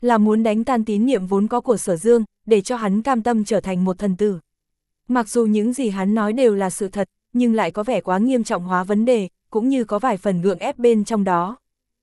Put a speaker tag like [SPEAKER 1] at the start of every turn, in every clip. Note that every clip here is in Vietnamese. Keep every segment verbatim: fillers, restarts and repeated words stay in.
[SPEAKER 1] là muốn đánh tan tín niệm vốn có của Sở Dương, để cho hắn cam tâm trở thành một thần tử. Mặc dù những gì hắn nói đều là sự thật, nhưng lại có vẻ quá nghiêm trọng hóa vấn đề, cũng như có vài phần gượng ép bên trong đó.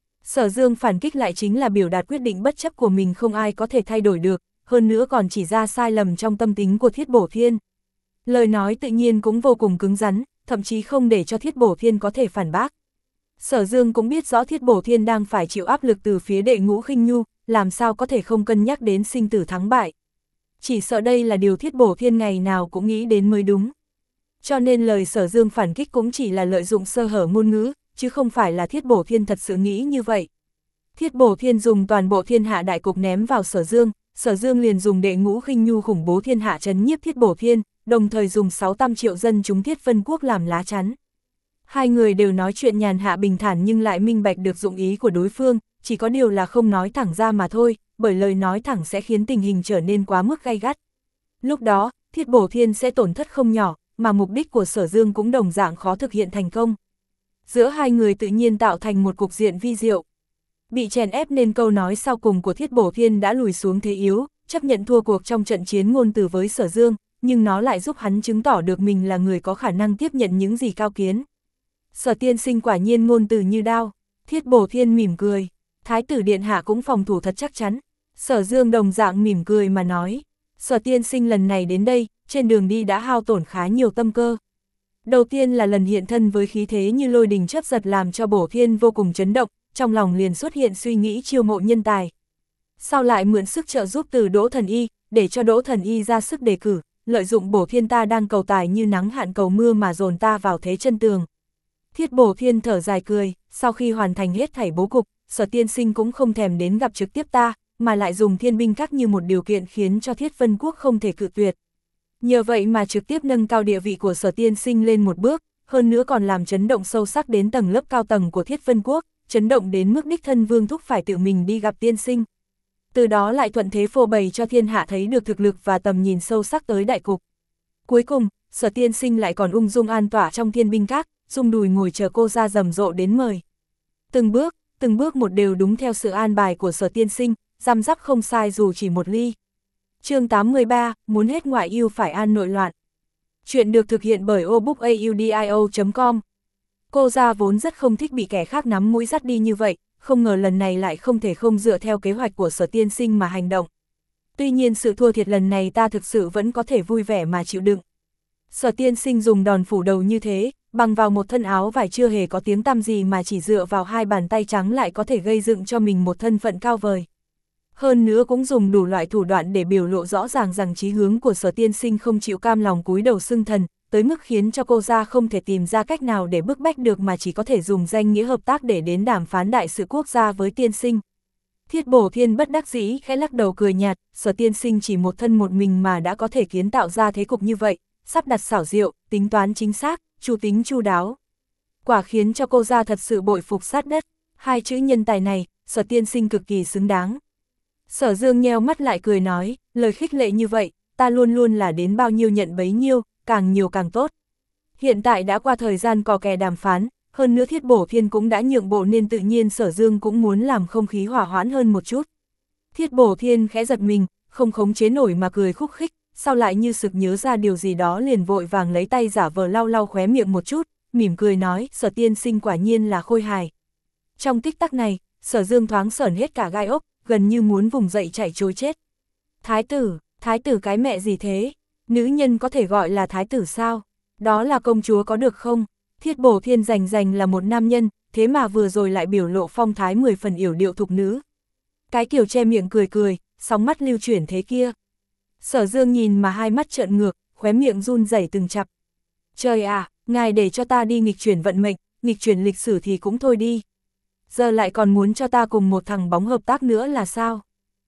[SPEAKER 1] Sở Dương phản kích lại chính là biểu đạt quyết định bất chấp của mình không ai có thể thay đổi được, hơn nữa còn chỉ ra sai lầm trong tâm tính của Thiết Bổ Thiên. Lời nói tự nhiên cũng vô cùng cứng rắn, thậm chí không để cho Thiết Bổ Thiên có thể phản bác. Sở Dương cũng biết rõ Thiết Bổ Thiên đang phải chịu áp lực từ phía Đệ Ngũ Khinh Nhu, làm sao có thể không cân nhắc đến sinh tử thắng bại. Chỉ sợ đây là điều Thiết Bổ Thiên ngày nào cũng nghĩ đến mới đúng. Cho nên lời Sở Dương phản kích cũng chỉ là lợi dụng sơ hở ngôn ngữ, chứ không phải là Thiết Bổ Thiên thật sự nghĩ như vậy. Thiết Bổ Thiên dùng toàn bộ thiên hạ đại cục ném vào Sở Dương, Sở Dương liền dùng Đệ Ngũ Khinh Nhu khủng bố thiên hạ trấn nhiếp Thiết Bổ Thiên, đồng thời dùng sáu trăm triệu dân chúng Thiết Vân Quốc làm lá chắn. Hai người đều nói chuyện nhàn hạ bình thản nhưng lại minh bạch được dụng ý của đối phương, chỉ có điều là không nói thẳng ra mà thôi, bởi lời nói thẳng sẽ khiến tình hình trở nên quá mức gay gắt. Lúc đó, Thiết Bổ Thiên sẽ tổn thất không nhỏ, mà mục đích của Sở Dương cũng đồng dạng khó thực hiện thành công. Giữa hai người tự nhiên tạo thành một cục diện vi diệu. Bị chèn ép nên câu nói sau cùng của Thiết Bổ Thiên đã lùi xuống thế yếu, chấp nhận thua cuộc trong trận chiến ngôn từ với Sở Dương, nhưng nó lại giúp hắn chứng tỏ được mình là người có khả năng tiếp nhận những gì cao kiến. Sở tiên sinh quả nhiên ngôn từ như đao. Thiết Bổ Thiên mỉm cười. Thái tử điện hạ cũng phòng thủ thật chắc chắn. Sở Dương đồng dạng mỉm cười mà nói. Sở tiên sinh lần này đến đây, trên đường đi đã hao tổn khá nhiều tâm cơ. Đầu tiên là lần hiện thân với khí thế như lôi đình chớp giật làm cho Bổ Thiên vô cùng chấn động, trong lòng liền xuất hiện suy nghĩ chiêu mộ nhân tài. Sau lại mượn sức trợ giúp từ Đỗ Thần Y, để cho Đỗ Thần Y ra sức đề cử, lợi dụng Bổ Thiên ta đang cầu tài như nắng hạn cầu mưa mà dồn ta vào thế chân tường. Thiết Bổ Thiên thở dài cười, sau khi hoàn thành hết thảy bố cục, Sở tiên sinh cũng không thèm đến gặp trực tiếp ta, mà lại dùng thiên binh các như một điều kiện khiến cho Thiết Vân Quốc không thể cự tuyệt. Nhờ vậy mà trực tiếp nâng cao địa vị của Sở tiên sinh lên một bước, hơn nữa còn làm chấn động sâu sắc đến tầng lớp cao tầng của Thiết Vân Quốc, chấn động đến mức đích thân Vương Thúc phải tự mình đi gặp tiên sinh. Từ đó lại thuận thế phô bày cho thiên hạ thấy được thực lực và tầm nhìn sâu sắc tới đại cục. Cuối cùng, Sở tiên sinh lại còn ung dung an tọa trong thiên binh các, rung đùi ngồi chờ cô ra rầm rộ đến mời. Từng bước, từng bước một đều đúng theo sự an bài của Sở tiên sinh, răm rắp không sai dù chỉ một ly. Chương tám mươi ba, muốn hết ngoại yêu phải an nội loạn. Chuyện được thực hiện bởi obookaudio chấm com. Cô ra vốn rất không thích bị kẻ khác nắm mũi dắt đi như vậy, không ngờ lần này lại không thể không dựa theo kế hoạch của Sở tiên sinh mà hành động. Tuy nhiên sự thua thiệt lần này ta thực sự vẫn có thể vui vẻ mà chịu đựng. Sở tiên sinh dùng đòn phủ đầu như thế, bằng vào một thân áo vải chưa hề có tiếng tăm gì mà chỉ dựa vào hai bàn tay trắng lại có thể gây dựng cho mình một thân phận cao vời. Hơn nữa cũng dùng đủ loại thủ đoạn để biểu lộ rõ ràng rằng chí hướng của Sở tiên sinh không chịu cam lòng cúi đầu xưng thần, tới mức khiến cho cô ra không thể tìm ra cách nào để bức bách được mà chỉ có thể dùng danh nghĩa hợp tác để đến đàm phán đại sự quốc gia với tiên sinh. Thiết Bổ Thiên bất đắc dĩ khẽ lắc đầu cười nhạt, Sở tiên sinh chỉ một thân một mình mà đã có thể kiến tạo ra thế cục như vậy, sắp đặt xảo diệu, tính toán chính xác, chu tính chu đáo. Quả khiến cho cô ra thật sự bội phục sát đất, hai chữ nhân tài này, Sở tiên sinh cực kỳ xứng đáng. Sở Dương nheo mắt lại cười nói, lời khích lệ như vậy, ta luôn luôn là đến bao nhiêu nhận bấy nhiêu, càng nhiều càng tốt. Hiện tại đã qua thời gian cò kè đàm phán, hơn nữa Thiết Bổ Thiên cũng đã nhượng bộ nên tự nhiên Sở Dương cũng muốn làm không khí hòa hoãn hơn một chút. Thiết Bổ Thiên khẽ giật mình, không khống chế nổi mà cười khúc khích, sau lại như sực nhớ ra điều gì đó liền vội vàng lấy tay giả vờ lau lau khóe miệng một chút, mỉm cười nói, Sở tiên sinh quả nhiên là khôi hài. Trong tích tắc này, Sở Dương thoáng sởn hết cả gai ốc, gần như muốn vùng dậy chạy trối chết. Thái tử, thái tử cái mẹ gì thế? Nữ nhân có thể gọi là thái tử sao? Đó là công chúa có được không? Thiết Bổ Thiên rành rành là một nam nhân, thế mà vừa rồi lại biểu lộ phong thái mười phần yểu điệu thục nữ. Cái kiểu che miệng cười cười, sóng mắt lưu chuyển thế kia. Sở Dương nhìn mà hai mắt trợn ngược, khóe miệng run rẩy từng chặp. Trời à, ngài để cho ta đi nghịch chuyển vận mệnh, nghịch chuyển lịch sử thì cũng thôi đi. Giờ lại còn muốn cho ta cùng một thằng bóng hợp tác nữa là sao?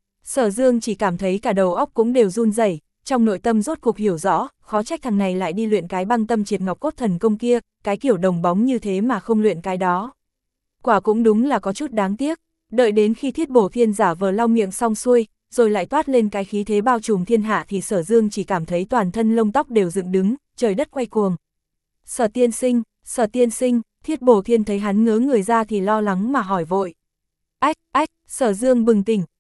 [SPEAKER 1] Sở Dương chỉ cảm thấy cả đầu óc cũng đều run rẩy, trong nội tâm rốt cuộc hiểu rõ, khó trách thằng này lại đi luyện cái băng tâm triệt ngọc cốt thần công kia, cái kiểu đồng bóng như thế mà không luyện cái đó. Quả cũng đúng là có chút đáng tiếc, đợi đến khi Thiết Bổ Thiên giả vờ lau miệng xong xuôi, rồi lại toát lên cái khí thế bao trùm thiên hạ thì Sở Dương chỉ cảm thấy toàn thân lông tóc đều dựng đứng, trời đất quay cuồng. Sở tiên sinh, Sở tiên sinh, Thiết Bổ Thiên thấy hắn ngớ người ra thì lo lắng mà hỏi vội. Ách, ách, Sở Dương bừng tỉnh,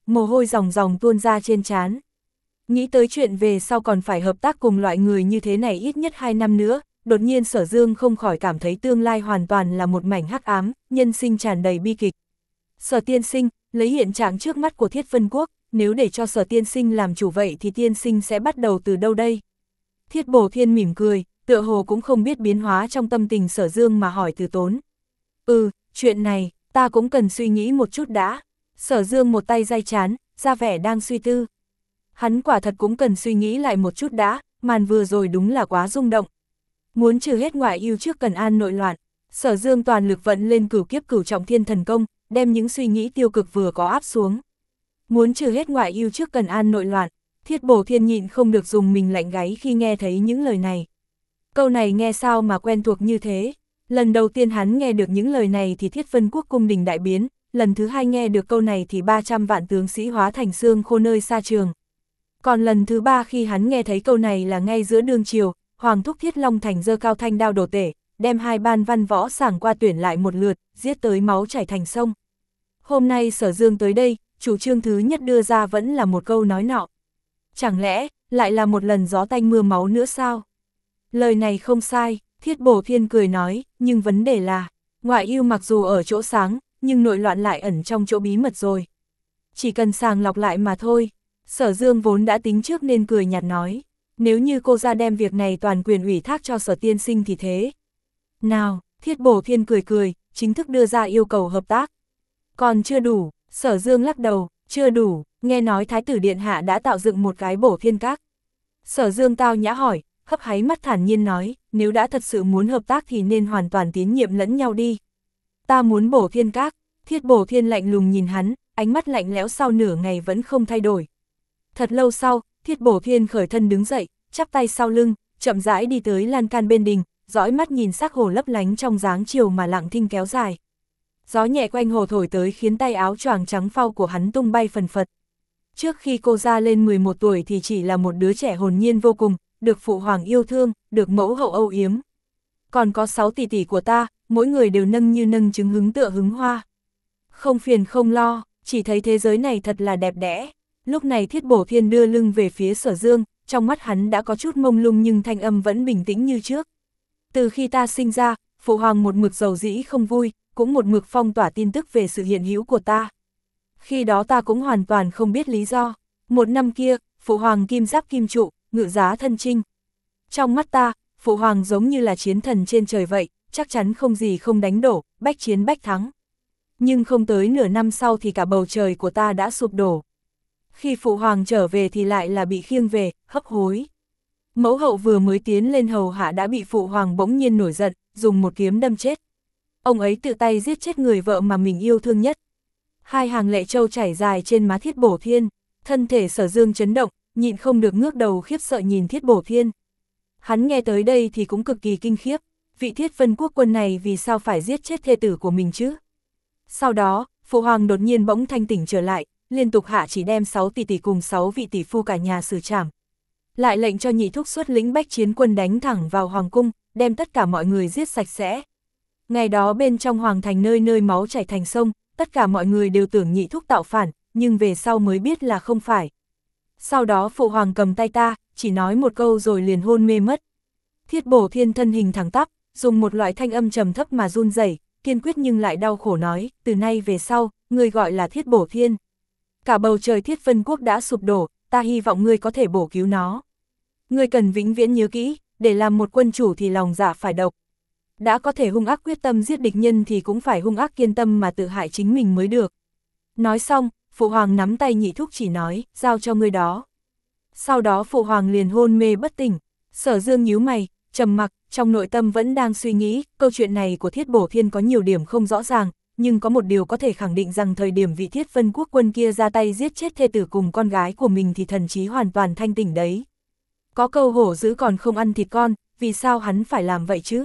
[SPEAKER 1] mồ hôi ròng ròng tuôn ra trên trán. Nghĩ tới chuyện về sau còn phải hợp tác cùng loại người như thế này ít nhất hai năm nữa, đột nhiên Sở Dương không khỏi cảm thấy tương lai hoàn toàn là một mảnh hắc ám, nhân sinh tràn đầy bi kịch. Sở tiên sinh, lấy hiện trạng trước mắt của Thiết Vân Quốc, nếu để cho Sở tiên sinh làm chủ vậy thì tiên sinh sẽ bắt đầu từ đâu đây? Thiết Bổ Thiên mỉm cười, tựa hồ cũng không biết biến hóa trong tâm tình Sở Dương mà hỏi từ tốn. Ừ, chuyện này, ta cũng cần suy nghĩ một chút đã. Sở Dương một tay day chán, ra vẻ đang suy tư. Hắn quả thật cũng cần suy nghĩ lại một chút đã, màn vừa rồi đúng là quá rung động. Muốn trừ hết ngoại yêu trước cần an nội loạn, Sở Dương toàn lực vận lên cửu kiếp cửu trọng thiên thần công, đem những suy nghĩ tiêu cực vừa có áp xuống. Muốn trừ hết ngoại yêu trước cần an nội loạn, Thiết Bổ Thiên nhịn không được dùng mình lạnh gáy khi nghe thấy những lời này. Câu này nghe sao mà quen thuộc như thế? Lần đầu tiên hắn nghe được những lời này thì Thiết Vân Quốc cung đình đại biến, lần thứ hai nghe được câu này thì ba trăm vạn tướng sĩ hóa thành xương khô nơi xa trường. Còn lần thứ ba khi hắn nghe thấy câu này là ngay giữa đương triều, Hoàng thúc Thiết Long Thành giơ cao thanh đao đổ tể, đem hai ban văn võ sảng qua tuyển lại một lượt, giết tới máu chảy thành sông. Hôm nay Sở Dương tới đây, chủ trương thứ nhất đưa ra vẫn là một câu nói nọ. Chẳng lẽ, lại là một lần gió tanh mưa máu nữa sao? Lời này không sai, Thiết Bổ Thiên cười nói, nhưng vấn đề là, ngoại yêu mặc dù ở chỗ sáng, nhưng nội loạn lại ẩn trong chỗ bí mật rồi. Chỉ cần sàng lọc lại mà thôi. Sở Dương vốn đã tính trước nên cười nhạt nói, nếu như cô ra đem việc này toàn quyền ủy thác cho Sở tiên sinh thì thế. Nào, Thiết Bổ Thiên cười cười, chính thức đưa ra yêu cầu hợp tác. Còn chưa đủ, Sở Dương lắc đầu, chưa đủ, nghe nói Thái tử Điện Hạ đã tạo dựng một cái Bổ Thiên Các. Sở Dương tao nhã hỏi, hấp háy mắt thản nhiên nói, nếu đã thật sự muốn hợp tác thì nên hoàn toàn tín nhiệm lẫn nhau đi. Ta muốn Bổ Thiên Các. Thiết Bổ Thiên lạnh lùng nhìn hắn, ánh mắt lạnh lẽo sau nửa ngày vẫn không thay đổi. Thật lâu sau, Thiết Bổ Thiên khởi thân đứng dậy, chắp tay sau lưng, chậm rãi đi tới lan can bên đình, dõi mắt nhìn sắc hồ lấp lánh trong dáng chiều mà lặng thinh kéo dài. Gió nhẹ quanh hồ thổi tới khiến tay áo choàng trắng phau của hắn tung bay phần phật. Trước khi cô ra lên mười một tuổi thì chỉ là một đứa trẻ hồn nhiên vô cùng, được phụ hoàng yêu thương, được mẫu hậu âu yếm. Còn có sáu tỷ tỷ của ta, mỗi người đều nâng như nâng trứng hứng tựa hứng hoa. Không phiền không lo, chỉ thấy thế giới này thật là đẹp đẽ. Lúc này Thiết Bổ Thiên đưa lưng về phía Sở Dương, trong mắt hắn đã có chút mông lung nhưng thanh âm vẫn bình tĩnh như trước. Từ khi ta sinh ra, phụ hoàng một mực dầu dĩ không vui, cũng một mực phong tỏa tin tức về sự hiện hữu của ta. Khi đó ta cũng hoàn toàn không biết lý do. Một năm kia, phụ hoàng kim giáp kim trụ, ngự giá thân chinh. Trong mắt ta, phụ hoàng giống như là chiến thần trên trời vậy, chắc chắn không gì không đánh đổ, bách chiến bách thắng. Nhưng không tới nửa năm sau thì cả bầu trời của ta đã sụp đổ. Khi phụ hoàng trở về thì lại là bị khiêng về, hấp hối. Mẫu hậu vừa mới tiến lên hầu hạ đã bị phụ hoàng bỗng nhiên nổi giận, dùng một kiếm đâm chết. Ông ấy tự tay giết chết người vợ mà mình yêu thương nhất. Hai hàng lệ trâu chảy dài trên má Thiết Bổ Thiên, thân thể Sở Dương chấn động, nhịn không được ngước đầu khiếp sợ nhìn Thiết Bổ Thiên. Hắn nghe tới đây thì cũng cực kỳ kinh khiếp, vị Thiết Vân Quốc quân này vì sao phải giết chết thê tử của mình chứ? Sau đó, phụ hoàng đột nhiên bỗng thanh tỉnh trở lại, liên tục hạ chỉ đem sáu tỷ tỷ cùng sáu vị tỷ phu cả nhà xử trảm. Lại lệnh cho nhị thúc xuất lĩnh bách chiến quân đánh thẳng vào hoàng cung, đem tất cả mọi người giết sạch sẽ. Ngày đó bên trong hoàng thành nơi nơi máu chảy thành sông, tất cả mọi người đều tưởng nhị thúc tạo phản, nhưng về sau mới biết là không phải. Sau đó phụ hoàng cầm tay ta, chỉ nói một câu rồi liền hôn mê mất. Thiết Bổ Thiên thân hình thẳng tắp, dùng một loại thanh âm trầm thấp mà run rẩy, kiên quyết nhưng lại đau khổ nói, từ nay về sau, người gọi là Thiết Bổ Thiên. Cả bầu trời Thiết Vân Quốc đã sụp đổ, ta hy vọng ngươi có thể bổ cứu nó. Ngươi cần vĩnh viễn nhớ kỹ, để làm một quân chủ thì lòng dạ phải độc. Đã có thể hung ác quyết tâm giết địch nhân thì cũng phải hung ác kiên tâm mà tự hại chính mình mới được. Nói xong, phụ hoàng nắm tay nhị thúc chỉ nói, giao cho ngươi đó. Sau đó phụ hoàng liền hôn mê bất tỉnh. Sở Dương nhíu mày, trầm mặc, trong nội tâm vẫn đang suy nghĩ, câu chuyện này của Thiết Bổ Thiên có nhiều điểm không rõ ràng, nhưng có một điều có thể khẳng định rằng thời điểm vị Thiết Vân Quốc quân kia ra tay giết chết thê tử cùng con gái của mình thì thần trí hoàn toàn thanh tỉnh đấy. Có câu hổ dữ còn không ăn thịt con, vì sao hắn phải làm vậy chứ?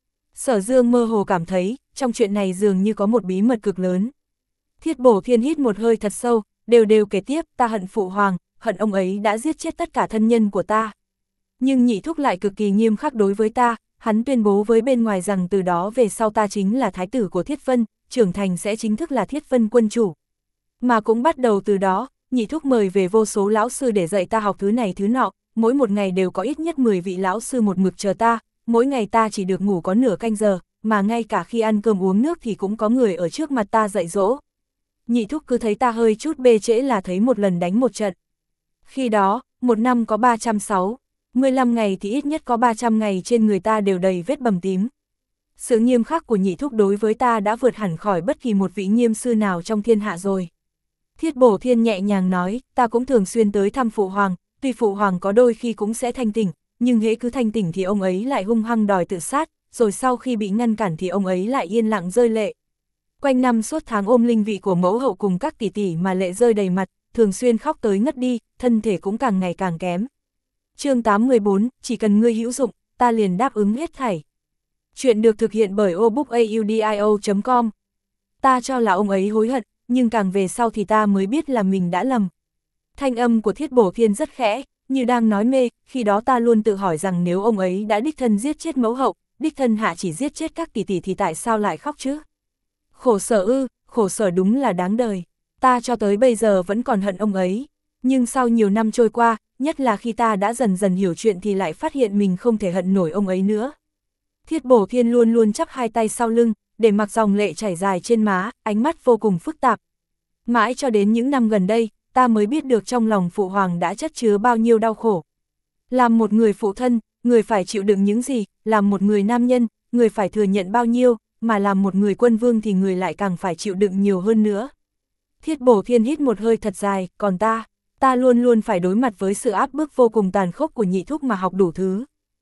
[SPEAKER 1] Sở Dương mơ hồ cảm thấy, trong chuyện này dường như có một bí mật cực lớn. Thiết Bổ Thiên hít một hơi thật sâu, đều đều kể tiếp, ta hận phụ hoàng, hận ông ấy đã giết chết tất cả thân nhân của ta. Nhưng nhị thúc lại cực kỳ nghiêm khắc đối với ta, hắn tuyên bố với bên ngoài rằng từ đó về sau ta chính là thái tử của Thiết Vân, trưởng thành sẽ chính thức là Thiết Vân quân chủ. Mà cũng bắt đầu từ đó, nhị thúc mời về vô số lão sư để dạy ta học thứ này thứ nọ, mỗi một ngày đều có ít nhất mười vị lão sư một mực chờ ta, mỗi ngày ta chỉ được ngủ có nửa canh giờ, mà ngay cả khi ăn cơm uống nước thì cũng có người ở trước mặt ta dạy dỗ. Nhị thúc cứ thấy ta hơi chút bê trễ là thấy một lần đánh một trận. Khi đó, một năm có ba trăm sáu mươi lăm ngày thì ít nhất có ba trăm ngày trên người ta đều đầy vết bầm tím. Sự nghiêm khắc của nhị thúc đối với ta đã vượt hẳn khỏi bất kỳ một vị nghiêm sư nào trong thiên hạ rồi. Thiết Bổ Thiên nhẹ nhàng nói, ta cũng thường xuyên tới thăm Phụ Hoàng, tuy Phụ Hoàng có đôi khi cũng sẽ thanh tỉnh, nhưng hễ cứ thanh tỉnh thì ông ấy lại hung hăng đòi tự sát, rồi sau khi bị ngăn cản thì ông ấy lại yên lặng rơi lệ. Quanh năm suốt tháng ôm linh vị của mẫu hậu cùng các tỷ tỷ mà lệ rơi đầy mặt, thường xuyên khóc tới ngất đi, thân thể cũng càng ngày càng kém. chương tám mươi bốn, chỉ cần ngươi hữu dụng, ta liền đáp ứng hết thảy. Chuyện được thực hiện bởi obookaudio chấm com. Ta cho là ông ấy hối hận, nhưng càng về sau thì ta mới biết là mình đã lầm. Thanh âm của Thiết Bổ Thiên rất khẽ, như đang nói mê, khi đó ta luôn tự hỏi rằng nếu ông ấy đã đích thân giết chết mẫu hậu, đích thân hạ chỉ giết chết các tỷ tỷ thì tại sao lại khóc chứ? Khổ sở ư, khổ sở đúng là đáng đời. Ta cho tới bây giờ vẫn còn hận ông ấy. Nhưng sau nhiều năm trôi qua, nhất là khi ta đã dần dần hiểu chuyện thì lại phát hiện mình không thể hận nổi ông ấy nữa. Thiết Bổ Thiên luôn luôn chắp hai tay sau lưng, để mặc dòng lệ chảy dài trên má, ánh mắt vô cùng phức tạp. Mãi cho đến những năm gần đây, ta mới biết được trong lòng Phụ Hoàng đã chất chứa bao nhiêu đau khổ. Làm một người phụ thân, người phải chịu đựng những gì, làm một người nam nhân, người phải thừa nhận bao nhiêu, mà làm một người quân vương thì người lại càng phải chịu đựng nhiều hơn nữa. Thiết Bổ Thiên hít một hơi thật dài, còn ta, ta luôn luôn phải đối mặt với sự áp bức vô cùng tàn khốc của nhị thúc mà học đủ thứ.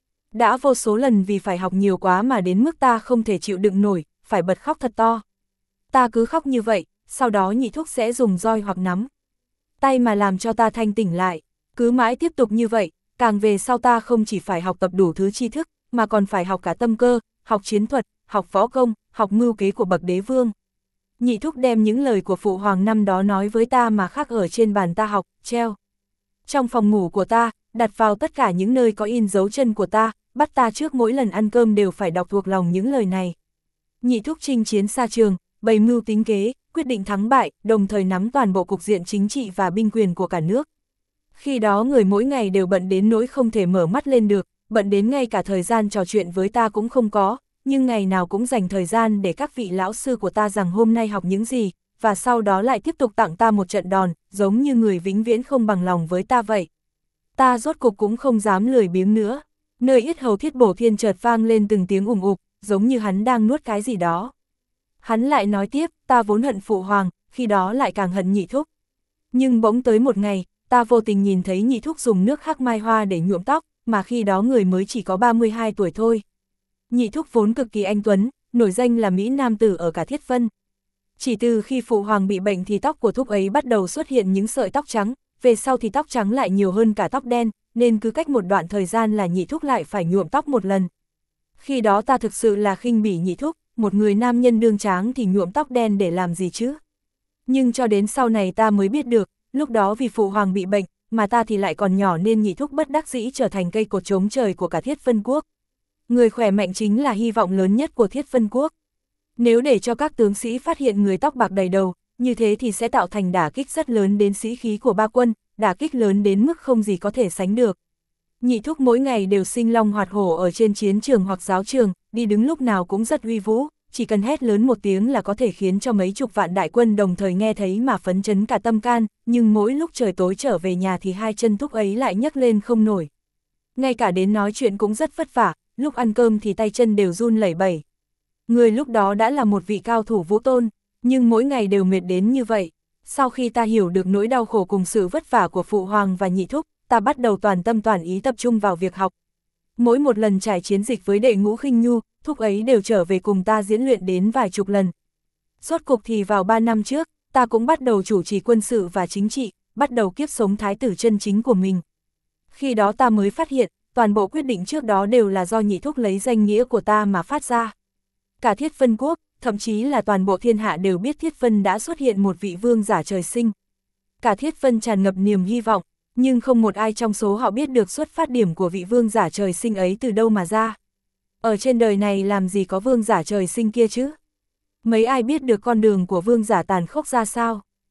[SPEAKER 1] Đã vô số lần vì phải học nhiều quá mà đến mức ta không thể chịu đựng nổi, phải bật khóc thật to. Ta cứ khóc như vậy, sau đó nhị thúc sẽ dùng roi hoặc nắm tay mà làm cho ta thanh tỉnh lại. Cứ mãi tiếp tục như vậy, càng về sau ta không chỉ phải học tập đủ thứ tri thức, mà còn phải học cả tâm cơ, học chiến thuật, học võ công, học mưu kế của bậc đế vương. Nhị thúc đem những lời của Phụ Hoàng năm đó nói với ta mà khắc ở trên bàn ta học, treo trong phòng ngủ của ta, đặt vào tất cả những nơi có in dấu chân của ta, bắt ta trước mỗi lần ăn cơm đều phải đọc thuộc lòng những lời này. Nhị thúc chinh chiến xa trường, bày mưu tính kế, quyết định thắng bại, đồng thời nắm toàn bộ cục diện chính trị và binh quyền của cả nước. Khi đó người mỗi ngày đều bận đến nỗi không thể mở mắt lên được, bận đến ngay cả thời gian trò chuyện với ta cũng không có, nhưng ngày nào cũng dành thời gian để các vị lão sư của ta rằng hôm nay học những gì, và sau đó lại tiếp tục tặng ta một trận đòn, giống như người vĩnh viễn không bằng lòng với ta vậy. Ta rốt cục cũng không dám lười biếng nữa. Nơi yết hầu Thiết Bổ Thiên chợt vang lên từng tiếng ủng ục, giống như hắn đang nuốt cái gì đó. Hắn lại nói tiếp, ta vốn hận Phụ Hoàng, khi đó lại càng hận nhị thúc. Nhưng bỗng tới một ngày, ta vô tình nhìn thấy nhị thúc dùng nước hắc mai hoa để nhuộm tóc, mà khi đó người mới chỉ có ba mươi hai tuổi thôi. Nhị thúc vốn cực kỳ anh tuấn, nổi danh là Mỹ Nam tử ở cả Thiết Vân. Chỉ từ khi Phụ Hoàng bị bệnh thì tóc của thúc ấy bắt đầu xuất hiện những sợi tóc trắng, về sau thì tóc trắng lại nhiều hơn cả tóc đen, nên cứ cách một đoạn thời gian là nhị thúc lại phải nhuộm tóc một lần. Khi đó ta thực sự là khinh bỉ nhị thúc, một người nam nhân đương tráng thì nhuộm tóc đen để làm gì chứ? Nhưng cho đến sau này ta mới biết được, lúc đó vì Phụ Hoàng bị bệnh, mà ta thì lại còn nhỏ nên nhị thúc bất đắc dĩ trở thành cây cột chống trời của cả Thiết Vân Quốc. Người khỏe mạnh chính là hy vọng lớn nhất của Thiết Vân Quốc. Nếu để cho các tướng sĩ phát hiện người tóc bạc đầy đầu, như thế thì sẽ tạo thành đả kích rất lớn đến sĩ khí của ba quân, đả kích lớn đến mức không gì có thể sánh được. Nhị thúc mỗi ngày đều sinh long hoạt hổ ở trên chiến trường hoặc giáo trường, đi đứng lúc nào cũng rất uy vũ, chỉ cần hét lớn một tiếng là có thể khiến cho mấy chục vạn đại quân đồng thời nghe thấy mà phấn chấn cả tâm can, nhưng mỗi lúc trời tối trở về nhà thì hai chân thúc ấy lại nhấc lên không nổi. Ngay cả đến nói chuyện cũng rất vất vả, lúc ăn cơm thì tay chân đều run lẩy bẩy. Người lúc đó đã là một vị cao thủ vũ tôn, nhưng mỗi ngày đều mệt đến như vậy. Sau khi ta hiểu được nỗi đau khổ cùng sự vất vả của Phụ Hoàng và nhị thúc, ta bắt đầu toàn tâm toàn ý tập trung vào việc học. Mỗi một lần trải chiến dịch với đệ ngũ khinh nhu, thúc ấy đều trở về cùng ta diễn luyện đến vài chục lần. Rốt cục thì vào ba năm trước, ta cũng bắt đầu chủ trì quân sự và chính trị, bắt đầu kiếp sống thái tử chân chính của mình. Khi đó ta mới phát hiện, toàn bộ quyết định trước đó đều là do nhị thúc lấy danh nghĩa của ta mà phát ra. Cả Thiết Vân Quốc, thậm chí là toàn bộ thiên hạ đều biết Thiết Vân đã xuất hiện một vị vương giả trời sinh. Cả Thiết Vân tràn ngập niềm hy vọng, nhưng không một ai trong số họ biết được xuất phát điểm của vị vương giả trời sinh ấy từ đâu mà ra. Ở trên đời này làm gì có vương giả trời sinh kia chứ? Mấy ai biết được con đường của vương giả tàn khốc ra sao?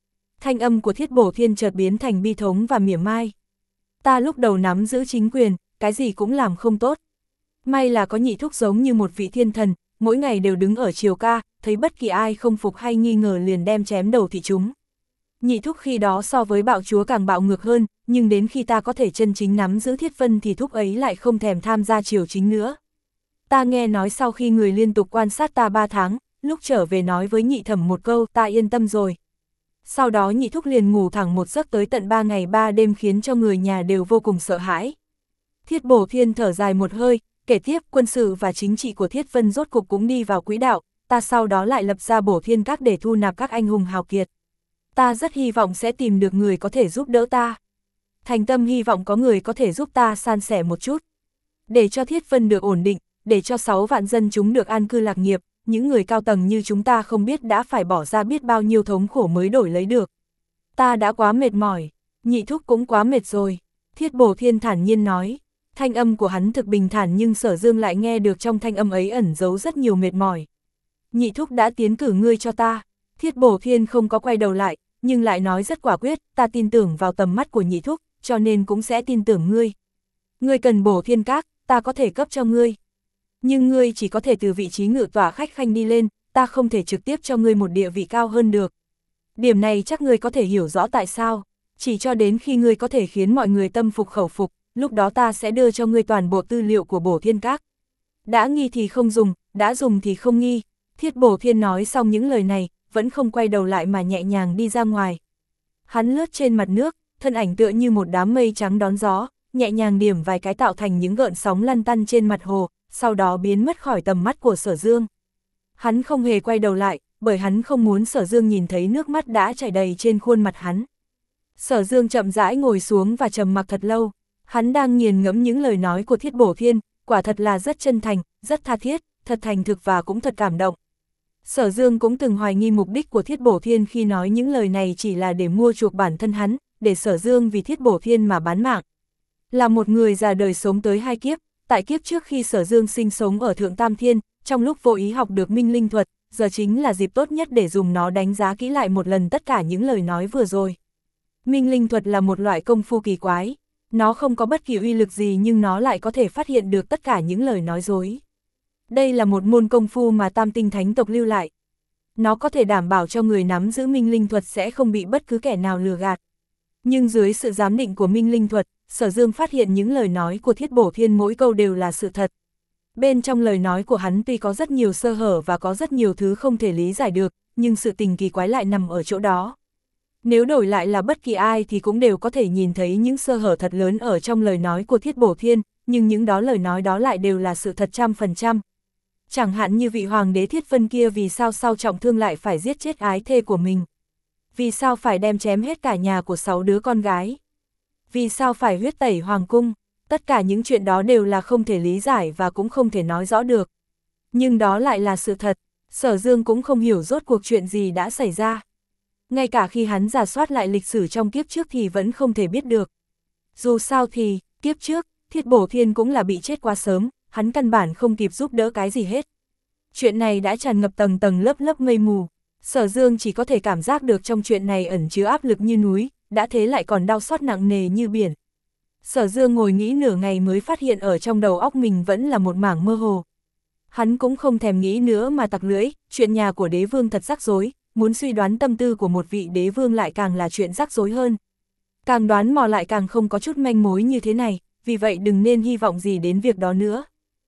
[SPEAKER 1] Thanh âm của Thiết Bổ Thiên chợt biến thành bi thống và mỉa mai. Ta lúc đầu nắm giữ chính quyền, cái gì cũng làm không tốt. May là có nhị thúc giống như một vị thiên thần, mỗi ngày đều đứng ở triều ca, thấy bất kỳ ai không phục hay nghi ngờ liền đem chém đầu thị chúng. Nhị thúc khi đó so với bạo chúa càng bạo ngược hơn, nhưng đến khi ta có thể chân chính nắm giữ Thiết Vân thì thúc ấy lại không thèm tham gia triều chính nữa. Ta nghe nói sau khi người liên tục quan sát ta ba tháng, lúc trở về nói với nhị thẩm một câu, ta yên tâm rồi. Sau đó nhị thúc liền ngủ thẳng một giấc tới tận ba ngày ba đêm khiến cho người nhà đều vô cùng sợ hãi. Thiết Bổ Thiên thở dài một hơi, kể tiếp quân sự và chính trị của Thiết Vân rốt cục cũng đi vào quỹ đạo, ta sau đó lại lập ra Bổ Thiên Các để thu nạp các anh hùng hào kiệt. Ta rất hy vọng sẽ tìm được người có thể giúp đỡ ta. Thành tâm hy vọng có người có thể giúp ta san sẻ một chút. Để cho Thiết Vân được ổn định, để cho sáu vạn dân chúng được an cư lạc nghiệp, những người cao tầng như chúng ta không biết đã phải bỏ ra biết bao nhiêu thống khổ mới đổi lấy được. Ta đã quá mệt mỏi, nhị thúc cũng quá mệt rồi. Thiết Bổ Thiên thản nhiên nói. Thanh âm của hắn thực bình thản nhưng Sở Dương lại nghe được trong thanh âm ấy ẩn giấu rất nhiều mệt mỏi. Nhị thúc đã tiến cử ngươi cho ta. Thiết Bổ Thiên không có quay đầu lại, nhưng lại nói rất quả quyết, ta tin tưởng vào tầm mắt của nhị thúc, cho nên cũng sẽ tin tưởng ngươi. Ngươi cần Bổ Thiên Các, ta có thể cấp cho ngươi. Nhưng ngươi chỉ có thể từ vị trí ngự tỏa khách khanh đi lên, ta không thể trực tiếp cho ngươi một địa vị cao hơn được. Điểm này chắc ngươi có thể hiểu rõ tại sao, chỉ cho đến khi ngươi có thể khiến mọi người tâm phục khẩu phục, lúc đó ta sẽ đưa cho ngươi toàn bộ tư liệu của Bổ Thiên Các. Đã nghi thì không dùng, đã dùng thì không nghi. Thiết Bổ Thiên nói xong những lời này, vẫn không quay đầu lại mà nhẹ nhàng đi ra ngoài. Hắn lướt trên mặt nước, thân ảnh tựa như một đám mây trắng đón gió, nhẹ nhàng điểm vài cái tạo thành những gợn sóng lăn tăn trên mặt hồ, sau đó biến mất khỏi tầm mắt của Sở Dương. Hắn không hề quay đầu lại, bởi hắn không muốn Sở Dương nhìn thấy nước mắt đã chảy đầy trên khuôn mặt hắn. Sở Dương chậm rãi ngồi xuống và trầm mặc thật lâu. Hắn đang nghiền ngẫm những lời nói của Thiết Bổ Thiên, quả thật là rất chân thành, rất tha thiết, thật thành thực và cũng thật cảm động. Sở Dương cũng từng hoài nghi mục đích của Thiết Bổ Thiên khi nói những lời này chỉ là để mua chuộc bản thân hắn, để Sở Dương vì Thiết Bổ Thiên mà bán mạng. Là một người già đời sống tới hai kiếp, tại kiếp trước khi Sở Dương sinh sống ở Thượng Tam Thiên, trong lúc vô ý học được Minh Linh Thuật, giờ chính là dịp tốt nhất để dùng nó đánh giá kỹ lại một lần tất cả những lời nói vừa rồi. Minh Linh Thuật là một loại công phu kỳ quái. Nó không có bất kỳ uy lực gì nhưng nó lại có thể phát hiện được tất cả những lời nói dối. Đây là một môn công phu mà Tam Tinh Thánh tộc lưu lại. Nó có thể đảm bảo cho người nắm giữ Minh Linh Thuật sẽ không bị bất cứ kẻ nào lừa gạt. Nhưng dưới sự giám định của Minh Linh Thuật, Sở Dương phát hiện những lời nói của Thiết Bổ Thiên mỗi câu đều là sự thật. Bên trong lời nói của hắn tuy có rất nhiều sơ hở và có rất nhiều thứ không thể lý giải được, nhưng sự tình kỳ quái lại nằm ở chỗ đó. Nếu đổi lại là bất kỳ ai thì cũng đều có thể nhìn thấy những sơ hở thật lớn ở trong lời nói của Thiết Bổ Thiên, nhưng những đó lời nói đó lại đều là sự thật trăm phần trăm. Chẳng hạn như vị hoàng đế Thiết Vân kia vì sao sau trọng thương lại phải giết chết ái thê của mình. Vì sao phải đem chém hết cả nhà của sáu đứa con gái. Vì sao phải huyết tẩy hoàng cung. Tất cả những chuyện đó đều là không thể lý giải và cũng không thể nói rõ được. Nhưng đó lại là sự thật, Sở Dương cũng không hiểu rốt cuộc chuyện gì đã xảy ra. Ngay cả khi hắn rà soát lại lịch sử trong kiếp trước thì vẫn không thể biết được. Dù sao thì, kiếp trước, Thiết Bổ Thiên cũng là bị chết quá sớm, hắn căn bản không kịp giúp đỡ cái gì hết. Chuyện này đã tràn ngập tầng tầng lớp lớp mây mù, Sở Dương chỉ có thể cảm giác được trong chuyện này ẩn chứa áp lực như núi, đã thế lại còn đau xót nặng nề như biển. Sở Dương ngồi nghĩ nửa ngày mới phát hiện ở trong đầu óc mình vẫn là một mảng mơ hồ. Hắn cũng không thèm nghĩ nữa mà tặc lưỡi, chuyện nhà của đế vương thật rắc rối, muốn suy đoán tâm tư của một vị đế vương lại càng là chuyện rắc rối hơn. Càng đoán mò lại càng không có chút manh mối như thế này, vì vậy đừng nên hy vọng gì đến việc đó nữa.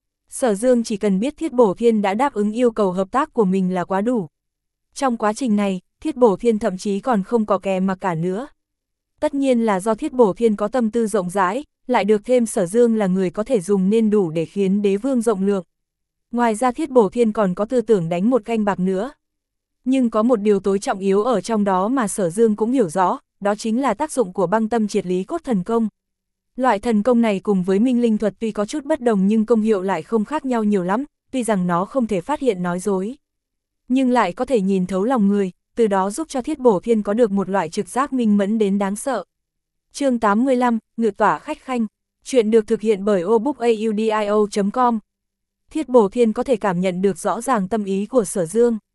[SPEAKER 1] Sở Dương chỉ cần biết Thiết Bổ Thiên đã đáp ứng yêu cầu hợp tác của mình là quá đủ. Trong quá trình này, Thiết Bổ Thiên thậm chí còn không có kè mà cả nữa. Tất nhiên là do Thiết Bổ Thiên có tâm tư rộng rãi, lại được thêm Sở Dương là người có thể dùng nên đủ để khiến đế vương rộng lượng. Ngoài ra Thiết Bổ Thiên còn có tư tưởng đánh một canh bạc nữa. Nhưng có một điều tối trọng yếu ở trong đó mà Sở Dương cũng hiểu rõ, đó chính là tác dụng của băng tâm triệt lý cốt thần công. Loại thần công này cùng với Minh Linh Thuật tuy có chút bất đồng nhưng công hiệu lại không khác nhau nhiều lắm, tuy rằng nó không thể phát hiện nói dối. Nhưng lại có thể nhìn thấu lòng người, từ đó giúp cho Thiết Bổ Thiên có được một loại trực giác minh mẫn đến đáng sợ. Chương tám mươi lăm, Ngự tỏa khách khanh. Chuyện được thực hiện bởi obookaudio chấm com. Thiết Bổ Thiên có thể cảm nhận được rõ ràng tâm ý của Sở Dương.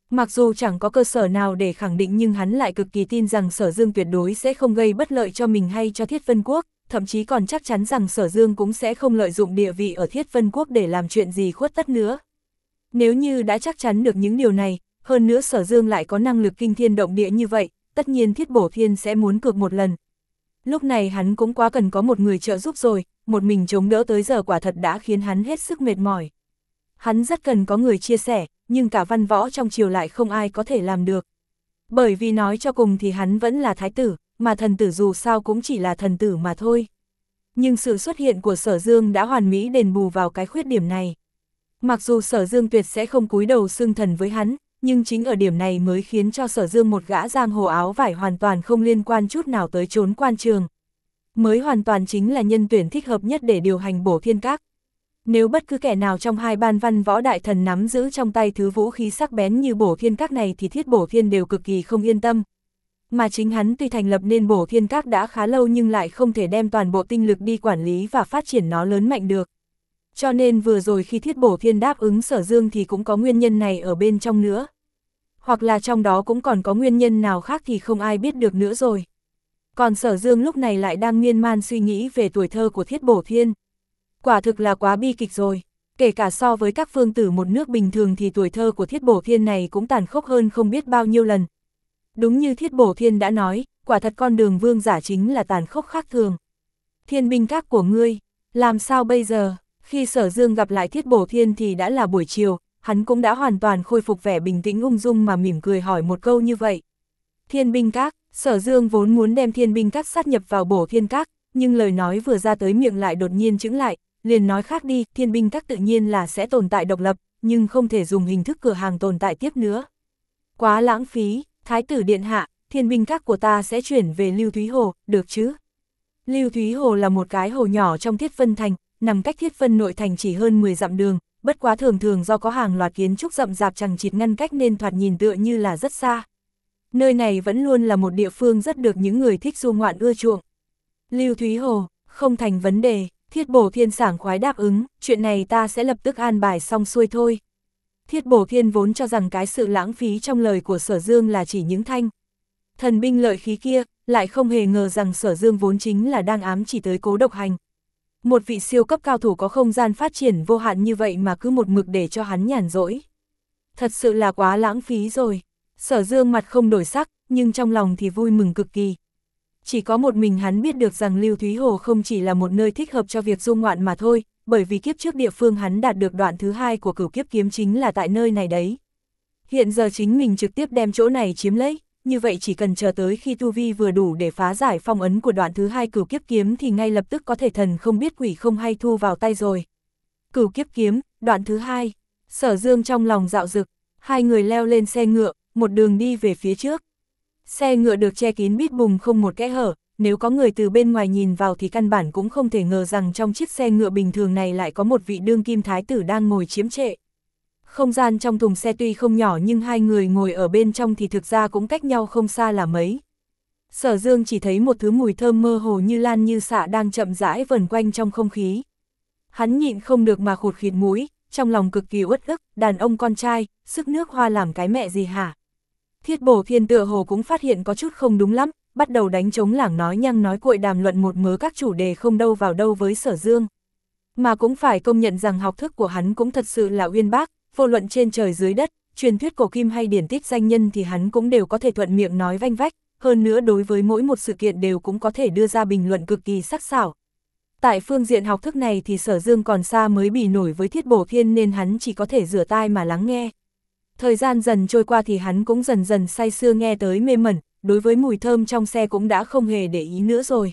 [SPEAKER 1] Mặc dù chẳng có cơ sở nào để khẳng định nhưng hắn lại cực kỳ tin rằng Sở Dương tuyệt đối sẽ không gây bất lợi cho mình hay cho Thiết Vân Quốc, thậm chí còn chắc chắn rằng Sở Dương cũng sẽ không lợi dụng địa vị ở Thiết Vân Quốc để làm chuyện gì khuất tất nữa. Nếu như đã chắc chắn được những điều này, hơn nữa Sở Dương lại có năng lực kinh thiên động địa như vậy, tất nhiên Thiết Bổ Thiên sẽ muốn cược một lần. Lúc này hắn cũng quá cần có một người trợ giúp rồi, một mình chống đỡ tới giờ quả thật đã khiến hắn hết sức mệt mỏi. Hắn rất cần có người chia sẻ, nhưng cả văn võ trong triều lại không ai có thể làm được. Bởi vì nói cho cùng thì hắn vẫn là thái tử, mà thần tử dù sao cũng chỉ là thần tử mà thôi. Nhưng sự xuất hiện của Sở Dương đã hoàn mỹ đền bù vào cái khuyết điểm này. Mặc dù Sở Dương tuyệt sẽ không cúi đầu xưng thần với hắn, nhưng chính ở điểm này mới khiến cho Sở Dương một gã giang hồ áo vải hoàn toàn không liên quan chút nào tới trốn quan trường. Mới hoàn toàn chính là nhân tuyển thích hợp nhất để điều hành Bổ Thiên Các. Nếu bất cứ kẻ nào trong hai ban văn võ đại thần nắm giữ trong tay thứ vũ khí sắc bén như Bổ Thiên Các này thì Thiết Bổ Thiên đều cực kỳ không yên tâm. Mà chính hắn tuy thành lập nên Bổ Thiên Các đã khá lâu nhưng lại không thể đem toàn bộ tinh lực đi quản lý và phát triển nó lớn mạnh được. Cho nên vừa rồi khi Thiết Bổ Thiên đáp ứng Sở Dương thì cũng có nguyên nhân này ở bên trong nữa. Hoặc là trong đó cũng còn có nguyên nhân nào khác thì không ai biết được nữa rồi. Còn Sở Dương lúc này lại đang miên man suy nghĩ về tuổi thơ của Thiết Bổ Thiên. Quả thực là quá bi kịch rồi. Kể cả so với các vương tử một nước bình thường thì tuổi thơ của Thiết Bổ Thiên này cũng tàn khốc hơn không biết bao nhiêu lần. Đúng như Thiết Bổ Thiên đã nói, quả thật con đường vương giả chính là tàn khốc khác thường. Thiên binh các của ngươi, làm sao bây giờ? Khi Sở Dương gặp lại Thiết Bổ Thiên thì đã là buổi chiều, hắn cũng đã hoàn toàn khôi phục vẻ bình tĩnh ung dung mà mỉm cười hỏi một câu như vậy. Thiên binh các, Sở Dương vốn muốn đem thiên binh các sát nhập vào Bổ Thiên Các, nhưng lời nói vừa ra tới miệng lại đột nhiên chững lại, liền nói khác đi, thiên binh các tự nhiên là sẽ tồn tại độc lập, nhưng không thể dùng hình thức cửa hàng tồn tại tiếp nữa. Quá lãng phí, Thái tử điện hạ, thiên binh các của ta sẽ chuyển về Lưu Thúy Hồ, được chứ? Lưu Thúy Hồ là một cái hồ nhỏ trong Thiết Vân Thành, nằm cách Thiết Vân nội thành chỉ hơn mười dặm đường, bất quá thường thường do có hàng loạt kiến trúc rậm rạp chằng chịt ngăn cách nên thoạt nhìn tựa như là rất xa. Nơi này vẫn luôn là một địa phương rất được những người thích du ngoạn ưa chuộng. Lưu Thúy Hồ, không thành vấn đề, Thiết Bổ Thiên sảng khoái đáp ứng, chuyện này ta sẽ lập tức an bài xong xuôi thôi. Thiết Bổ Thiên vốn cho rằng cái sự lãng phí trong lời của Sở Dương là chỉ những thanh thần binh lợi khí kia, lại không hề ngờ rằng Sở Dương vốn chính là đang ám chỉ tới Cố Độc Hành. Một vị siêu cấp cao thủ có không gian phát triển vô hạn như vậy mà cứ một mực để cho hắn nhàn rỗi. Thật sự là quá lãng phí rồi. Sở Dương mặt không đổi sắc, nhưng trong lòng thì vui mừng cực kỳ. Chỉ có một mình hắn biết được rằng Lưu Thúy Hồ không chỉ là một nơi thích hợp cho việc du ngoạn mà thôi, bởi vì kiếp trước địa phương hắn đạt được đoạn thứ hai của Cửu Kiếp Kiếm chính là tại nơi này đấy. Hiện giờ chính mình trực tiếp đem chỗ này chiếm lấy, như vậy chỉ cần chờ tới khi tu vi vừa đủ để phá giải phong ấn của đoạn thứ hai Cửu Kiếp Kiếm thì ngay lập tức có thể thần không biết quỷ không hay thu vào tay rồi. Cửu Kiếp Kiếm, đoạn thứ hai, Sở Dương trong lòng dạo dực, hai người leo lên xe ngựa, một đường đi về phía trước. Xe ngựa được che kín bít bùng không một kẽ hở, nếu có người từ bên ngoài nhìn vào thì căn bản cũng không thể ngờ rằng trong chiếc xe ngựa bình thường này lại có một vị đương kim thái tử đang ngồi chiếm trệ. Không gian trong thùng xe tuy không nhỏ nhưng hai người ngồi ở bên trong thì thực ra cũng cách nhau không xa là mấy. Sở Dương chỉ thấy một thứ mùi thơm mơ hồ như lan như xạ đang chậm rãi vần quanh trong không khí. Hắn nhịn không được mà khụt khịt mũi, trong lòng cực kỳ uất ức, đàn ông con trai, sức nước hoa làm cái mẹ gì hả? Thiết Bổ Thiên tựa hồ cũng phát hiện có chút không đúng lắm, bắt đầu đánh trống lảng nói nhăng nói cuội đàm luận một mớ các chủ đề không đâu vào đâu với Sở Dương. Mà cũng phải công nhận rằng học thức của hắn cũng thật sự là uyên bác, vô luận trên trời dưới đất, truyền thuyết cổ kim hay điển tích danh nhân thì hắn cũng đều có thể thuận miệng nói vanh vách, hơn nữa đối với mỗi một sự kiện đều cũng có thể đưa ra bình luận cực kỳ sắc sảo. Tại phương diện học thức này thì Sở Dương còn xa mới bì nổi với Thiết Bổ Thiên nên hắn chỉ có thể rửa tai mà lắng nghe. Thời gian dần trôi qua thì hắn cũng dần dần say sưa nghe tới mê mẩn, đối với mùi thơm trong xe cũng đã không hề để ý nữa rồi.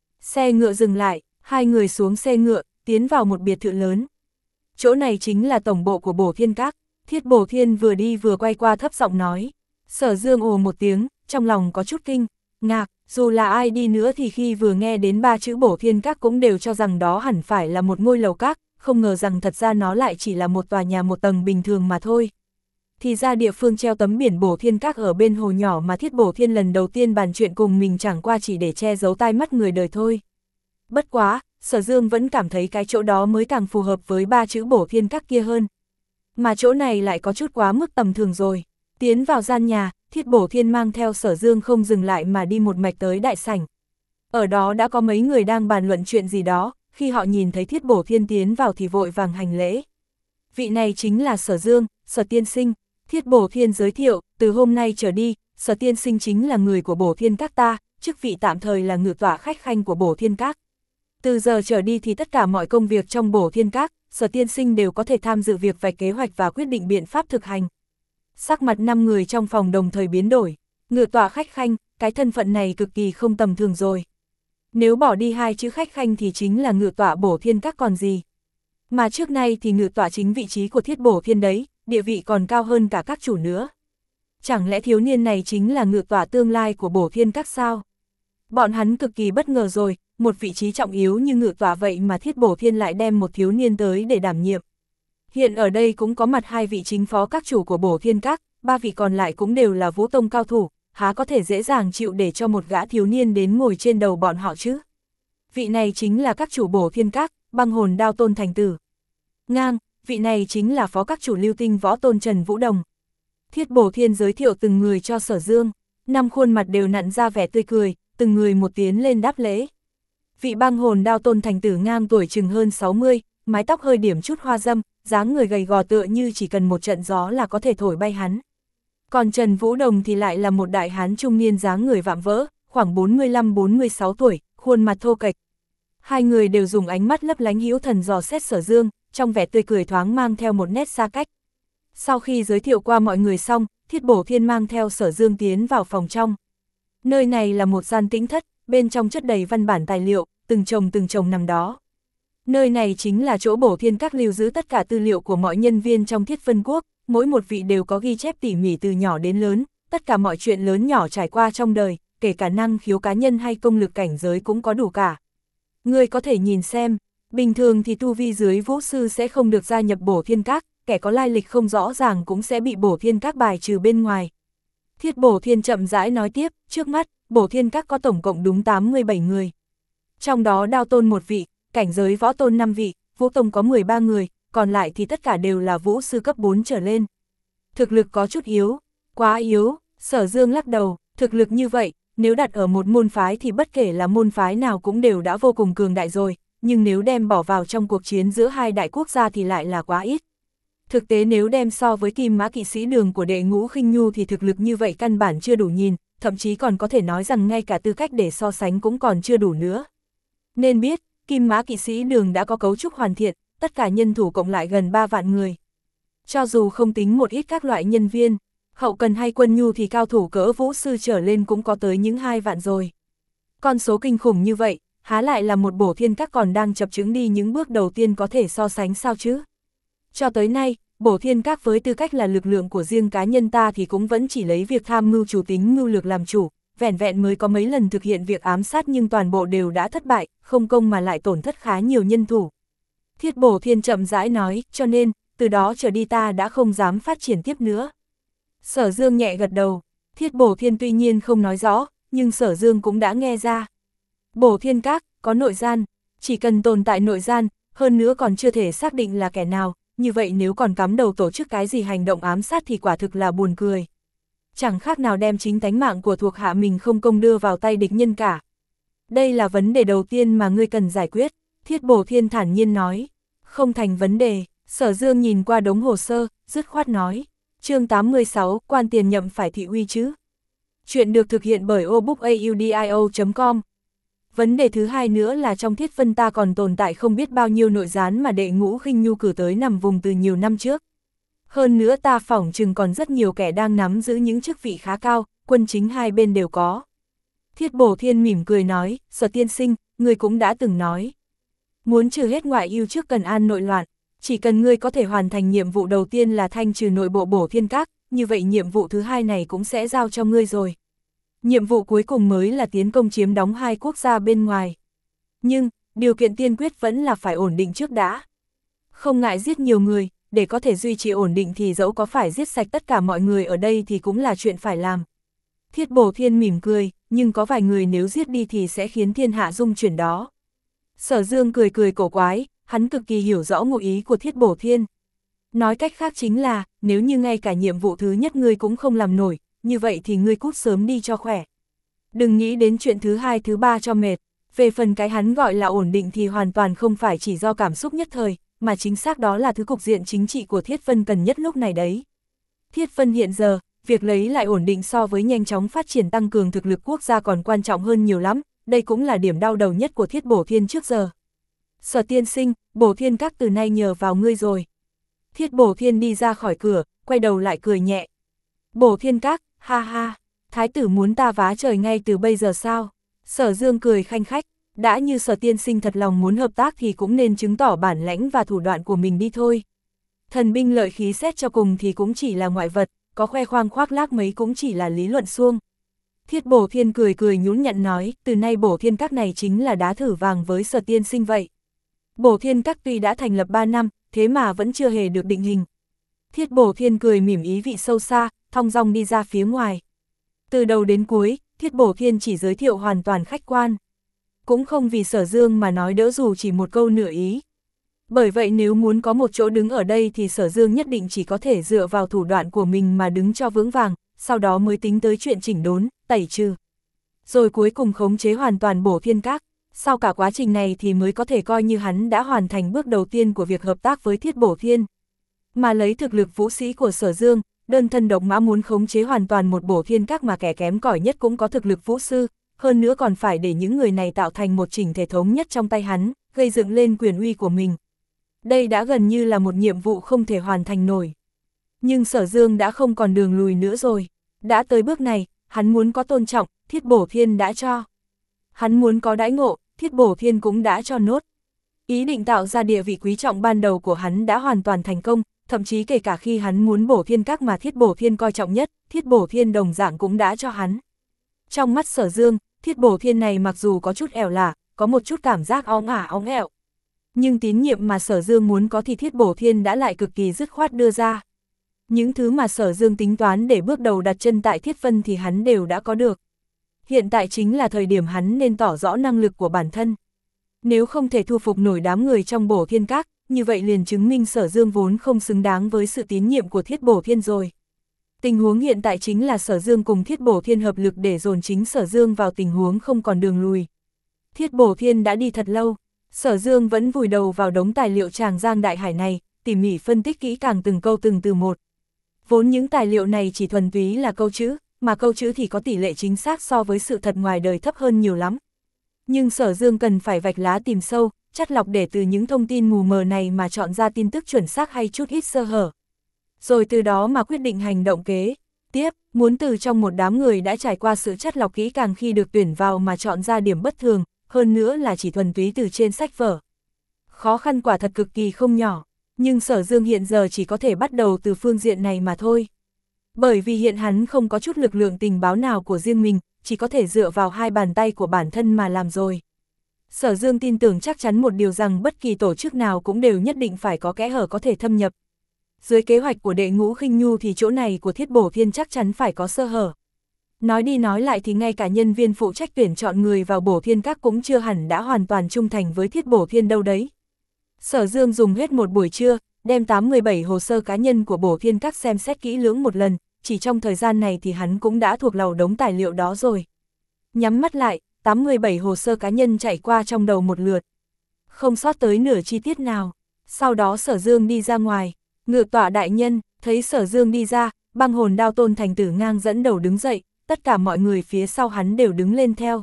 [SPEAKER 1] Xe ngựa dừng lại, hai người xuống xe ngựa, tiến vào một biệt thự lớn. Chỗ này chính là tổng bộ của Bổ Thiên Các. Thiết Bổ Thiên vừa đi vừa quay qua thấp giọng nói. Sở Dương ồ một tiếng, trong lòng có chút kinh ngạc, dù là ai đi nữa thì khi vừa nghe đến ba chữ Bổ Thiên Các cũng đều cho rằng đó hẳn phải là một ngôi lầu các, không ngờ rằng thật ra nó lại chỉ là một tòa nhà một tầng bình thường mà thôi. Thì ra địa phương treo tấm biển Bổ Thiên Các ở bên hồ nhỏ mà Thiết Bổ Thiên lần đầu tiên bàn chuyện cùng mình chẳng qua chỉ để che giấu tai mắt người đời thôi. Bất quá, Sở Dương vẫn cảm thấy cái chỗ đó mới càng phù hợp với ba chữ Bổ Thiên Các kia hơn. Mà chỗ này lại có chút quá mức tầm thường rồi. Tiến vào gian nhà, Thiết Bổ Thiên mang theo Sở Dương không dừng lại mà đi một mạch tới đại sảnh. Ở đó đã có mấy người đang bàn luận chuyện gì đó, khi họ nhìn thấy Thiết Bổ Thiên tiến vào thì vội vàng hành lễ. Vị này chính là Sở Dương, Sở tiên sinh. Thiết Bổ Thiên giới thiệu, từ hôm nay trở đi, Sở tiên sinh chính là người của Bổ Thiên Các ta, chức vị tạm thời là ngự tọa khách khanh của Bổ Thiên Các. Từ giờ trở đi thì tất cả mọi công việc trong Bổ Thiên Các, Sở tiên sinh đều có thể tham dự việc vạch kế hoạch và quyết định biện pháp thực hành. Sắc mặt năm người trong phòng đồng thời biến đổi. Ngự tọa khách khanh, cái thân phận này cực kỳ không tầm thường rồi. Nếu bỏ đi hai chữ khách khanh thì chính là ngự tọa Bổ Thiên Các còn gì. Mà trước nay thì ngự tọa chính vị trí của Thiết Bổ Thiên đấy, địa vị còn cao hơn cả các chủ nữa. Chẳng lẽ thiếu niên này chính là ngự tọa tương lai của Bổ Thiên Các sao? Bọn hắn cực kỳ bất ngờ rồi, một vị trí trọng yếu như ngự tọa vậy mà Thiết Bổ Thiên lại đem một thiếu niên tới để đảm nhiệm. Hiện ở đây cũng có mặt hai vị chính phó các chủ của Bổ Thiên Các, ba vị còn lại cũng đều là vũ tông cao thủ, há có thể dễ dàng chịu để cho một gã thiếu niên đến ngồi trên đầu bọn họ chứ? Vị này chính là các chủ Bổ Thiên Các, Băng Hồn Đao Tôn Thành Tử. Ngang, vị này chính là phó các chủ Lưu Tinh Võ Tôn Trần Vũ Đồng. Thiết Bổ Thiên giới thiệu từng người cho Sở Dương, năm khuôn mặt đều nặn ra vẻ tươi cười, từng người một tiến lên đáp lễ. Vị Băng Hồn Đao Tôn Thành Tử ngang tuổi chừng hơn sáu mươi, mái tóc hơi điểm chút hoa dâm, dáng người gầy gò tựa như chỉ cần một trận gió là có thể thổi bay hắn. Còn Trần Vũ Đồng thì lại là một đại hán trung niên dáng người vạm vỡ, khoảng bốn mươi lăm bốn mươi sáu tuổi, khuôn mặt thô kệch. Hai người đều dùng ánh mắt lấp lánh hữu thần dò xét Sở Dương, trong vẻ tươi cười thoáng mang theo một nét xa cách. Sau khi giới thiệu qua mọi người xong, Thiết Bổ Thiên mang theo Sở Dương tiến vào phòng trong. Nơi này là một gian tĩnh thất, bên trong chất đầy văn bản tài liệu, từng chồng từng chồng nằm đó. Nơi này chính là chỗ Bổ Thiên Các lưu giữ tất cả tư liệu của mọi nhân viên trong Thiết Vân Quốc, mỗi một vị đều có ghi chép tỉ mỉ từ nhỏ đến lớn, tất cả mọi chuyện lớn nhỏ trải qua trong đời, kể cả năng khiếu cá nhân hay công lực cảnh giới cũng có đủ cả. Ngươi có thể nhìn xem, bình thường thì tu vi dưới vũ sư sẽ không được gia nhập Bổ Thiên Các, kẻ có lai lịch không rõ ràng cũng sẽ bị Bổ Thiên Các bài trừ bên ngoài. Thiết Bổ Thiên chậm rãi nói tiếp, trước mắt, Bổ Thiên Các có tổng cộng đúng tám mươi bảy người. Trong đó Đao Tôn một vị, cảnh giới Võ Tôn năm vị, Vũ Tông có mười ba người, còn lại thì tất cả đều là vũ sư cấp bốn trở lên. Thực lực có chút yếu, quá yếu, Sở Dương lắc đầu, thực lực như vậy, nếu đặt ở một môn phái thì bất kể là môn phái nào cũng đều đã vô cùng cường đại rồi, nhưng nếu đem bỏ vào trong cuộc chiến giữa hai đại quốc gia thì lại là quá ít. Thực tế nếu đem so với Kim Mã Kỵ Sĩ Đường của Đệ Ngũ Khinh Nhu thì thực lực như vậy căn bản chưa đủ nhìn, thậm chí còn có thể nói rằng ngay cả tư cách để so sánh cũng còn chưa đủ nữa. Nên biết, Kim Mã Kỵ Sĩ Đường đã có cấu trúc hoàn thiện, tất cả nhân thủ cộng lại gần ba vạn người. Cho dù không tính một ít các loại nhân viên, hậu cần hay quân nhu thì cao thủ cỡ vũ sư trở lên cũng có tới những hai vạn rồi. Con số kinh khủng như vậy, há lại là một Bổ Thiên Các còn đang chập chững đi những bước đầu tiên có thể so sánh sao chứ? Cho tới nay, Bổ Thiên Các với tư cách là lực lượng của riêng cá nhân ta thì cũng vẫn chỉ lấy việc tham mưu chủ tính mưu lược làm chủ, vẻn vẹn mới có mấy lần thực hiện việc ám sát nhưng toàn bộ đều đã thất bại, không công mà lại tổn thất khá nhiều nhân thủ. Thiết Bổ Thiên chậm rãi nói, cho nên, từ đó trở đi ta đã không dám phát triển tiếp nữa. Sở Dương nhẹ gật đầu, Thiết Bổ Thiên tuy nhiên không nói rõ, nhưng Sở Dương cũng đã nghe ra. Bổ Thiên Các, có nội gian, chỉ cần tồn tại nội gian, hơn nữa còn chưa thể xác định là kẻ nào, như vậy nếu còn cắm đầu tổ chức cái gì hành động ám sát thì quả thực là buồn cười. Chẳng khác nào đem chính tánh mạng của thuộc hạ mình không công đưa vào tay địch nhân cả. Đây là vấn đề đầu tiên mà ngươi cần giải quyết, Thiết Bổ Thiên thản nhiên nói. Không thành vấn đề, Sở Dương nhìn qua đống hồ sơ, dứt khoát nói. Chương tám mươi sáu, quan tiền nhậm phải thị uy chứ. Chuyện được thực hiện bởi obookaudio chấm com. Vấn đề thứ hai nữa là trong Thiết Vân ta còn tồn tại không biết bao nhiêu nội gián mà Đệ Ngũ Khinh Nhu cử tới nằm vùng từ nhiều năm trước. Hơn nữa ta phỏng chừng còn rất nhiều kẻ đang nắm giữ những chức vị khá cao, quân chính hai bên đều có. Thiết Bổ Thiên mỉm cười nói, Sở tiên sinh, ngươi cũng đã từng nói. Muốn trừ hết ngoại ưu trước cần an nội loạn, chỉ cần ngươi có thể hoàn thành nhiệm vụ đầu tiên là thanh trừ nội bộ Bổ Thiên Các, như vậy nhiệm vụ thứ hai này cũng sẽ giao cho ngươi rồi. Nhiệm vụ cuối cùng mới là tiến công chiếm đóng hai quốc gia bên ngoài. Nhưng, điều kiện tiên quyết vẫn là phải ổn định trước đã. Không ngại giết nhiều người, để có thể duy trì ổn định thì dẫu có phải giết sạch tất cả mọi người ở đây thì cũng là chuyện phải làm. Thiết Bổ Thiên mỉm cười, nhưng có vài người nếu giết đi thì sẽ khiến thiên hạ rung chuyển đó. Sở Dương cười cười cổ quái, hắn cực kỳ hiểu rõ ngụ ý của Thiết Bổ Thiên. Nói cách khác chính là, nếu như ngay cả nhiệm vụ thứ nhất ngươi cũng không làm nổi, như vậy thì ngươi cút sớm đi cho khỏe. Đừng nghĩ đến chuyện thứ hai thứ ba cho mệt, về phần cái hắn gọi là ổn định thì hoàn toàn không phải chỉ do cảm xúc nhất thời, mà chính xác đó là thứ cục diện chính trị của Thiết Vân cần nhất lúc này đấy. Thiết Vân hiện giờ, việc lấy lại ổn định so với nhanh chóng phát triển tăng cường thực lực quốc gia còn quan trọng hơn nhiều lắm, đây cũng là điểm đau đầu nhất của Thiết Bổ Thiên trước giờ. Sở tiên sinh, Bổ Thiên các từ nay nhờ vào ngươi rồi. Thiết Bổ Thiên đi ra khỏi cửa, quay đầu lại cười nhẹ. Bổ Thiên các, ha ha, thái tử muốn ta vá trời ngay từ bây giờ sao? Sở Dương cười khanh khách, đã như Sở tiên sinh thật lòng muốn hợp tác thì cũng nên chứng tỏ bản lãnh và thủ đoạn của mình đi thôi. Thần binh lợi khí xét cho cùng thì cũng chỉ là ngoại vật, có khoe khoang khoác lác mấy cũng chỉ là lý luận suông. Thiết Bổ Thiên cười cười nhún nhặn nói, từ nay Bổ Thiên các này chính là đá thử vàng với Sở tiên sinh vậy. Bổ Thiên các tuy đã thành lập ba năm, thế mà vẫn chưa hề được định hình. Thiết Bổ Thiên cười mỉm ý vị sâu xa, thong dong đi ra phía ngoài. Từ đầu đến cuối, Thiết Bổ Thiên chỉ giới thiệu hoàn toàn khách quan. Cũng không vì Sở Dương mà nói đỡ dù chỉ một câu nửa ý. Bởi vậy nếu muốn có một chỗ đứng ở đây thì Sở Dương nhất định chỉ có thể dựa vào thủ đoạn của mình mà đứng cho vững vàng, sau đó mới tính tới chuyện chỉnh đốn, tẩy trừ. Rồi cuối cùng khống chế hoàn toàn Bổ Thiên các. Sau cả quá trình này thì mới có thể coi như hắn đã hoàn thành bước đầu tiên của việc hợp tác với Thiết Bổ Thiên. Mà lấy thực lực vũ sĩ của Sở Dương, đơn thân độc mã muốn khống chế hoàn toàn một Bổ Thiên các mà kẻ kém cỏi nhất cũng có thực lực vũ sư, hơn nữa còn phải để những người này tạo thành một chỉnh thể thống nhất trong tay hắn, gây dựng lên quyền uy của mình. Đây đã gần như là một nhiệm vụ không thể hoàn thành nổi. Nhưng Sở Dương đã không còn đường lùi nữa rồi. Đã tới bước này, hắn muốn có tôn trọng, Thiết Bổ Thiên đã cho. Hắn muốn có đãi ngộ, Thiết Bổ Thiên cũng đã cho nốt. Ý định tạo ra địa vị quý trọng ban đầu của hắn đã hoàn toàn thành công, thậm chí kể cả khi hắn muốn Bổ Thiên các mà Thiết Bổ Thiên coi trọng nhất, Thiết Bổ Thiên đồng dạng cũng đã cho hắn. Trong mắt Sở Dương, Thiết Bổ Thiên này mặc dù có chút ẻo lả, có một chút cảm giác óng ả óng ẹo. Nhưng tín nhiệm mà Sở Dương muốn có thì Thiết Bổ Thiên đã lại cực kỳ dứt khoát đưa ra. Những thứ mà Sở Dương tính toán để bước đầu đặt chân tại Thiết Vân thì hắn đều đã có được. Hiện tại chính là thời điểm hắn nên tỏ rõ năng lực của bản thân. Nếu không thể thu phục nổi đám người trong Bổ Thiên các, như vậy liền chứng minh Sở Dương vốn không xứng đáng với sự tín nhiệm của Thiết Bổ Thiên rồi. Tình huống hiện tại chính là Sở Dương cùng Thiết Bổ Thiên hợp lực để dồn chính Sở Dương vào tình huống không còn đường lùi. Thiết Bổ Thiên đã đi thật lâu, Sở Dương vẫn vùi đầu vào đống tài liệu Tràng Giang Đại Hải này, tỉ mỉ phân tích kỹ càng từng câu từng từ một. Vốn những tài liệu này chỉ thuần túy là câu chữ, mà câu chữ thì có tỷ lệ chính xác so với sự thật ngoài đời thấp hơn nhiều lắm. Nhưng Sở Dương cần phải vạch lá tìm sâu, chắt lọc để từ những thông tin mù mờ này mà chọn ra tin tức chuẩn xác hay chút ít sơ hở. Rồi từ đó mà quyết định hành động kế tiếp, muốn từ trong một đám người đã trải qua sự chắt lọc kỹ càng khi được tuyển vào mà chọn ra điểm bất thường, hơn nữa là chỉ thuần túy từ trên sách vở. Khó khăn quả thật cực kỳ không nhỏ, nhưng Sở Dương hiện giờ chỉ có thể bắt đầu từ phương diện này mà thôi. Bởi vì hiện hắn không có chút lực lượng tình báo nào của riêng mình, chỉ có thể dựa vào hai bàn tay của bản thân mà làm rồi. Sở Dương tin tưởng chắc chắn một điều rằng bất kỳ tổ chức nào cũng đều nhất định phải có kẽ hở có thể thâm nhập. Dưới kế hoạch của Đệ Ngũ Khinh Nhu thì chỗ này của Thiết Bổ Thiên chắc chắn phải có sơ hở. Nói đi nói lại thì ngay cả nhân viên phụ trách tuyển chọn người vào Bổ Thiên các cũng chưa hẳn đã hoàn toàn trung thành với Thiết Bổ Thiên đâu đấy. Sở Dương dùng hết một buổi trưa, đem tám mươi bảy hồ sơ cá nhân của Bổ Thiên các xem xét kỹ lưỡng một lần, chỉ trong thời gian này thì hắn cũng đã thuộc lầu đống tài liệu đó rồi. Nhắm mắt lại, tám mươi bảy hồ sơ cá nhân chạy qua trong đầu một lượt. Không sót tới nửa chi tiết nào. Sau đó Sở Dương đi ra ngoài, ngự tọa đại nhân, thấy Sở Dương đi ra, Băng Hồn Đao Tôn thành tử ngang dẫn đầu đứng dậy, tất cả mọi người phía sau hắn đều đứng lên theo.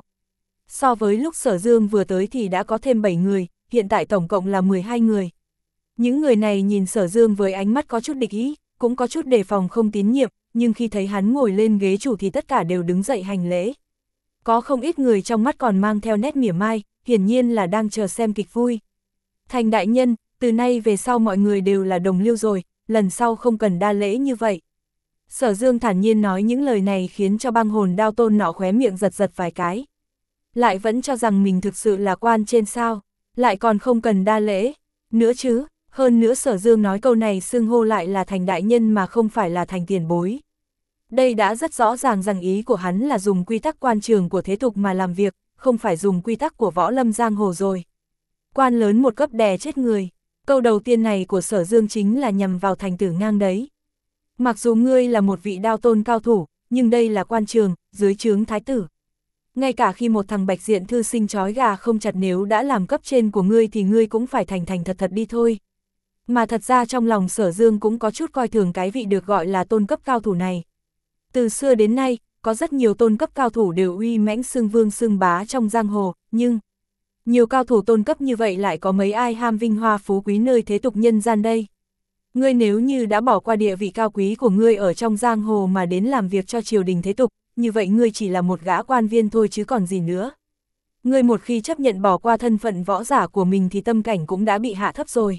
[SPEAKER 1] So với lúc Sở Dương vừa tới thì đã có thêm bảy người, hiện tại tổng cộng là mười hai người. Những người này nhìn Sở Dương với ánh mắt có chút địch ý, cũng có chút đề phòng không tín nhiệm, nhưng khi thấy hắn ngồi lên ghế chủ thì tất cả đều đứng dậy hành lễ. Có không ít người trong mắt còn mang theo nét mỉa mai, hiển nhiên là đang chờ xem kịch vui. Thành đại nhân, từ nay về sau mọi người đều là đồng liêu rồi, lần sau không cần đa lễ như vậy. Sở Dương thản nhiên nói những lời này khiến cho Băng Hồn Đao Tôn nọ khóe miệng giật giật vài cái. Lại vẫn cho rằng mình thực sự là quan trên sao, lại còn không cần đa lễ, nữa chứ, hơn nữa Sở Dương nói câu này xưng hô lại là thành đại nhân mà không phải là thành tiền bối. Đây đã rất rõ ràng rằng ý của hắn là dùng quy tắc quan trường của thế tục mà làm việc, không phải dùng quy tắc của võ lâm giang hồ rồi. Quan lớn một cấp đè chết người. Câu đầu tiên này của Sở Dương chính là nhằm vào Thành Tử Ngang đấy. Mặc dù ngươi là một vị đao tôn cao thủ, nhưng đây là quan trường, dưới trướng thái tử. Ngay cả khi một thằng bạch diện thư sinh trói gà không chặt, nếu đã làm cấp trên của ngươi thì ngươi cũng phải thành thành thật thật đi thôi. Mà thật ra trong lòng Sở Dương cũng có chút coi thường cái vị được gọi là tôn cấp cao thủ này. Từ xưa đến nay, có rất nhiều tôn cấp cao thủ đều uy mãnh xưng vương xưng bá trong giang hồ, nhưng nhiều cao thủ tôn cấp như vậy lại có mấy ai ham vinh hoa phú quý nơi thế tục nhân gian đây. Ngươi nếu như đã bỏ qua địa vị cao quý của ngươi ở trong giang hồ mà đến làm việc cho triều đình thế tục, như vậy ngươi chỉ là một gã quan viên thôi chứ còn gì nữa. Ngươi một khi chấp nhận bỏ qua thân phận võ giả của mình thì tâm cảnh cũng đã bị hạ thấp rồi.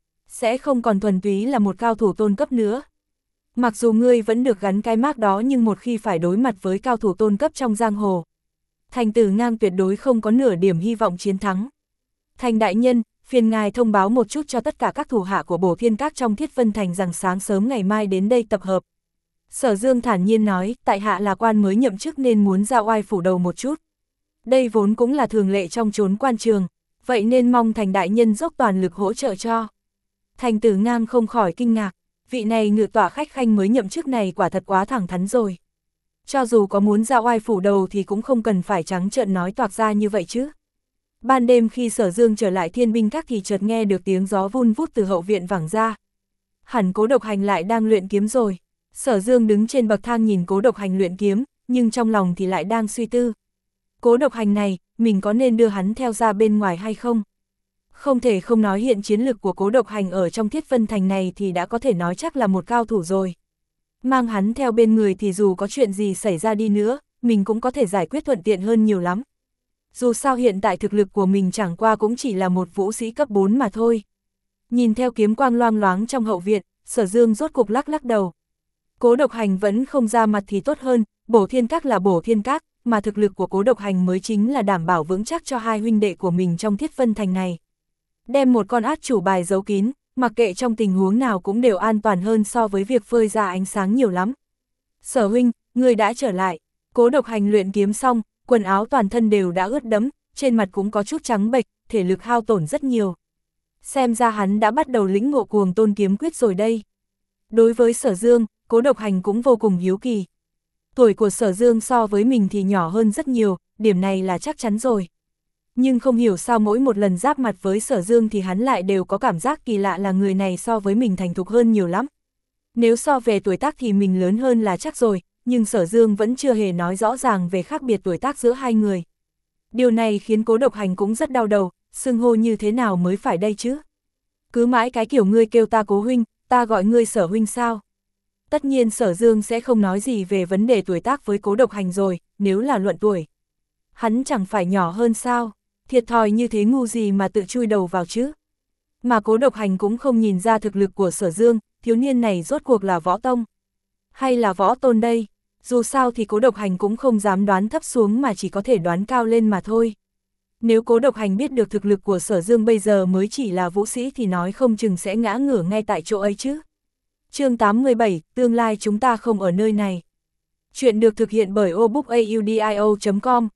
[SPEAKER 1] Sẽ không còn thuần túy là một cao thủ tôn cấp nữa. Mặc dù ngươi vẫn được gắn cái mác đó, nhưng một khi phải đối mặt với cao thủ tôn cấp trong giang hồ, Thành Tử Ngang tuyệt đối không có nửa điểm hy vọng chiến thắng. Thành đại nhân, phiền ngài thông báo một chút cho tất cả các thủ hạ của Bổ Thiên Các trong Thiết Vân Thành rằng sáng sớm ngày mai đến đây tập hợp. Sở Dương thản nhiên nói, tại hạ là quan mới nhậm chức nên muốn ra oai phủ đầu một chút. Đây vốn cũng là thường lệ trong chốn quan trường, vậy nên mong Thành đại nhân dốc toàn lực hỗ trợ cho. Thành Tử Ngang không khỏi kinh ngạc, vị này ngự tọa khách khanh mới nhậm chức này quả thật quá thẳng thắn rồi. Cho dù có muốn ra oai phủ đầu thì cũng không cần phải trắng trợn nói toạc ra như vậy chứ. Ban đêm khi Sở Dương trở lại Thiên Binh Các thì chợt nghe được tiếng gió vun vút từ hậu viện vẳng ra. Hẳn Cố Độc Hành lại đang luyện kiếm rồi. Sở Dương đứng trên bậc thang nhìn Cố Độc Hành luyện kiếm, nhưng trong lòng thì lại đang suy tư. Cố Độc Hành này, mình có nên đưa hắn theo ra bên ngoài hay không? Không thể không nói hiện chiến lực của Cố Độc Hành ở trong Thiết Vân Thành này thì đã có thể nói chắc là một cao thủ rồi. Mang hắn theo bên người thì dù có chuyện gì xảy ra đi nữa, mình cũng có thể giải quyết thuận tiện hơn nhiều lắm. Dù sao hiện tại thực lực của mình chẳng qua cũng chỉ là một vũ sĩ cấp bốn mà thôi. Nhìn theo kiếm quang loang loáng trong hậu viện, Sở Dương rốt cục lắc lắc đầu. Cố Độc Hành vẫn không ra mặt thì tốt hơn, Bổ Thiên Các là Bổ Thiên Các, mà thực lực của Cố Độc Hành mới chính là đảm bảo vững chắc cho hai huynh đệ của mình trong Thiết Vân Thành này. Đem một con át chủ bài giấu kín, mặc kệ trong tình huống nào cũng đều an toàn hơn so với việc phơi ra ánh sáng nhiều lắm. Sở huynh, người đã trở lại. Cố Độc Hành luyện kiếm xong, quần áo toàn thân đều đã ướt đẫm, trên mặt cũng có chút trắng bệch, thể lực hao tổn rất nhiều. Xem ra hắn đã bắt đầu lĩnh ngộ Cuồng Tôn kiếm quyết rồi đây. Đối với Sở Dương, Cố Độc Hành cũng vô cùng hiếu kỳ. Tuổi của Sở Dương so với mình thì nhỏ hơn rất nhiều, điểm này là chắc chắn rồi. Nhưng không hiểu sao mỗi một lần giáp mặt với Sở Dương thì hắn lại đều có cảm giác kỳ lạ là người này so với mình thành thục hơn nhiều lắm. Nếu so về tuổi tác thì mình lớn hơn là chắc rồi, nhưng Sở Dương vẫn chưa hề nói rõ ràng về khác biệt tuổi tác giữa hai người. Điều này khiến Cố Độc Hành cũng rất đau đầu, xưng hô như thế nào mới phải đây chứ? Cứ mãi cái kiểu ngươi kêu ta Cố huynh, ta gọi ngươi Sở huynh sao? Tất nhiên Sở Dương sẽ không nói gì về vấn đề tuổi tác với Cố Độc Hành rồi, nếu là luận tuổi. Hắn chẳng phải nhỏ hơn sao? Thiệt thòi như thế ngu gì mà tự chui đầu vào chứ? Mà Cố Độc Hành cũng không nhìn ra thực lực của Sở Dương, thiếu niên này rốt cuộc là võ tông hay là võ tôn đây? Dù sao thì Cố Độc Hành cũng không dám đoán thấp xuống mà chỉ có thể đoán cao lên mà thôi. Nếu Cố Độc Hành biết được thực lực của Sở Dương bây giờ mới chỉ là vũ sĩ thì nói không chừng sẽ ngã ngửa ngay tại chỗ ấy chứ. Chương tám mươi bảy, tương lai chúng ta không ở nơi này. Chuyện được thực hiện bởi obookaudio chấm com.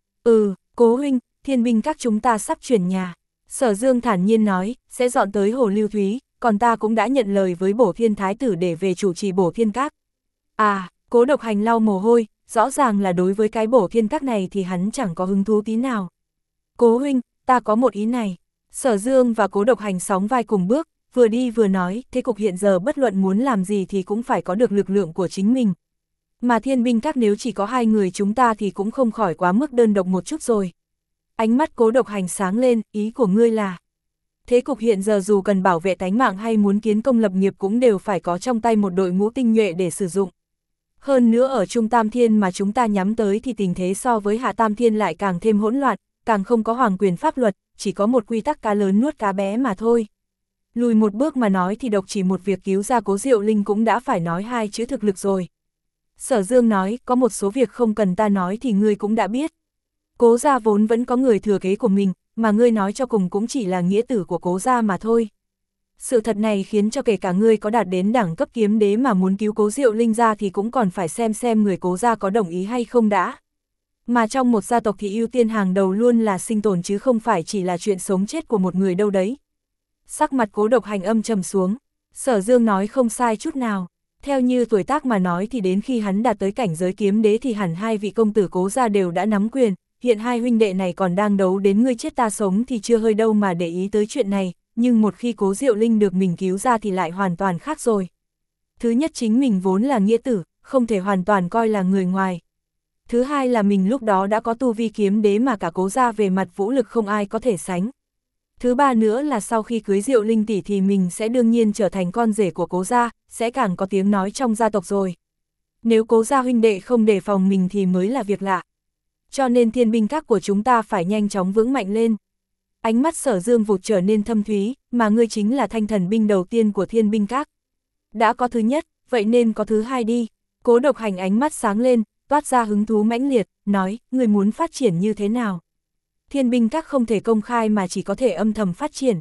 [SPEAKER 1] Ừ, Cố huynh, Thiên Binh Các chúng ta sắp chuyển nhà. Sở Dương thản nhiên nói, sẽ dọn tới Hồ Lưu Thúy, còn ta cũng đã nhận lời với Bổ Thiên Thái tử để về chủ trì Bổ Thiên Các. À, Cố Độc Hành lau mồ hôi, rõ ràng là đối với cái Bổ Thiên Các này thì hắn chẳng có hứng thú tí nào. Cố huynh, ta có một ý này. Sở Dương và Cố Độc Hành sóng vai cùng bước, vừa đi vừa nói, thế cục hiện giờ bất luận muốn làm gì thì cũng phải có được lực lượng của chính mình. Mà Thiên Binh Các nếu chỉ có hai người chúng ta thì cũng không khỏi quá mức đơn độc một chút rồi. Ánh mắt Cố Độc Hành sáng lên, ý của ngươi là. Thế cục hiện giờ dù cần bảo vệ tánh mạng hay muốn kiến công lập nghiệp cũng đều phải có trong tay một đội ngũ tinh nhuệ để sử dụng. Hơn nữa ở Trung Tam Thiên mà chúng ta nhắm tới thì tình thế so với Hạ Tam Thiên lại càng thêm hỗn loạn, càng không có hoàng quyền pháp luật, chỉ có một quy tắc cá lớn nuốt cá bé mà thôi. Lùi một bước mà nói thì độc chỉ một việc cứu ra Cố Diệu Linh cũng đã phải nói hai chữ thực lực rồi. Sở Dương nói, có một số việc không cần ta nói thì ngươi cũng đã biết. Cố gia vốn vẫn có người thừa kế của mình, mà ngươi nói cho cùng cũng chỉ là nghĩa tử của Cố gia mà thôi. Sự thật này khiến cho kể cả ngươi có đạt đến đẳng cấp kiếm đế mà muốn cứu Cố Diệu Linh ra thì cũng còn phải xem xem người Cố gia có đồng ý hay không đã. Mà trong một gia tộc thì ưu tiên hàng đầu luôn là sinh tồn chứ không phải chỉ là chuyện sống chết của một người đâu đấy. Sắc mặt Cố Độc Hành âm trầm xuống, Sở Dương nói không sai chút nào. Theo như tuổi tác mà nói thì đến khi hắn đạt tới cảnh giới kiếm đế thì hẳn hai vị công tử Cố gia đều đã nắm quyền, hiện hai huynh đệ này còn đang đấu đến ngươi chết ta sống thì chưa hơi đâu mà để ý tới chuyện này, nhưng một khi Cố Diệu Linh được mình cứu ra thì lại hoàn toàn khác rồi. Thứ nhất chính mình vốn là nghĩa tử, không thể hoàn toàn coi là người ngoài. Thứ hai là mình lúc đó đã có tu vi kiếm đế mà cả Cố gia về mặt vũ lực không ai có thể sánh. Thứ ba nữa là sau khi cưới Diệu Linh tỷ thì mình sẽ đương nhiên trở thành con rể của Cố gia, sẽ càng có tiếng nói trong gia tộc rồi. Nếu Cố gia huynh đệ không đề phòng mình thì mới là việc lạ. Cho nên thiên binh các của chúng ta phải nhanh chóng vững mạnh lên. Ánh mắt Sở Dương vụt trở nên thâm thúy, mà ngươi chính là thanh thần binh đầu tiên của thiên binh các. Đã có thứ nhất, vậy nên có thứ hai đi. Cố Độc Hành ánh mắt sáng lên, toát ra hứng thú mãnh liệt, nói, ngươi muốn phát triển như thế nào? Thiên binh các không thể công khai mà chỉ có thể âm thầm phát triển.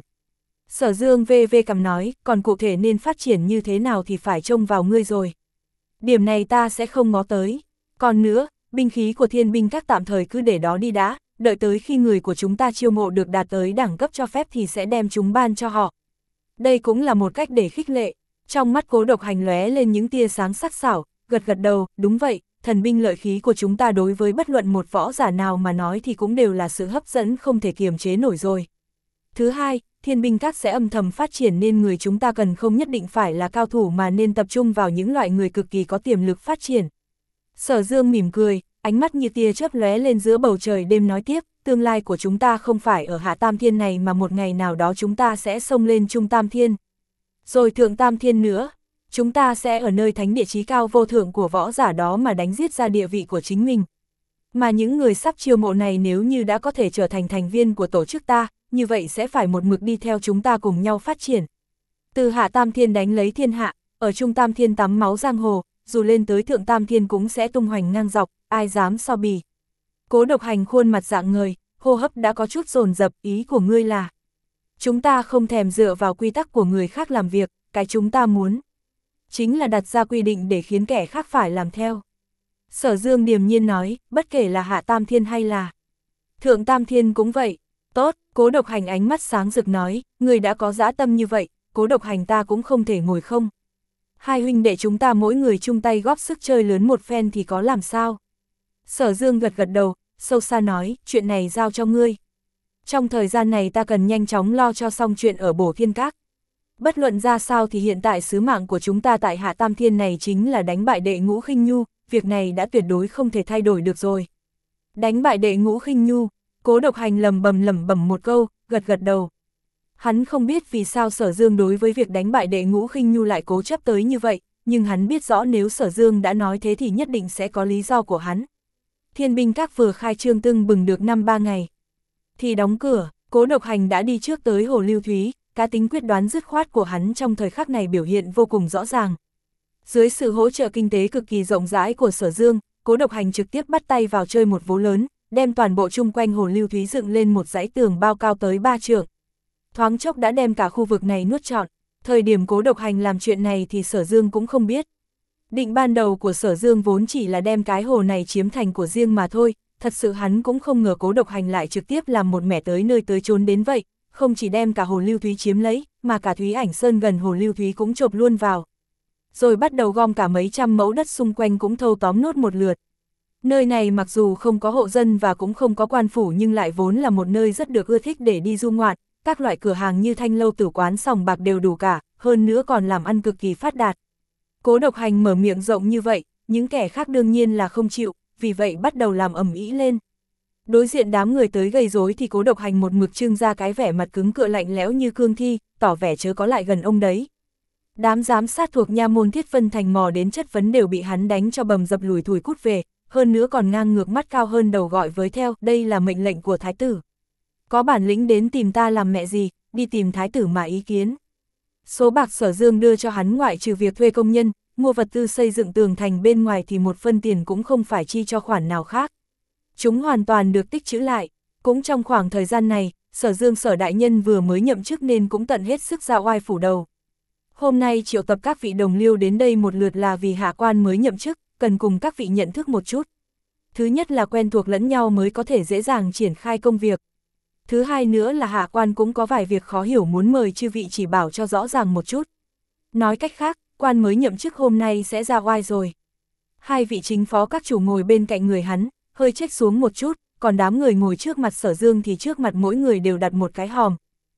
[SPEAKER 1] Sở Dương vê vê cằm nói, còn cụ thể nên phát triển như thế nào thì phải trông vào ngươi rồi. Điểm này ta sẽ không ngó tới. Còn nữa, binh khí của thiên binh các tạm thời cứ để đó đi đã, đợi tới khi người của chúng ta chiêu mộ được đạt tới đẳng cấp cho phép thì sẽ đem chúng ban cho họ. Đây cũng là một cách để khích lệ. Trong mắt Cố Độc Hành lóe lên những tia sáng sắc sảo, gật gật đầu, đúng vậy, thần binh lợi khí của chúng ta đối với bất luận một võ giả nào mà nói thì cũng đều là sự hấp dẫn không thể kiềm chế nổi rồi. Thứ hai, thiên binh các sẽ âm thầm phát triển nên người chúng ta cần không nhất định phải là cao thủ mà nên tập trung vào những loại người cực kỳ có tiềm lực phát triển. Sở Dương mỉm cười, ánh mắt như tia chớp lóe lên giữa bầu trời đêm nói tiếp, tương lai của chúng ta không phải ở Hạ Tam Thiên này mà một ngày nào đó chúng ta sẽ xông lên Trung Tam Thiên. Rồi Thượng Tam Thiên nữa, chúng ta sẽ ở nơi thánh địa chí cao vô thượng của võ giả đó mà đánh giết ra địa vị của chính mình. Mà những người sắp chiêu mộ này nếu như đã có thể trở thành thành viên của tổ chức ta, như vậy sẽ phải một mực đi theo chúng ta cùng nhau phát triển. Từ Hạ Tam Thiên đánh lấy thiên hạ, ở Trung Tam Thiên tắm máu giang hồ, dù lên tới Thượng Tam Thiên cũng sẽ tung hoành ngang dọc, ai dám so bì. Cố Độc Hành khuôn mặt dạng ngời, hô hấp đã có chút dồn dập, ý của ngươi là chúng ta không thèm dựa vào quy tắc của người khác làm việc, cái chúng ta muốn chính là đặt ra quy định để khiến kẻ khác phải làm theo. Sở Dương điềm nhiên nói, bất kể là Hạ Tam Thiên hay là Thượng Tam Thiên cũng vậy. Tốt, Cố Độc Hành ánh mắt sáng rực nói, người đã có dã tâm như vậy, Cố Độc Hành ta cũng không thể ngồi không. Hai huynh đệ chúng ta mỗi người chung tay góp sức chơi lớn một phen thì có làm sao. Sở Dương gật gật đầu, sâu xa nói, chuyện này giao cho ngươi. Trong thời gian này ta cần nhanh chóng lo cho xong chuyện ở Bổ Thiên Các. Bất luận ra sao thì hiện tại sứ mạng của chúng ta tại Hạ Tam Thiên này chính là đánh bại đệ Ngũ Khinh Nhu, việc này đã tuyệt đối không thể thay đổi được rồi. Đánh bại đệ Ngũ Khinh Nhu, Cố Độc Hành lầm bầm lẩm bẩm một câu, gật gật đầu. Hắn không biết vì sao Sở Dương đối với việc đánh bại đệ Ngũ Khinh Nhu lại cố chấp tới như vậy, nhưng hắn biết rõ nếu Sở Dương đã nói thế thì nhất định sẽ có lý do của hắn. Thiên binh các vừa khai trương tưng bừng được năm ba ngày thì đóng cửa, Cố Độc Hành đã đi trước tới Hồ Lưu Thúy, cá tính quyết đoán dứt khoát của hắn trong thời khắc này biểu hiện vô cùng rõ ràng. Dưới sự hỗ trợ kinh tế cực kỳ rộng rãi của Sở Dương, Cố Độc Hành trực tiếp bắt tay vào chơi một vố lớn, đem toàn bộ chung quanh Hồ Lưu Thúy dựng lên một dãy tường bao cao tới ba trượng. Thoáng chốc đã đem cả khu vực này nuốt trọn. Thời điểm Cố Độc Hành làm chuyện này thì Sở Dương cũng không biết. Định ban đầu của Sở Dương vốn chỉ là đem cái hồ này chiếm thành của riêng mà thôi, thật sự hắn cũng không ngờ Cố Độc Hành lại trực tiếp làm một mẻ tới nơi tới chốn đến vậy, không chỉ đem cả Hồ Lưu Thúy chiếm lấy, mà cả Thúy Ảnh Sơn gần Hồ Lưu Thúy cũng chộp luôn vào. Rồi bắt đầu gom cả mấy trăm mẫu đất xung quanh cũng thâu tóm nốt một lượt. Nơi này mặc dù không có hộ dân và cũng không có quan phủ nhưng lại vốn là một nơi rất được ưa thích để đi du ngoạn, các loại cửa hàng như thanh lâu tử quán sòng bạc đều đủ cả, hơn nữa còn làm ăn cực kỳ phát đạt. Cố Độc Hành mở miệng rộng như vậy, những kẻ khác đương nhiên là không chịu, vì vậy bắt đầu làm ầm ĩ lên. Đối diện đám người tới gây rối thì Cố Độc Hành một mực trưng ra cái vẻ mặt cứng cựa lạnh lẽo như cương thi, tỏ vẻ chớ có lại gần ông đấy. Đám giám sát thuộc nha môn Thiết Vân Thành mò đến chất vấn đều bị hắn đánh cho bầm dập lùi thủi cút về, hơn nữa còn ngang ngược mắt cao hơn đầu gọi với theo, đây là mệnh lệnh của thái tử. Có bản lĩnh đến tìm ta làm mẹ gì, đi tìm thái tử mà ý kiến. Số bạc Sở Dương đưa cho hắn ngoại trừ việc thuê công nhân, mua vật tư xây dựng tường thành bên ngoài thì một phân tiền cũng không phải chi cho khoản nào khác. Chúng hoàn toàn được tích trữ lại. Cũng trong khoảng thời gian này, Sở Dương Sở đại nhân vừa mới nhậm chức nên cũng tận hết sức ra oai phủ đầu. Hôm nay triệu tập các vị đồng liêu đến đây một lượt là vì hạ quan mới nhậm chức, cần cùng các vị nhận thức một chút. Thứ nhất là quen thuộc lẫn nhau mới có thể dễ dàng triển khai công việc. Thứ hai nữa là hạ quan cũng có vài việc khó hiểu muốn mời chư vị chỉ bảo cho rõ ràng một chút. Nói cách khác, quan mới nhậm chức hôm nay sẽ ra oai rồi. Hai vị chính phó các chủ ngồi bên cạnh người hắn, hơi chếch xuống một chút, còn đám người ngồi trước mặt Sở Dương thì trước mặt mỗi người đều đặt một cái hòm.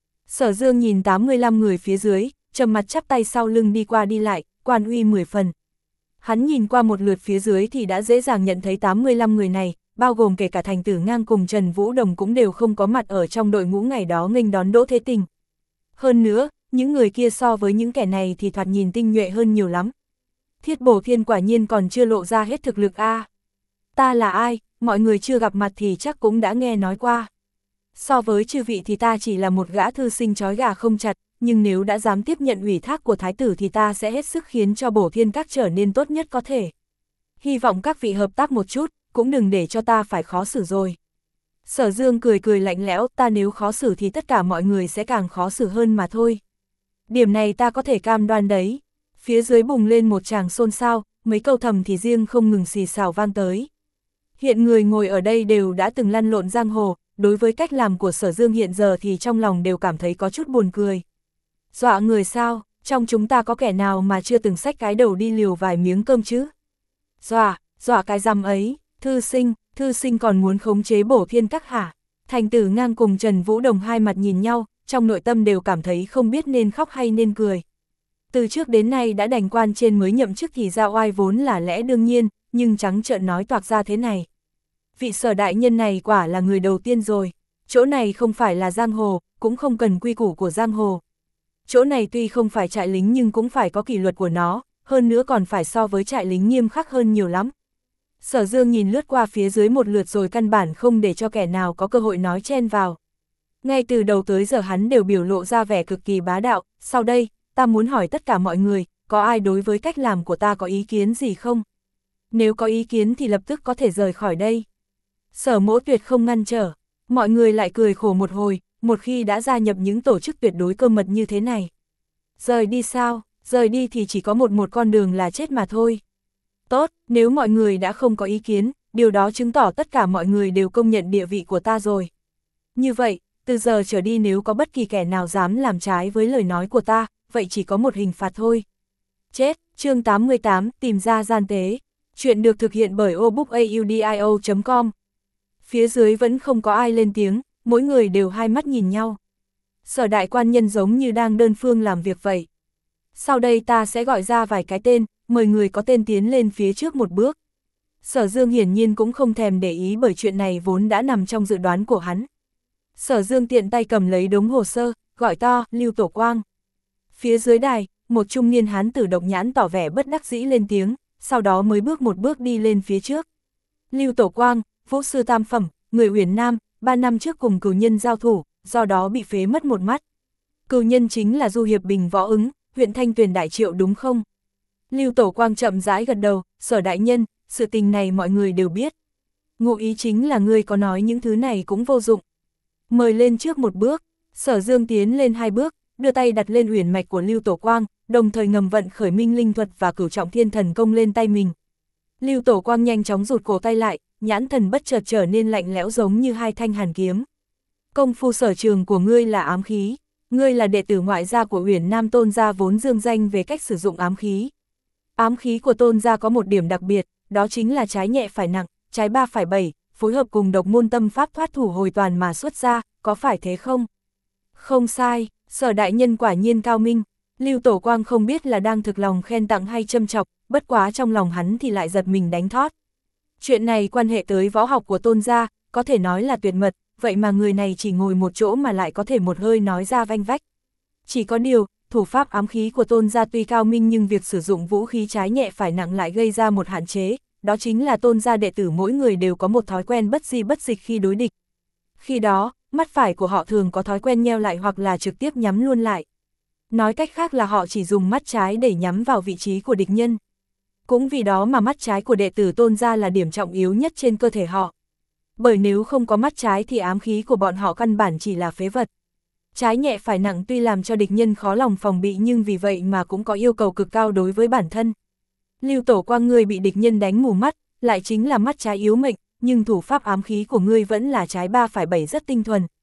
[SPEAKER 1] Sở Dương nhìn tám mươi lăm người phía dưới, trầm mặt chắp tay sau lưng đi qua đi lại, quan uy mười phần. Hắn nhìn qua một lượt phía dưới thì đã dễ dàng nhận thấy tám mươi lăm người này, bao gồm kể cả Thành Tử Ngang cùng Trần Vũ Đồng cũng đều không có mặt ở trong đội ngũ ngày đó nghênh đón Đỗ Thế Tình. Hơn nữa, những người kia so với những kẻ này thì thoạt nhìn tinh nhuệ hơn nhiều lắm. Thiết Bổ Thiên quả nhiên còn chưa lộ ra hết thực lực a. À. Ta là ai, mọi người chưa gặp mặt thì chắc cũng đã nghe nói qua. So với chư vị thì ta chỉ là một gã thư sinh trói gà không chặt, nhưng nếu đã dám tiếp nhận ủy thác của thái tử thì ta sẽ hết sức khiến cho Bổ Thiên Các trở nên tốt nhất có thể. Hy vọng các vị hợp tác một chút, cũng đừng để cho ta phải khó xử rồi. Sở Dương cười cười lạnh lẽo, ta nếu khó xử thì tất cả mọi người sẽ càng khó xử hơn mà thôi. Điểm này ta có thể cam đoan đấy. Phía dưới bùng lên một tràng xôn xao, mấy câu thầm thì riêng không ngừng xì xào vang tới. Hiện người ngồi ở đây đều đã từng lăn lộn giang hồ, đối với cách làm của Sở Dương hiện giờ thì trong lòng đều cảm thấy có chút buồn cười. Dọa người sao, trong chúng ta có kẻ nào mà chưa từng xách cái đầu đi liều vài miếng cơm chứ? Dọa, dọa cái răm ấy, thư sinh, thư sinh còn muốn khống chế Bổ Thiên Các hả? Thành Tử Ngang cùng Trần Vũ Đồng hai mặt nhìn nhau, trong nội tâm đều cảm thấy không biết nên khóc hay nên cười. Từ trước đến nay đã đành quan trên mới nhậm chức thì ra oai vốn là lẽ đương nhiên, nhưng trắng trợn nói toạc ra thế này. Vị Sở đại nhân này quả là người đầu tiên rồi, chỗ này không phải là giang hồ, cũng không cần quy củ của giang hồ. Chỗ này tuy không phải trại lính nhưng cũng phải có kỷ luật của nó, hơn nữa còn phải so với trại lính nghiêm khắc hơn nhiều lắm. Sở Dương nhìn lướt qua phía dưới một lượt rồi căn bản không để cho kẻ nào có cơ hội nói chen vào. Ngay từ đầu tới giờ hắn đều biểu lộ ra vẻ cực kỳ bá đạo, sau đây, ta muốn hỏi tất cả mọi người, có ai đối với cách làm của ta có ý kiến gì không? Nếu có ý kiến thì lập tức có thể rời khỏi đây. Sở Mỗ tuyệt không ngăn trở, mọi người lại cười khổ một hồi, một khi đã gia nhập những tổ chức tuyệt đối cơ mật như thế này. Rời đi sao, rời đi thì chỉ có một một con đường là chết mà thôi. Tốt, nếu mọi người đã không có ý kiến, điều đó chứng tỏ tất cả mọi người đều công nhận địa vị của ta rồi. Như vậy, từ giờ trở đi nếu có bất kỳ kẻ nào dám làm trái với lời nói của ta, vậy chỉ có một hình phạt thôi. Chết, chương tám mươi tám, tìm ra gian tế. Chuyện được thực hiện bởi obookaudio chấm com. Phía dưới vẫn không có ai lên tiếng, mỗi người đều hai mắt nhìn nhau. Sở đại quan nhân giống như đang đơn phương làm việc vậy. Sau đây ta sẽ gọi ra vài cái tên, mời người có tên tiến lên phía trước một bước. Sở Dương hiển nhiên cũng không thèm để ý bởi chuyện này vốn đã nằm trong dự đoán của hắn. Sở Dương tiện tay cầm lấy đống hồ sơ, gọi to, Lưu Tổ Quang. Phía dưới đài, một trung niên hán tử độc nhãn tỏ vẻ bất đắc dĩ lên tiếng, sau đó mới bước một bước đi lên phía trước. Lưu Tổ Quang, vũ sư tam phẩm, người Uyển Nam, ba năm trước cùng cửu nhân giao thủ, do đó bị phế mất một mắt. Cửu nhân chính là Du Hiệp Bình Võ Ứng, huyện Thanh Tuyền Đại Triệu đúng không? Lưu Tổ Quang chậm rãi gật đầu, Sở đại nhân, sự tình này mọi người đều biết. Ngụ ý chính là ngươi có nói những thứ này cũng vô dụng. Mời lên trước một bước, Sở Dương tiến lên hai bước, đưa tay đặt lên uyển mạch của Lưu Tổ Quang, đồng thời ngầm vận khởi minh linh thuật và cửu trọng thiên thần công lên tay mình. Lưu Tổ Quang nhanh chóng rụt cổ tay lại, nhãn thần bất chợt trở nên lạnh lẽo giống như hai thanh hàn kiếm. Công phu sở trường của ngươi là ám khí, ngươi là đệ tử ngoại gia của Uyển Nam Tôn gia vốn dương danh về cách sử dụng ám khí. Ám khí của Tôn gia có một điểm đặc biệt, đó chính là trái nhẹ phải nặng, trái ba phải bảy, phối hợp cùng độc môn tâm pháp thoát thủ hồi toàn mà xuất ra, có phải thế không? Không sai, Sở đại nhân quả nhiên cao minh. Lưu Tổ Quang không biết là đang thực lòng khen tặng hay châm chọc, bất quá trong lòng hắn thì lại giật mình đánh thót. Chuyện này quan hệ tới võ học của Tôn gia, có thể nói là tuyệt mật, vậy mà người này chỉ ngồi một chỗ mà lại có thể một hơi nói ra vanh vách. Chỉ có điều, thủ pháp ám khí của Tôn gia tuy cao minh nhưng việc sử dụng vũ khí trái nhẹ phải nặng lại gây ra một hạn chế, đó chính là Tôn gia đệ tử mỗi người đều có một thói quen bất di bất dịch khi đối địch. Khi đó, mắt phải của họ thường có thói quen nheo lại hoặc là trực tiếp nhắm luôn lại. Nói cách khác là họ chỉ dùng mắt trái để nhắm vào vị trí của địch nhân. Cũng vì đó mà mắt trái của đệ tử Tôn gia là điểm trọng yếu nhất trên cơ thể họ. Bởi nếu không có mắt trái thì ám khí của bọn họ căn bản chỉ là phế vật. Trái nhẹ phải nặng tuy làm cho địch nhân khó lòng phòng bị nhưng vì vậy mà cũng có yêu cầu cực cao đối với bản thân. Lưu Tổ Quang ngươi bị địch nhân đánh mù mắt, lại chính là mắt trái yếu mệnh, nhưng thủ pháp ám khí của ngươi vẫn là trái ba phải bảy rất tinh thuần.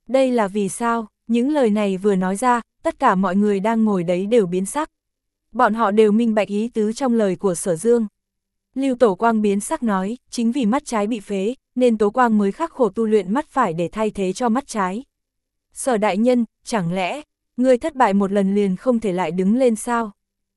[SPEAKER 1] Đây là vì sao? Những lời này vừa nói ra, tất cả mọi người đang ngồi đấy đều biến sắc. Bọn họ đều minh bạch ý tứ trong lời của Sở Dương. Lưu Tổ Quang biến sắc nói, chính vì mắt trái bị phế, nên Tố Quang mới khắc khổ tu luyện mắt phải để thay thế cho mắt trái. Sở đại nhân, chẳng lẽ, ngươi thất bại một lần liền không thể lại đứng lên sao?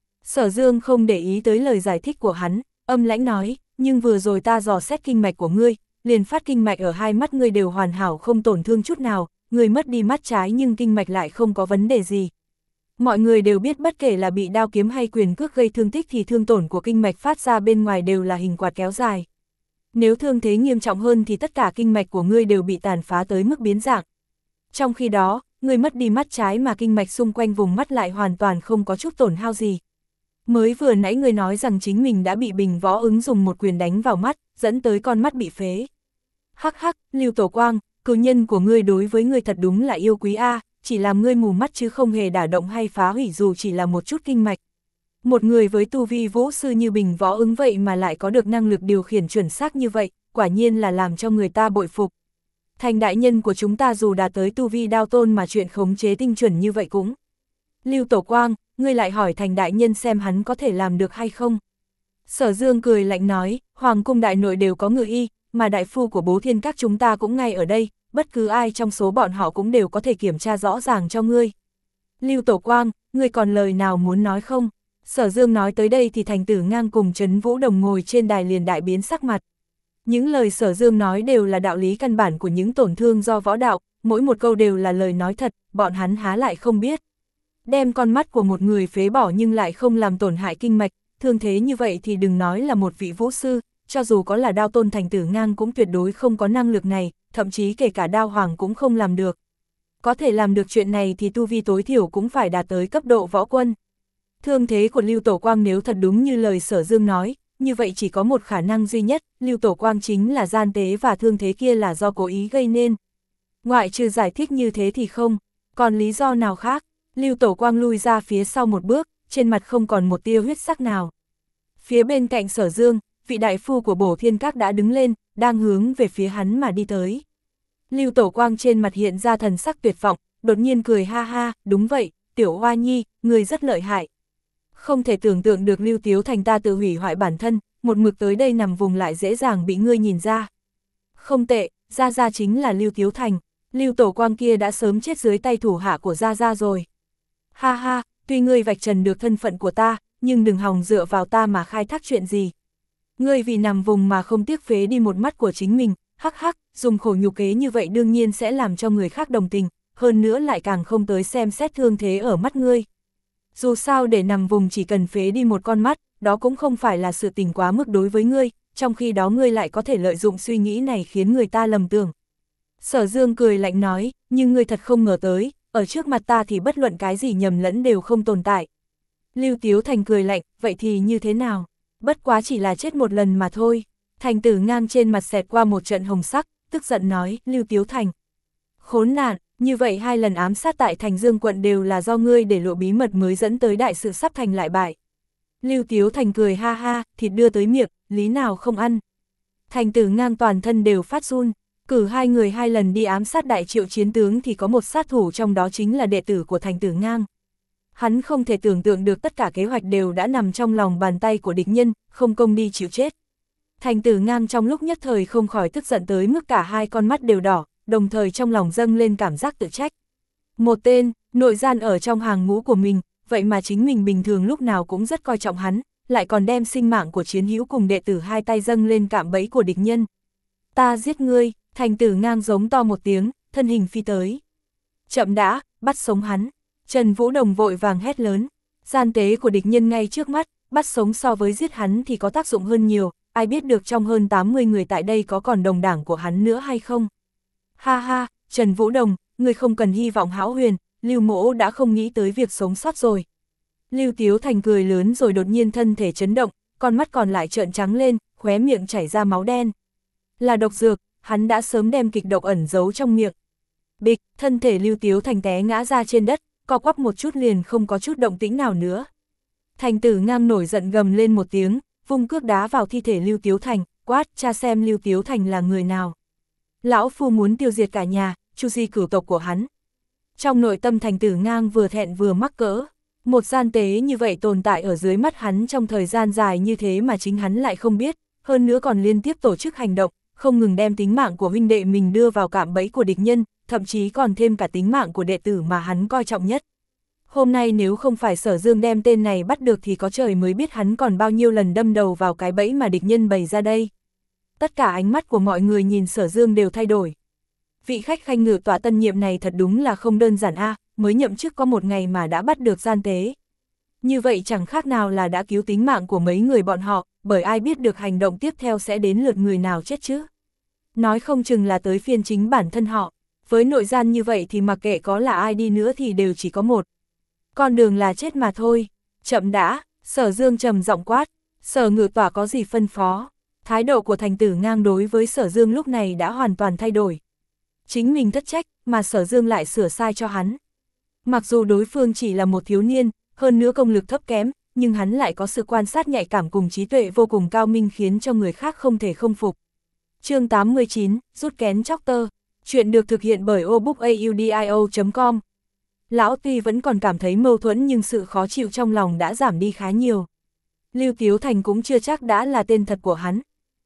[SPEAKER 1] Sở Dương không để ý tới lời giải thích của hắn, âm lãnh nói, nhưng vừa rồi ta dò xét kinh mạch của ngươi, liền phát kinh mạch ở hai mắt ngươi đều hoàn hảo không tổn thương chút nào, ngươi mất đi mắt trái nhưng kinh mạch lại không có vấn đề gì. Mọi người đều biết bất kể là bị đao kiếm hay quyền cước gây thương tích thì thương tổn của kinh mạch phát ra bên ngoài đều là hình quạt kéo dài. Nếu thương thế nghiêm trọng hơn thì tất cả kinh mạch của ngươi đều bị tàn phá tới mức biến dạng. Trong khi đó, ngươi mất đi mắt trái mà kinh mạch xung quanh vùng mắt lại hoàn toàn không có chút tổn hao gì. Mới vừa nãy ngươi nói rằng chính mình đã bị Bình Võ Ứng dùng một quyền đánh vào mắt, dẫn tới con mắt bị phế. Hắc hắc, Lưu Tổ Quang, cử nhân của ngươi đối với ngươi thật đúng là yêu quý a, chỉ làm ngươi mù mắt chứ không hề đả động hay phá hủy dù chỉ là một chút kinh mạch. Một người với tu vi vũ sư như Bình Võ Ứng vậy mà lại có được năng lực điều khiển chuẩn xác như vậy, quả nhiên là làm cho người ta bội phục. Thành đại nhân của chúng ta dù đã tới tu vi đao tôn mà chuyện khống chế tinh chuẩn như vậy cũng. Lưu Tổ Quang, ngươi lại hỏi Thành đại nhân xem hắn có thể làm được hay không. Sở Dương cười lạnh nói, Hoàng cung đại nội đều có ngự y, mà đại phu của Bố Thiên Các chúng ta cũng ngay ở đây, bất cứ ai trong số bọn họ cũng đều có thể kiểm tra rõ ràng cho ngươi. Lưu Tổ Quang, ngươi còn lời nào muốn nói không? Sở Dương nói tới đây thì Thành Tử Ngang cùng Trấn Vũ Đồng ngồi trên đài liền đại biến sắc mặt. Những lời Sở Dương nói đều là đạo lý căn bản của những tổn thương do võ đạo, mỗi một câu đều là lời nói thật, bọn hắn há lại không biết. Đem con mắt của một người phế bỏ nhưng lại không làm tổn hại kinh mạch, thương thế như vậy thì đừng nói là một vị vũ sư, cho dù có là đao tôn Thành Tử Ngang cũng tuyệt đối không có năng lực này, thậm chí kể cả đao hoàng cũng không làm được. Có thể làm được chuyện này thì tu vi tối thiểu cũng phải đạt tới cấp độ võ quân. Thương thế của Lưu Tổ Quang nếu thật đúng như lời Sở Dương nói, như vậy chỉ có một khả năng duy nhất, Lưu Tổ Quang chính là gian tế và thương thế kia là do cố ý gây nên. Ngoại trừ giải thích như thế thì không, còn lý do nào khác? Lưu Tổ Quang lui ra phía sau một bước, trên mặt không còn một tia huyết sắc nào. Phía bên cạnh Sở Dương, vị đại phu của Bổ Thiên Các đã đứng lên, đang hướng về phía hắn mà đi tới. Lưu Tổ Quang trên mặt hiện ra thần sắc tuyệt vọng, đột nhiên cười ha ha, đúng vậy, Tiểu Hoa Nhi, người rất lợi hại. Không thể tưởng tượng được Lưu Tiếu Thành ta tự hủy hoại bản thân, một mực tới đây nằm vùng lại dễ dàng bị ngươi nhìn ra. Không tệ, Gia Gia chính là Lưu Tiếu Thành, Lưu Tổ Quang kia đã sớm chết dưới tay thủ hạ của Gia Gia rồi. Ha ha, tuy ngươi vạch trần được thân phận của ta, nhưng đừng hòng dựa vào ta mà khai thác chuyện gì. Ngươi vì nằm vùng mà không tiếc phế đi một mắt của chính mình, hắc hắc, dùng khổ nhục kế như vậy đương nhiên sẽ làm cho người khác đồng tình, hơn nữa lại càng không tới xem xét thương thế ở mắt ngươi. Dù sao để nằm vùng chỉ cần phế đi một con mắt, đó cũng không phải là sự tình quá mức đối với ngươi, trong khi đó ngươi lại có thể lợi dụng suy nghĩ này khiến người ta lầm tưởng. Sở Dương cười lạnh nói, nhưng ngươi thật không ngờ tới, ở trước mặt ta thì bất luận cái gì nhầm lẫn đều không tồn tại. Lưu Tiếu Thành cười lạnh, vậy thì như thế nào? Bất quá chỉ là chết một lần mà thôi. Thành Tử Ngang trên mặt xẹt qua một trận hồng sắc, tức giận nói, Lưu Tiếu Thành. Khốn nạn, như vậy hai lần ám sát tại Thành Dương quận đều là do ngươi để lộ bí mật mới dẫn tới đại sự sắp thành lại bại. Lưu Tiếu Thành cười ha ha, thịt đưa tới miệng, lý nào không ăn. Thành Tử Ngang toàn thân đều phát run, cử hai người hai lần đi ám sát đại Triệu chiến tướng thì có một sát thủ trong đó chính là đệ tử của Thành Tử Ngang. Hắn không thể tưởng tượng được tất cả kế hoạch đều đã nằm trong lòng bàn tay của địch nhân, không công đi chịu chết. Thành Tử Ngang trong lúc nhất thời không khỏi tức giận tới mức cả hai con mắt đều đỏ, đồng thời trong lòng dâng lên cảm giác tự trách. Một tên, nội gian ở trong hàng ngũ của mình, vậy mà chính mình bình thường lúc nào cũng rất coi trọng hắn, lại còn đem sinh mạng của chiến hữu cùng đệ tử hai tay dâng lên cạm bẫy của địch nhân. Ta giết ngươi, Thành Tử Ngang giống to một tiếng, thân hình phi tới. Chậm đã, bắt sống hắn. Trần Vũ Đồng vội vàng hét lớn, gian tế của địch nhân ngay trước mắt, bắt sống so với giết hắn thì có tác dụng hơn nhiều, ai biết được trong hơn tám mươi người tại đây có còn đồng đảng của hắn nữa hay không. Ha ha, Trần Vũ Đồng, người không cần hy vọng hão huyền, Lưu Mỗ đã không nghĩ tới việc sống sót rồi. Lưu Tiếu Thành cười lớn rồi đột nhiên thân thể chấn động, con mắt còn lại trợn trắng lên, khóe miệng chảy ra máu đen. Là độc dược, hắn đã sớm đem kịch độc ẩn giấu trong miệng. Bịch, thân thể Lưu Tiếu Thành té ngã ra trên đất, co quắp một chút liền không có chút động tĩnh nào nữa. Thành Tử Ngang nổi giận gầm lên một tiếng, vung cước đá vào thi thể Lưu Tiếu Thành, quát, cha xem Lưu Tiếu Thành là người nào. Lão phu muốn tiêu diệt cả nhà, chu di cửu tộc của hắn. Trong nội tâm Thành Tử Ngang vừa thẹn vừa mắc cỡ, một gian tế như vậy tồn tại ở dưới mắt hắn trong thời gian dài như thế mà chính hắn lại không biết, hơn nữa còn liên tiếp tổ chức hành động, không ngừng đem tính mạng của huynh đệ mình đưa vào cạm bẫy của địch nhân, thậm chí còn thêm cả tính mạng của đệ tử mà hắn coi trọng nhất. Hôm nay nếu không phải Sở Dương đem tên này bắt được thì có trời mới biết hắn còn bao nhiêu lần đâm đầu vào cái bẫy mà địch nhân bày ra đây. Tất cả ánh mắt của mọi người nhìn Sở Dương đều thay đổi. Vị khách khanh ngự tọa tân nhiệm này thật đúng là không đơn giản a, à, mới nhậm chức có một ngày mà đã bắt được gian tế. Như vậy chẳng khác nào là đã cứu tính mạng của mấy người bọn họ, bởi ai biết được hành động tiếp theo sẽ đến lượt người nào chết chứ. Nói không chừng là tới phiên chính bản thân họ, với nội gian như vậy thì mặc kệ có là ai đi nữa thì đều chỉ có một. Con đường là chết mà thôi. Chậm đã, Sở Dương trầm giọng quát, Sở ngự tọa có gì phân phó. Thái độ của Thành Tử Ngang đối với Sở Dương lúc này đã hoàn toàn thay đổi. Chính mình thất trách, mà Sở Dương lại sửa sai cho hắn. Mặc dù đối phương chỉ là một thiếu niên, hơn nữa công lực thấp kém, nhưng hắn lại có sự quan sát nhạy cảm cùng trí tuệ vô cùng cao minh khiến cho người khác không thể không phục. Chương tám mươi chín, rút kén chóc tơ. Chuyện được thực hiện bởi obookaudio chấm com. Lão tuy vẫn còn cảm thấy mâu thuẫn nhưng sự khó chịu trong lòng đã giảm đi khá nhiều. Lưu Tiếu Thành cũng chưa chắc đã là tên thật của hắn.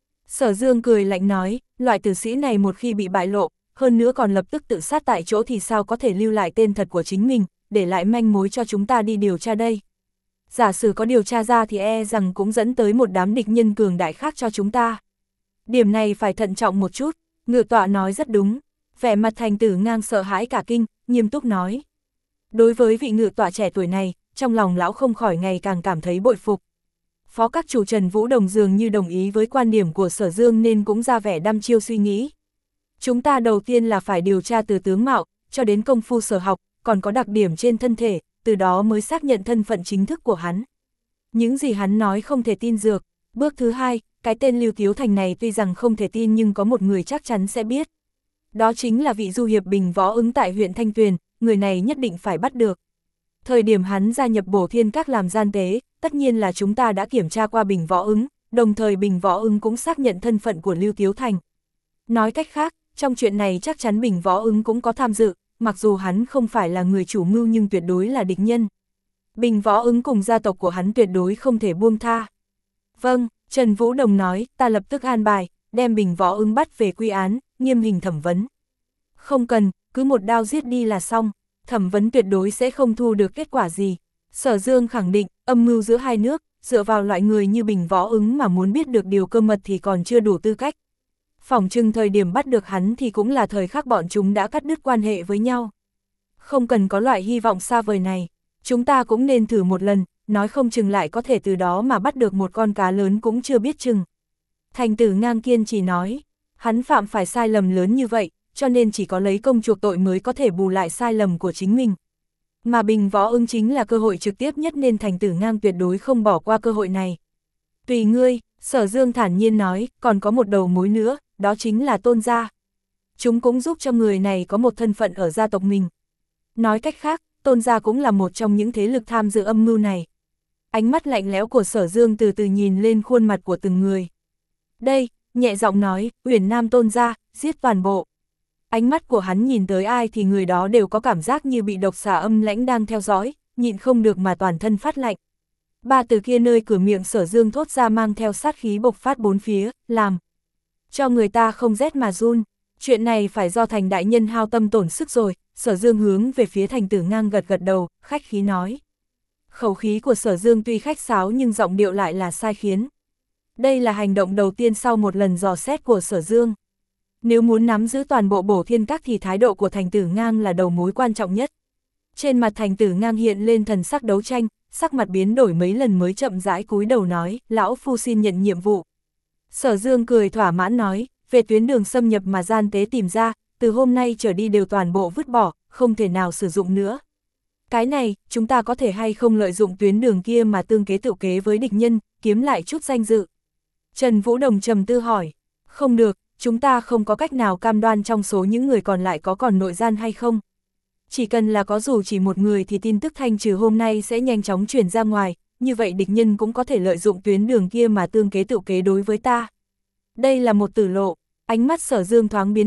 [SPEAKER 1] Sở Dương cười lạnh nói, loại tử sĩ này một khi bị bại lộ, hơn nữa còn lập tức tự sát tại chỗ thì sao có thể lưu lại tên thật của chính mình, để lại manh mối cho chúng ta đi điều tra đây. Giả sử có điều tra ra thì e rằng cũng dẫn tới một đám địch nhân cường đại khác cho chúng ta. Điểm này phải thận trọng một chút, ngự tọa nói rất đúng. Vẻ mặt Thành Tử Ngang sợ hãi cả kinh, nghiêm túc nói. Đối với vị ngự tọa trẻ tuổi này, trong lòng lão không khỏi ngày càng cảm thấy bội phục. Phó các chủ Trần Vũ Đồng dường như đồng ý với quan điểm của Sở Dương nên cũng ra vẻ đăm chiêu suy nghĩ. Chúng ta đầu tiên là phải điều tra từ tướng mạo, cho đến công phu sở học, còn có đặc điểm trên thân thể, từ đó mới xác nhận thân phận chính thức của hắn. Những gì hắn nói không thể tin dược. Bước thứ hai, cái tên Lưu Tiếu Thành này tuy rằng không thể tin nhưng có một người chắc chắn sẽ biết. Đó chính là vị du hiệp Bình Võ Ứng tại huyện Thanh Tuyền, người này nhất định phải bắt được. Thời điểm hắn gia nhập Bổ Thiên Các làm gian tế, tất nhiên là chúng ta đã kiểm tra qua Bình Võ Ứng, đồng thời Bình Võ Ứng cũng xác nhận thân phận của Lưu Tiếu Thành. Nói cách khác, trong chuyện này chắc chắn Bình Võ Ứng cũng có tham dự, mặc dù hắn không phải là người chủ mưu nhưng tuyệt đối là địch nhân. Bình Võ Ứng cùng gia tộc của hắn tuyệt đối không thể buông tha. Vâng, Trần Vũ Đồng nói, ta lập tức an bài, đem Bình Võ Ứng bắt về quy án, nghiêm hình thẩm vấn. Không cần, cứ một đao giết đi là xong, thẩm vấn tuyệt đối sẽ không thu được kết quả gì. Sở Dương khẳng định, âm mưu giữa hai nước, dựa vào loại người như Bình Võ Ứng mà muốn biết được điều cơ mật thì còn chưa đủ tư cách. Phỏng chừng thời điểm bắt được hắn thì cũng là thời khắc bọn chúng đã cắt đứt quan hệ với nhau. Không cần có loại hy vọng xa vời này, chúng ta cũng nên thử một lần, nói không chừng lại có thể từ đó mà bắt được một con cá lớn cũng chưa biết chừng. Thành Tử Ngang kiên chỉ nói, hắn phạm phải sai lầm lớn như vậy, cho nên chỉ có lấy công chuộc tội mới có thể bù lại sai lầm của chính mình. Mà Bình Võ Ứng chính là cơ hội trực tiếp nhất nên Thành Tử Ngang tuyệt đối không bỏ qua cơ hội này. Tùy ngươi, Sở Dương thản nhiên nói, còn có một đầu mối nữa, đó chính là Tôn gia. Chúng cũng giúp cho người này có một thân phận ở gia tộc mình. Nói cách khác, Tôn gia cũng là một trong những thế lực tham dự âm mưu này. Ánh mắt lạnh lẽo của Sở Dương từ từ nhìn lên khuôn mặt của từng người. Đây, nhẹ giọng nói, Uyển Nam Tôn gia, giết toàn bộ. Ánh mắt của hắn nhìn tới ai thì người đó đều có cảm giác như bị độc xà âm lãnh đang theo dõi, nhịn không được mà toàn thân phát lạnh. Ba từ kia nơi cửa miệng Sở Dương thốt ra mang theo sát khí bộc phát bốn phía, làm cho người ta không rét mà run. Chuyện này phải do Thành đại nhân hao tâm tổn sức rồi. Sở Dương hướng về phía Thành Tử Ngang gật gật đầu, khách khí nói. Khẩu khí của Sở Dương tuy khách sáo nhưng giọng điệu lại là sai khiến. Đây là hành động đầu tiên sau một lần dò xét của Sở Dương. Nếu muốn nắm giữ toàn bộ Bổ Thiên Các thì thái độ của Thành Tử Ngang là đầu mối quan trọng nhất. Trên mặt Thành Tử Ngang hiện lên thần sắc đấu tranh, sắc mặt biến đổi mấy lần mới chậm rãi cúi đầu nói, lão phu xin nhận nhiệm vụ. Sở Dương cười thỏa mãn nói, về tuyến đường xâm nhập mà gian tế tìm ra, từ hôm nay trở đi đều toàn bộ vứt bỏ, không thể nào sử dụng nữa. Cái này, chúng ta có thể hay không lợi dụng tuyến đường kia mà tương kế tự kế với địch nhân, kiếm lại chút danh dự. Trần Vũ Đồng trầm tư hỏi, không được, chúng ta không có cách nào cam đoan trong số những người còn lại có còn nội gian hay không. Chỉ cần là có dù chỉ một người thì tin tức thanh trừ hôm nay sẽ nhanh chóng truyền ra ngoài, như vậy địch nhân cũng có thể lợi dụng tuyến đường kia mà tương kế tự kế đối với ta. Đây là một tử lộ, ánh mắt Sở Dương thoáng biến đổi,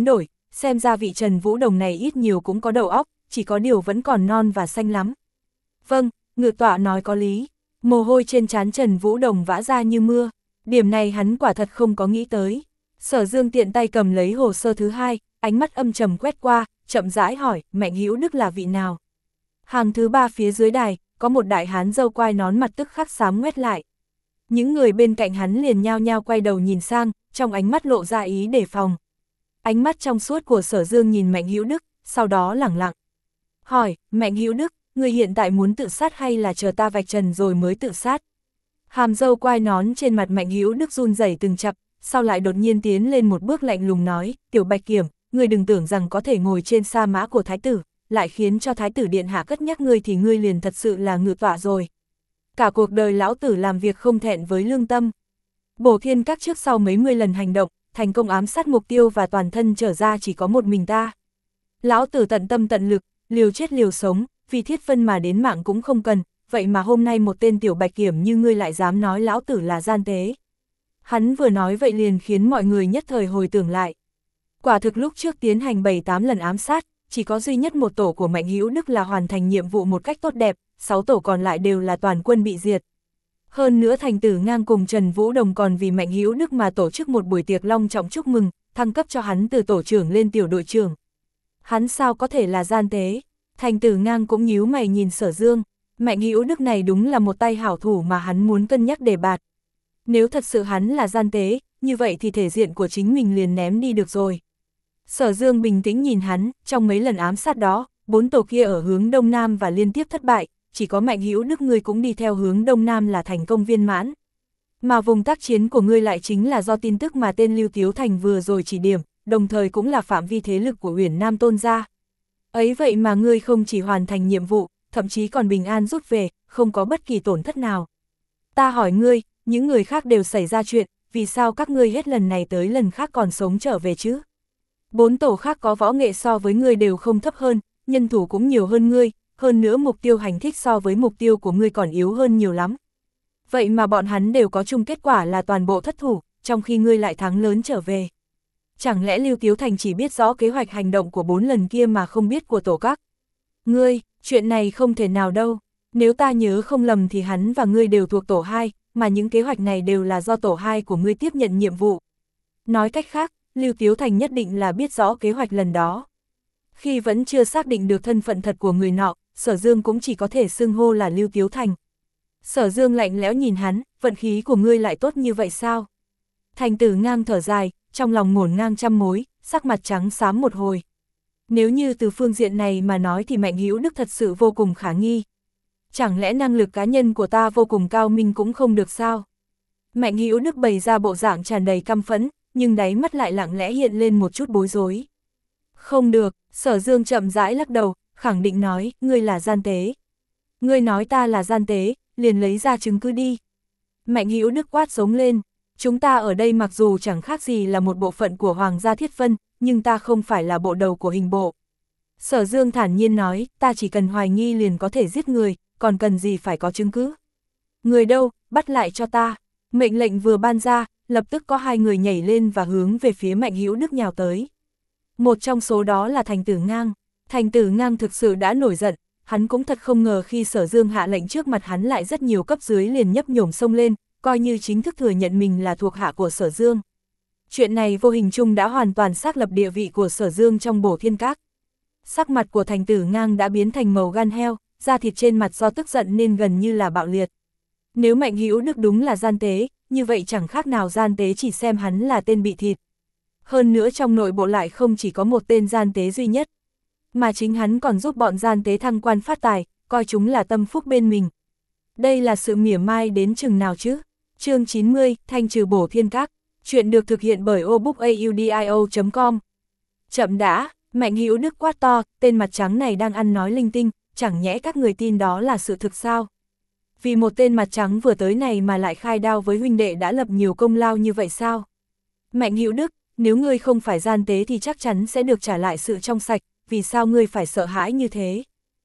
[SPEAKER 1] xem ra vị Trần Vũ Đồng này ít nhiều cũng có đầu óc, chỉ có điều vẫn còn non và xanh lắm. Vâng, ngự tọa nói có lý. Mồ hôi trên trán Trần Vũ Đồng vã ra như mưa, điểm này hắn quả thật không có nghĩ tới. Sở Dương tiện tay cầm lấy hồ sơ thứ hai, ánh mắt âm trầm quét qua, chậm rãi hỏi, Mạnh Hữu Đức là vị nào? Hàng thứ ba phía dưới đài, có một đại hán râu quai nón mặt tức khắc xám ngoét lại. Những người bên cạnh hắn liền nhao nhao quay đầu nhìn sang, trong ánh mắt lộ ra ý đề phòng. Ánh mắt trong suốt của Sở Dương nhìn Mạnh Hữu Đức, sau đó lẳng lặng. Hỏi, Mạnh Hữu Đức, người hiện tại muốn tự sát hay là chờ ta vạch trần rồi mới tự sát? Hàm râu quai nón trên mặt Mạnh Hữu Đức run rẩy từng chập, sau lại đột nhiên tiến lên một bước lạnh lùng nói, Tiểu Bạch Kiểm, ngươi đừng tưởng rằng có thể ngồi trên sa mã của thái tử, lại khiến cho thái tử điện hạ cất nhắc ngươi thì ngươi liền thật sự là ngự tọa rồi. Cả cuộc đời lão tử làm việc không thẹn với lương tâm. Bổ Thiên Các trước sau mấy mươi lần hành động, thành công ám sát mục tiêu và toàn thân trở ra chỉ có một mình ta. Lão tử tận tâm tận lực, liều chết liều sống, vì thiết phân mà đến mạng cũng không cần, vậy mà hôm nay một tên Tiểu Bạch Kiểm như ngươi lại dám nói lão tử là gian tế. Hắn vừa nói vậy liền khiến mọi người nhất thời hồi tưởng lại. Quả thực lúc trước tiến hành bảy tám lần ám sát, chỉ có duy nhất một tổ của Mạnh Hữu Đức là hoàn thành nhiệm vụ một cách tốt đẹp, sáu tổ còn lại đều là toàn quân bị diệt. Hơn nữa Thành Tử Ngang cùng Trần Vũ Đồng còn vì Mạnh Hữu Đức mà tổ chức một buổi tiệc long trọng chúc mừng, thăng cấp cho hắn từ tổ trưởng lên tiểu đội trưởng. Hắn sao có thể là gian tế? Thành Tử Ngang cũng nhíu mày nhìn Sở Dương, Mạnh Hữu Đức này đúng là một tay hảo thủ mà hắn muốn cân nhắc đề bạt. Nếu thật sự hắn là gian tế, như vậy thì thể diện của chính mình liền ném đi được rồi. Sở Dương bình tĩnh nhìn hắn, trong mấy lần ám sát đó, bốn tổ kia ở hướng Đông Nam và liên tiếp thất bại, chỉ có Mạnh Hữu Đức ngươi cũng đi theo hướng Đông Nam là thành công viên mãn. Mà vùng tác chiến của ngươi lại chính là do tin tức mà tên Lưu Tiếu Thành vừa rồi chỉ điểm, đồng thời cũng là phạm vi thế lực của Uyển Nam Tôn gia. Ấy vậy mà ngươi không chỉ hoàn thành nhiệm vụ, thậm chí còn bình an rút về, không có bất kỳ tổn thất nào. Ta hỏi ngươi, những người khác đều xảy ra chuyện, vì sao các ngươi hết lần này tới lần khác còn sống trở về chứ? Bốn tổ khác có võ nghệ so với ngươi đều không thấp hơn, nhân thủ cũng nhiều hơn ngươi, hơn nữa mục tiêu hành thích so với mục tiêu của ngươi còn yếu hơn nhiều lắm. Vậy mà bọn hắn đều có chung kết quả là toàn bộ thất thủ, trong khi ngươi lại thắng lớn trở về. Chẳng lẽ Lưu Tiếu Thành chỉ biết rõ kế hoạch hành động của bốn lần kia mà không biết của tổ các? Ngươi, chuyện này không thể nào đâu, nếu ta nhớ không lầm thì hắn và ngươi đều thuộc tổ hai, mà những kế hoạch này đều là do tổ hai của ngươi tiếp nhận nhiệm vụ. Nói cách khác, Lưu Tiếu Thành nhất định là biết rõ kế hoạch lần đó. Khi vẫn chưa xác định được thân phận thật của người nọ, Sở Dương cũng chỉ có thể xưng hô là Lưu Tiếu Thành. Sở Dương lạnh lẽo nhìn hắn, vận khí của ngươi lại tốt như vậy sao? Thành Tử Ngang thở dài, trong lòng ngổn ngang trăm mối, sắc mặt trắng xám một hồi. Nếu như từ phương diện này mà nói thì Mạnh Hữu Đức thật sự vô cùng khả nghi. Chẳng lẽ năng lực cá nhân của ta vô cùng cao minh cũng không được sao? Mạnh Hữu Đức bày ra bộ dạng tràn đầy căm phẫn, nhưng đáy mắt lại lặng lẽ hiện lên một chút bối rối. Không được, Sở Dương chậm rãi lắc đầu, khẳng định nói, ngươi là gian tế. Ngươi nói ta là gian tế, liền lấy ra chứng cứ đi. Mạnh Hữu Đức quát giống lên, chúng ta ở đây mặc dù chẳng khác gì là một bộ phận của Hoàng gia Thiết Vân, nhưng ta không phải là bộ đầu của hình bộ. Sở Dương thản nhiên nói, ta chỉ cần hoài nghi liền có thể giết người, còn cần gì phải có chứng cứ. Người đâu, bắt lại cho ta. Mệnh lệnh vừa ban ra, lập tức có hai người nhảy lên và hướng về phía Mạnh Hữu Đức nhào tới. Một trong số đó là Thành Tử Ngang. Thành Tử Ngang thực sự đã nổi giận, hắn cũng thật không ngờ khi Sở Dương hạ lệnh trước mặt hắn lại rất nhiều cấp dưới liền nhấp nhổm xông lên, coi như chính thức thừa nhận mình là thuộc hạ của Sở Dương. Chuyện này vô hình chung đã hoàn toàn xác lập địa vị của Sở Dương trong Bổ Thiên Các. Sắc mặt của Thành Tử Ngang đã biến thành màu gan heo, da thịt trên mặt do tức giận nên gần như là bạo liệt. Nếu Mạnh Hữu Đức đúng là gian tế, như vậy chẳng khác nào gian tế chỉ xem hắn là tên bị thịt. Hơn nữa trong nội bộ lại không chỉ có một tên gian tế duy nhất, mà chính hắn còn giúp bọn gian tế thăng quan phát tài, coi chúng là tâm phúc bên mình. Đây là sự mỉa mai đến chừng nào chứ? Chương chín mươi, thanh trừ Bổ Thiên Các. Chuyện được thực hiện bởi obookaudio chấm com. Chậm đã, Mạnh Hữu Đức quát to, tên mặt trắng này đang ăn nói linh tinh, chẳng nhẽ các người tin đó là sự thực sao? Vì một tên mặt trắng vừa tới này mà lại khai đao với huynh đệ đã lập nhiều công lao như vậy sao? Mạnh Hữu Đức, nếu ngươi không phải gian tế thì chắc chắn sẽ được trả lại sự trong sạch, vì sao ngươi phải sợ hãi như thế?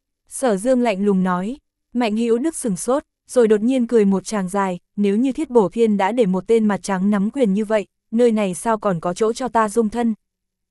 [SPEAKER 1] Sở Dương lạnh lùng nói. Mạnh Hữu Đức sừng sốt, rồi đột nhiên cười một tràng dài, nếu như Thiết Bổ Thiên đã để một tên mặt trắng nắm quyền như vậy, nơi này sao còn có chỗ cho ta dung thân?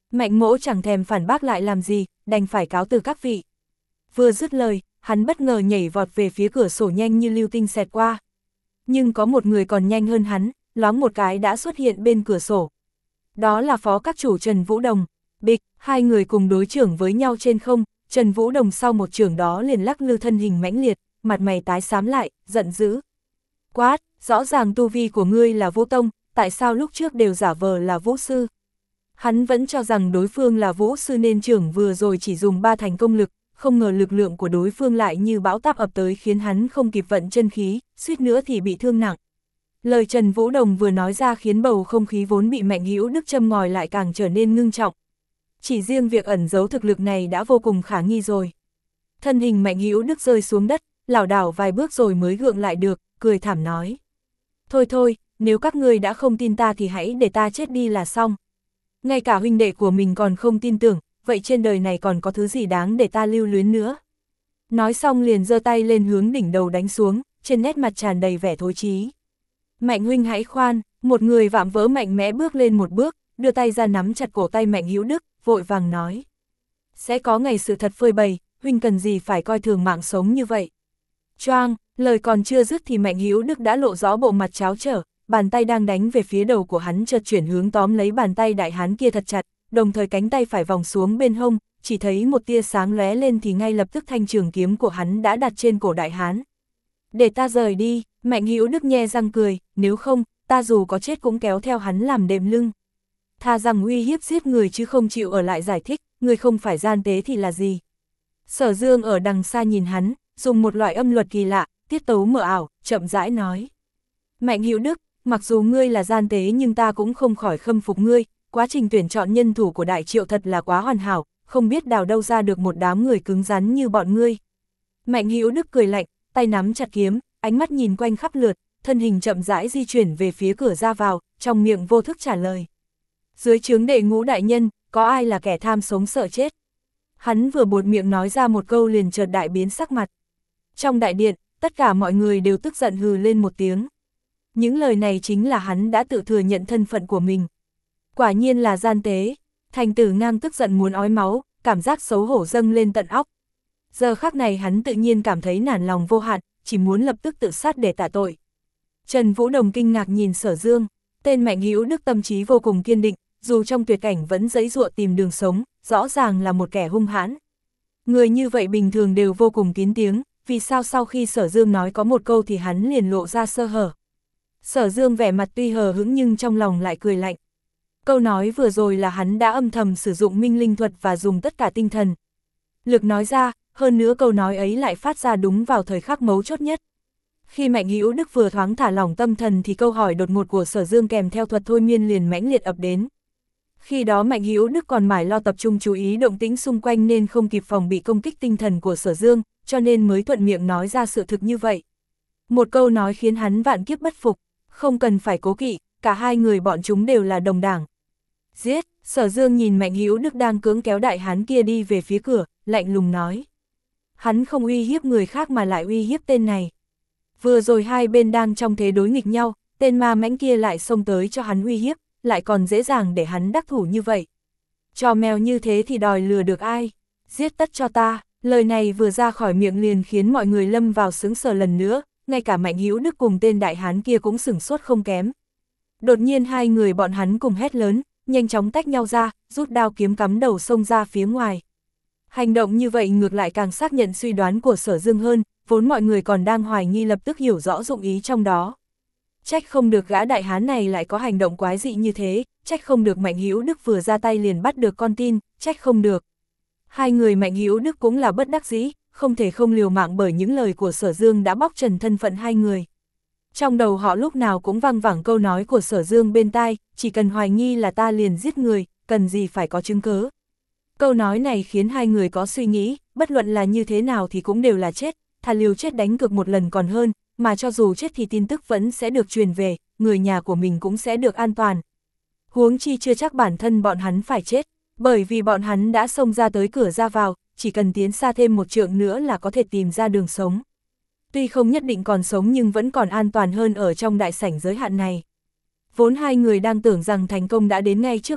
[SPEAKER 1] Mạnh Mỗ chẳng thèm phản bác lại làm gì, đành phải cáo từ các vị. Vừa dứt lời, hắn bất ngờ nhảy vọt về phía cửa sổ nhanh như lưu tinh xẹt qua. Nhưng có một người còn nhanh hơn hắn, loáng một cái đã xuất hiện bên cửa sổ. Đó là phó các chủ Trần Vũ Đồng. Bịch, hai người cùng đối chưởng với nhau trên không, Trần Vũ Đồng sau một chưởng đó liền lắc lư thân hình mãnh liệt, mặt mày tái xám lại, giận dữ. Quát, rõ ràng tu vi của ngươi là Vũ Tông, tại sao lúc trước đều giả vờ là Vũ Sư? Hắn vẫn cho rằng đối phương là Vũ Sư nên chưởng vừa rồi chỉ dùng ba thành công lực, không ngờ lực lượng của đối phương lại như bão táp ập tới khiến hắn không kịp vận chân khí, suýt nữa thì bị thương nặng. Lời Trần Vũ Đồng vừa nói ra khiến bầu không khí vốn bị Mạnh Hữu Đức châm ngòi lại càng trở nên ngưng trọng. Chỉ riêng việc ẩn giấu thực lực này đã vô cùng khả nghi rồi. Thân hình Mạnh Hữu Đức rơi xuống đất, lảo đảo vài bước rồi mới gượng lại được, cười thảm nói. Thôi thôi, nếu các ngươi đã không tin ta thì hãy để ta chết đi là xong. Ngay cả huynh đệ của mình còn không tin tưởng, vậy trên đời này còn có thứ gì đáng để ta lưu luyến nữa. Nói xong liền giơ tay lên hướng đỉnh đầu đánh xuống, trên nét mặt tràn đầy vẻ thối chí. Mạnh huynh hãy khoan, một người vạm vỡ mạnh mẽ bước lên một bước, đưa tay ra nắm chặt cổ tay Mạnh Hữu Đức, vội vàng nói. Sẽ có ngày sự thật phơi bày, huynh cần gì phải coi thường mạng sống như vậy. Choang, lời còn chưa dứt thì Mạnh Hữu Đức đã lộ rõ bộ mặt tráo trở, bàn tay đang đánh về phía đầu của hắn chợt chuyển hướng tóm lấy bàn tay đại hán kia thật chặt, đồng thời cánh tay phải vòng xuống bên hông, chỉ thấy một tia sáng lóe lên thì ngay lập tức thanh trường kiếm của hắn đã đặt trên cổ đại hán. Để ta rời đi, Mạnh Hữu Đức nhe răng cười, nếu không, ta dù có chết cũng kéo theo hắn làm đệm lưng. Tha rằng uy hiếp giết người chứ không chịu ở lại giải thích, người không phải gian tế thì là gì. Sở Dương ở đằng xa nhìn hắn, dùng một loại âm luật kỳ lạ, tiết tấu mờ ảo, chậm rãi nói. Mạnh Hữu Đức, mặc dù ngươi là gian tế nhưng ta cũng không khỏi khâm phục ngươi, quá trình tuyển chọn nhân thủ của Đại Triệu thật là quá hoàn hảo, không biết đào đâu ra được một đám người cứng rắn như bọn ngươi. Mạnh Hữu Đức cười lạnh, tay nắm chặt kiếm, ánh mắt nhìn quanh khắp lượt, thân hình chậm rãi di chuyển về phía cửa ra vào, trong miệng vô thức trả lời. Dưới trướng Đệ Ngũ đại nhân, có ai là kẻ tham sống sợ chết? Hắn vừa buột miệng nói ra một câu liền chợt đại biến sắc mặt. Trong đại điện, tất cả mọi người đều tức giận hừ lên một tiếng. Những lời này chính là hắn đã tự thừa nhận thân phận của mình. Quả nhiên là gian tế. Thành Tử Ngang tức giận muốn ói máu, cảm giác xấu hổ dâng lên tận óc. Giờ khắc này hắn tự nhiên cảm thấy nản lòng vô hạn, chỉ muốn lập tức tự sát để tạ tội. Trần Vũ Đồng kinh ngạc nhìn Sở Dương, tên Mạnh Hữu Đức tâm trí vô cùng kiên định, dù trong tuyệt cảnh vẫn giãy giụa tìm đường sống, rõ ràng là một kẻ hung hãn. Người như vậy bình thường đều vô cùng kín tiếng, vì sao sau khi Sở Dương nói có một câu thì hắn liền lộ ra sơ hở. Sở Dương vẻ mặt tuy hờ hững nhưng trong lòng lại cười lạnh. Câu nói vừa rồi là hắn đã âm thầm sử dụng minh linh thuật và dùng tất cả tinh thần lực nói ra, hơn nữa câu nói ấy lại phát ra đúng vào thời khắc mấu chốt nhất. Khi Mạnh Hữu Đức vừa thoáng thả lỏng tâm thần thì câu hỏi đột ngột của Sở Dương kèm theo thuật thôi miên liền mãnh liệt ập đến. Khi đó Mạnh Hữu Đức còn mải lo tập trung chú ý động tĩnh xung quanh nên không kịp phòng bị công kích tinh thần của Sở Dương, cho nên mới thuận miệng nói ra sự thực như vậy. Một câu nói khiến hắn vạn kiếp bất phục, không cần phải cố kỵ, cả hai người bọn chúng đều là đồng đảng. Giết, Sở Dương nhìn Mạnh Hữu Đức đang cưỡng kéo đại hán kia đi về phía cửa, lạnh lùng nói. Hắn không uy hiếp người khác mà lại uy hiếp tên này. Vừa rồi hai bên đang trong thế đối nghịch nhau, tên ma mãnh kia lại xông tới cho hắn uy hiếp, lại còn dễ dàng để hắn đắc thủ như vậy. Trò mèo như thế thì đòi lừa được ai? Giết tất cho ta, lời này vừa ra khỏi miệng liền khiến mọi người lâm vào sững sờ lần nữa, ngay cả Mạnh Hữu Đức cùng tên đại hán kia cũng sửng sốt không kém. Đột nhiên hai người bọn hắn cùng hét lớn, nhanh chóng tách nhau ra, rút đao kiếm cắm đầu xông ra phía ngoài. Hành động như vậy ngược lại càng xác nhận suy đoán của Sở Dương hơn, vốn mọi người còn đang hoài nghi lập tức hiểu rõ dụng ý trong đó. Trách không được gã đại hán này lại có hành động quái dị như thế, trách không được Mạnh Hữu Đức vừa ra tay liền bắt được con tin, trách không được. Hai người Mạnh Hữu Đức cũng là bất đắc dĩ, không thể không liều mạng bởi những lời của Sở Dương đã bóc trần thân phận hai người. Trong đầu họ lúc nào cũng văng vẳng câu nói của Sở Dương bên tai, chỉ cần hoài nghi là ta liền giết người, cần gì phải có chứng cớ. Câu nói này khiến hai người có suy nghĩ, bất luận là như thế nào thì cũng đều là chết, thà liều chết đánh cược một lần còn hơn, mà cho dù chết thì tin tức vẫn sẽ được truyền về, người nhà của mình cũng sẽ được an toàn. Huống chi chưa chắc bản thân bọn hắn phải chết, bởi vì bọn hắn đã xông ra tới cửa ra vào, chỉ cần tiến xa thêm một trượng nữa là có thể tìm ra đường sống. Tuy không nhất định còn sống nhưng vẫn còn an toàn hơn ở trong đại sảnh giới hạn này. Vốn hai người đang tưởng rằng thành công đã đến ngay trước mắt,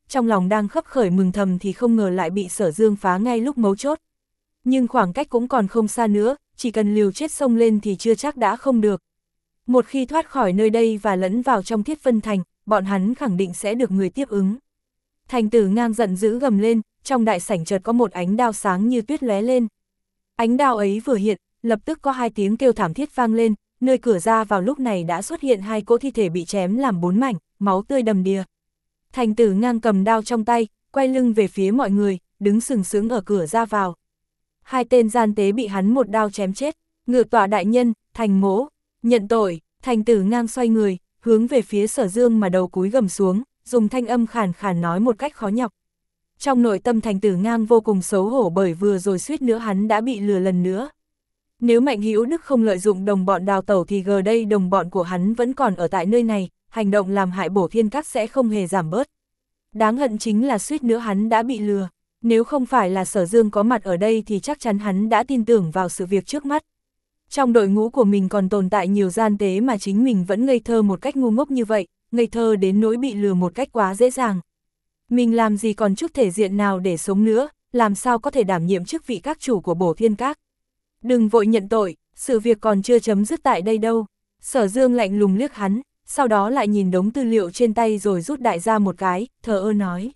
[SPEAKER 1] trong lòng đang khấp khởi mừng thầm thì không ngờ lại bị Sở Dương phá ngay lúc mấu chốt. Nhưng khoảng cách cũng còn không xa nữa, chỉ cần liều chết xông lên thì chưa chắc đã không được. Một khi thoát khỏi nơi đây và lẫn vào trong Thiết Vân Thành, bọn hắn khẳng định sẽ được người tiếp ứng. Thành Tử Ngang giận dữ gầm lên, trong đại sảnh chợt có một ánh đao sáng như tuyết lóe lên. Ánh đao ấy vừa hiện, lập tức có hai tiếng kêu thảm thiết vang lên, nơi cửa ra vào lúc này đã xuất hiện hai cỗ thi thể bị chém làm bốn mảnh, máu tươi đầm đìa. Thành Tử Ngang cầm đao trong tay, quay lưng về phía mọi người, đứng sừng sững ở cửa ra vào. Hai tên gian tế bị hắn một đao chém chết, Ngự Tọa đại nhân, Thành Mỗ, nhận tội. Thành Tử Ngang xoay người, hướng về phía Sở Dương mà đầu cúi gầm xuống, dùng thanh âm khàn khàn nói một cách khó nhọc. Trong nội tâm Thành Tử Ngang vô cùng xấu hổ bởi vừa rồi suýt nữa hắn đã bị lừa lần nữa. Nếu Mạnh Hữu Đức không lợi dụng đồng bọn đào tẩu thì giờ đây đồng bọn của hắn vẫn còn ở tại nơi này, hành động làm hại Bổ Thiên Các sẽ không hề giảm bớt. Đáng hận chính là suýt nữa hắn đã bị lừa, nếu không phải là Sở Dương có mặt ở đây thì chắc chắn hắn đã tin tưởng vào sự việc trước mắt. Trong đội ngũ của mình còn tồn tại nhiều gian tế mà chính mình vẫn ngây thơ một cách ngu ngốc như vậy, ngây thơ đến nỗi bị lừa một cách quá dễ dàng. Mình làm gì còn chút thể diện nào để sống nữa, làm sao có thể đảm nhiệm chức vị các chủ của Bổ Thiên Các. Đừng vội nhận tội, sự việc còn chưa chấm dứt tại đây đâu. Sở Dương lạnh lùng liếc hắn, sau đó lại nhìn đống tư liệu trên tay rồi rút đại ra một cái, thờ ơ nói.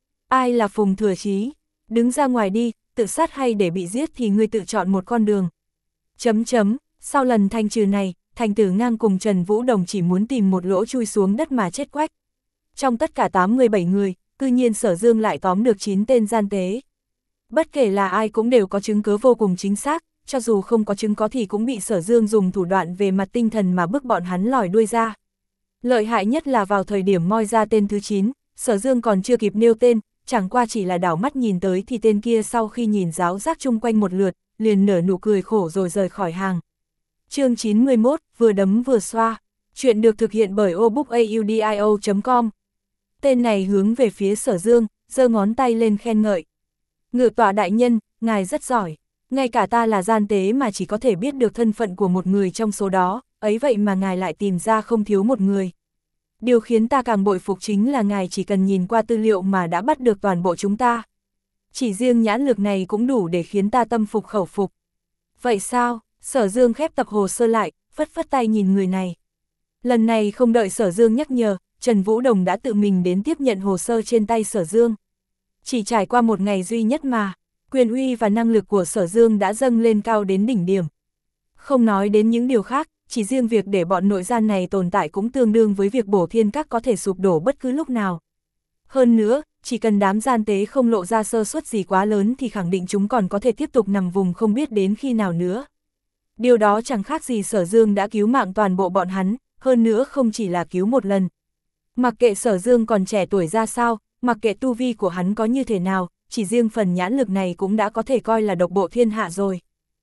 [SPEAKER 1] Ai là Phùng Thừa Chí? Đứng ra ngoài đi, tự sát hay để bị giết thì ngươi tự chọn một con đường. Chấm chấm, sau lần thanh trừ này, Thành Tử Ngang cùng Trần Vũ Đồng chỉ muốn tìm một lỗ chui xuống đất mà chết quách. Trong tất cả tám mươi bảy người, cư nhiên Sở Dương lại tóm được chín tên gian tế. Bất kể là ai cũng đều có chứng cứ vô cùng chính xác, cho dù không có chứng có thì cũng bị Sở Dương dùng thủ đoạn về mặt tinh thần mà bức bọn hắn lòi đuôi ra. Lợi hại nhất là vào thời điểm moi ra tên thứ chín, Sở Dương còn chưa kịp nêu tên, chẳng qua chỉ là đảo mắt nhìn tới thì tên kia sau khi nhìn giáo giác chung quanh một lượt, liền nở nụ cười khổ rồi rời khỏi hàng. Chương chín mươi mốt, vừa đấm vừa xoa. Chuyện được thực hiện bởi obookaudio chấm com. Tên này hướng về phía Sở Dương, giơ ngón tay lên khen ngợi. Ngự Tọa đại nhân, ngài rất giỏi. Ngay cả ta là gian tế mà chỉ có thể biết được thân phận của một người trong số đó, ấy vậy mà ngài lại tìm ra không thiếu một người. Điều khiến ta càng bội phục chính là ngài chỉ cần nhìn qua tư liệu mà đã bắt được toàn bộ chúng ta. Chỉ riêng nhãn lực này cũng đủ để khiến ta tâm phục khẩu phục. Vậy sao? Sở Dương khép tập hồ sơ lại, phất phất tay nhìn người này. Lần này không đợi Sở Dương nhắc nhở, Trần Vũ Đồng đã tự mình đến tiếp nhận hồ sơ trên tay Sở Dương. Chỉ trải qua một ngày duy nhất mà, quyền uy và năng lực của Sở Dương đã dâng lên cao đến đỉnh điểm. Không nói đến những điều khác, chỉ riêng việc để bọn nội gian này tồn tại cũng tương đương với việc Bổ Thiên Các có thể sụp đổ bất cứ lúc nào. Hơn nữa, chỉ cần đám gian tế không lộ ra sơ suất gì quá lớn thì khẳng định chúng còn có thể tiếp tục nằm vùng không biết đến khi nào nữa. Điều đó chẳng khác gì Sở Dương đã cứu mạng toàn bộ bọn hắn, hơn nữa không chỉ là cứu một lần. Mặc kệ Sở Dương còn trẻ tuổi ra sao, mặc kệ tu vi của hắn có như thế nào, chỉ riêng phần nhãn lực này cũng đã có thể coi là độc bộ thiên hạ rồi.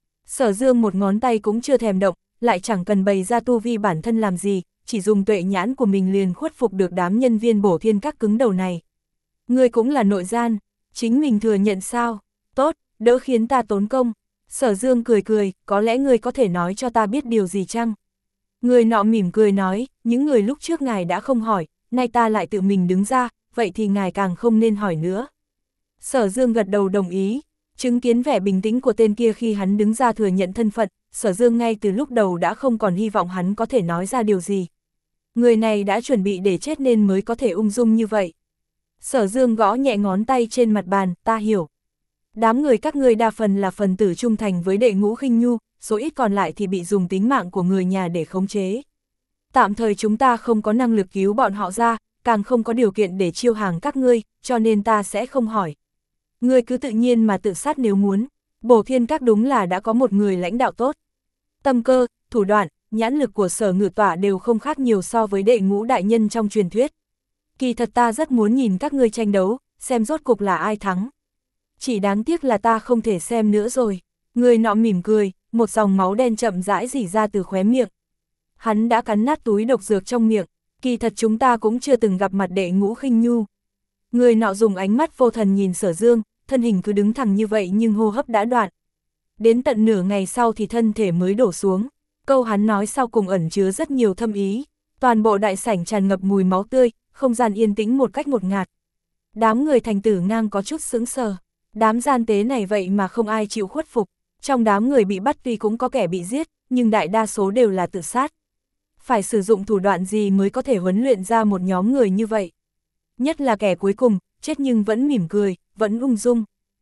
[SPEAKER 1] Sở Dương một ngón tay cũng chưa thèm động, lại chẳng cần bày ra tu vi bản thân làm gì, chỉ dùng tuệ nhãn của mình liền khuất phục được đám nhân viên Bổ Thiên Các cứng đầu này. Ngươi cũng là nội gian, chính mình thừa nhận sao? Tốt, đỡ khiến ta tốn công. Sở Dương cười cười, có lẽ ngươi có thể nói cho ta biết điều gì chăng? Người nọ mỉm cười nói, những người lúc trước ngài đã không hỏi, nay ta lại tự mình đứng ra, vậy thì ngài càng không nên hỏi nữa. Sở Dương gật đầu đồng ý, chứng kiến vẻ bình tĩnh của tên kia khi hắn đứng ra thừa nhận thân phận, Sở Dương ngay từ lúc đầu đã không còn hy vọng hắn có thể nói ra điều gì. Người này đã chuẩn bị để chết nên mới có thể ung dung như vậy. Sở Dương gõ nhẹ ngón tay trên mặt bàn, ta hiểu. Đám người các ngươi đa phần là phần tử trung thành với đệ ngũ khinh nhu, số ít còn lại thì bị dùng tính mạng của người nhà để khống chế. Tạm thời chúng ta không có năng lực cứu bọn họ ra, càng không có điều kiện để chiêu hàng các ngươi, cho nên ta sẽ không hỏi. Ngươi cứ tự nhiên mà tự sát nếu muốn. Bổ Thiên Các đúng là đã có một người lãnh đạo tốt. Tâm cơ, thủ đoạn, nhãn lực của Sở Ngự Tọa đều không khác nhiều so với đệ ngũ đại nhân trong truyền thuyết. Kỳ thật ta rất muốn nhìn các ngươi tranh đấu, xem rốt cục là ai thắng. Chỉ đáng tiếc là ta không thể xem nữa rồi. Người nọ mỉm cười, một dòng máu đen chậm rãi rỉ ra từ khóe miệng. Hắn đã cắn nát túi độc dược trong miệng, kỳ thật chúng ta cũng chưa từng gặp mặt đệ ngũ khinh nhu. Người nọ dùng ánh mắt vô thần nhìn Sở Dương, thân hình cứ đứng thẳng như vậy nhưng hô hấp đã đoạn. Đến tận nửa ngày sau thì thân thể mới đổ xuống, câu hắn nói sau cùng ẩn chứa rất nhiều thâm ý. Toàn bộ đại sảnh tràn ngập mùi máu tươi, không gian yên tĩnh một cách ngột ngạt. Đám người Thành Tử Ngang có chút sững sờ, đám gian tế này vậy mà không ai chịu khuất phục, trong đám người bị bắt tuy cũng có kẻ bị giết, nhưng đại đa số đều là tự sát. Phải sử dụng thủ đoạn gì mới có thể huấn luyện ra một nhóm người như vậy? Nhất là kẻ cuối cùng, chết nhưng vẫn mỉm cười, vẫn ung dung.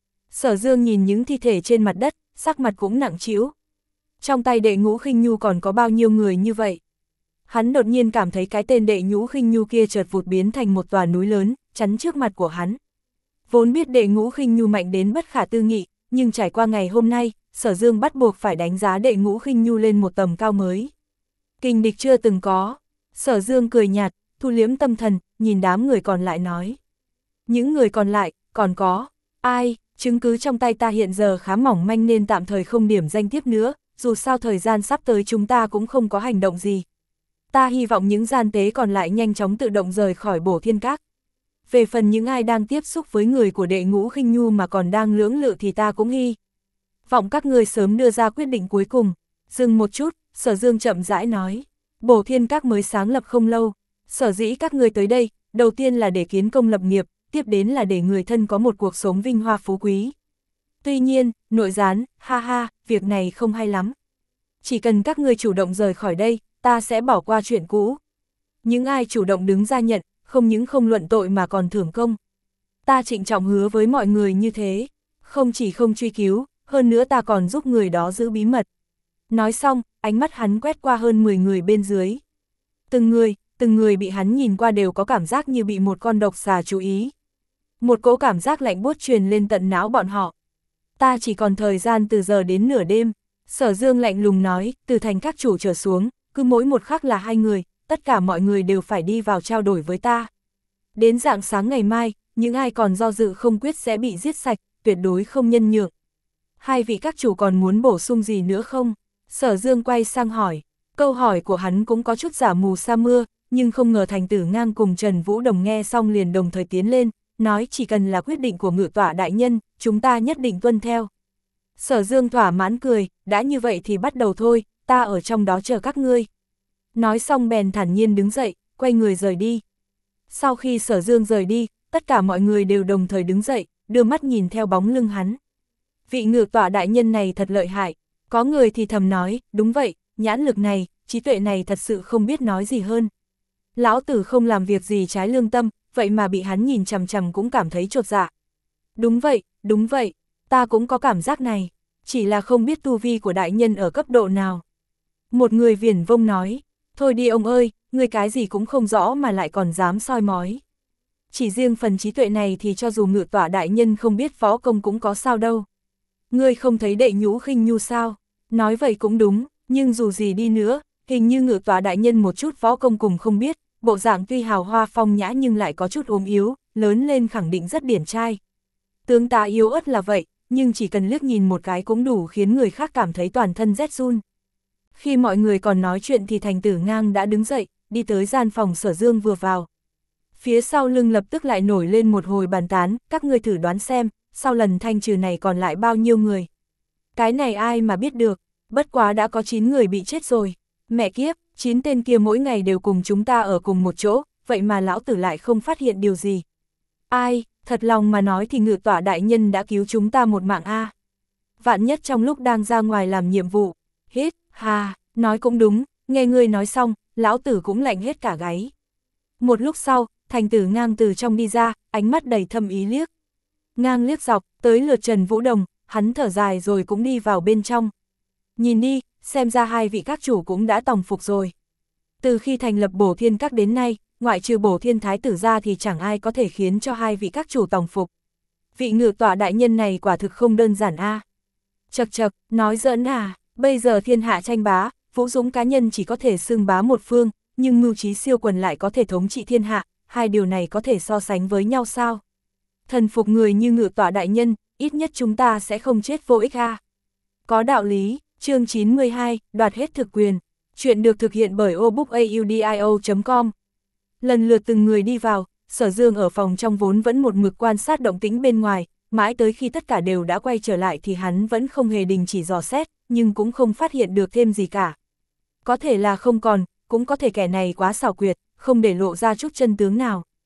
[SPEAKER 1] Sở Dương nhìn những thi thể trên mặt đất, sắc mặt cũng nặng trĩu. Trong tay Đệ Ngũ Khinh Nhu còn có bao nhiêu người như vậy? Hắn đột nhiên cảm thấy cái tên Đệ Ngũ Khinh Nhu kia chợt vụt biến thành một tòa núi lớn, chắn trước mặt của hắn. Vốn biết Đệ Ngũ Khinh Nhu mạnh đến bất khả tư nghị, nhưng trải qua ngày hôm nay, Sở Dương bắt buộc phải đánh giá Đệ Ngũ Khinh Nhu lên một tầm cao mới. Kình địch chưa từng có. Sở Dương cười nhạt, thu liếm tâm thần, nhìn đám người còn lại nói. Những người còn lại, còn có ai? Chứng cứ trong tay ta hiện giờ khá mỏng manh nên tạm thời không điểm danh tiếp nữa, dù sao thời gian sắp tới chúng ta cũng không có hành động gì. Ta hy vọng những gian tế còn lại nhanh chóng tự động rời khỏi Bổ Thiên Các. Về phần những ai đang tiếp xúc với người của Đệ Ngũ Khinh Nhu mà còn đang lưỡng lự thì ta cũng hy vọng các người sớm đưa ra quyết định cuối cùng. Dừng một chút, Sở Dương chậm rãi nói. Bổ Thiên Các mới sáng lập không lâu, sở dĩ các người tới đây, đầu tiên là để kiến công lập nghiệp, tiếp đến là để người thân có một cuộc sống vinh hoa phú quý. Tuy nhiên, nội gián, ha ha, việc này không hay lắm. Chỉ cần các người chủ động rời khỏi đây, ta sẽ bỏ qua chuyện cũ. Những ai chủ động đứng ra nhận, không những không luận tội mà còn thưởng công. Ta trịnh trọng hứa với mọi người như thế, không chỉ không truy cứu, hơn nữa ta còn giúp người đó giữ bí mật. Nói xong, ánh mắt hắn quét qua hơn mười người bên dưới. Từng người, từng người bị hắn nhìn qua đều có cảm giác như bị một con độc xà chú ý. Một cỗ cảm giác lạnh buốt truyền lên tận não bọn họ. Ta chỉ còn thời gian từ giờ đến nửa đêm. Sở Dương lạnh lùng nói, từ thành các chủ trở xuống, cứ mỗi một khắc là hai người, tất cả mọi người đều phải đi vào trao đổi với ta. Đến rạng sáng ngày mai, những ai còn do dự không quyết sẽ bị giết sạch, tuyệt đối không nhân nhượng. Hai vị các chủ còn muốn bổ sung gì nữa không? Sở Dương quay sang hỏi. Câu hỏi của hắn cũng có chút giả mù sa mưa, nhưng không ngờ Thành Tử Ngang cùng Trần Vũ Đồng nghe xong liền đồng thời tiến lên, nói chỉ cần là quyết định của Ngự Tọa đại nhân, chúng ta nhất định tuân theo. Sở Dương thỏa mãn cười, đã như vậy thì bắt đầu thôi, ta ở trong đó chờ các ngươi. Nói xong bèn thản nhiên đứng dậy, quay người rời đi. Sau khi Sở Dương rời đi, tất cả mọi người đều đồng thời đứng dậy, đưa mắt nhìn theo bóng lưng hắn. Vị Ngự Tọa đại nhân này thật lợi hại, có người thì thầm nói, đúng vậy, nhãn lực này, trí tuệ này thật sự không biết nói gì hơn. Lão tử không làm việc gì trái lương tâm, vậy mà bị hắn nhìn chằm chằm cũng cảm thấy chột dạ. Đúng vậy, đúng vậy, ta cũng có cảm giác này, chỉ là không biết tu vi của đại nhân ở cấp độ nào. Một người viển vông nói, thôi đi ông ơi, người cái gì cũng không rõ mà lại còn dám soi mói. Chỉ riêng phần trí tuệ này thì cho dù Ngự Tọa đại nhân không biết võ công cũng có sao đâu. Ngươi không thấy Đệ Ngũ Khinh Nhu sao? Nói vậy cũng đúng, nhưng dù gì đi nữa, hình như Ngự Tọa đại nhân một chút võ công cùng không biết, bộ dạng tuy hào hoa phong nhã nhưng lại có chút ốm yếu, lớn lên khẳng định rất điển trai. Tướng tá yếu ớt là vậy, nhưng chỉ cần liếc nhìn một cái cũng đủ khiến người khác cảm thấy toàn thân rét run. Khi mọi người còn nói chuyện thì Thành Tử Ngang đã đứng dậy, đi tới gian phòng Sở Dương vừa vào. Phía sau lưng lập tức lại nổi lên một hồi bàn tán, các ngươi thử đoán xem, sau lần thanh trừ này còn lại bao nhiêu người. Cái này ai mà biết được, bất quá đã có chín người bị chết rồi. Mẹ kiếp, chín tên kia mỗi ngày đều cùng chúng ta ở cùng một chỗ, vậy mà lão tử lại không phát hiện điều gì. Ai, thật lòng mà nói thì Ngự Tọa đại nhân đã cứu chúng ta một mạng a. Vạn nhất trong lúc đang ra ngoài làm nhiệm vụ, hít, ha, nói cũng đúng, nghe ngươi nói xong, lão tử cũng lạnh hết cả gáy. Một lúc sau, Thành Tử Ngang từ trong đi ra, ánh mắt đầy thâm ý liếc. Ngang liếc dọc, tới lượt Trần Vũ Đồng, hắn thở dài rồi cũng đi vào bên trong. Nhìn đi, xem ra hai vị các chủ cũng đã tòng phục rồi. Từ khi thành lập Bổ Thiên Các đến nay, ngoại trừ Bổ Thiên Thái tử ra thì chẳng ai có thể khiến cho hai vị các chủ tòng phục. Vị Ngự Tọa đại nhân này quả thực không đơn giản a. À. Chậc chậc, nói giỡn à, bây giờ thiên hạ tranh bá, vũ dũng cá nhân chỉ có thể xưng bá một phương, nhưng mưu trí siêu quần lại có thể thống trị thiên hạ, hai điều này có thể so sánh với nhau sao? Thần phục người như Ngự Tọa đại nhân, ít nhất chúng ta sẽ không chết vô ích a. À. Có đạo lý, chương chín mươi hai, đoạt hết thực quyền. Chuyện được thực hiện bởi obookaudio chấm com. Lần lượt từng người đi vào, Sở Dương ở phòng trong vốn vẫn một mực quan sát động tĩnh bên ngoài, mãi tới khi tất cả đều đã quay trở lại thì hắn vẫn không hề đình chỉ dò xét, nhưng cũng không phát hiện được thêm gì cả. Có thể là không còn, cũng có thể kẻ này quá xảo quyệt, không để lộ ra chút chân tướng nào.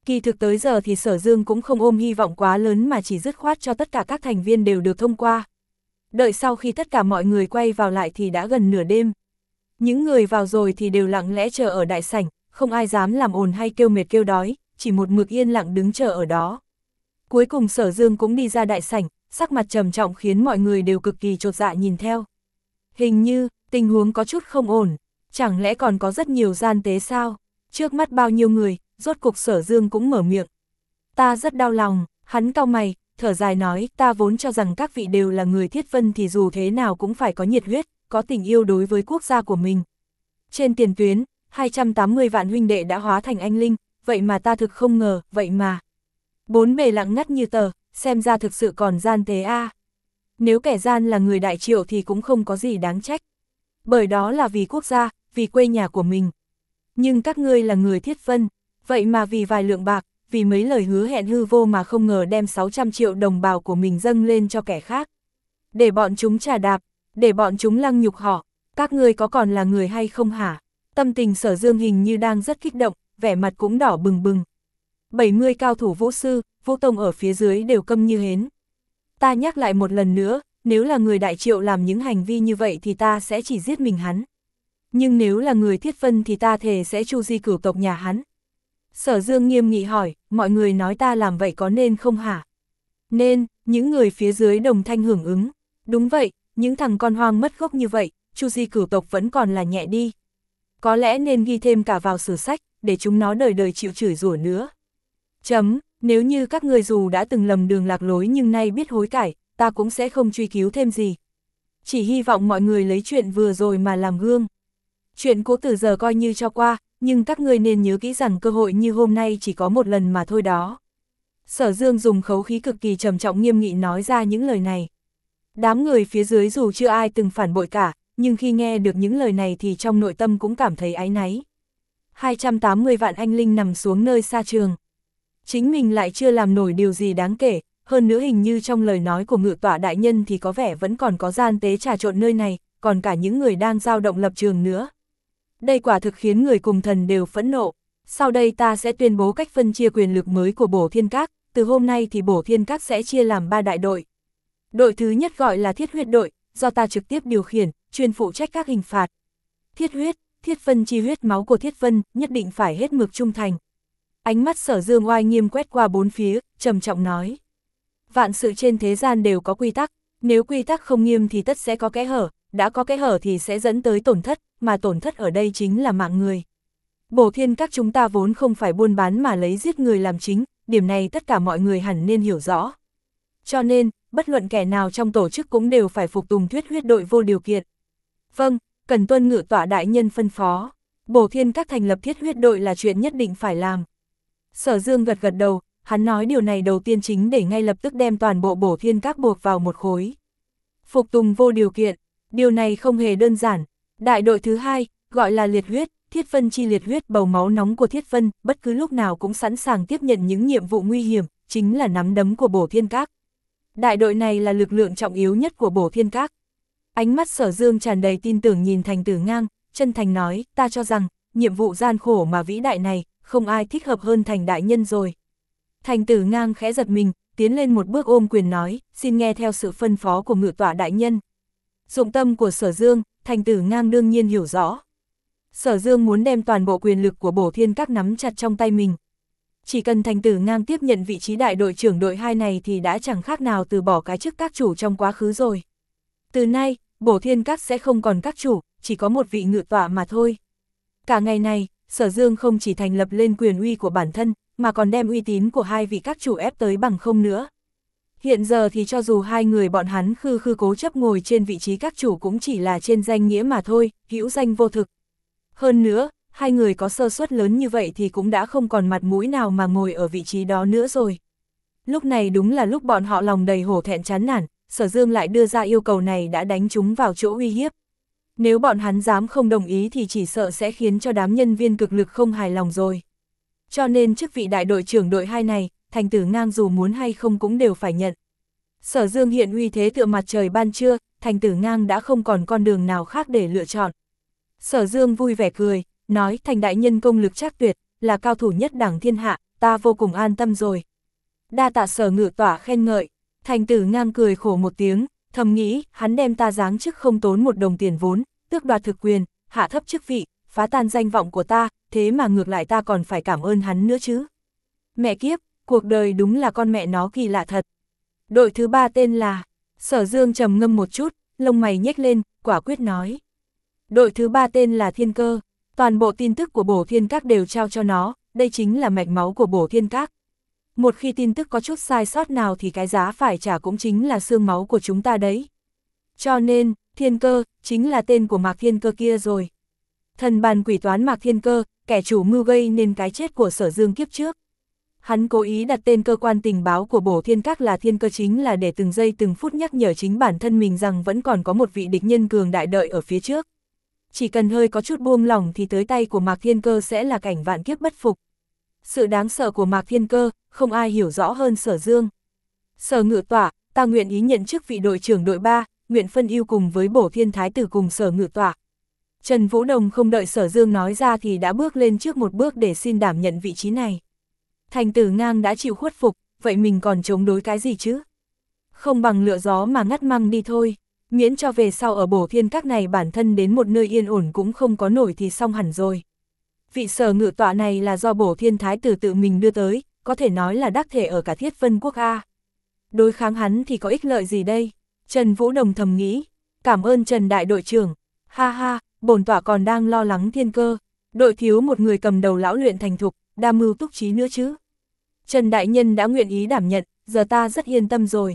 [SPEAKER 1] Kỳ thực tới giờ thì Sở Dương cũng không ôm hy vọng quá lớn mà chỉ dứt khoát cho tất cả các thành viên đều được thông qua. Đợi sau khi tất cả mọi người quay vào lại thì đã gần nửa đêm. Những người vào rồi thì đều lặng lẽ chờ ở đại sảnh, không ai dám làm ồn hay kêu mệt kêu đói, chỉ một mực yên lặng đứng chờ ở đó. Cuối cùng Sở Dương cũng đi ra đại sảnh, sắc mặt trầm trọng khiến mọi người đều cực kỳ chột dạ nhìn theo. Hình như, tình huống có chút không ổn, chẳng lẽ còn có rất nhiều gian tế sao? Trước mắt bao nhiêu người, rốt cục Sở Dương cũng mở miệng. Ta rất đau lòng, hắn cau mày, thở dài nói, ta vốn cho rằng các vị đều là người Thiết Vân thì dù thế nào cũng phải có nhiệt huyết, có tình yêu đối với quốc gia của mình. Trên tiền tuyến, hai trăm tám mươi vạn huynh đệ đã hóa thành anh linh, vậy mà ta thực không ngờ, vậy mà. Bốn bề lặng ngắt như tờ, xem ra thực sự còn gian tế a. À. Nếu kẻ gian là người Đại Triệu thì cũng không có gì đáng trách. Bởi đó là vì quốc gia, vì quê nhà của mình. Nhưng các ngươi là người Thiết Vân, vậy mà vì vài lượng bạc, vì mấy lời hứa hẹn hư vô mà không ngờ đem sáu trăm triệu đồng bào của mình dâng lên cho kẻ khác. Để bọn chúng trà đạp, để bọn chúng lăng nhục họ, các ngươi có còn là người hay không hả? Tâm tình Sở Dương hình như đang rất kích động, vẻ mặt cũng đỏ bừng bừng. bảy mươi cao thủ vũ sư, vũ tông ở phía dưới đều câm như hến. Ta nhắc lại một lần nữa, nếu là người Đại Triệu làm những hành vi như vậy thì ta sẽ chỉ giết mình hắn. Nhưng nếu là người Thiết Vân thì ta thề sẽ tru di cửu tộc nhà hắn. Sở Dương nghiêm nghị hỏi, mọi người nói ta làm vậy có nên không hả? Nên, những người phía dưới đồng thanh hưởng ứng. Đúng vậy, những thằng con hoang mất gốc như vậy, tru di cửu tộc vẫn còn là nhẹ đi. Có lẽ nên ghi thêm cả vào sử sách, để chúng nó đời đời chịu chửi rủa nữa. Chấm, nếu như các người dù đã từng lầm đường lạc lối nhưng nay biết hối cải, ta cũng sẽ không truy cứu thêm gì. Chỉ hy vọng mọi người lấy chuyện vừa rồi mà làm gương. Chuyện cũ từ giờ coi như cho qua, nhưng các ngươi nên nhớ kỹ rằng cơ hội như hôm nay chỉ có một lần mà thôi đó. Sở Dương dùng khẩu khí cực kỳ trầm trọng nghiêm nghị nói ra những lời này. Đám người phía dưới dù chưa ai từng phản bội cả, nhưng khi nghe được những lời này thì trong nội tâm cũng cảm thấy áy náy. hai trăm tám mươi vạn anh linh nằm xuống nơi xa trường. Chính mình lại chưa làm nổi điều gì đáng kể, hơn nữa hình như trong lời nói của Ngự Tọa đại nhân thì có vẻ vẫn còn có gian tế trà trộn nơi này, còn cả những người đang dao động lập trường nữa. Đây quả thực khiến người cùng thần đều phẫn nộ. Sau đây ta sẽ tuyên bố cách phân chia quyền lực mới của Bổ Thiên Các, từ hôm nay thì Bổ Thiên Các sẽ chia làm ba đại đội. Đội thứ nhất gọi là Thiết Huyết đội, do ta trực tiếp điều khiển, chuyên phụ trách các hình phạt. Thiết huyết, Thiết Vân chi huyết máu của Thiết Vân, nhất định phải hết mực trung thành. Ánh mắt Sở Dương oai nghiêm quét qua bốn phía, trầm trọng nói. Vạn sự trên thế gian đều có quy tắc, nếu quy tắc không nghiêm thì tất sẽ có kẽ hở, đã có kẽ hở thì sẽ dẫn tới tổn thất, mà tổn thất ở đây chính là mạng người. Bổ Thiên Các chúng ta vốn không phải buôn bán mà lấy giết người làm chính, điểm này tất cả mọi người hẳn nên hiểu rõ. Cho nên, bất luận kẻ nào trong tổ chức cũng đều phải phục tùng Thiết Huyết đội vô điều kiện. Vâng, cần tuân Ngự Tọa đại nhân phân phó. Bổ Thiên Các thành lập Thiết Huyết đội là chuyện nhất định phải làm. Sở Dương gật gật đầu, hắn nói điều này đầu tiên chính để ngay lập tức đem toàn bộ Bổ Thiên Các buộc vào một khối. Phục tùng vô điều kiện, điều này không hề đơn giản. Đại đội thứ hai, gọi là Liệt Huyết, Thiết Vân chi liệt huyết bầu máu nóng của Thiết Vân, bất cứ lúc nào cũng sẵn sàng tiếp nhận những nhiệm vụ nguy hiểm, chính là nắm đấm của Bổ Thiên Các. Đại đội này là lực lượng trọng yếu nhất của Bổ Thiên Các. Ánh mắt Sở Dương tràn đầy tin tưởng nhìn Thành Tử Ngang, chân thành nói, ta cho rằng, nhiệm vụ gian khổ mà vĩ đại này, không ai thích hợp hơn Thành đại nhân rồi. Thành Tử Ngang khẽ giật mình, tiến lên một bước ôm quyền nói, xin nghe theo sự phân phó của Ngự Tọa đại nhân. Dụng tâm của Sở Dương, Thành Tử Ngang đương nhiên hiểu rõ. Sở Dương muốn đem toàn bộ quyền lực của Bổ Thiên Các nắm chặt trong tay mình. Chỉ cần Thành Tử Ngang tiếp nhận vị trí đại đội trưởng đội hai này thì đã chẳng khác nào từ bỏ cái chức các chủ trong quá khứ rồi. Từ nay, Bổ Thiên Các sẽ không còn các chủ, chỉ có một vị ngự tọa mà thôi. Cả ngày này, Sở Dương không chỉ thành lập lên quyền uy của bản thân, mà còn đem uy tín của hai vị các chủ ép tới bằng không nữa. Hiện giờ thì cho dù hai người bọn hắn khư khư cố chấp ngồi trên vị trí các chủ cũng chỉ là trên danh nghĩa mà thôi, hữu danh vô thực. Hơn nữa, hai người có sơ suất lớn như vậy thì cũng đã không còn mặt mũi nào mà ngồi ở vị trí đó nữa rồi. Lúc này đúng là lúc bọn họ lòng đầy hổ thẹn chán nản, Sở Dương lại đưa ra yêu cầu này đã đánh chúng vào chỗ uy hiếp. Nếu bọn hắn dám không đồng ý thì chỉ sợ sẽ khiến cho đám nhân viên cực lực không hài lòng rồi. Cho nên chức vị đại đội trưởng đội hai này, Thành Tử Ngang dù muốn hay không cũng đều phải nhận. Sở Dương hiện uy thế tựa mặt trời ban trưa, Thành Tử Ngang đã không còn con đường nào khác để lựa chọn. Sở Dương vui vẻ cười, nói Thành đại nhân công lực trác tuyệt, là cao thủ nhất đẳng thiên hạ, ta vô cùng an tâm rồi. Đa tạ Sở Ngự Tỏa khen ngợi. Thành Tử Ngang cười khổ một tiếng, thầm nghĩ, hắn đem ta giáng chức không tốn một đồng tiền vốn, tước đoạt thực quyền, hạ thấp chức vị, phá tan danh vọng của ta, thế mà ngược lại ta còn phải cảm ơn hắn nữa chứ. Mẹ kiếp, cuộc đời đúng là con mẹ nó kỳ lạ thật. Đội thứ ba tên là, Sở Dương trầm ngâm một chút, lông mày nhếch lên, quả quyết nói. Đội thứ ba tên là Thiên Cơ, toàn bộ tin tức của Bổ Thiên Các đều trao cho nó, đây chính là mạch máu của Bổ Thiên Các. Một khi tin tức có chút sai sót nào thì cái giá phải trả cũng chính là xương máu của chúng ta đấy. Cho nên, Thiên Cơ, chính là tên của Mạc Thiên Cơ kia rồi. Thần bàn quỷ toán Mạc Thiên Cơ, kẻ chủ mưu gây nên cái chết của Sở Dương kiếp trước. Hắn cố ý đặt tên cơ quan tình báo của Bổ Thiên Các là Thiên Cơ chính là để từng giây từng phút nhắc nhở chính bản thân mình rằng vẫn còn có một vị địch nhân cường đại đợi ở phía trước. Chỉ cần hơi có chút buông lỏng thì tới tay của Mạc Thiên Cơ sẽ là cảnh vạn kiếp bất phục. Sự đáng sợ của Mạc Thiên Cơ, không ai hiểu rõ hơn Sở Dương. Sở Ngự Tỏa, ta nguyện ý nhận chức vị đội trưởng đội ba, nguyện phân ưu cùng với Bổ Thiên Thái tử cùng Sở Ngự Tỏa. Trần Vũ Đồng không đợi Sở Dương nói ra thì đã bước lên trước một bước để xin đảm nhận vị trí này. Thành Tử Ngang đã chịu khuất phục, vậy mình còn chống đối cái gì chứ? Không bằng lựa gió mà ngắt măng đi thôi, miễn cho về sau ở Bổ Thiên Các này bản thân đến một nơi yên ổn cũng không có nổi thì xong hẳn rồi. Vị Sở Ngự Tọa này là do Bổ Thiên Thái tử tự mình đưa tới, có thể nói là đắc thể ở cả Thiết Vân Quốc A. Đối kháng hắn thì có ích lợi gì đây? Trần Vũ Đồng thầm nghĩ, cảm ơn Trần Đại đội trưởng, ha ha, bổn tọa còn đang lo lắng Thiên Cơ, đội thiếu một người cầm đầu lão luyện thành thục, đa mưu túc trí nữa chứ. Trần Đại Nhân đã nguyện ý đảm nhận, giờ ta rất yên tâm rồi.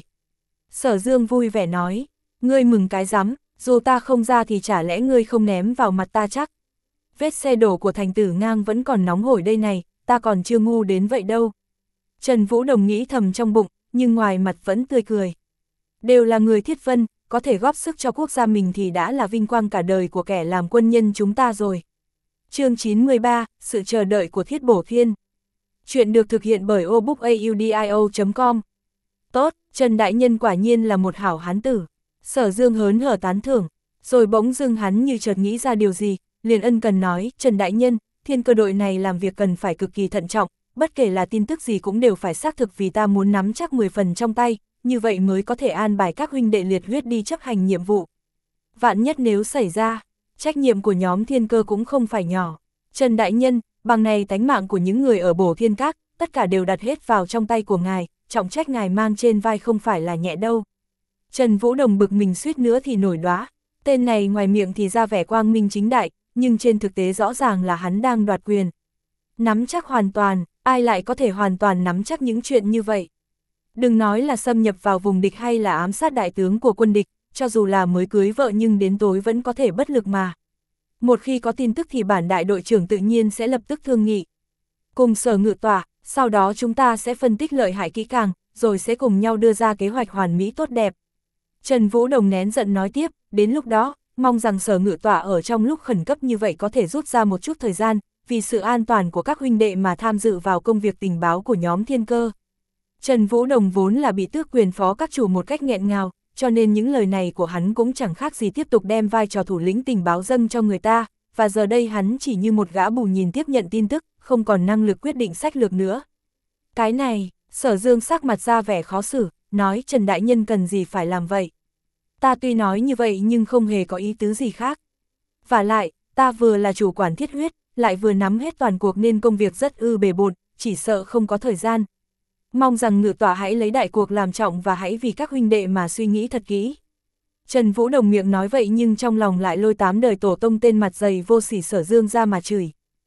[SPEAKER 1] Sở Dương vui vẻ nói, ngươi mừng cái rắm, dù ta không ra thì chả lẽ ngươi không ném vào mặt ta chắc. Vết xe đổ của Thành Tử Ngang vẫn còn nóng hổi đây này, ta còn chưa ngu đến vậy đâu. Trần Vũ Đồng nghĩ thầm trong bụng, nhưng ngoài mặt vẫn tươi cười. Đều là người Thiết Vân, có thể góp sức cho quốc gia mình thì đã là vinh quang cả đời của kẻ làm quân nhân chúng ta rồi. Chương chín mươi ba, sự chờ đợi của Thiết Bổ Thiên. Chuyện được thực hiện bởi obookaudio chấm com. Tốt, Trần Đại Nhân quả nhiên là một hảo hán tử. Sở Dương hớn hở tán thưởng, rồi bỗng dưng hắn như chợt nghĩ ra điều gì, liền ân cần nói, Trần Đại Nhân, Thiên Cơ đội này làm việc cần phải cực kỳ thận trọng, bất kể là tin tức gì cũng đều phải xác thực vì ta muốn nắm chắc mười phần trong tay, như vậy mới có thể an bài các huynh đệ liệt huyết đi chấp hành nhiệm vụ. Vạn nhất nếu xảy ra, trách nhiệm của nhóm Thiên Cơ cũng không phải nhỏ. Trần Đại Nhân, bằng này tánh mạng của những người ở Bổ Thiên Các, tất cả đều đặt hết vào trong tay của ngài, trọng trách ngài mang trên vai không phải là nhẹ đâu. Trần Vũ Đồng bực mình suýt nữa thì nổi đoá, tên này ngoài miệng thì ra vẻ quang minh chính đại, nhưng trên thực tế rõ ràng là hắn đang đoạt quyền. Nắm chắc hoàn toàn, ai lại có thể hoàn toàn nắm chắc những chuyện như vậy. Đừng nói là xâm nhập vào vùng địch hay là ám sát đại tướng của quân địch, cho dù là mới cưới vợ nhưng đến tối vẫn có thể bất lực mà. Một khi có tin tức thì bản đại đội trưởng tự nhiên sẽ lập tức thương nghị. Cùng Sở Ngự Tỏa, sau đó chúng ta sẽ phân tích lợi hại kỹ càng, rồi sẽ cùng nhau đưa ra kế hoạch hoàn mỹ tốt đẹp. Trần Vũ Đồng nén giận nói tiếp, đến lúc đó, mong rằng Sở Ngự Tỏa ở trong lúc khẩn cấp như vậy có thể rút ra một chút thời gian, vì sự an toàn của các huynh đệ mà tham dự vào công việc tình báo của nhóm Thiên Cơ. Trần Vũ Đồng vốn là bị tước quyền phó các chủ một cách nghẹn ngào, cho nên những lời này của hắn cũng chẳng khác gì tiếp tục đem vai trò thủ lĩnh tình báo dâng cho người ta, và giờ đây hắn chỉ như một gã bù nhìn tiếp nhận tin tức, không còn năng lực quyết định sách lược nữa. Cái này, Sở Dương sắc mặt ra vẻ khó xử, nói Trần Đại Nhân cần gì phải làm vậy. Ta tuy nói như vậy nhưng không hề có ý tứ gì khác. Và lại, ta vừa là chủ quản thiết huyết, lại vừa nắm hết toàn cuộc nên công việc rất ư bề bộn, chỉ sợ không có thời gian. Mong rằng Ngự Tỏa hãy lấy đại cuộc làm trọng và hãy vì các huynh đệ mà suy nghĩ thật kỹ. Trần Vũ Đồng miệng nói vậy nhưng trong lòng lại lôi tám đời tổ tông tên mặt dày vô sỉ Sở Dương ra mà chửi.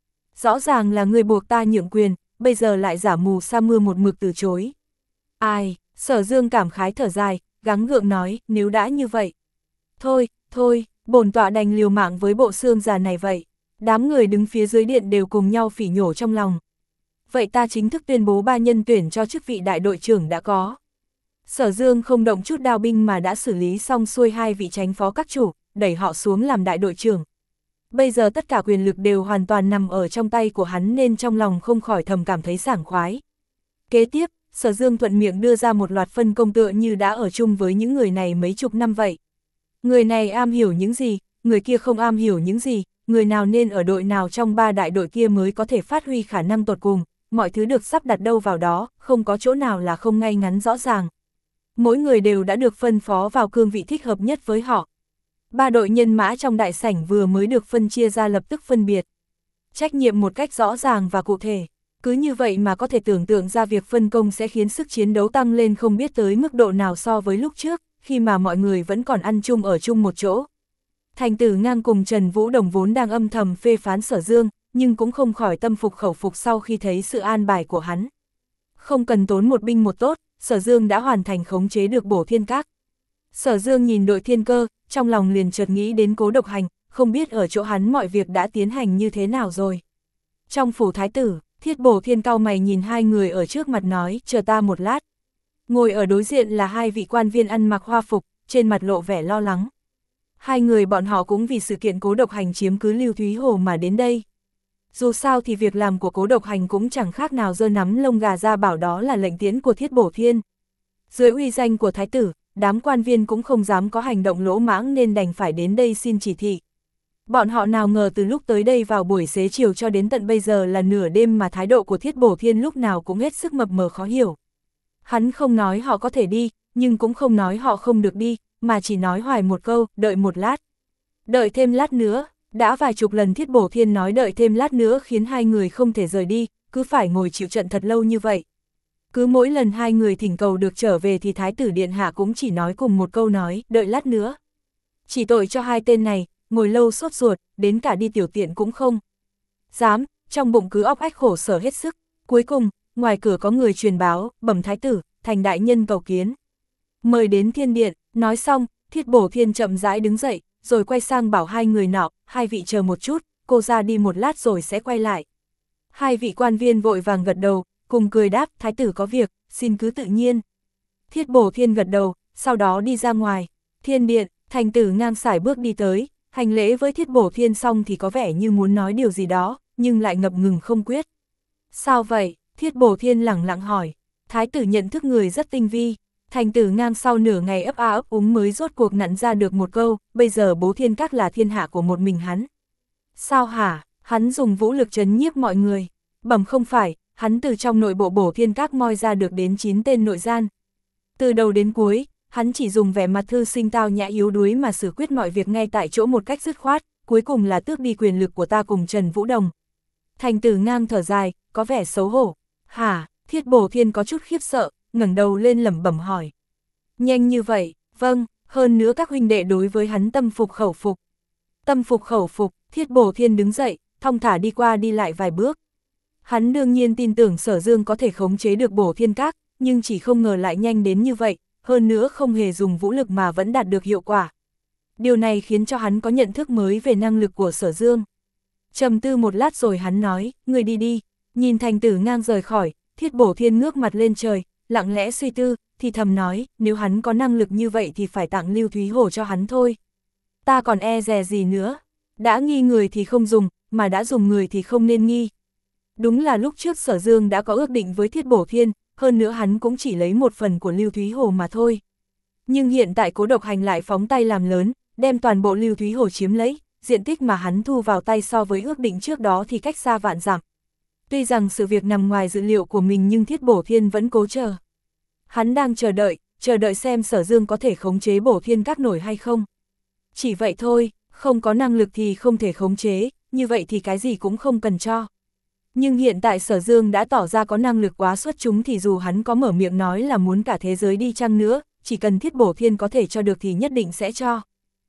[SPEAKER 1] Rõ ràng là người buộc ta nhượng quyền, bây giờ lại giả mù sa mưa một mực từ chối. Ai, Sở Dương cảm khái thở dài, gắng gượng nói, nếu đã như vậy. Thôi, thôi, bổn tọa đành liều mạng với bộ xương già này vậy. Đám người đứng phía dưới điện đều cùng nhau phỉ nhổ trong lòng. Vậy ta chính thức tuyên bố ba nhân tuyển cho chức vị đại đội trưởng đã có. Sở Dương không động chút đao binh mà đã xử lý xong xuôi hai vị tránh phó các chủ, đẩy họ xuống làm đại đội trưởng. Bây giờ tất cả quyền lực đều hoàn toàn nằm ở trong tay của hắn nên trong lòng không khỏi thầm cảm thấy sảng khoái. Kế tiếp, Sở Dương thuận miệng đưa ra một loạt phân công tựa như đã ở chung với những người này mấy chục năm vậy. Người này am hiểu những gì, người kia không am hiểu những gì, người nào nên ở đội nào trong ba đại đội kia mới có thể phát huy khả năng tột cùng, mọi thứ được sắp đặt đâu vào đó, không có chỗ nào là không ngay ngắn rõ ràng. Mỗi người đều đã được phân phó vào cương vị thích hợp nhất với họ. Ba đội nhân mã trong đại sảnh vừa mới được phân chia ra lập tức phân biệt. Trách nhiệm một cách rõ ràng và cụ thể. Cứ như vậy mà có thể tưởng tượng ra việc phân công sẽ khiến sức chiến đấu tăng lên không biết tới mức độ nào so với lúc trước, khi mà mọi người vẫn còn ăn chung ở chung một chỗ. Thành Tử Ngang cùng Trần Vũ Đồng vốn đang âm thầm phê phán Sở Dương, nhưng cũng không khỏi tâm phục khẩu phục sau khi thấy sự an bài của hắn. Không cần tốn một binh một tốt, Sở Dương đã hoàn thành khống chế được Bổ Thiên Các. Sở Dương nhìn đội thiên cơ, trong lòng liền chợt nghĩ đến Cố Độc Hành, không biết ở chỗ hắn mọi việc đã tiến hành như thế nào rồi. Trong phủ thái tử, Thiết Bổ Thiên cau mày nhìn hai người ở trước mặt nói, chờ ta một lát. Ngồi ở đối diện là hai vị quan viên ăn mặc hoa phục, trên mặt lộ vẻ lo lắng. Hai người bọn họ cũng vì sự kiện Cố Độc Hành chiếm cứ Lưu Thúy Hồ mà đến đây. Dù sao thì việc làm của Cố Độc Hành cũng chẳng khác nào giơ nắm lông gà ra bảo đó là lệnh tiễn của Thiết Bổ Thiên. Dưới uy danh của thái tử, đám quan viên cũng không dám có hành động lỗ mãng nên đành phải đến đây xin chỉ thị. Bọn họ nào ngờ từ lúc tới đây vào buổi xế chiều cho đến tận bây giờ là nửa đêm mà thái độ của Thiết Bổ Thiên lúc nào cũng hết sức mập mờ khó hiểu. Hắn không nói họ có thể đi, nhưng cũng không nói họ không được đi, mà chỉ nói hoài một câu, đợi một lát. Đợi thêm lát nữa, đã vài chục lần Thiết Bổ Thiên nói đợi thêm lát nữa khiến hai người không thể rời đi, cứ phải ngồi chịu trận thật lâu như vậy. Cứ mỗi lần hai người thỉnh cầu được trở về thì Thái tử Điện Hạ cũng chỉ nói cùng một câu nói, đợi lát nữa. Chỉ tội cho hai tên này, ngồi lâu sốt ruột, đến cả đi tiểu tiện cũng không dám, trong bụng cứ óc ách khổ sở hết sức. Cuối cùng, ngoài cửa có người truyền báo, bẩm thái tử, thành đại nhân cầu kiến. Mời đến thiên điện, nói xong, Thiết Bổ Thiên chậm rãi đứng dậy, rồi quay sang bảo hai người nọ, hai vị chờ một chút, cô ra đi một lát rồi sẽ quay lại. Hai vị quan viên vội vàng gật đầu, cùng cười đáp, thái tử có việc, xin cứ tự nhiên. Thiết Bổ Thiên gật đầu, sau đó đi ra ngoài. Thiên điện, Thành Tử Ngang sải bước đi tới, hành lễ với Thiết Bổ Thiên xong thì có vẻ như muốn nói điều gì đó, nhưng lại ngập ngừng không quyết. Sao vậy? Thiết Bổ Thiên lẳng lặng hỏi. Thái tử nhận thức người rất tinh vi. Thành Tử Ngang sau nửa ngày ấp a ấp úng mới rốt cuộc nặn ra được một câu, bây giờ Bố Thiên Các là thiên hạ của một mình hắn. Sao hả? Hắn dùng vũ lực trấn nhiếp mọi người. Bẩm không phải, hắn từ trong nội bộ Bổ Thiên Các moi ra được đến chín tên nội gian. Từ đầu đến cuối, hắn chỉ dùng vẻ mặt thư sinh tao nhã yếu đuối mà xử quyết mọi việc ngay tại chỗ một cách dứt khoát, cuối cùng là tước đi quyền lực của ta cùng Trần Vũ Đồng. Thành Tử Ngang thở dài, có vẻ xấu hổ. Hả? Thiết Bổ Thiên có chút khiếp sợ, ngẩng đầu lên lẩm bẩm hỏi. Nhanh như vậy? Vâng, hơn nữa các huynh đệ đối với hắn tâm phục khẩu phục. Tâm phục khẩu phục, Thiết Bổ Thiên đứng dậy, thong thả đi qua đi lại vài bước. Hắn đương nhiên tin tưởng Sở Dương có thể khống chế được Bổ Thiên Các, nhưng chỉ không ngờ lại nhanh đến như vậy, hơn nữa không hề dùng vũ lực mà vẫn đạt được hiệu quả. Điều này khiến cho hắn có nhận thức mới về năng lực của Sở Dương. Trầm tư một lát rồi hắn nói, người đi đi. Nhìn Thành Tử Ngang rời khỏi, Thiết Bổ Thiên ngước mặt lên trời, lặng lẽ suy tư, thì thầm nói, nếu hắn có năng lực như vậy thì phải tặng Lưu Thúy Hồ cho hắn thôi. Ta còn e dè gì nữa, đã nghi người thì không dùng, mà đã dùng người thì không nên nghi. Đúng là lúc trước Sở Dương đã có ước định với Thiết Bổ Thiên, hơn nữa hắn cũng chỉ lấy một phần của Lưu Thúy Hồ mà thôi. Nhưng hiện tại Cố Độc Hành lại phóng tay làm lớn, đem toàn bộ Lưu Thúy Hồ chiếm lấy, diện tích mà hắn thu vào tay so với ước định trước đó thì cách xa vạn dặm. Tuy rằng sự việc nằm ngoài dự liệu của mình nhưng Thiết Bổ Thiên vẫn cố chờ. Hắn đang chờ đợi, chờ đợi xem Sở Dương có thể khống chế Bổ Thiên Các nổi hay không. Chỉ vậy thôi, không có năng lực thì không thể khống chế, như vậy thì cái gì cũng không cần cho. Nhưng hiện tại Sở Dương đã tỏ ra có năng lực quá xuất chúng thì dù hắn có mở miệng nói là muốn cả thế giới đi chăng nữa, chỉ cần Thiết Bổ Thiên có thể cho được thì nhất định sẽ cho.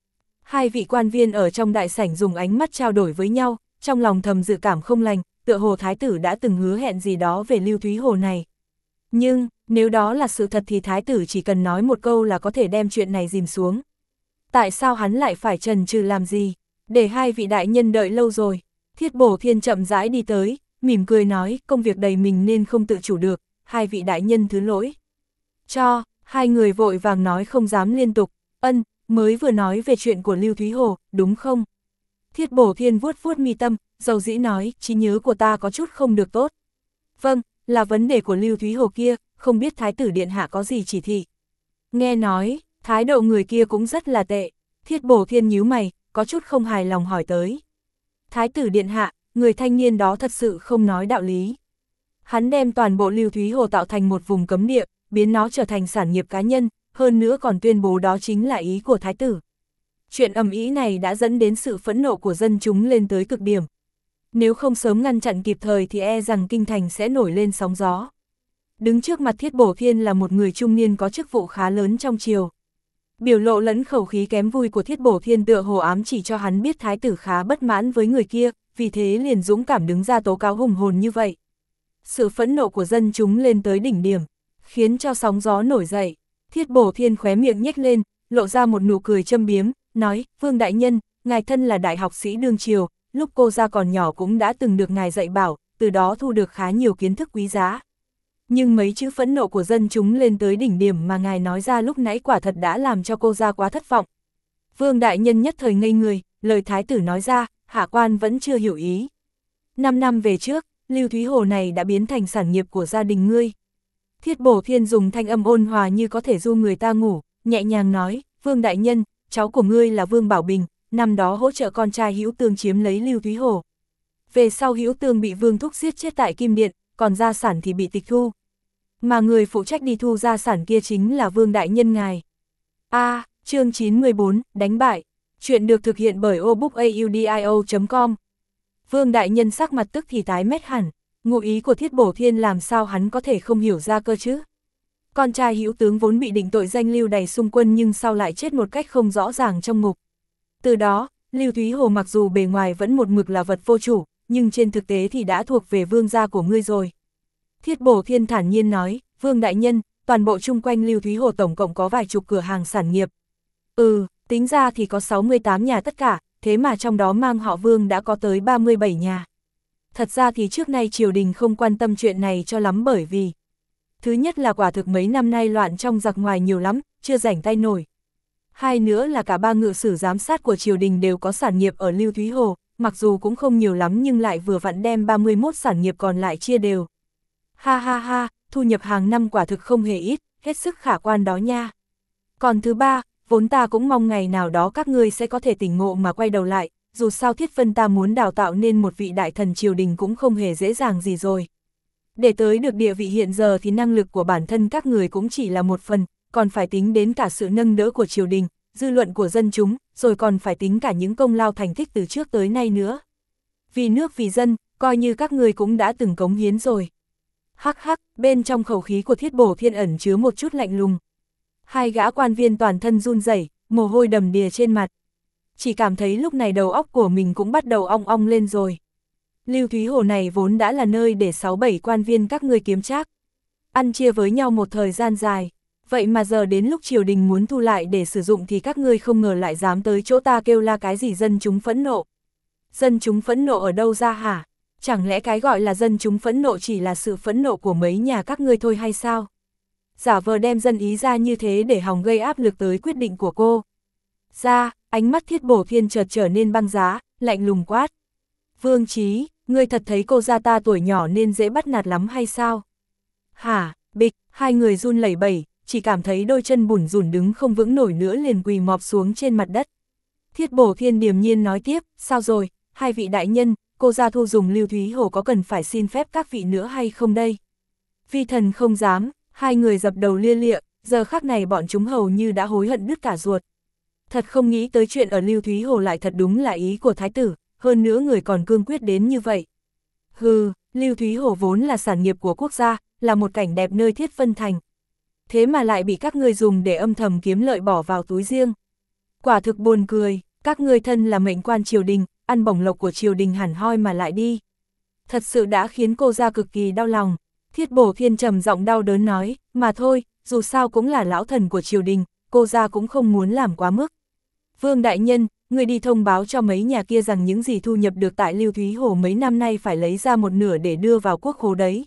[SPEAKER 1] Hai vị quan viên ở trong đại sảnh dùng ánh mắt trao đổi với nhau, trong lòng thầm dự cảm không lành, tựa hồ thái tử đã từng hứa hẹn gì đó về Lưu Thúy Hồ này. Nhưng, nếu đó là sự thật thì thái tử chỉ cần nói một câu là có thể đem chuyện này dìm xuống. Tại sao hắn lại phải chần chừ làm gì? Để hai vị đại nhân đợi lâu rồi. Thiết Bổ Thiên chậm rãi đi tới, mỉm cười nói, công việc đầy mình nên không tự chủ được, hai vị đại nhân thứ lỗi. Cho, hai người vội vàng nói không dám liên tục, ân, mới vừa nói về chuyện của Lưu Thúy Hồ, đúng không? Thiết Bổ Thiên vuốt vuốt mi tâm, dầu dĩ nói, trí nhớ của ta có chút không được tốt. Vâng, là vấn đề của Lưu Thúy Hồ kia, không biết Thái tử Điện Hạ có gì chỉ thị. Nghe nói, thái độ người kia cũng rất là tệ. Thiết Bổ Thiên nhíu mày, có chút không hài lòng hỏi tới. Thái tử Điện Hạ, người thanh niên đó thật sự không nói đạo lý. Hắn đem toàn bộ Lưu Thúy Hồ tạo thành một vùng cấm địa, biến nó trở thành sản nghiệp cá nhân, hơn nữa còn tuyên bố đó chính là ý của thái tử. Chuyện ầm ĩ này đã dẫn đến sự phẫn nộ của dân chúng lên tới cực điểm. Nếu không sớm ngăn chặn kịp thời thì e rằng kinh thành sẽ nổi lên sóng gió. Đứng trước mặt Thiết Bổ Thiên là một người trung niên có chức vụ khá lớn trong triều. Biểu lộ lẫn khẩu khí kém vui của Thiết Bổ Thiên tựa hồ ám chỉ cho hắn biết thái tử khá bất mãn với người kia, vì thế liền dũng cảm đứng ra tố cáo hùng hồn như vậy. Sự phẫn nộ của dân chúng lên tới đỉnh điểm, khiến cho sóng gió nổi dậy. Thiết Bổ Thiên khóe miệng nhếch lên, lộ ra một nụ cười châm biếm, nói, Vương đại nhân, ngài thân là đại học sĩ đương triều, lúc cô ra còn nhỏ cũng đã từng được ngài dạy bảo, từ đó thu được khá nhiều kiến thức quý giá. Nhưng mấy chữ phẫn nộ của dân chúng lên tới đỉnh điểm mà ngài nói ra lúc nãy quả thật đã làm cho cô ra quá thất vọng. Vương đại nhân nhất thời ngây người, lời thái tử nói ra, hạ quan vẫn chưa hiểu ý. Năm năm về trước, Lưu Thúy Hồ này đã biến thành sản nghiệp của gia đình ngươi. Thiết Bổ Thiên dùng thanh âm ôn hòa như có thể du người ta ngủ, nhẹ nhàng nói, Vương đại nhân, cháu của ngươi là Vương Bảo Bình, năm đó hỗ trợ con trai Hữu Tương chiếm lấy Lưu Thúy Hồ. Về sau Hữu Tương bị Vương Thúc giết chết tại Kim Điện, còn gia sản thì bị tịch thu. Mà người phụ trách đi thu gia sản kia chính là Vương đại nhân ngài. A, à, chương chín mươi bốn, đánh bại. Chuyện được thực hiện bởi obookaudio chấm com. Vương đại nhân sắc mặt tức thì tái mét hẳn, ngụ ý của Thiết Bổ Thiên làm sao hắn có thể không hiểu ra cơ chứ. Con trai Hữu Tướng vốn bị định tội danh lưu đày xung quân nhưng sau lại chết một cách không rõ ràng trong ngục. Từ đó, Lưu Thúy Hồ mặc dù bề ngoài vẫn một mực là vật vô chủ, nhưng trên thực tế thì đã thuộc về vương gia của ngươi rồi. Thiết Bổ Thiên thản nhiên nói, Vương đại nhân, toàn bộ chung quanh Lưu Thúy Hồ tổng cộng có vài chục cửa hàng sản nghiệp. Ừ, tính ra thì có sáu mươi tám nhà tất cả, thế mà trong đó mang họ Vương đã có tới ba mươi bảy nhà. Thật ra thì trước nay triều đình không quan tâm chuyện này cho lắm bởi vì thứ nhất là quả thực mấy năm nay loạn trong giặc ngoài nhiều lắm, chưa rảnh tay nổi. Hai nữa là cả ba ngự sử giám sát của triều đình đều có sản nghiệp ở Lưu Thúy Hồ, mặc dù cũng không nhiều lắm nhưng lại vừa vặn đem ba mươi mốt sản nghiệp còn lại chia đều. Ha ha ha, thu nhập hàng năm quả thực không hề ít, hết sức khả quan đó nha. Còn thứ ba, vốn ta cũng mong ngày nào đó các ngươi sẽ có thể tỉnh ngộ mà quay đầu lại, dù sao Thiết Vân ta muốn đào tạo nên một vị đại thần triều đình cũng không hề dễ dàng gì rồi. Để tới được địa vị hiện giờ thì năng lực của bản thân các người cũng chỉ là một phần, còn phải tính đến cả sự nâng đỡ của triều đình, dư luận của dân chúng, rồi còn phải tính cả những công lao thành tích từ trước tới nay nữa. Vì nước vì dân, coi như các người cũng đã từng cống hiến rồi. Hắc hắc, bên trong khẩu khí của Thiết Bổ Thiên ẩn chứa một chút lạnh lùng. Hai gã quan viên toàn thân run rẩy, mồ hôi đầm đìa trên mặt. Chỉ cảm thấy lúc này đầu óc của mình cũng bắt đầu ong ong lên rồi. Lưu Thúy Hồ này vốn đã là nơi để sáu bảy quan viên các ngươi kiếm trác, ăn chia với nhau một thời gian dài. Vậy mà giờ đến lúc triều đình muốn thu lại để sử dụng thì các ngươi không ngờ lại dám tới chỗ ta kêu la cái gì dân chúng phẫn nộ. Dân chúng phẫn nộ ở đâu ra hả? Chẳng lẽ cái gọi là dân chúng phẫn nộ chỉ là sự phẫn nộ của mấy nhà các ngươi thôi hay sao? Giả vờ đem dân ý ra như thế để hòng gây áp lực tới quyết định của cô. Ra, ánh mắt Thiết Bổ Thiên chợt trở nên băng giá, lạnh lùng quát. Vương Chí, ngươi thật thấy cô gia ta tuổi nhỏ nên dễ bắt nạt lắm hay sao? Hả, bịch, hai người run lẩy bẩy, chỉ cảm thấy đôi chân bủn rủn đứng không vững nổi nữa liền quỳ mọp xuống trên mặt đất. Thiết Bổ Thiên điềm nhiên nói tiếp, sao rồi, hai vị đại nhân, cô gia thu dùng Lưu Thúy Hồ có cần phải xin phép các vị nữa hay không đây? Vi thần không dám, hai người dập đầu lia lịa, giờ khắc này bọn chúng hầu như đã hối hận đứt cả ruột. Thật không nghĩ tới chuyện ở Lưu Thúy Hồ lại thật đúng là ý của thái tử, hơn nữa người còn cương quyết đến như vậy. Hừ, Lưu Thúy Hồ vốn là sản nghiệp của quốc gia, là một cảnh đẹp nơi Thiết Vân Thành. Thế mà lại bị các ngươi dùng để âm thầm kiếm lợi bỏ vào túi riêng. Quả thực buồn cười, các ngươi thân là mệnh quan triều đình, ăn bổng lộc của triều đình hẳn hoi mà lại đi. Thật sự đã khiến cô ra cực kỳ đau lòng. Thiết Bổ Thiên trầm giọng đau đớn nói, mà thôi, dù sao cũng là lão thần của triều đình, cô ra cũng không muốn làm quá mức. Vương đại nhân, người đi thông báo cho mấy nhà kia rằng những gì thu nhập được tại Lưu Thúy Hồ mấy năm nay phải lấy ra một nửa để đưa vào quốc khố đấy.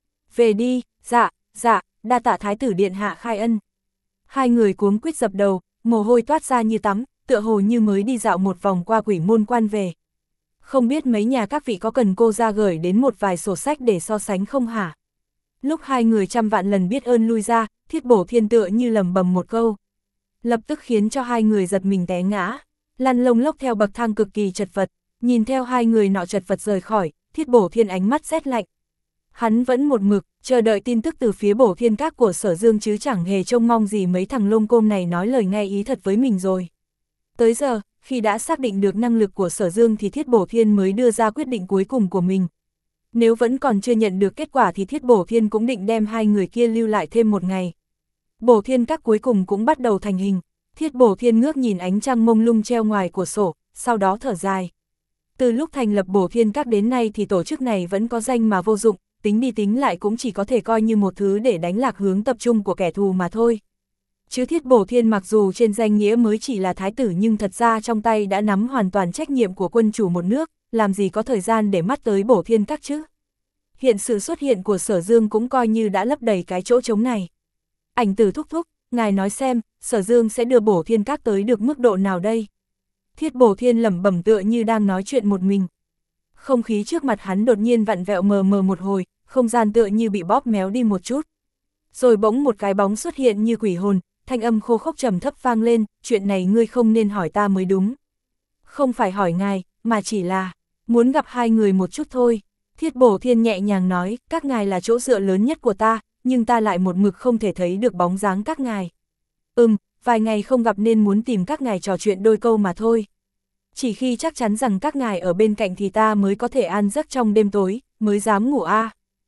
[SPEAKER 1] Về đi, dạ, dạ, đa tạ thái tử điện hạ khai ân. Hai người cuống quýt dập đầu, mồ hôi toát ra như tắm, tựa hồ như mới đi dạo một vòng qua quỷ môn quan về. Không biết mấy nhà các vị có cần cô ra gửi đến một vài sổ sách để so sánh không hả? Lúc hai người trăm vạn lần biết ơn lui ra, Thiết Bổ Thiên tựa như lầm bầm một câu. Lập tức khiến cho hai người giật mình té ngã, lăn lông lốc theo bậc thang cực kỳ chật vật, nhìn theo hai người nọ chật vật rời khỏi, Thiết Bổ Thiên ánh mắt rét lạnh. Hắn vẫn một mực, chờ đợi tin tức từ phía Bổ Thiên Các của Sở Dương chứ chẳng hề trông mong gì mấy thằng lông côm này nói lời ngay ý thật với mình rồi. Tới giờ, khi đã xác định được năng lực của Sở Dương thì Thiết Bổ Thiên mới đưa ra quyết định cuối cùng của mình. Nếu vẫn còn chưa nhận được kết quả thì Thiết Bổ Thiên cũng định đem hai người kia lưu lại thêm một ngày. Bổ Thiên Các cuối cùng cũng bắt đầu thành hình. Thiết Bổ Thiên ngước nhìn ánh trăng mông lung treo ngoài cửa sổ, sau đó thở dài. Từ lúc thành lập Bổ Thiên Các đến nay thì tổ chức này vẫn có danh mà vô dụng, tính đi tính lại cũng chỉ có thể coi như một thứ để đánh lạc hướng tập trung của kẻ thù mà thôi. Chứ Thiết Bổ Thiên mặc dù trên danh nghĩa mới chỉ là thái tử nhưng thật ra trong tay đã nắm hoàn toàn trách nhiệm của quân chủ một nước, làm gì có thời gian để mắt tới Bổ Thiên Các chứ. Hiện sự xuất hiện của Sở Dương cũng coi như đã lấp đầy cái chỗ trống này. Ảnh Tử thúc thúc, ngài nói xem, Sở Dương sẽ đưa Bổ Thiên Các tới được mức độ nào đây? Thiết Bổ Thiên lẩm bẩm tựa như đang nói chuyện một mình. Không khí trước mặt hắn đột nhiên vặn vẹo mờ mờ một hồi, không gian tựa như bị bóp méo đi một chút. Rồi bỗng một cái bóng xuất hiện như quỷ hồn, thanh âm khô khốc trầm thấp vang lên, chuyện này ngươi không nên hỏi ta mới đúng. Không phải hỏi ngài, mà chỉ là, muốn gặp hai người một chút thôi. Thiết Bổ Thiên nhẹ nhàng nói, các ngài là chỗ dựa lớn nhất của ta, nhưng ta lại một mực không thể thấy được bóng dáng các ngài. Ừm, vài ngày không gặp nên muốn tìm các ngài trò chuyện đôi câu mà thôi. Chỉ khi chắc chắn rằng các ngài ở bên cạnh thì ta mới có thể an giấc trong đêm tối, mới dám ngủ a. À.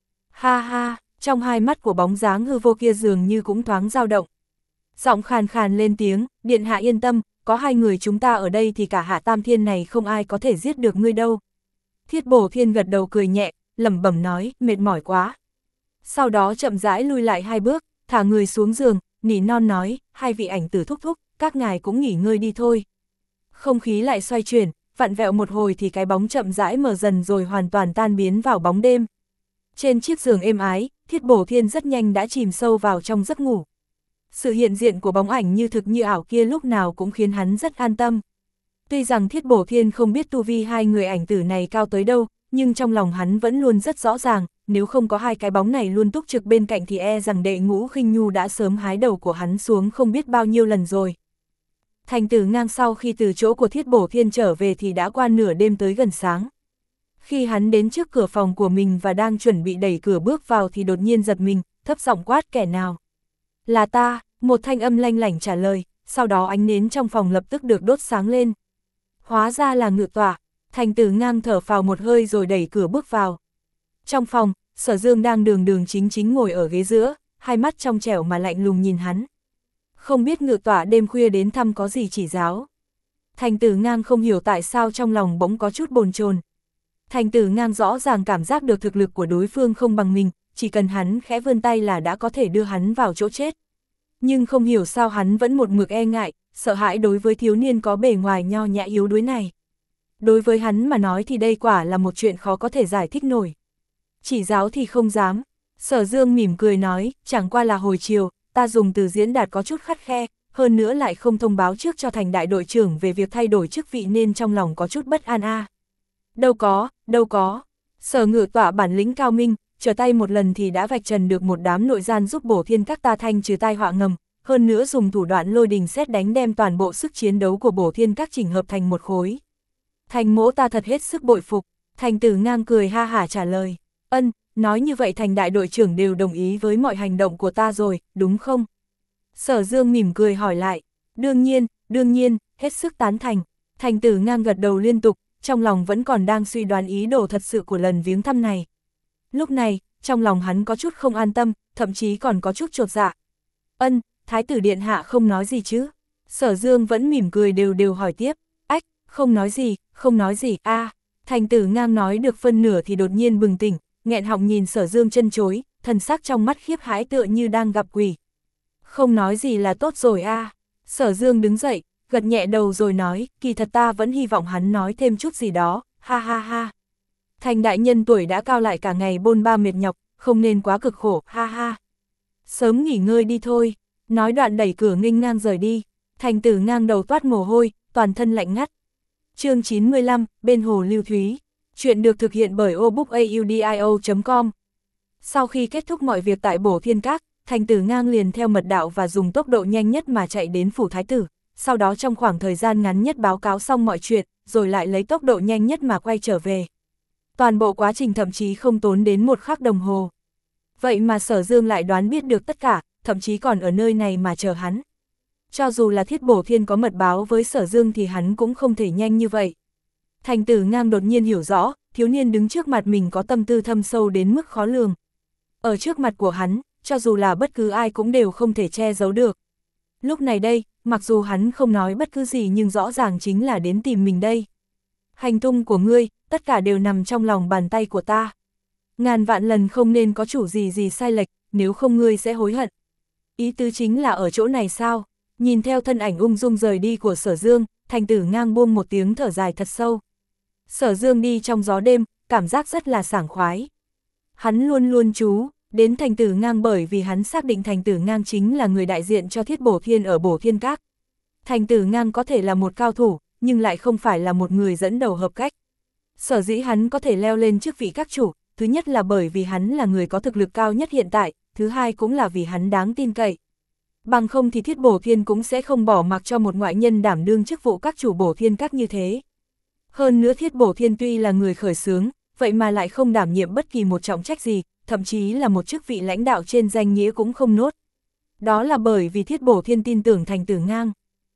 [SPEAKER 1] Ha ha, trong hai mắt của bóng dáng hư vô kia dường như cũng thoáng dao động. Giọng khàn khàn lên tiếng, điện hạ yên tâm, có hai người chúng ta ở đây thì cả Hạ Tam Thiên này không ai có thể giết được ngươi đâu. Thiết Bổ Thiên gật đầu cười nhẹ, lẩm bẩm nói, mệt mỏi quá. Sau đó chậm rãi lui lại hai bước, thả người xuống giường, nỉ non nói, hai vị Ảnh Tử thúc thúc, các ngài cũng nghỉ ngơi đi thôi. Không khí lại xoay chuyển, vặn vẹo một hồi thì cái bóng chậm rãi mờ dần rồi hoàn toàn tan biến vào bóng đêm. Trên chiếc giường êm ái, Thiết Bổ Thiên rất nhanh đã chìm sâu vào trong giấc ngủ. Sự hiện diện của bóng ảnh như thực như ảo kia lúc nào cũng khiến hắn rất an tâm. Tuy rằng Thiết Bổ Thiên không biết tu vi hai người ảnh tử này cao tới đâu, nhưng trong lòng hắn vẫn luôn rất rõ ràng, nếu không có hai cái bóng này luôn túc trực bên cạnh thì e rằng Đệ Ngũ Khinh Nhu đã sớm hái đầu của hắn xuống không biết bao nhiêu lần rồi. Thành Tử Ngang sau khi từ chỗ của Thiết Bổ Thiên trở về thì đã qua nửa đêm tới gần sáng. Khi hắn đến trước cửa phòng của mình và đang chuẩn bị đẩy cửa bước vào thì đột nhiên giật mình, thấp giọng quát kẻ nào. Là ta, một thanh âm lanh lảnh trả lời, sau đó ánh nến trong phòng lập tức được đốt sáng lên. Hóa ra là Ngự Tọa. Thành Tử Ngang thở phào một hơi rồi đẩy cửa bước vào. Trong phòng, Sở Dương đang đường đường chính chính ngồi ở ghế giữa, hai mắt trong trẻo mà lạnh lùng nhìn hắn. Không biết Ngự Tọa đêm khuya đến thăm có gì chỉ giáo. Thành Tử Ngang không hiểu tại sao trong lòng bỗng có chút bồn chồn. Thành Tử Ngang rõ ràng cảm giác được thực lực của đối phương không bằng mình, chỉ cần hắn khẽ vươn tay là đã có thể đưa hắn vào chỗ chết. Nhưng không hiểu sao hắn vẫn một mực e ngại, sợ hãi đối với thiếu niên có bề ngoài nho nhã yếu đuối này. Đối với hắn mà nói thì đây quả là một chuyện khó có thể giải thích nổi. Chỉ giáo thì không dám. Sở Dương mỉm cười nói, chẳng qua là hồi chiều, ta dùng từ diễn đạt có chút khắt khe, hơn nữa lại không thông báo trước cho Thành đại đội trưởng về việc thay đổi chức vị nên trong lòng có chút bất an a. À. Đâu có, đâu có. Sở Ngự Tọa bản lĩnh cao minh, trở tay một lần thì đã vạch trần được một đám nội gian giúp Bổ Thiên Các ta thanh trừ tai họa ngầm, hơn nữa dùng thủ đoạn lôi đình sét đánh đem toàn bộ sức chiến đấu của Bổ Thiên Các chỉnh hợp thành một khối. Thành mỗ ta thật hết sức bội phục. Thành Tử Ngang cười ha hả trả lời, ân, nói như vậy Thành đại đội trưởng đều đồng ý với mọi hành động của ta rồi, đúng không? Sở Dương mỉm cười hỏi lại, đương nhiên, đương nhiên, hết sức tán thành. Thành Tử Ngang gật đầu liên tục, trong lòng vẫn còn đang suy đoán ý đồ thật sự của lần viếng thăm này. Lúc này, trong lòng hắn có chút không an tâm, thậm chí còn có chút chột dạ. Ân, Thái tử điện hạ không nói gì chứ? Sở Dương vẫn mỉm cười đều đều hỏi tiếp, ách, không nói gì, không nói gì, a. À. Thành Tử Ngang nói được phân nửa thì đột nhiên bừng tỉnh, nghẹn họng nhìn Sở Dương chân chối, thần sắc trong mắt khiếp hãi tựa như đang gặp quỷ. Không nói gì là tốt rồi a. À. Sở Dương đứng dậy, gật nhẹ đầu rồi nói, kỳ thật ta vẫn hy vọng hắn nói thêm chút gì đó, ha ha ha. Thành đại nhân tuổi đã cao lại cả ngày bôn ba mệt nhọc, không nên quá cực khổ, ha ha. Sớm nghỉ ngơi đi thôi. Nói đoạn đẩy cửa nghênh ngang rời đi. Thành Tử Ngang đầu toát mồ hôi, toàn thân lạnh ngắt. Chương chín mươi lăm, bên hồ Lưu Thúy. Chuyện được thực hiện bởi obookaudio chấm com. Sau khi kết thúc mọi việc tại Bổ Thiên Các, Thành Tử Ngang liền theo mật đạo và dùng tốc độ nhanh nhất mà chạy đến phủ thái tử. Sau đó trong khoảng thời gian ngắn nhất báo cáo xong mọi chuyện, rồi lại lấy tốc độ nhanh nhất mà quay trở về. Toàn bộ quá trình thậm chí không tốn đến một khắc đồng hồ. Vậy mà Sở Dương lại đoán biết được tất cả, thậm chí còn ở nơi này mà chờ hắn. Cho dù là Thiết Bổ Thiên có mật báo với Sở Dương thì hắn cũng không thể nhanh như vậy. Thành Tử Ngang đột nhiên hiểu rõ, thiếu niên đứng trước mặt mình có tâm tư thâm sâu đến mức khó lường. Ở trước mặt của hắn, cho dù là bất cứ ai cũng đều không thể che giấu được. Lúc này đây, mặc dù hắn không nói bất cứ gì nhưng rõ ràng chính là đến tìm mình đây. Hành tung của ngươi, tất cả đều nằm trong lòng bàn tay của ta. Ngàn vạn lần không nên có chủ gì gì sai lệch, nếu không ngươi sẽ hối hận. Ý tứ chính là ở chỗ này sao? Nhìn theo thân ảnh ung dung rời đi của Sở Dương, Thành Tử Ngang buông một tiếng thở dài thật sâu. Sở Dương đi trong gió đêm, cảm giác rất là sảng khoái. Hắn luôn luôn chú đến Thành Tử Ngang bởi vì hắn xác định Thành Tử Ngang chính là người đại diện cho Thiết Bổ Thiên ở Bổ Thiên Các. Thành Tử Ngang có thể là một cao thủ, nhưng lại không phải là một người dẫn đầu hợp cách. Sở dĩ hắn có thể leo lên chức vị các chủ, thứ nhất là bởi vì hắn là người có thực lực cao nhất hiện tại, thứ hai cũng là vì hắn đáng tin cậy. Bằng không thì Thiết Bổ Thiên cũng sẽ không bỏ mặc cho một ngoại nhân đảm đương chức vụ các chủ Bổ Thiên Các như thế. Hơn nữa Thiết Bổ Thiên tuy là người khởi xướng, vậy mà lại không đảm nhiệm bất kỳ một trọng trách gì, thậm chí là một chức vị lãnh đạo trên danh nghĩa cũng không nốt. Đó là bởi vì Thiết Bổ Thiên tin tưởng Thành Tử Ngang.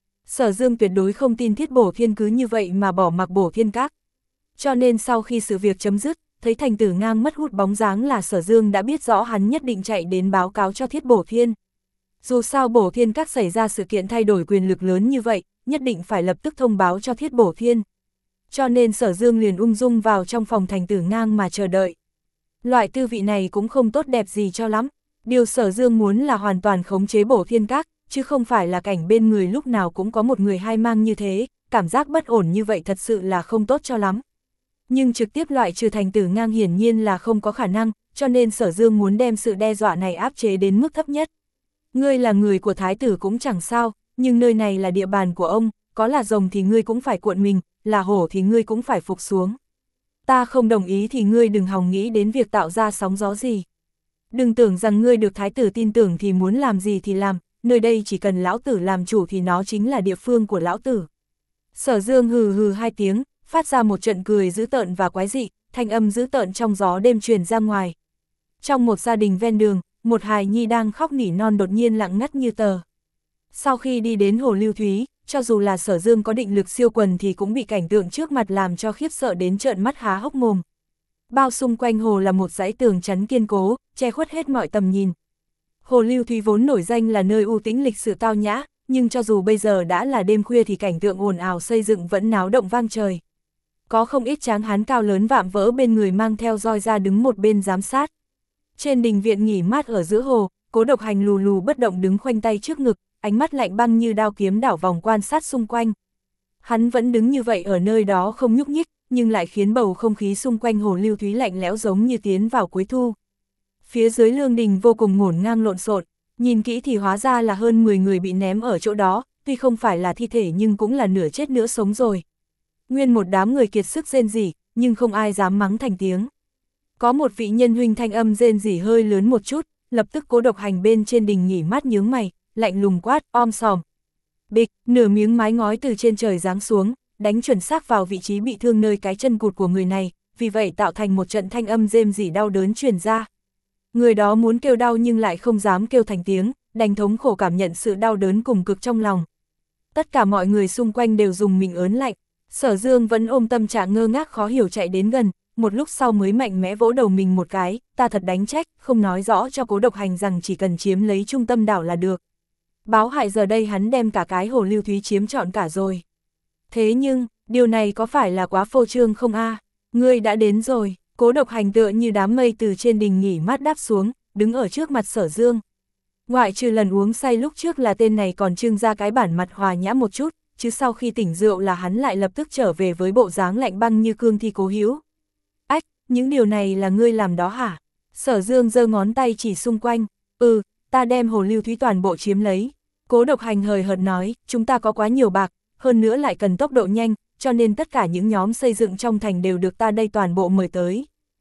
[SPEAKER 1] Sở Dương tuyệt đối không tin Thiết Bổ Thiên cứ như vậy mà bỏ mặc Bổ Thiên Các. Cho nên sau khi sự việc chấm dứt, thấy Thành Tử Ngang mất hút bóng dáng là Sở Dương đã biết rõ hắn nhất định chạy đến báo cáo cho Thiết Bổ Thiên. Dù sao Bổ Thiên Các xảy ra sự kiện thay đổi quyền lực lớn như vậy, nhất định phải lập tức thông báo cho Thiết Bổ Thiên. Cho nên Sở Dương liền ung dung vào trong phòng Thành Tử Ngang mà chờ đợi. Loại tư vị này cũng không tốt đẹp gì cho lắm. Điều Sở Dương muốn là hoàn toàn khống chế Bổ Thiên Các, chứ không phải là cảnh bên người lúc nào cũng có một người hai mang như thế, cảm giác bất ổn như vậy thật sự là không tốt cho lắm. Nhưng trực tiếp loại trừ Thành Tử Ngang hiển nhiên là không có khả năng, cho nên Sở Dương muốn đem sự đe dọa này áp chế đến mức thấp nhất. Ngươi là người của Thái tử cũng chẳng sao, nhưng nơi này là địa bàn của ông, có là rồng thì ngươi cũng phải cuộn mình, là hổ thì ngươi cũng phải phục xuống. Ta không đồng ý thì ngươi đừng hòng nghĩ đến việc tạo ra sóng gió gì. Đừng tưởng rằng ngươi được Thái tử tin tưởng thì muốn làm gì thì làm, nơi đây chỉ cần lão tử làm chủ thì nó chính là địa phương của lão tử. Sở Dương hừ hừ hai tiếng, phát ra một trận cười dữ tợn và quái dị, thanh âm dữ tợn trong gió đêm truyền ra ngoài. Trong một gia đình ven đường, một hài nhi đang khóc nỉ non đột nhiên lặng ngắt như tờ. Sau khi đi đến hồ Lưu Thúy, cho dù là Sở Dương có định lực siêu quần thì cũng bị cảnh tượng trước mặt làm cho khiếp sợ đến trợn mắt há hốc mồm. Bao xung quanh hồ là một dãy tường chắn kiên cố, che khuất hết mọi tầm nhìn. Hồ Lưu Thúy vốn nổi danh là nơi u tĩnh lịch sự tao nhã, nhưng cho dù bây giờ đã là đêm khuya thì cảnh tượng ồn ào xây dựng vẫn náo động vang trời. Có không ít tráng hán cao lớn vạm vỡ bên người mang theo roi ra đứng một bên giám sát. Trên đình viện nghỉ mát ở giữa hồ, Cố Độc Hành lù lù bất động đứng khoanh tay trước ngực, ánh mắt lạnh băng như đao kiếm đảo vòng quan sát xung quanh. Hắn vẫn đứng như vậy ở nơi đó không nhúc nhích, nhưng lại khiến bầu không khí xung quanh hồ Lưu Thúy lạnh lẽo giống như tiến vào cuối thu. Phía dưới lương đình vô cùng ngổn ngang lộn xộn, nhìn kỹ thì hóa ra là hơn mười người bị ném ở chỗ đó, tuy không phải là thi thể nhưng cũng là nửa chết nửa sống rồi. Nguyên một đám người kiệt sức rên rỉ, nhưng không ai dám mắng thành tiếng. Có một vị nhân huynh thanh âm rên rỉ hơi lớn một chút, lập tức Cố Độc Hành bên trên đình nghỉ mát nhướng mày, lạnh lùng quát, om sòm. Bịch, nửa miếng mái ngói từ trên trời giáng xuống, đánh chuẩn xác vào vị trí bị thương nơi cái chân cụt của người này, vì vậy tạo thành một trận thanh âm rên rỉ đau đớn truyền ra. Người đó muốn kêu đau nhưng lại không dám kêu thành tiếng, đành thống khổ cảm nhận sự đau đớn cùng cực trong lòng. Tất cả mọi người xung quanh đều dùng mình ớn lạnh, Sở Dương vẫn ôm tâm trạng ngơ ngác khó hiểu chạy đến gần, một lúc sau mới mạnh mẽ vỗ đầu mình một cái, ta thật đánh trách, không nói rõ cho Cố Độc Hành rằng chỉ cần chiếm lấy trung tâm đảo là được. Báo hại giờ đây hắn đem cả cái hồ Lưu Thúy chiếm trọn cả rồi. Thế nhưng, điều này có phải là quá phô trương không a? À? Ngươi đã đến rồi. Cố Độc Hành tựa như đám mây từ trên đình nghỉ mát đáp xuống, đứng ở trước mặt Sở Dương. Ngoại trừ lần uống say lúc trước là tên này còn trưng ra cái bản mặt hòa nhã một chút, chứ sau khi tỉnh rượu là hắn lại lập tức trở về với bộ dáng lạnh băng như cương thi cố hữu. Ách, những điều này là ngươi làm đó hả? Sở Dương giơ ngón tay chỉ xung quanh. Ừ, ta đem hồ Lưu Thúy toàn bộ chiếm lấy. Cố Độc Hành hời hợt nói, chúng ta có quá nhiều bạc, hơn nữa lại cần tốc độ nhanh, cho nên tất cả những nhóm xây dựng trong thành đều được ta đây toàn bộ mời tới.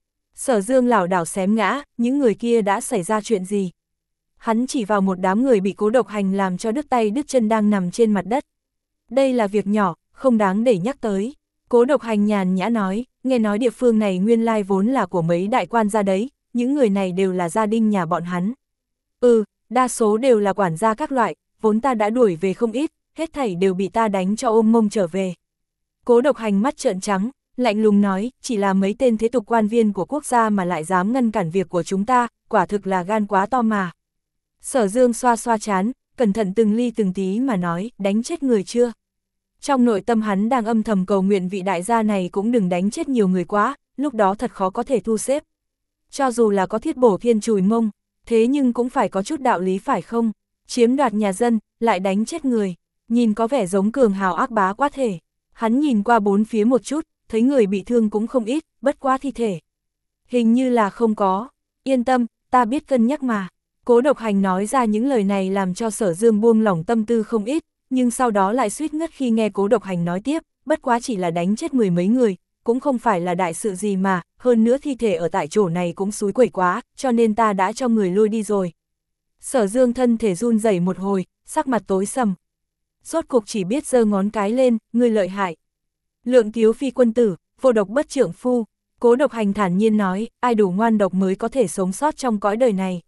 [SPEAKER 1] Sở Dương lảo đảo xém ngã, những người kia đã xảy ra chuyện gì? Hắn chỉ vào một đám người bị Cố Độc Hành làm cho đứt tay đứt chân đang nằm trên mặt đất. Đây là việc nhỏ, không đáng để nhắc tới. Cố Độc Hành nhàn nhã nói, nghe nói địa phương này nguyên lai vốn là của mấy đại quan gia đấy, những người này đều là gia đình nhà bọn hắn. Ừ, đa số đều là quản gia các loại, vốn ta đã đuổi về không ít, hết thảy đều bị ta đánh cho ôm mông trở về. Cố Độc Hành mắt trợn trắng, lạnh lùng nói, chỉ là mấy tên thế tục quan viên của quốc gia mà lại dám ngăn cản việc của chúng ta, quả thực là gan quá to mà. Sở Dương xoa xoa chán, cẩn thận từng ly từng tí mà nói, đánh chết người chưa? Trong nội tâm hắn đang âm thầm cầu nguyện vị đại gia này cũng đừng đánh chết nhiều người quá, lúc đó thật khó có thể thu xếp. Cho dù là có thiết bổ thiên chùi mông, thế nhưng cũng phải có chút đạo lý phải không? Chiếm đoạt nhà dân, lại đánh chết người, nhìn có vẻ giống cường hào ác bá quá thể. Hắn nhìn qua bốn phía một chút, thấy người bị thương cũng không ít, bất quá thi thể. Hình như là không có, yên tâm, ta biết cân nhắc mà. Cố Độc Hành nói ra những lời này làm cho Sở Dương buông lỏng tâm tư không ít, nhưng sau đó lại suýt ngất khi nghe Cố Độc Hành nói tiếp, bất quá chỉ là đánh chết mười mấy người, cũng không phải là đại sự gì mà, hơn nữa thi thể ở tại chỗ này cũng xúi quẩy quá, cho nên ta đã cho người lôi đi rồi. Sở Dương thân thể run rẩy một hồi, sắc mặt tối sầm. Rốt cục chỉ biết giơ ngón cái lên, ngươi lợi hại. Lượng Tiếu phi quân tử, vô độc bất trượng phu. Cố Độc Hành thản nhiên nói, ai đủ ngoan độc mới có thể sống sót trong cõi đời này.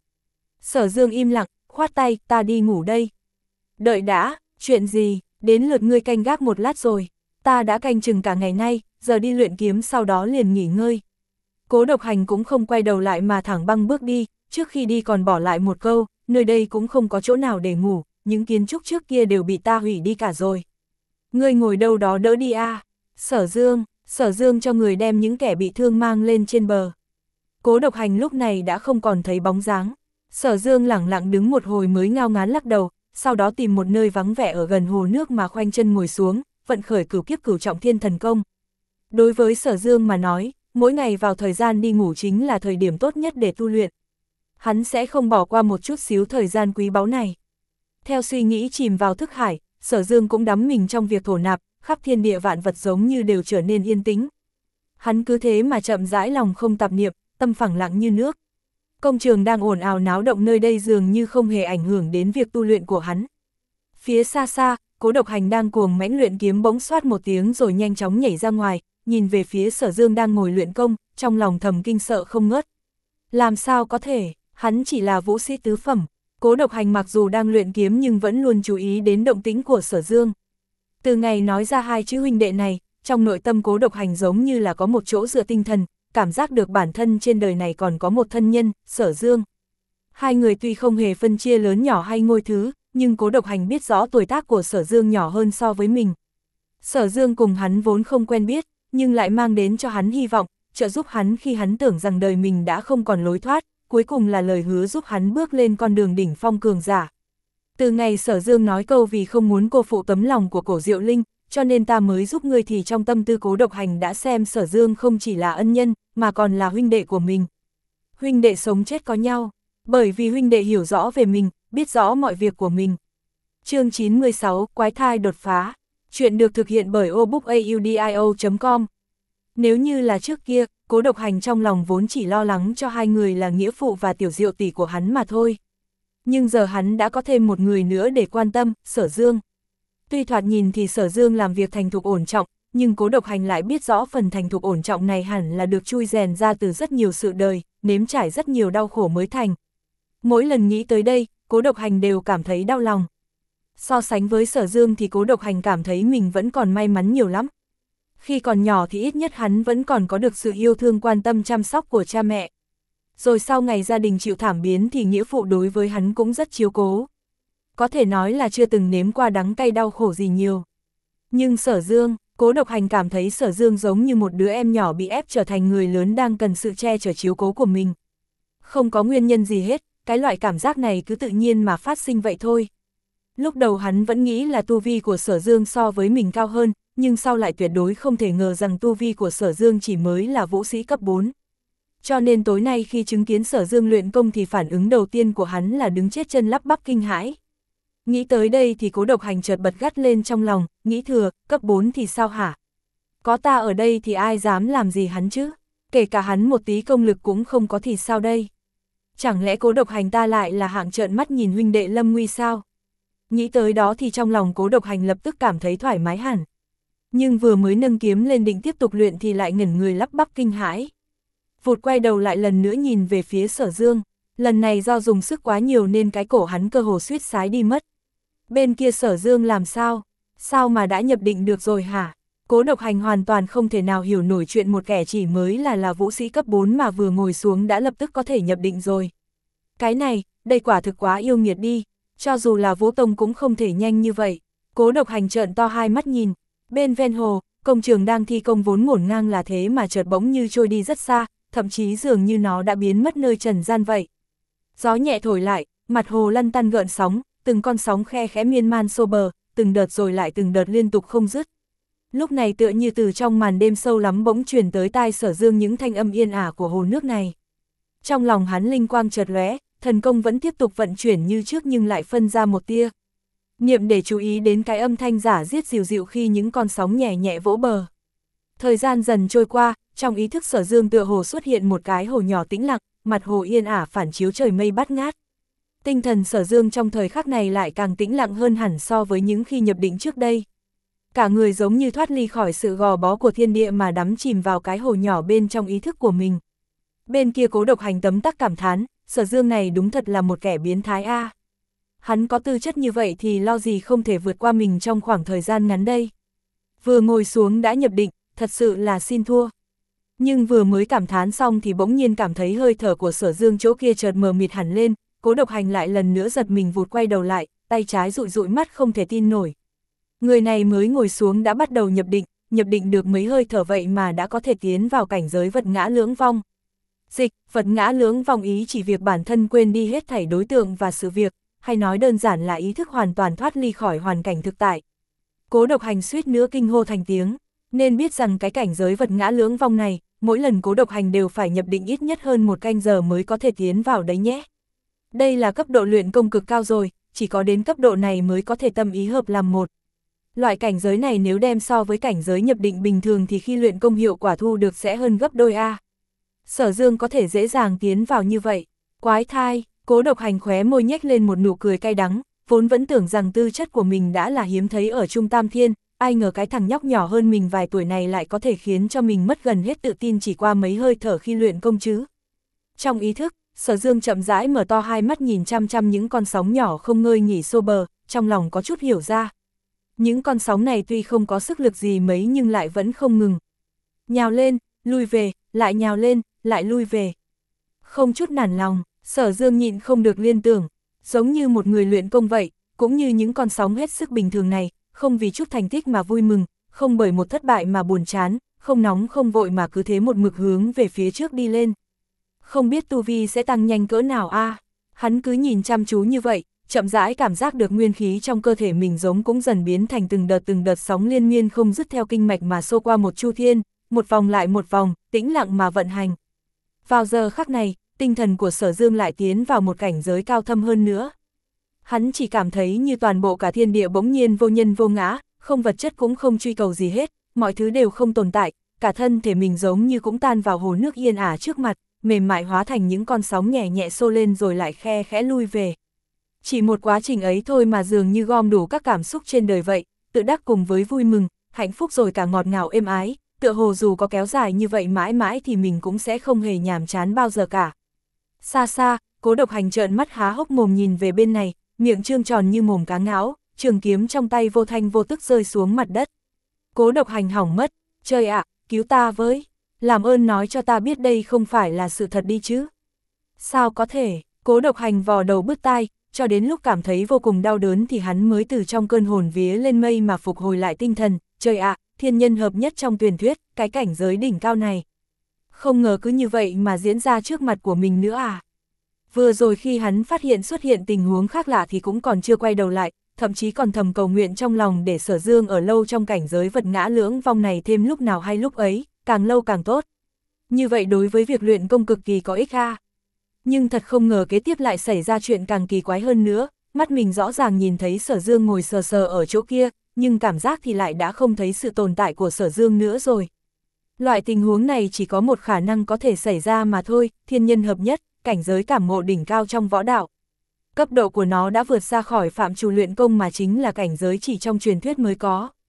[SPEAKER 1] Sở Dương im lặng, khoát tay, ta đi ngủ đây. Đợi đã, chuyện gì, đến lượt ngươi canh gác một lát rồi. Ta đã canh chừng cả ngày nay, giờ đi luyện kiếm sau đó liền nghỉ ngơi. Cố Độc Hành cũng không quay đầu lại mà thẳng băng bước đi, trước khi đi còn bỏ lại một câu, nơi đây cũng không có chỗ nào để ngủ, những kiến trúc trước kia đều bị ta hủy đi cả rồi. Ngươi ngồi đâu đó đỡ đi a. Sở Dương, Sở Dương cho người đem những kẻ bị thương mang lên trên bờ. Cố Độc Hành lúc này đã không còn thấy bóng dáng. Sở Dương lẳng lặng đứng một hồi mới ngao ngán lắc đầu, sau đó tìm một nơi vắng vẻ ở gần hồ nước mà khoanh chân ngồi xuống, vận khởi cửu kiếp cửu trọng thiên thần công. Đối với Sở Dương mà nói, mỗi ngày vào thời gian đi ngủ chính là thời điểm tốt nhất để tu luyện. Hắn sẽ không bỏ qua một chút xíu thời gian quý báu này. Theo suy nghĩ chìm vào thức hải, Sở Dương cũng đắm mình trong việc thổ nạp, khắp thiên địa vạn vật giống như đều trở nên yên tĩnh. Hắn cứ thế mà chậm rãi lòng không tạp niệm, tâm phẳng lặng như nước. Công trường đang ồn ào náo động nơi đây dường như không hề ảnh hưởng đến việc tu luyện của hắn. Phía xa xa, Cố Độc Hành đang cuồng mãnh luyện kiếm bỗng xoát một tiếng rồi nhanh chóng nhảy ra ngoài, nhìn về phía Sở Dương đang ngồi luyện công, trong lòng thầm kinh sợ không ngớt. Làm sao có thể, hắn chỉ là vũ sĩ tứ phẩm. Cố Độc Hành mặc dù đang luyện kiếm nhưng vẫn luôn chú ý đến động tĩnh của Sở Dương. Từ ngày nói ra hai chữ huynh đệ này, trong nội tâm Cố Độc Hành giống như là có một chỗ dựa tinh thần, cảm giác được bản thân trên đời này còn có một thân nhân, Sở Dương. Hai người tuy không hề phân chia lớn nhỏ hay ngôi thứ, nhưng Cố Độc Hành biết rõ tuổi tác của Sở Dương nhỏ hơn so với mình. Sở Dương cùng hắn vốn không quen biết, nhưng lại mang đến cho hắn hy vọng, trợ giúp hắn khi hắn tưởng rằng đời mình đã không còn lối thoát, cuối cùng là lời hứa giúp hắn bước lên con đường đỉnh phong cường giả. Từ ngày Sở Dương nói câu vì không muốn cô phụ tấm lòng của Cổ Diệu Linh, cho nên ta mới giúp ngươi, thì trong tâm tư Cố Độc Hành đã xem Sở Dương không chỉ là ân nhân, mà còn là huynh đệ của mình. Huynh đệ sống chết có nhau, bởi vì huynh đệ hiểu rõ về mình, biết rõ mọi việc của mình. Chương chín mươi sáu, Quái thai đột phá. Chuyện được thực hiện bởi obookaudio chấm com. Nếu như là trước kia, Cố Độc Hành trong lòng vốn chỉ lo lắng cho hai người là nghĩa phụ và tiểu Diệu tỷ của hắn mà thôi. Nhưng giờ hắn đã có thêm một người nữa để quan tâm, Sở Dương. Tuy thoạt nhìn thì Sở Dương làm việc thành thục ổn trọng, nhưng Cố Độc Hành lại biết rõ phần thành thục ổn trọng này hẳn là được chui rèn ra từ rất nhiều sự đời, nếm trải rất nhiều đau khổ mới thành. Mỗi lần nghĩ tới đây, Cố Độc Hành đều cảm thấy đau lòng. So sánh với Sở Dương thì Cố Độc Hành cảm thấy mình vẫn còn may mắn nhiều lắm. Khi còn nhỏ thì ít nhất hắn vẫn còn có được sự yêu thương quan tâm chăm sóc của cha mẹ. Rồi sau ngày gia đình chịu thảm biến thì nghĩa phụ đối với hắn cũng rất chiếu cố. Có thể nói là chưa từng nếm qua đắng cay đau khổ gì nhiều. Nhưng Sở Dương, Cố Độc Hành cảm thấy Sở Dương giống như một đứa em nhỏ bị ép trở thành người lớn đang cần sự che chở chiếu cố của mình. Không có nguyên nhân gì hết, cái loại cảm giác này cứ tự nhiên mà phát sinh vậy thôi. Lúc đầu hắn vẫn nghĩ là tu vi của Sở Dương so với mình cao hơn, nhưng sau lại tuyệt đối không thể ngờ rằng tu vi của Sở Dương chỉ mới là vũ sĩ cấp bốn. Cho nên tối nay khi chứng kiến Sở Dương luyện công thì phản ứng đầu tiên của hắn là đứng chết chân lắp bắp kinh hãi. Nghĩ tới đây thì Cố Độc Hành chợt bật gắt lên trong lòng, nghĩ thừa, cấp bốn thì sao hả? Có ta ở đây thì ai dám làm gì hắn chứ? Kể cả hắn một tí công lực cũng không có thì sao đây? Chẳng lẽ Cố Độc Hành ta lại là hạng trợn mắt nhìn huynh đệ lâm nguy sao? Nghĩ tới đó thì trong lòng Cố Độc Hành lập tức cảm thấy thoải mái hẳn. Nhưng vừa mới nâng kiếm lên định tiếp tục luyện thì lại ngẩn người lắp bắp kinh hãi. Vụt quay đầu lại lần nữa nhìn về phía Sở Dương, lần này do dùng sức quá nhiều nên cái cổ hắn cơ hồ suýt sái đi mất. Bên kia Sở Dương làm sao? Sao mà đã nhập định được rồi hả? Cố Độc Hành hoàn toàn không thể nào hiểu nổi chuyện một kẻ chỉ mới là là vũ sĩ cấp bốn mà vừa ngồi xuống đã lập tức có thể nhập định rồi. Cái này, đây quả thực quá yêu nghiệt đi, cho dù là Vũ Tông cũng không thể nhanh như vậy. Cố Độc Hành trợn to hai mắt nhìn, bên ven hồ, công trường đang thi công vốn ngổn ngang là thế mà chợt bỗng như trôi đi rất xa, thậm chí dường như nó đã biến mất nơi trần gian vậy. Gió nhẹ thổi lại, mặt hồ lăn tăn gợn sóng, từng con sóng khe khẽ miên man xô bờ, từng đợt rồi lại từng đợt liên tục không dứt. Lúc này tựa như từ trong màn đêm sâu lắm bỗng truyền tới tai Sở Dương những thanh âm yên ả của hồ nước này. Trong lòng hắn linh quang chợt lóe, thần công vẫn tiếp tục vận chuyển như trước nhưng lại phân ra một tia. Niệm để chú ý đến cái âm thanh giả giết dịu dịu khi những con sóng nhẹ nhẹ vỗ bờ. Thời gian dần trôi qua, trong ý thức Sở Dương tựa hồ xuất hiện một cái hồ nhỏ tĩnh lặng, mặt hồ yên ả phản chiếu trời mây bát ngát. Tinh thần Sở Dương trong thời khắc này lại càng tĩnh lặng hơn hẳn so với những khi nhập định trước đây. Cả người giống như thoát ly khỏi sự gò bó của thiên địa mà đắm chìm vào cái hồ nhỏ bên trong ý thức của mình. Bên kia Cố Độc Hành tấm tắc cảm thán, Sở Dương này đúng thật là một kẻ biến thái a. Hắn có tư chất như vậy thì lo gì không thể vượt qua mình trong khoảng thời gian ngắn đây. Vừa ngồi xuống đã nhập định, thật sự là xin thua. Nhưng vừa mới cảm thán xong thì bỗng nhiên cảm thấy hơi thở của Sở Dương chỗ kia chợt mờ mịt hẳn lên, Cố Độc Hành lại lần nữa giật mình vụt quay đầu lại, tay trái dụi dụi mắt không thể tin nổi. Người này mới ngồi xuống đã bắt đầu nhập định, nhập định được mấy hơi thở vậy mà đã có thể tiến vào cảnh giới vật ngã lưỡng vong. Dịch, vật ngã lưỡng vong ý chỉ việc bản thân quên đi hết thảy đối tượng và sự việc, hay nói đơn giản là ý thức hoàn toàn thoát ly khỏi hoàn cảnh thực tại. Cố Độc Hành suýt nữa kinh hô thành tiếng, nên biết rằng cái cảnh giới vật ngã lưỡng vong này, mỗi lần Cố Độc Hành đều phải nhập định ít nhất hơn một canh giờ mới có thể tiến vào đấy nhé. Đây là cấp độ luyện công cực cao rồi, chỉ có đến cấp độ này mới có thể tâm ý hợp làm một. Loại cảnh giới này nếu đem so với cảnh giới nhập định bình thường thì khi luyện công hiệu quả thu được sẽ hơn gấp đôi a. Sở Dương có thể dễ dàng tiến vào như vậy. Quái thai, Cố Độc Hành khóe môi nhếch lên một nụ cười cay đắng, vốn vẫn tưởng rằng tư chất của mình đã là hiếm thấy ở Trung Tam Thiên, ai ngờ cái thằng nhóc nhỏ hơn mình vài tuổi này lại có thể khiến cho mình mất gần hết tự tin chỉ qua mấy hơi thở khi luyện công chứ. Trong ý thức, Sở Dương chậm rãi mở to hai mắt nhìn chăm chăm những con sóng nhỏ không ngơi nghỉ xô bờ, trong lòng có chút hiểu ra. Những con sóng này tuy không có sức lực gì mấy nhưng lại vẫn không ngừng. Nhào lên, lui về, lại nhào lên, lại lui về. Không chút nản lòng, Sở Dương nhịn không được liên tưởng, giống như một người luyện công vậy, cũng như những con sóng hết sức bình thường này, không vì chút thành tích mà vui mừng, không bởi một thất bại mà buồn chán, không nóng không vội mà cứ thế một mực hướng về phía trước đi lên. Không biết tu vi sẽ tăng nhanh cỡ nào a. À? Hắn cứ nhìn chăm chú như vậy, chậm rãi cảm giác được nguyên khí trong cơ thể mình giống cũng dần biến thành từng đợt từng đợt sóng liên miên không dứt theo kinh mạch mà xô qua một chu thiên, một vòng lại một vòng, tĩnh lặng mà vận hành. Vào giờ khắc này, tinh thần của Sở Dương lại tiến vào một cảnh giới cao thâm hơn nữa. Hắn chỉ cảm thấy như toàn bộ cả thiên địa bỗng nhiên vô nhân vô ngã, không vật chất cũng không truy cầu gì hết, mọi thứ đều không tồn tại, cả thân thể mình giống như cũng tan vào hồ nước yên ả trước mặt, mềm mại hóa thành những con sóng nhẹ nhẹ xô lên rồi lại khe khẽ lui về. Chỉ một quá trình ấy thôi mà dường như gom đủ các cảm xúc trên đời vậy, tự đắc cùng với vui mừng, hạnh phúc rồi cả ngọt ngào êm ái, tựa hồ dù có kéo dài như vậy mãi mãi thì mình cũng sẽ không hề nhàm chán bao giờ cả. Xa xa, Cố Độc Hành trợn mắt há hốc mồm nhìn về bên này, miệng trương tròn như mồm cá ngáo, trường kiếm trong tay vô thanh vô tức rơi xuống mặt đất. Cố Độc Hành hỏng mất, trời ạ, cứu ta với, làm ơn nói cho ta biết đây không phải là sự thật đi chứ. Sao có thể, Cố Độc Hành vò đầu bứt tai, cho đến lúc cảm thấy vô cùng đau đớn thì hắn mới từ trong cơn hồn vía lên mây mà phục hồi lại tinh thần, trời ạ, thiên nhân hợp nhất trong truyền thuyết, cái cảnh giới đỉnh cao này. Không ngờ cứ như vậy mà diễn ra trước mặt của mình nữa à. Vừa rồi khi hắn phát hiện xuất hiện tình huống khác lạ thì cũng còn chưa quay đầu lại, thậm chí còn thầm cầu nguyện trong lòng để Sở Dương ở lâu trong cảnh giới vật ngã lưỡng vong này thêm lúc nào hay lúc ấy, càng lâu càng tốt. Như vậy đối với việc luyện công cực kỳ có ích ha. Nhưng thật không ngờ kế tiếp lại xảy ra chuyện càng kỳ quái hơn nữa, mắt mình rõ ràng nhìn thấy Sở Dương ngồi sờ sờ ở chỗ kia, nhưng cảm giác thì lại đã không thấy sự tồn tại của Sở Dương nữa rồi. Loại tình huống này chỉ có một khả năng có thể xảy ra mà thôi, thiên nhân hợp nhất, cảnh giới cảm ngộ đỉnh cao trong võ đạo. Cấp độ của nó đã vượt ra khỏi phạm trù luyện công mà chính là cảnh giới chỉ trong truyền thuyết mới có.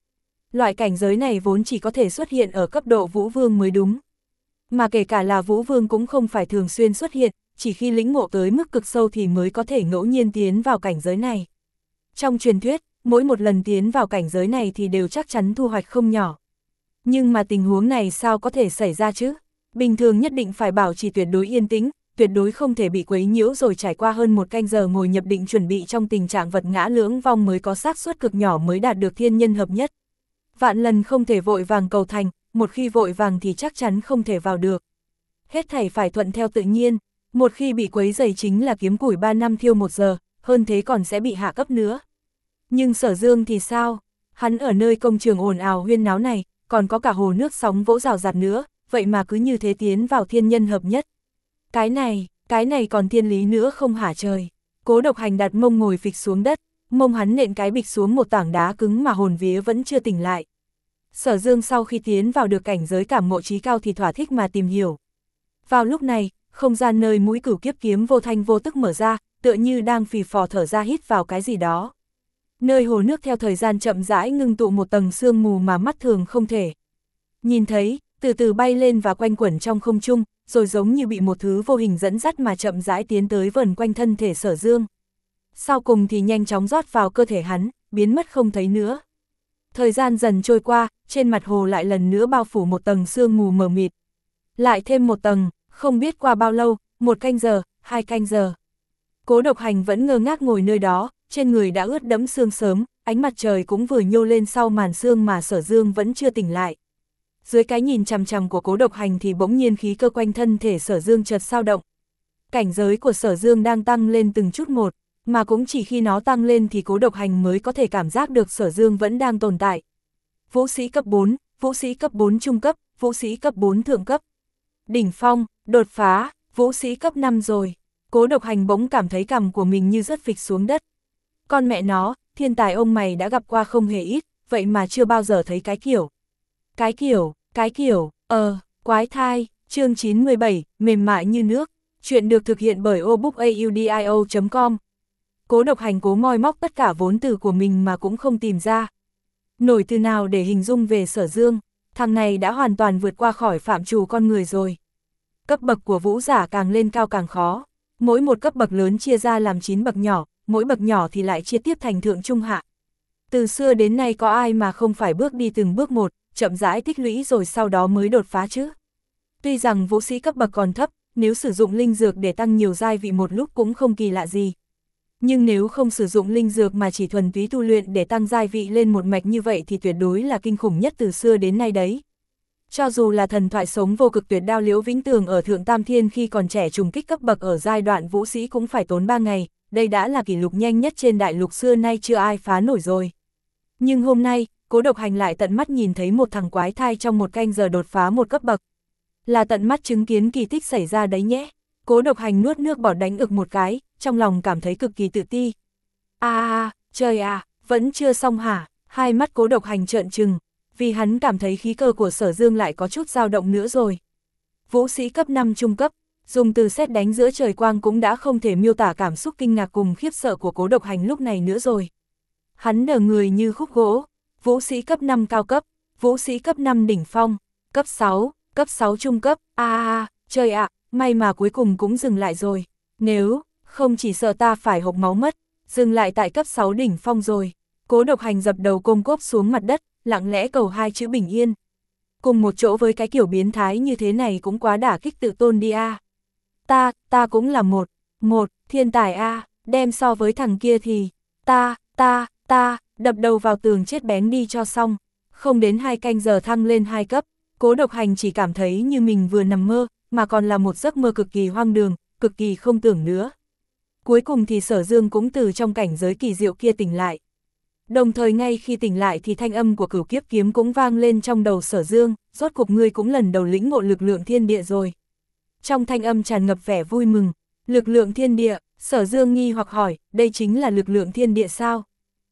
[SPEAKER 1] Loại cảnh giới này vốn chỉ có thể xuất hiện ở cấp độ Vũ Vương mới đúng. Mà kể cả là Vũ Vương cũng không phải thường xuyên xuất hiện, chỉ khi lĩnh ngộ tới mức cực sâu thì mới có thể ngẫu nhiên tiến vào cảnh giới này. Trong truyền thuyết, mỗi một lần tiến vào cảnh giới này thì đều chắc chắn thu hoạch không nhỏ. Nhưng mà tình huống này sao có thể xảy ra chứ? Bình thường nhất định phải bảo trì tuyệt đối yên tĩnh, tuyệt đối không thể bị quấy nhiễu, rồi trải qua hơn một canh giờ ngồi nhập định chuẩn bị trong tình trạng vật ngã lưỡng vong mới có xác suất cực nhỏ mới đạt được thiên nhân hợp nhất. Vạn lần không thể vội vàng cầu thành, một khi vội vàng thì chắc chắn không thể vào được. Hết thảy phải thuận theo tự nhiên, một khi bị quấy rầy chính là kiếm củi ba năm thiêu một giờ, hơn thế còn sẽ bị hạ cấp nữa. Nhưng Sở Dương thì sao? Hắn ở nơi công trường ồn ào huyên náo này, còn có cả hồ nước sóng vỗ rào rạt nữa, vậy mà cứ như thế tiến vào thiên nhân hợp nhất. Cái này, cái này còn thiên lý nữa không hả trời? Cố Độc Hành đặt mông ngồi phịch xuống đất, mông hắn nện cái bịch xuống một tảng đá cứng mà hồn vía vẫn chưa tỉnh lại. Sở Dương sau khi tiến vào được cảnh giới cảm ngộ trí cao thì thỏa thích mà tìm hiểu. Vào lúc này, không gian nơi mũi Cửu Kiếp kiếm vô thanh vô tức mở ra, tựa như đang phì phò thở ra hít vào cái gì đó. Nơi hồ nước theo thời gian chậm rãi ngưng tụ một tầng sương mù mà mắt thường không thể nhìn thấy, từ từ bay lên và quanh quẩn trong không trung, rồi giống như bị một thứ vô hình dẫn dắt mà chậm rãi tiến tới vần quanh thân thể Sở Dương. Sau cùng thì nhanh chóng rót vào cơ thể hắn, biến mất không thấy nữa. Thời gian dần trôi qua, trên mặt hồ lại lần nữa bao phủ một tầng sương mù mờ mịt. Lại thêm một tầng, không biết qua bao lâu, một canh giờ, hai canh giờ. Cố Độc Hành vẫn ngơ ngác ngồi nơi đó, trên người đã ướt đẫm sương sớm, ánh mặt trời cũng vừa nhô lên sau màn sương mà Sở Dương vẫn chưa tỉnh lại. Dưới cái nhìn chằm chằm của Cố Độc Hành thì bỗng nhiên khí cơ quanh thân thể Sở Dương chợt dao động. Cảnh giới của Sở Dương đang tăng lên từng chút một, mà cũng chỉ khi nó tăng lên thì Cố Độc Hành mới có thể cảm giác được Sở Dương vẫn đang tồn tại. Vũ sĩ cấp bốn, vũ sĩ cấp bốn trung cấp, vũ sĩ cấp bốn thượng cấp. Đỉnh phong, đột phá, vũ sĩ cấp năm rồi. Cố Độc Hành bỗng cảm thấy cằm của mình như rớt phịch xuống đất. Con mẹ nó, thiên tài ông mày đã gặp qua không hề ít, vậy mà chưa bao giờ thấy cái kiểu. Cái kiểu, cái kiểu, ờ, quái thai, chương chín mươi bảy, mềm mại như nước. Chuyện được thực hiện bởi obookaudio chấm com. Cố Độc Hành cố moi móc tất cả vốn từ của mình mà cũng không tìm ra nổi từ nào để hình dung về Sở Dương. Thằng này đã hoàn toàn vượt qua khỏi phạm trù con người rồi. Cấp bậc của vũ giả càng lên cao càng khó. Mỗi một cấp bậc lớn chia ra làm chín bậc nhỏ, mỗi bậc nhỏ thì lại chia tiếp thành thượng trung hạ. Từ xưa đến nay có ai mà không phải bước đi từng bước một, chậm rãi tích lũy rồi sau đó mới đột phá chứ. Tuy rằng vũ sĩ cấp bậc còn thấp, nếu sử dụng linh dược để tăng nhiều giai vị một lúc cũng không kỳ lạ gì. Nhưng nếu không sử dụng linh dược mà chỉ thuần túy tu luyện để tăng giai vị lên một mạch như vậy thì tuyệt đối là kinh khủng nhất từ xưa đến nay đấy. Cho dù là thần thoại sống vô cực tuyệt đao Liễu Vĩnh Tường ở Thượng Tam Thiên khi còn trẻ trùng kích cấp bậc ở giai đoạn vũ sĩ cũng phải tốn ba ngày, đây đã là kỷ lục nhanh nhất trên đại lục xưa nay chưa ai phá nổi rồi. Nhưng hôm nay, Cố Độc Hành lại tận mắt nhìn thấy một thằng quái thai trong một canh giờ đột phá một cấp bậc. Là tận mắt chứng kiến kỳ tích xảy ra đấy nhé. Cố Độc Hành nuốt nước bọt đánh ực một cái, trong lòng cảm thấy cực kỳ tự ti. À, à, trời à, vẫn chưa xong hả? Hai mắt Cố Độc Hành trợn trừng, vì hắn cảm thấy khí cơ của Sở Dương lại có chút dao động nữa rồi. Vũ sĩ cấp năm trung cấp, dùng từ sét đánh giữa trời quang cũng đã không thể miêu tả cảm xúc kinh ngạc cùng khiếp sợ của Cố Độc Hành lúc này nữa rồi. Hắn đờ người như khúc gỗ. Vũ sĩ cấp năm cao cấp, vũ sĩ cấp năm đỉnh phong, cấp sáu, cấp sáu trung cấp, a à, à, trời ạ, à, may mà cuối cùng cũng dừng lại rồi. Nếu không chỉ sợ ta phải hộc máu mất, dừng lại tại cấp sáu đỉnh phong rồi. Cố Độc Hành dập đầu côm cốp xuống mặt đất, lặng lẽ cầu hai chữ bình yên. Cùng một chỗ với cái kiểu biến thái như thế này cũng quá đả kích tự tôn đi a. À. Ta, ta cũng là một, một, thiên tài a, à, đem so với thằng kia thì, ta, ta, ta, đập đầu vào tường chết bén đi cho xong. Không đến hai canh giờ thăng lên hai cấp, Cố Độc Hành chỉ cảm thấy như mình vừa nằm mơ, mà còn là một giấc mơ cực kỳ hoang đường, cực kỳ không tưởng nữa. Cuối cùng thì Sở Dương cũng từ trong cảnh giới kỳ diệu kia tỉnh lại. Đồng thời ngay khi tỉnh lại thì thanh âm của Cửu Kiếp kiếm cũng vang lên trong đầu Sở Dương, rốt cuộc ngươi cũng lần đầu lĩnh ngộ lực lượng thiên địa rồi. Trong thanh âm tràn ngập vẻ vui mừng, lực lượng thiên địa, Sở Dương nghi hoặc hỏi, đây chính là lực lượng thiên địa sao?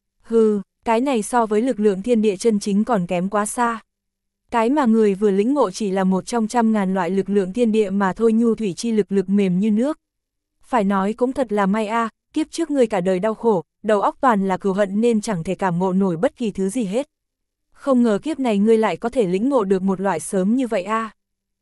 [SPEAKER 1] Hừ, cái này so với lực lượng thiên địa chân chính còn kém quá xa. Cái mà người vừa lĩnh ngộ chỉ là một trong trăm ngàn loại lực lượng thiên địa mà thôi, nhu thủy chi lực lực mềm như nước. Phải nói cũng thật là may a, à, kiếp trước ngươi cả đời đau khổ, đầu óc toàn là cừu hận nên chẳng thể cảm ngộ nổi bất kỳ thứ gì hết. không ngờ kiếp này ngươi lại có thể lĩnh ngộ được một loại sớm như vậy a.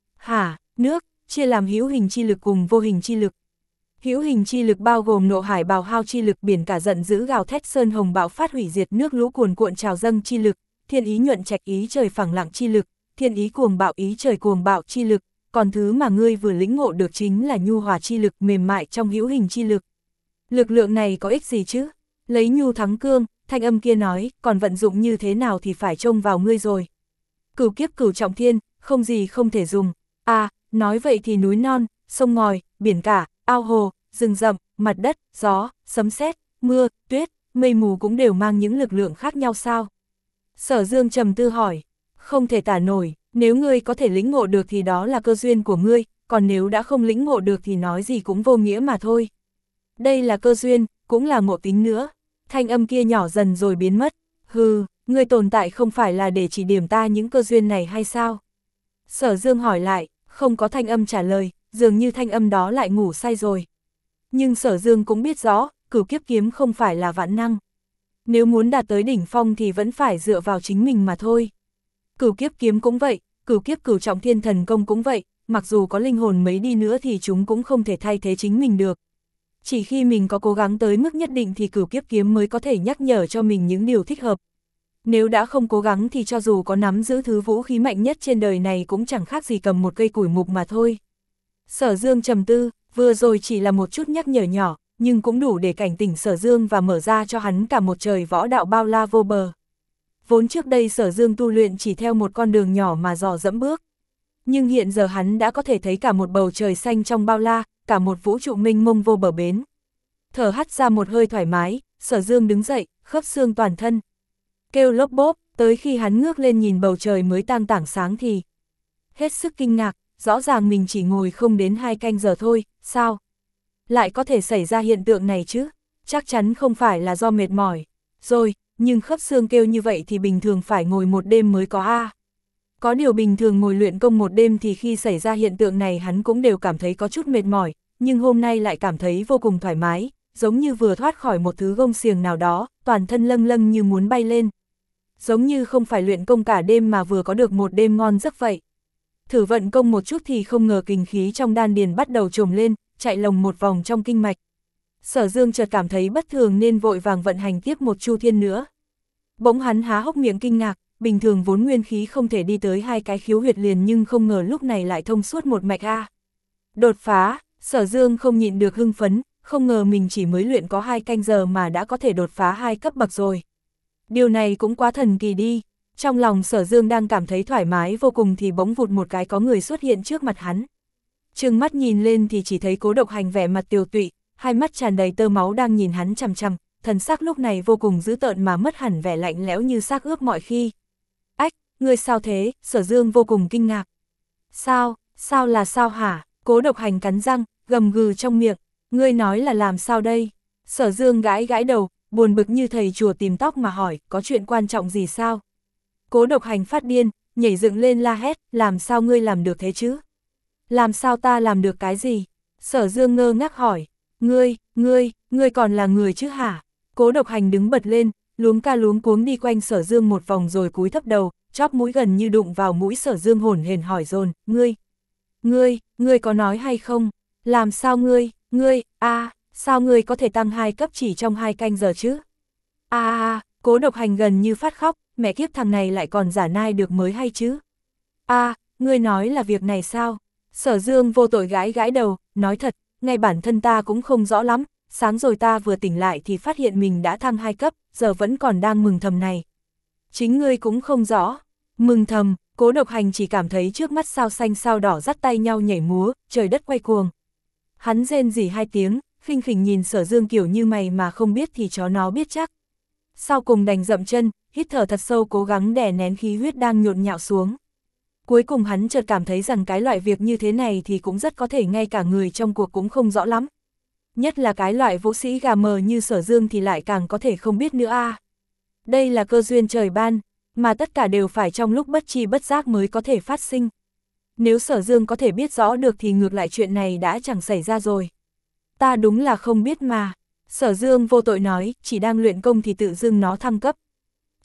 [SPEAKER 1] Hả, nước, chia làm hữu hình chi lực cùng vô hình chi lực. Hữu hình chi lực bao gồm nộ hải bào hao chi lực, biển cả giận dữ gào thét, sơn hồng bạo phát hủy diệt, nước lũ cuồn cuộn trào dâng chi lực, thiên ý nhuận trạch ý trời phẳng lặng chi lực, thiên ý cuồng bạo ý trời cuồng bạo chi lực, còn thứ mà ngươi vừa lĩnh ngộ được chính là nhu hòa chi lực, mềm mại trong hữu hình chi lực. Lực lượng này có ích gì chứ? Lấy nhu thắng cương, thanh âm kia nói, còn vận dụng như thế nào thì phải trông vào ngươi rồi. Cửu kiếp cửu trọng thiên, không gì không thể dùng. À, nói vậy thì núi non, sông ngòi, biển cả, ao hồ, rừng rậm, mặt đất, gió, sấm sét, mưa, tuyết, mây mù cũng đều mang những lực lượng khác nhau sao? Sở Dương trầm tư hỏi, không thể tả nổi, nếu ngươi có thể lĩnh ngộ được thì đó là cơ duyên của ngươi, còn nếu đã không lĩnh ngộ được thì nói gì cũng vô nghĩa mà thôi. Đây là cơ duyên, cũng là ngộ tính nữa. Thanh âm kia nhỏ dần rồi biến mất. Hừ, ngươi tồn tại không phải là để chỉ điểm ta những cơ duyên này hay sao? Sở Dương hỏi lại, không có thanh âm trả lời, dường như thanh âm đó lại ngủ say rồi. Nhưng Sở Dương cũng biết rõ, cửu kiếp kiếm không phải là vạn năng. Nếu muốn đạt tới đỉnh phong thì vẫn phải dựa vào chính mình mà thôi. Cửu kiếp kiếm cũng vậy, cửu kiếp cửu trọng thiên thần công cũng vậy, mặc dù có linh hồn mấy đi nữa thì chúng cũng không thể thay thế chính mình được. Chỉ khi mình có cố gắng tới mức nhất định thì cửu kiếp kiếm mới có thể nhắc nhở cho mình những điều thích hợp. Nếu đã không cố gắng thì cho dù có nắm giữ thứ vũ khí mạnh nhất trên đời này cũng chẳng khác gì cầm một cây củi mục mà thôi. Sở Dương trầm tư, vừa rồi chỉ là một chút nhắc nhở nhỏ, nhưng cũng đủ để cảnh tỉnh Sở Dương và mở ra cho hắn cả một trời võ đạo bao la vô bờ. Vốn trước đây Sở Dương tu luyện chỉ theo một con đường nhỏ mà dò dẫm bước. Nhưng hiện giờ hắn đã có thể thấy cả một bầu trời xanh trong bao la, cả một vũ trụ mênh mông vô bờ bến. Thở hắt ra một hơi thoải mái, Sở Dương đứng dậy, khớp xương toàn thân. Kêu lốp bốp, tới khi hắn ngước lên nhìn bầu trời mới tang tảng sáng thì hết sức kinh ngạc, rõ ràng mình chỉ ngồi không đến hai canh giờ thôi, sao? Lại có thể xảy ra hiện tượng này chứ? Chắc chắn không phải là do mệt mỏi. Rồi, nhưng khớp xương kêu như vậy thì bình thường phải ngồi một đêm mới có a. Có điều bình thường ngồi luyện công một đêm thì khi xảy ra hiện tượng này hắn cũng đều cảm thấy có chút mệt mỏi, nhưng hôm nay lại cảm thấy vô cùng thoải mái, giống như vừa thoát khỏi một thứ gông xiềng nào đó, toàn thân lâng lâng như muốn bay lên. Giống như không phải luyện công cả đêm mà vừa có được một đêm ngon giấc vậy. Thử vận công một chút thì không ngờ kình khí trong đan điền bắt đầu trồm lên, chạy lồng một vòng trong kinh mạch. Sở Dương chợt cảm thấy bất thường nên vội vàng vận hành tiếp một chu thiên nữa. Bỗng hắn há hốc miệng kinh ngạc, bình thường vốn nguyên khí không thể đi tới hai cái khiếu huyệt liền nhưng không ngờ lúc này lại thông suốt một mạch a. Đột phá, Sở Dương không nhịn được hưng phấn, không ngờ mình chỉ mới luyện có hai canh giờ mà đã có thể đột phá hai cấp bậc rồi. Điều này cũng quá thần kỳ đi. Trong lòng Sở Dương đang cảm thấy thoải mái vô cùng thì bỗng vụt một cái có người xuất hiện trước mặt hắn. Trừng mắt nhìn lên thì chỉ thấy Cố Độc Hành vẻ mặt tiều tụy, hai mắt tràn đầy tơ máu đang nhìn hắn chằm chằm, thần sắc lúc này vô cùng dữ tợn mà mất hẳn vẻ lạnh lẽo như xác ướp mọi khi. Ách, ngươi sao thế? Sở Dương vô cùng kinh ngạc. Sao, sao là sao hả? Cố Độc Hành cắn răng, gầm gừ trong miệng, ngươi nói là làm sao đây? Sở Dương gãi gãi đầu, buồn bực như thầy chùa tìm tóc mà hỏi, có chuyện quan trọng gì sao? Cố Độc Hành phát điên, nhảy dựng lên la hét, làm sao ngươi làm được thế chứ? Làm sao ta làm được cái gì? Sở Dương ngơ ngác hỏi, ngươi, ngươi, ngươi còn là người chứ hả? Cố Độc Hành đứng bật lên, luống ca luống cuống đi quanh Sở Dương một vòng rồi cúi thấp đầu, chóp mũi gần như đụng vào mũi Sở Dương hổn hển hỏi dồn, ngươi, ngươi, ngươi có nói hay không? Làm sao ngươi, ngươi, a, à, sao ngươi có thể tăng hai cấp chỉ trong hai canh giờ chứ? A a a, Cố Độc Hành gần như phát khóc, mẹ kiếp thằng này lại còn giả nai được mới hay chứ? A, à, ngươi nói là việc này sao? Sở Dương vô tội gãi gãi đầu, nói thật, ngay bản thân ta cũng không rõ lắm, sáng rồi ta vừa tỉnh lại thì phát hiện mình đã thăng hai cấp, giờ vẫn còn đang mừng thầm này. Chính ngươi cũng không rõ. Mừng thầm, Cố Độc Hành chỉ cảm thấy trước mắt sao xanh sao đỏ dắt tay nhau nhảy múa, trời đất quay cuồng. Hắn rên rỉ hai tiếng, khinh khỉnh nhìn Sở Dương kiểu như mày mà không biết thì chó nó biết chắc. Sau cùng đành dậm chân, hít thở thật sâu cố gắng đè nén khí huyết đang nhộn nhạo xuống. Cuối cùng hắn chợt cảm thấy rằng cái loại việc như thế này thì cũng rất có thể ngay cả người trong cuộc cũng không rõ lắm. Nhất là cái loại vũ sĩ gà mờ như Sở Dương thì lại càng có thể không biết nữa a. À. Đây là cơ duyên trời ban, mà tất cả đều phải trong lúc bất chi bất giác mới có thể phát sinh. Nếu Sở Dương có thể biết rõ được thì ngược lại chuyện này đã chẳng xảy ra rồi. Ta đúng là không biết mà. Sở Dương vô tội nói, chỉ đang luyện công thì tự dưng nó thăng cấp.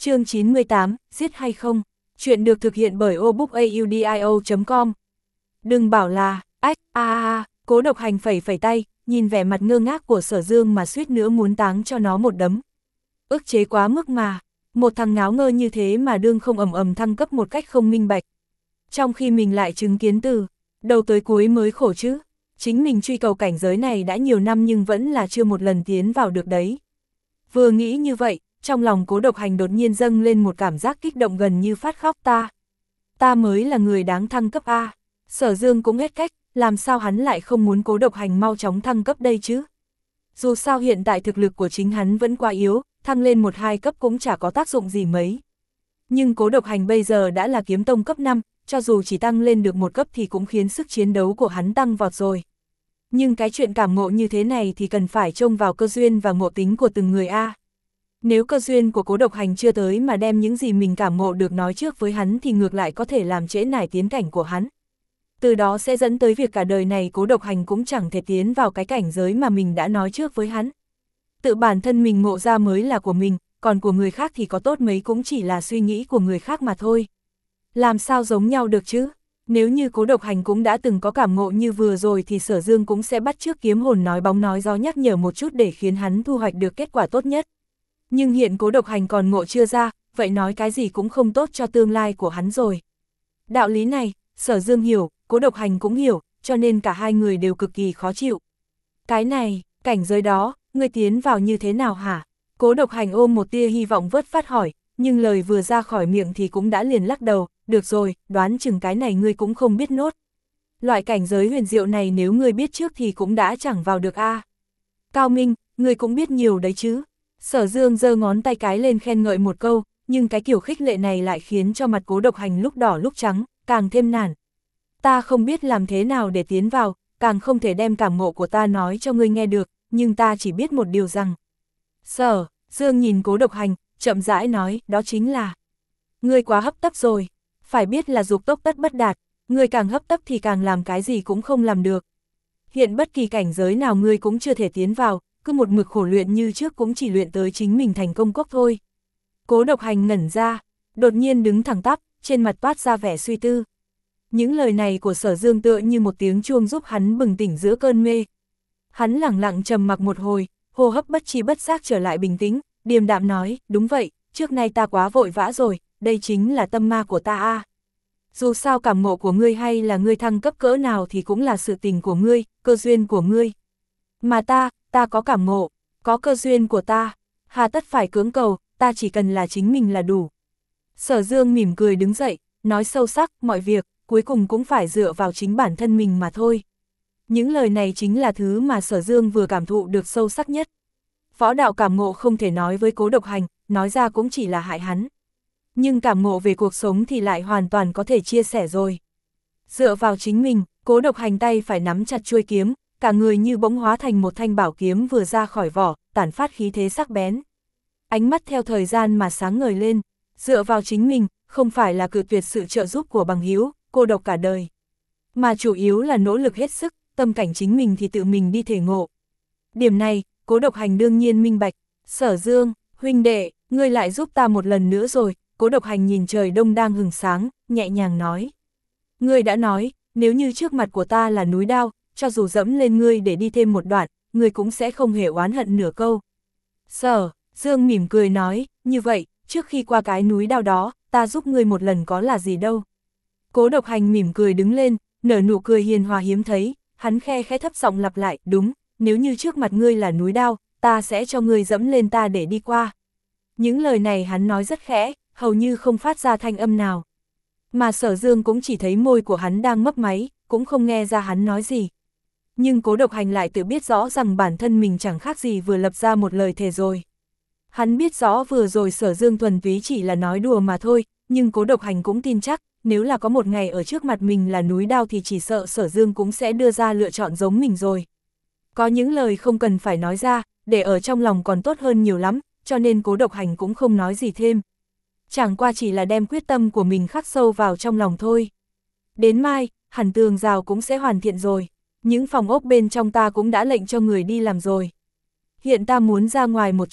[SPEAKER 1] Chương chín mươi tám, giết hay không? Chuyện được thực hiện bởi obookaudio chấm com. Đừng bảo là, ách, a a a, Cố Độc Hành phẩy phẩy tay, nhìn vẻ mặt ngơ ngác của Sở Dương mà suýt nữa muốn táng cho nó một đấm. Ức chế quá mức mà, một thằng ngáo ngơ như thế mà đương không ầm ầm thăng cấp một cách không minh bạch. Trong khi mình lại chứng kiến từ đầu tới cuối mới khổ chứ, chính mình truy cầu cảnh giới này đã nhiều năm nhưng vẫn là chưa một lần tiến vào được đấy. Vừa nghĩ như vậy, trong lòng Cố Độc Hành đột nhiên dâng lên một cảm giác kích động gần như phát khóc. Ta, ta mới là người đáng thăng cấp A. Sở Dương cũng hết cách, làm sao hắn lại không muốn Cố Độc Hành mau chóng thăng cấp đây chứ? Dù sao hiện tại thực lực của chính hắn vẫn quá yếu, thăng lên một hai cấp cũng chả có tác dụng gì mấy. Nhưng Cố Độc Hành bây giờ đã là kiếm tông cấp năm, cho dù chỉ tăng lên được một cấp thì cũng khiến sức chiến đấu của hắn tăng vọt rồi. Nhưng cái chuyện cảm ngộ như thế này thì cần phải trông vào cơ duyên và ngộ tính của từng người A. Nếu cơ duyên của Cố Độc Hành chưa tới mà đem những gì mình cảm ngộ được nói trước với hắn thì ngược lại có thể làm trễ nải tiến cảnh của hắn. Từ đó sẽ dẫn tới việc cả đời này Cố Độc Hành cũng chẳng thể tiến vào cái cảnh giới mà mình đã nói trước với hắn. Tự bản thân mình ngộ ra mới là của mình, còn của người khác thì có tốt mấy cũng chỉ là suy nghĩ của người khác mà thôi. Làm sao giống nhau được chứ? Nếu như Cố Độc Hành cũng đã từng có cảm ngộ như vừa rồi thì Sở Dương cũng sẽ bắt chước kiếm hồn nói bóng nói gió nhắc nhở một chút để khiến hắn thu hoạch được kết quả tốt nhất. Nhưng hiện Cố Độc Hành còn ngộ chưa ra, vậy nói cái gì cũng không tốt cho tương lai của hắn rồi. Đạo lý này, Sở Dương hiểu, Cố Độc Hành cũng hiểu, cho nên cả hai người đều cực kỳ khó chịu. Cái này, cảnh giới đó, ngươi tiến vào như thế nào hả? Cố Độc Hành ôm một tia hy vọng vớt phát hỏi, nhưng lời vừa ra khỏi miệng thì cũng đã liền lắc đầu, được rồi, đoán chừng cái này ngươi cũng không biết nốt. Loại cảnh giới huyền diệu này nếu ngươi biết trước thì cũng đã chẳng vào được a. Cao Minh, ngươi cũng biết nhiều đấy chứ. Sở Dương giơ ngón tay cái lên khen ngợi một câu, nhưng cái kiểu khích lệ này lại khiến cho mặt Cố Độc Hành lúc đỏ lúc trắng, càng thêm nản. Ta không biết làm thế nào để tiến vào, càng không thể đem cảm ngộ của ta nói cho ngươi nghe được, nhưng ta chỉ biết một điều rằng. Sở Dương nhìn Cố Độc Hành, chậm rãi nói, đó chính là ngươi quá hấp tấp rồi, phải biết là dục tốc tất bất đạt, ngươi càng hấp tấp thì càng làm cái gì cũng không làm được. Hiện bất kỳ cảnh giới nào ngươi cũng chưa thể tiến vào, cứ một mực khổ luyện như trước cũng chỉ luyện tới chính mình thành công cốc thôi. Cố Độc Hành ngẩn ra, đột nhiên đứng thẳng tắp, trên mặt toát ra vẻ suy tư. Những lời này của Sở Dương tựa như một tiếng chuông giúp hắn bừng tỉnh giữa cơn mê. Hắn lẳng lặng trầm mặc một hồi, hô hấp bất chi bất giác trở lại bình tĩnh, điềm đạm nói, đúng vậy, trước nay ta quá vội vã rồi, đây chính là tâm ma của ta a. À. Dù sao cảm ngộ của ngươi hay là ngươi thăng cấp cỡ nào thì cũng là sự tình của ngươi, cơ duyên của ngươi. Mà ta, ta có cảm ngộ, có cơ duyên của ta, hà tất phải cưỡng cầu, ta chỉ cần là chính mình là đủ. Sở Dương mỉm cười đứng dậy, nói sâu sắc, mọi việc, cuối cùng cũng phải dựa vào chính bản thân mình mà thôi. Những lời này chính là thứ mà Sở Dương vừa cảm thụ được sâu sắc nhất. Võ đạo cảm ngộ không thể nói với Cố Độc Hành, nói ra cũng chỉ là hại hắn. Nhưng cảm ngộ về cuộc sống thì lại hoàn toàn có thể chia sẻ rồi. Dựa vào chính mình, Cố Độc Hành tay phải nắm chặt chuôi kiếm, cả người như bỗng hóa thành một thanh bảo kiếm vừa ra khỏi vỏ, tản phát khí thế sắc bén. Ánh mắt theo thời gian mà sáng ngời lên, dựa vào chính mình, không phải là cự tuyệt sự trợ giúp của bằng hữu, cô độc cả đời. Mà chủ yếu là nỗ lực hết sức, tâm cảnh chính mình thì tự mình đi thể ngộ. Điểm này, Cố Độc Hành đương nhiên minh bạch. Sở Dương, huynh đệ, ngươi lại giúp ta một lần nữa rồi. Cố Độc Hành nhìn trời đông đang hừng sáng, nhẹ nhàng nói. Ngươi đã nói, nếu như trước mặt của ta là núi đao, cho dù dẫm lên ngươi để đi thêm một đoạn, ngươi cũng sẽ không hề oán hận nửa câu. Sở Dương mỉm cười nói, như vậy, trước khi qua cái núi đao đó, ta giúp ngươi một lần có là gì đâu. Cố Độc Hành mỉm cười đứng lên, nở nụ cười hiền hòa hiếm thấy, hắn khe khẽ thấp giọng lặp lại, đúng, nếu như trước mặt ngươi là núi đao, ta sẽ cho ngươi dẫm lên ta để đi qua. Những lời này hắn nói rất khẽ, hầu như không phát ra thanh âm nào. Mà Sở Dương cũng chỉ thấy môi của hắn đang mấp máy, cũng không nghe ra hắn nói gì. Nhưng Cố Độc Hành lại tự biết rõ rằng bản thân mình chẳng khác gì vừa lập ra một lời thề rồi. Hắn biết rõ vừa rồi Sở Dương thuần túy chỉ là nói đùa mà thôi, nhưng Cố Độc Hành cũng tin chắc, nếu là có một ngày ở trước mặt mình là núi đao thì chỉ sợ Sở Dương cũng sẽ đưa ra lựa chọn giống mình rồi. Có những lời không cần phải nói ra, để ở trong lòng còn tốt hơn nhiều lắm, cho nên Cố Độc Hành cũng không nói gì thêm. Chẳng qua chỉ là đem quyết tâm của mình khắc sâu vào trong lòng thôi. Đến mai, hẳn tường rào cũng sẽ hoàn thiện rồi. Những phòng ốc bên trong ta cũng đã lệnh cho người đi làm rồi. Hiện ta muốn ra ngoài một chút.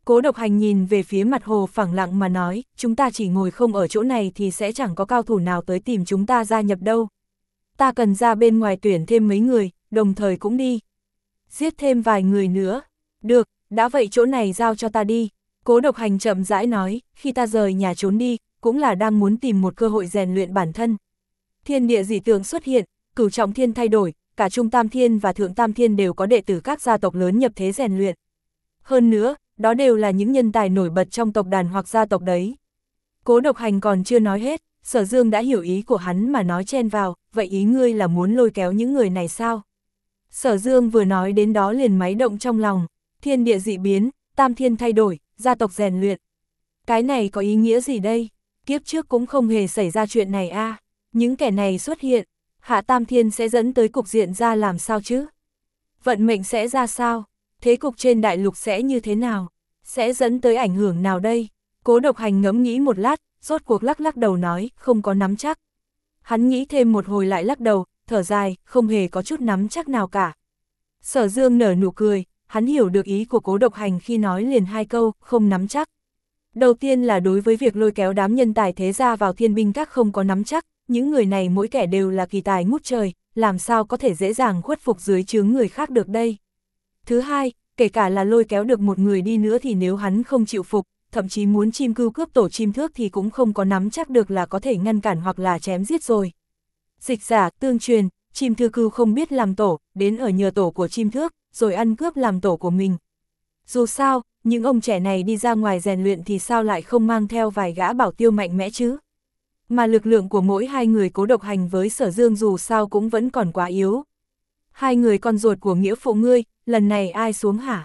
[SPEAKER 1] Cố Độc Hành nhìn về phía mặt hồ phẳng lặng mà nói, chúng ta chỉ ngồi không ở chỗ này thì sẽ chẳng có cao thủ nào tới tìm chúng ta gia nhập đâu. Ta cần ra bên ngoài tuyển thêm mấy người, đồng thời cũng đi. Giết thêm vài người nữa. Được, đã vậy chỗ này giao cho ta đi. Cố Độc Hành chậm rãi nói, khi ta rời nhà trốn đi, cũng là đang muốn tìm một cơ hội rèn luyện bản thân. Thiên địa dị tượng xuất hiện, cửu trọng thiên thay đổi, cả trung tam thiên và thượng tam thiên đều có đệ tử các gia tộc lớn nhập thế rèn luyện. Hơn nữa, đó đều là những nhân tài nổi bật trong tộc đàn hoặc gia tộc đấy. Cố Độc Hành còn chưa nói hết, Sở Dương đã hiểu ý của hắn mà nói chen vào, vậy ý ngươi là muốn lôi kéo những người này sao? Sở Dương vừa nói đến đó liền máy động trong lòng, thiên địa dị biến, tam thiên thay đổi, gia tộc rèn luyện. Cái này có ý nghĩa gì đây? Kiếp trước cũng không hề xảy ra chuyện này a. À. Những kẻ này xuất hiện, hạ tam thiên sẽ dẫn tới cục diện ra làm sao chứ? Vận mệnh sẽ ra sao? Thế cục trên đại lục sẽ như thế nào? Sẽ dẫn tới ảnh hưởng nào đây? Cố Độc Hành ngẫm nghĩ một lát, rốt cuộc lắc lắc đầu nói, không có nắm chắc. Hắn nghĩ thêm một hồi lại lắc đầu, thở dài, không hề có chút nắm chắc nào cả. Sở Dương nở nụ cười, hắn hiểu được ý của Cố Độc Hành khi nói liền hai câu, không nắm chắc. Đầu tiên là đối với việc lôi kéo đám nhân tài thế gia vào thiên binh các không có nắm chắc, những người này mỗi kẻ đều là kỳ tài ngút trời, làm sao có thể dễ dàng khuất phục dưới trướng người khác được đây. Thứ hai, kể cả là lôi kéo được một người đi nữa thì nếu hắn không chịu phục, thậm chí muốn chim cưu cướp tổ chim thước thì cũng không có nắm chắc được là có thể ngăn cản hoặc là chém giết rồi. Dịch giả, tương truyền, chim thư cưu không biết làm tổ, đến ở nhờ tổ của chim thước, rồi ăn cướp làm tổ của mình. Dù sao, những ông trẻ này đi ra ngoài rèn luyện thì sao lại không mang theo vài gã bảo tiêu mạnh mẽ chứ? Mà lực lượng của mỗi hai người Cố Độc Hành với Sở Dương dù sao cũng vẫn còn quá yếu. Hai người con ruột của nghĩa phụ ngươi, lần này ai xuống hả?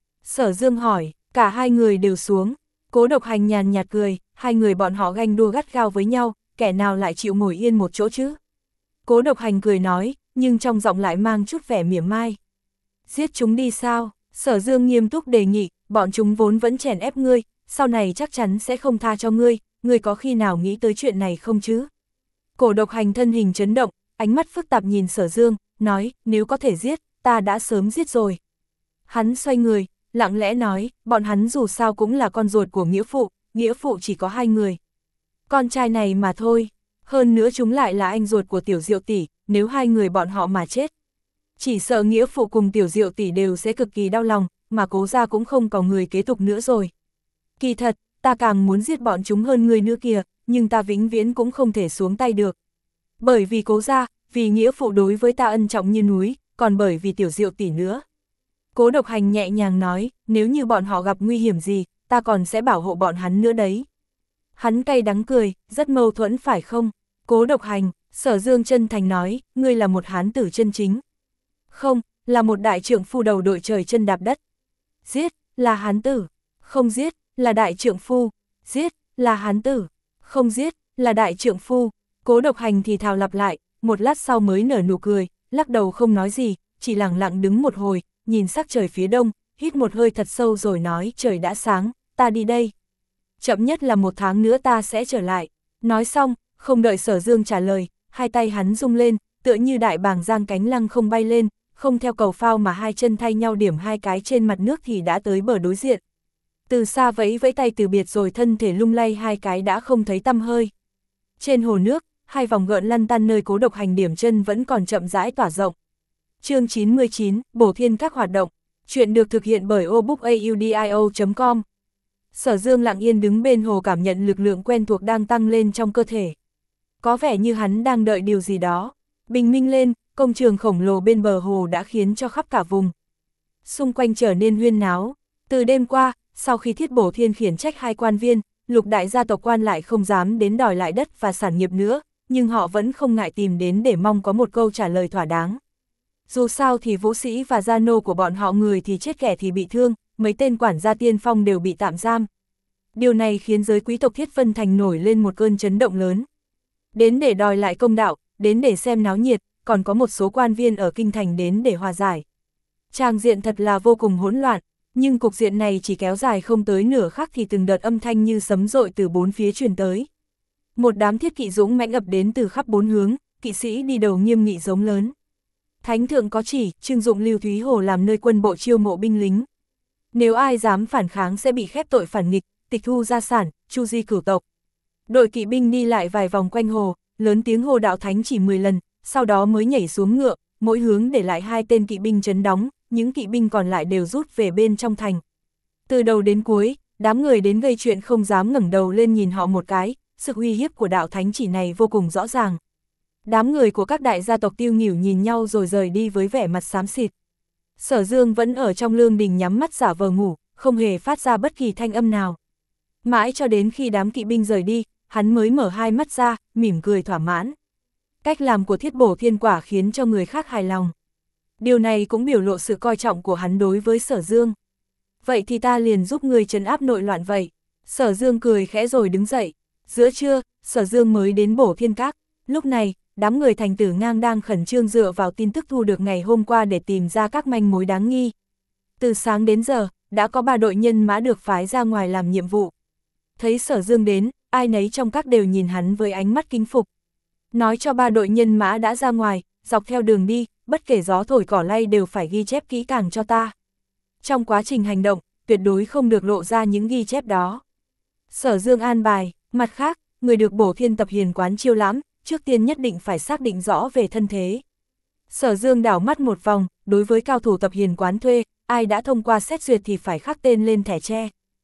[SPEAKER 1] Sở Dương hỏi, cả hai người đều xuống. Cố Độc Hành nhàn nhạt cười, hai người bọn họ ganh đua gắt gao với nhau, kẻ nào lại chịu ngồi yên một chỗ chứ? Cố Độc Hành cười nói, nhưng trong giọng lại mang chút vẻ mỉa mai. Giết chúng đi sao? Sở Dương nghiêm túc đề nghị, bọn chúng vốn vẫn chèn ép ngươi, sau này chắc chắn sẽ không tha cho ngươi, ngươi có khi nào nghĩ tới chuyện này không chứ? Cố Độc Hành thân hình chấn động, ánh mắt phức tạp nhìn Sở Dương, nói, nếu có thể giết, ta đã sớm giết rồi. Hắn xoay người, lặng lẽ nói, bọn hắn dù sao cũng là con ruột của nghĩa phụ, nghĩa phụ chỉ có hai người. Con trai này mà thôi, hơn nữa chúng lại là anh ruột của Tiểu Diệu tỷ, nếu hai người bọn họ mà chết. Chỉ sợ nghĩa phụ cùng Tiểu Diệu tỷ đều sẽ cực kỳ đau lòng, mà Cố gia cũng không có người kế tục nữa rồi. Kỳ thật, ta càng muốn giết bọn chúng hơn người nữa kìa, nhưng ta vĩnh viễn cũng không thể xuống tay được. Bởi vì Cố gia, vì nghĩa phụ đối với ta ân trọng như núi, còn bởi vì Tiểu Diệu tỷ nữa. Cố Độc Hành nhẹ nhàng nói, nếu như bọn họ gặp nguy hiểm gì, ta còn sẽ bảo hộ bọn hắn nữa đấy. Hắn cay đắng cười, rất mâu thuẫn phải không? Cố Độc Hành, Sở Dương chân thành nói, ngươi là một hán tử chân chính. Không, là một đại trượng phu đầu đội trời chân đạp đất. Giết, là hán tử. Không giết, là đại trượng phu. Giết, là hán tử. Không giết, là đại trượng phu. Cố Độc Hành thì thào lặp lại, một lát sau mới nở nụ cười, lắc đầu không nói gì, chỉ lặng lặng đứng một hồi, nhìn sắc trời phía đông, hít một hơi thật sâu rồi nói, trời đã sáng, ta đi đây. Chậm nhất là một tháng nữa ta sẽ trở lại. Nói xong, không đợi Sở Dương trả lời, hai tay hắn rung lên, tựa như đại bàng giang cánh lăng không bay lên, không theo cầu phao mà hai chân thay nhau điểm hai cái trên mặt nước thì đã tới bờ đối diện. Từ xa vẫy vẫy tay từ biệt rồi thân thể lung lay hai cái đã không thấy tăm hơi. Trên hồ nước, hai vòng gợn lăn tăn nơi Cố Độc Hành điểm chân vẫn còn chậm rãi tỏa rộng. Chương chín mươi chín, Bổ Thiên các hoạt động. Chuyện được thực hiện bởi obookaudio chấm com. Sở Dương lặng yên đứng bên hồ cảm nhận lực lượng quen thuộc đang tăng lên trong cơ thể. Có vẻ như hắn đang đợi điều gì đó. Bình minh lên, công trường khổng lồ bên bờ hồ đã khiến cho khắp cả vùng xung quanh trở nên huyên náo. Từ đêm qua, sau khi Thiết Bổ Thiên khiển trách hai quan viên, lục đại gia tộc quan lại không dám đến đòi lại đất và sản nghiệp nữa, nhưng họ vẫn không ngại tìm đến để mong có một câu trả lời thỏa đáng. Dù sao thì vũ sĩ và gia nô của bọn họ người thì chết kẻ thì bị thương, mấy tên quản gia tiên phong đều bị tạm giam. Điều này khiến giới quý tộc Thiết Vân Thành nổi lên một cơn chấn động lớn. Đến để đòi lại công đạo, đến để xem náo nhiệt, còn có một số quan viên ở kinh thành đến để hòa giải. Tràng diện thật là vô cùng hỗn loạn, nhưng cục diện này chỉ kéo dài không tới nửa khắc thì từng đợt âm thanh như sấm dội từ bốn phía truyền tới. Một đám thiết kỵ dũng mãnh ập đến từ khắp bốn hướng, kỵ sĩ đi đầu nghiêm nghị giống lớn. Thánh thượng có chỉ, trưng dụng Lưu Thúy Hồ làm nơi quân bộ chiêu mộ binh lính. Nếu ai dám phản kháng sẽ bị khép tội phản nghịch, tịch thu gia sản, chu di cửu tộc. Đội kỵ binh đi lại vài vòng quanh hồ, lớn tiếng hô đạo thánh chỉ mười lần, sau đó mới nhảy xuống ngựa, mỗi hướng để lại hai tên kỵ binh trấn đóng, những kỵ binh còn lại đều rút về bên trong thành. Từ đầu đến cuối, đám người đến gây chuyện không dám ngẩng đầu lên nhìn họ một cái, sự uy hiếp của đạo thánh chỉ này vô cùng rõ ràng. Đám người của các đại gia tộc tiêu nghỉu nhìn nhau rồi rời đi với vẻ mặt xám xịt. Sở Dương vẫn ở trong lương đình nhắm mắt giả vờ ngủ, không hề phát ra bất kỳ thanh âm nào. Mãi cho đến khi đám kỵ binh rời đi, hắn mới mở hai mắt ra, mỉm cười thỏa mãn. Cách làm của Thiết Bổ Thiên quả khiến cho người khác hài lòng. Điều này cũng biểu lộ sự coi trọng của hắn đối với Sở Dương. Vậy thì ta liền giúp người trấn áp nội loạn vậy. Sở Dương cười khẽ rồi đứng dậy. Giữa trưa, Sở Dương mới đến Bổ Thiên Các. Lúc này, đám người thành Tử Ngang đang khẩn trương dựa vào tin tức thu được ngày hôm qua để tìm ra các manh mối đáng nghi. Từ sáng đến giờ, đã có ba đội nhân mã được phái ra ngoài làm nhiệm vụ. Thấy Sở Dương đến, ai nấy trong các đều nhìn hắn với ánh mắt kính phục. Nói cho ba đội nhân mã đã ra ngoài, dọc theo đường đi, bất kể gió thổi cỏ lay đều phải ghi chép kỹ càng cho ta. Trong quá trình hành động, tuyệt đối không được lộ ra những ghi chép đó. Sở Dương an bài, mặt khác, người được Bổ Thiên Tập Hiền Quán chiêu lãm, trước tiên nhất định phải xác định rõ về thân thế. Sở Dương đảo mắt một vòng, đối với cao thủ Tập Hiền Quán thuê, ai đã thông qua xét duyệt thì phải khắc tên lên thẻ tre.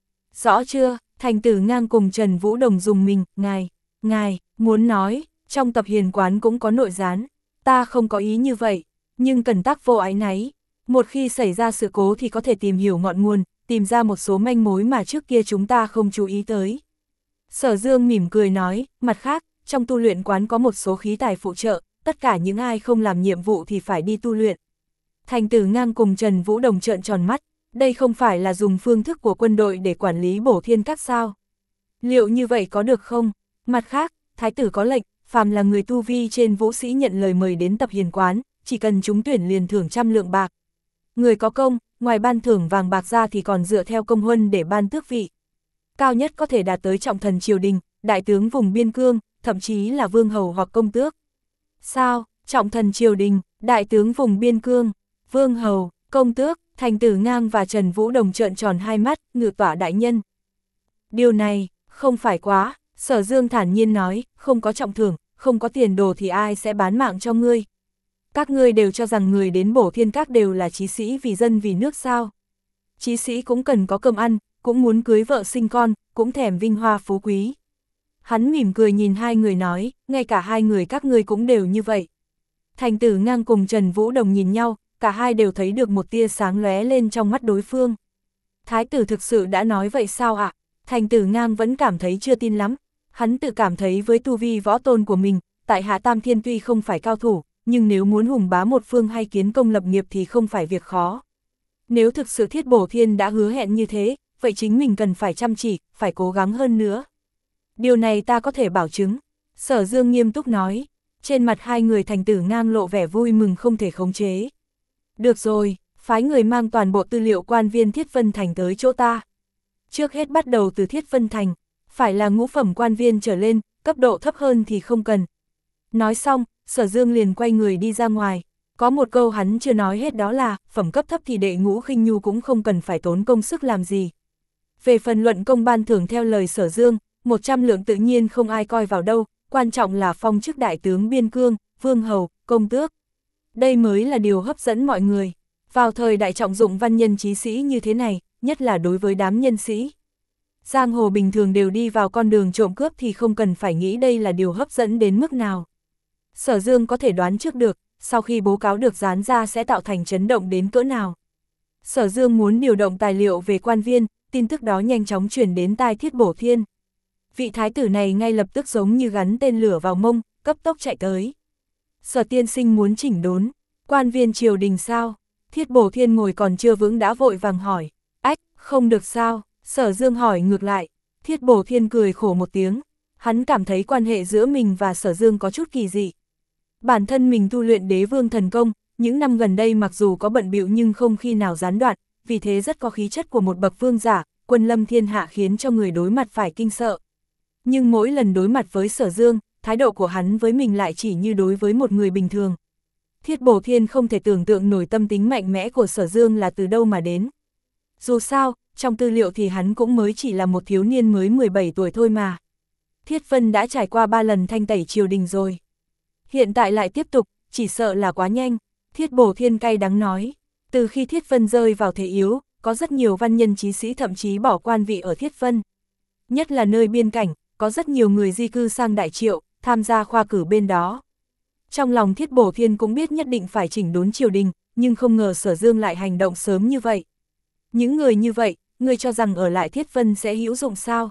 [SPEAKER 1] Rõ chưa? Thành Tử Ngang cùng Trần Vũ Đồng dùng mình, ngài, ngài, muốn nói, trong Tập Hiền Quán cũng có nội gián, ta không có ý như vậy, nhưng cần tác vô ái náy. Một khi xảy ra sự cố thì có thể tìm hiểu ngọn nguồn, tìm ra một số manh mối mà trước kia chúng ta không chú ý tới. Sở Dương mỉm cười nói, mặt khác, trong tu luyện quán có một số khí tài phụ trợ, tất cả những ai không làm nhiệm vụ thì phải đi tu luyện. Thành Tử Ngang cùng Trần Vũ Đồng trợn tròn mắt, đây không phải là dùng phương thức của quân đội để quản lý Bổ Thiên Các sao? Liệu như vậy có được không? Mặt khác, Thái tử có lệnh, phàm là người tu vi trên vũ sĩ nhận lời mời đến Tập Hiền Quán, chỉ cần trúng tuyển liền thưởng trăm lượng bạc. Người có công, ngoài ban thưởng vàng bạc ra thì còn dựa theo công huân để ban tước vị. Cao nhất có thể đạt tới trọng thần triều đình, đại tướng vùng biên cương, thậm chí là vương hầu hoặc công tước. Sao, trọng thần triều đình, đại tướng vùng biên cương, vương hầu, công tước, Thành Tử Ngang và Trần Vũ Đồng trợn tròn hai mắt, ngự tỏa đại nhân. Điều này, không phải quá, Sở Dương thản nhiên nói, không có trọng thưởng, không có tiền đồ thì ai sẽ bán mạng cho ngươi. Các ngươi đều cho rằng người đến Bổ Thiên Các đều là chí sĩ vì dân vì nước sao. Chí sĩ cũng cần có cơm ăn, cũng muốn cưới vợ sinh con, cũng thèm vinh hoa phú quý. Hắn mỉm cười nhìn hai người nói, ngay cả hai người các ngươi cũng đều như vậy. Thành Tử Ngang cùng Trần Vũ Đồng nhìn nhau, cả hai đều thấy được một tia sáng lóe lên trong mắt đối phương. Thái tử thực sự đã nói vậy sao ạ? À? Thành Tử Ngang vẫn cảm thấy chưa tin lắm. Hắn tự cảm thấy với tu vi võ tôn của mình, tại Hạ Tam Thiên tuy không phải cao thủ, nhưng nếu muốn hùng bá một phương hay kiến công lập nghiệp thì không phải việc khó. Nếu thực sự Thiết Bổ Thiên đã hứa hẹn như thế, vậy chính mình cần phải chăm chỉ, phải cố gắng hơn nữa. Điều này ta có thể bảo chứng. Sở Dương nghiêm túc nói. Trên mặt hai người Thành Tử Ngang lộ vẻ vui mừng không thể khống chế. Được rồi, phái người mang toàn bộ tư liệu quan viên Thiết Vân Thành tới chỗ ta. Trước hết bắt đầu từ Thiết Vân Thành, phải là ngũ phẩm quan viên trở lên, cấp độ thấp hơn thì không cần. Nói xong, Sở Dương liền quay người đi ra ngoài. Có một câu hắn chưa nói hết đó là, phẩm cấp thấp thì đệ ngũ khinh nhu cũng không cần phải tốn công sức làm gì. Về phần luận công ban thưởng theo lời Sở Dương, một trăm lượng tự nhiên không ai coi vào đâu, quan trọng là phong chức đại tướng biên cương, vương hầu, công tước. Đây mới là điều hấp dẫn mọi người. Vào thời đại trọng dụng văn nhân chí sĩ như thế này, nhất là đối với đám nhân sĩ. Giang hồ bình thường đều đi vào con đường trộm cướp thì không cần phải nghĩ đây là điều hấp dẫn đến mức nào. Sở Dương có thể đoán trước được, sau khi báo cáo được dán ra sẽ tạo thành chấn động đến cỡ nào. Sở Dương muốn điều động tài liệu về quan viên, tin tức đó nhanh chóng truyền đến tai Thiết Bổ Thiên. Vị thái tử này ngay lập tức giống như gắn tên lửa vào mông, cấp tốc chạy tới. Sở tiên sinh muốn chỉnh đốn, quan viên triều đình sao? Thiết Bổ Thiên ngồi còn chưa vững đã vội vàng hỏi. Ách, không được sao? Sở Dương hỏi ngược lại. Thiết Bổ Thiên cười khổ một tiếng. Hắn cảm thấy quan hệ giữa mình và Sở Dương có chút kỳ dị. Bản thân mình tu luyện đế vương thần công, những năm gần đây mặc dù có bận bịu nhưng không khi nào gián đoạn, vì thế rất có khí chất của một bậc vương giả, quân lâm thiên hạ khiến cho người đối mặt phải kinh sợ. Nhưng mỗi lần đối mặt với Sở Dương, thái độ của hắn với mình lại chỉ như đối với một người bình thường. Thiết Bổ Thiên không thể tưởng tượng nổi tâm tính mạnh mẽ của Sở Dương là từ đâu mà đến. Dù sao, trong tư liệu thì hắn cũng mới chỉ là một thiếu niên mới mười bảy tuổi thôi mà. Thiết Vân đã trải qua ba lần thanh tẩy triều đình rồi. Hiện tại lại tiếp tục, chỉ sợ là quá nhanh. Thiết Bổ Thiên cay đắng nói, từ khi Thiết Vân rơi vào thế yếu, có rất nhiều văn nhân chí sĩ thậm chí bỏ quan vị ở Thiết Vân. Nhất là nơi biên cảnh, có rất nhiều người di cư sang Đại Triệu, tham gia khoa cử bên đó. Trong lòng Thiết Bổ Thiên cũng biết nhất định phải chỉnh đốn triều đình, nhưng không ngờ Sở Dương lại hành động sớm như vậy. Những người như vậy, ngươi cho rằng ở lại Thiết Vân sẽ hữu dụng sao?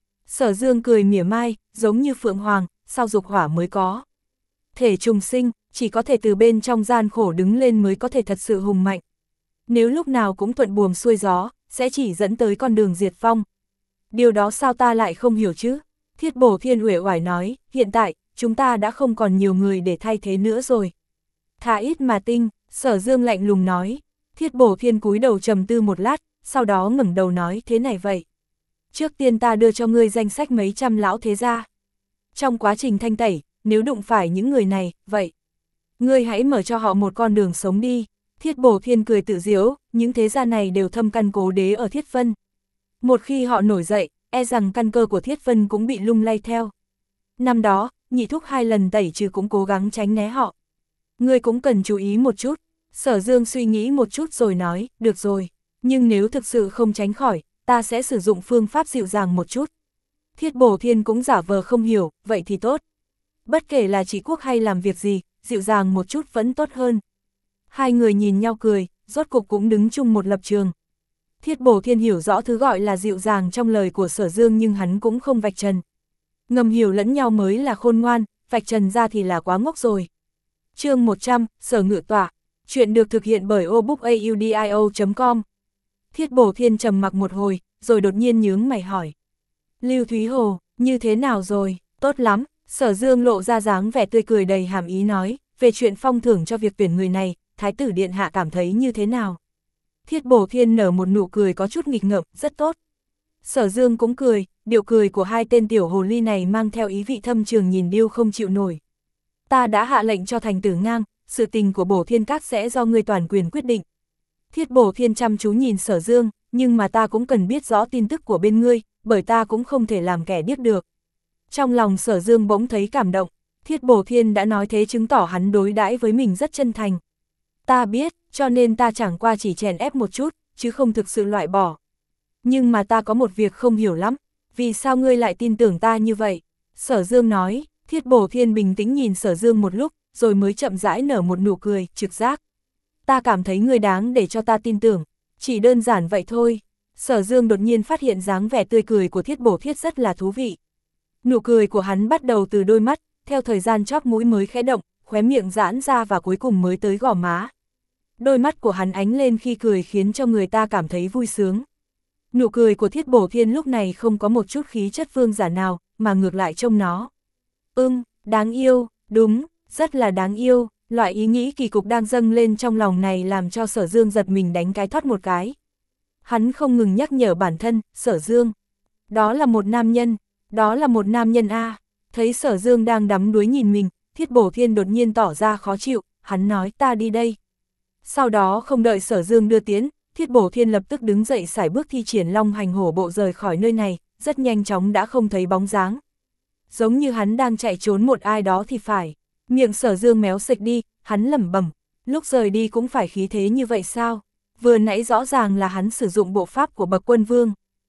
[SPEAKER 1] Sở Dương cười mỉa mai, giống như Phượng Hoàng, sao dục hỏa mới có. Thể trùng sinh, chỉ có thể từ bên trong gian khổ đứng lên mới có thể thật sự hùng mạnh. Nếu lúc nào cũng thuận buồm xuôi gió, sẽ chỉ dẫn tới con đường diệt vong. Điều đó sao ta lại không hiểu chứ? Thiết Bổ Thiên uể oải nói, hiện tại, chúng ta đã không còn nhiều người để thay thế nữa rồi. Thà ít mà tinh, Sở Dương lạnh lùng nói. Thiết Bổ Thiên cúi đầu trầm tư một lát, sau đó ngẩng đầu nói thế này vậy. Trước tiên ta đưa cho ngươi danh sách mấy trăm lão thế gia. Trong quá trình thanh tẩy, nếu đụng phải những người này, vậy, ngươi hãy mở cho họ một con đường sống đi. Thiết Bổ Thiên cười tự giễu, những thế gia này đều thâm căn cố đế ở Thiết Vân. Một khi họ nổi dậy, e rằng căn cơ của Thiết Vân cũng bị lung lay theo. Năm đó, nhị thúc hai lần tẩy trừ cũng cố gắng tránh né họ. Ngươi cũng cần chú ý một chút. Sở Dương suy nghĩ một chút rồi nói, được rồi, nhưng nếu thực sự không tránh khỏi, ta sẽ sử dụng phương pháp dịu dàng một chút. Thiết Bổ Thiên cũng giả vờ không hiểu, vậy thì tốt. Bất kể là trị quốc hay làm việc gì, dịu dàng một chút vẫn tốt hơn. Hai người nhìn nhau cười, rốt cục cũng đứng chung một lập trường. Thiết Bổ Thiên hiểu rõ thứ gọi là dịu dàng trong lời của Sở Dương nhưng hắn cũng không vạch trần. Ngầm hiểu lẫn nhau mới là khôn ngoan, vạch trần ra thì là quá ngốc rồi. Chương một trăm, Sở Ngự Tọa. Chuyện được thực hiện bởi obookaudio chấm com. Thiết Bổ Thiên trầm mặc một hồi, rồi đột nhiên nhướng mày hỏi. Lưu Thúy Hồ, như thế nào rồi? Tốt lắm. Sở Dương lộ ra dáng vẻ tươi cười đầy hàm ý nói, về chuyện phong thưởng cho việc tuyển người này, Thái tử Điện Hạ cảm thấy như thế nào? Thiết Bổ Thiên nở một nụ cười có chút nghịch ngợm, rất tốt. Sở Dương cũng cười, điệu cười của hai tên tiểu hồ ly này mang theo ý vị thâm trường nhìn điêu không chịu nổi. Ta đã hạ lệnh cho Thành Tử Ngang, sự tình của Bổ Thiên Các sẽ do ngươi toàn quyền quyết định. Thiết Bổ Thiên chăm chú nhìn Sở Dương, nhưng mà ta cũng cần biết rõ tin tức của bên ngươi, bởi ta cũng không thể làm kẻ điếc được. Trong lòng Sở Dương bỗng thấy cảm động, Thiết Bổ Thiên đã nói thế chứng tỏ hắn đối đãi với mình rất chân thành. Ta biết, cho nên ta chẳng qua chỉ chèn ép một chút, chứ không thực sự loại bỏ. Nhưng mà ta có một việc không hiểu lắm, vì sao ngươi lại tin tưởng ta như vậy? Sở Dương nói. Thiết Bổ Thiên bình tĩnh nhìn Sở Dương một lúc, rồi mới chậm rãi nở một nụ cười, trực giác. Ta cảm thấy ngươi đáng để cho ta tin tưởng, chỉ đơn giản vậy thôi. Sở Dương đột nhiên phát hiện dáng vẻ tươi cười của Thiết Bổ Thiên rất là thú vị. Nụ cười của hắn bắt đầu từ đôi mắt, theo thời gian chóp mũi mới khẽ động, khóe miệng giãn ra và cuối cùng mới tới gò má. Đôi mắt của hắn ánh lên khi cười khiến cho người ta cảm thấy vui sướng. Nụ cười của Thiết Bổ Thiên lúc này không có một chút khí chất vương giả nào, mà ngược lại trông nó. Ưm, đáng yêu, đúng, rất là đáng yêu, loại ý nghĩ kỳ cục đang dâng lên trong lòng này làm cho Sở Dương giật mình đánh cái thoát một cái. Hắn không ngừng nhắc nhở bản thân, Sở Dương, đó là một nam nhân, đó là một nam nhân a. Thấy Sở Dương đang đắm đuối nhìn mình, Thiết Bổ Thiên đột nhiên tỏ ra khó chịu, hắn nói ta đi đây. Sau đó không đợi Sở Dương đưa tiến, Thiết Bổ Thiên lập tức đứng dậy sải bước thi triển long hành hổ bộ rời khỏi nơi này, rất nhanh chóng đã không thấy bóng dáng. Giống như hắn đang chạy trốn một ai đó thì phải. Miệng Sở Dương méo sệch đi, hắn lẩm bẩm, lúc rời đi cũng phải khí thế như vậy sao? Vừa nãy rõ ràng là hắn sử dụng bộ pháp của bậc quân vương.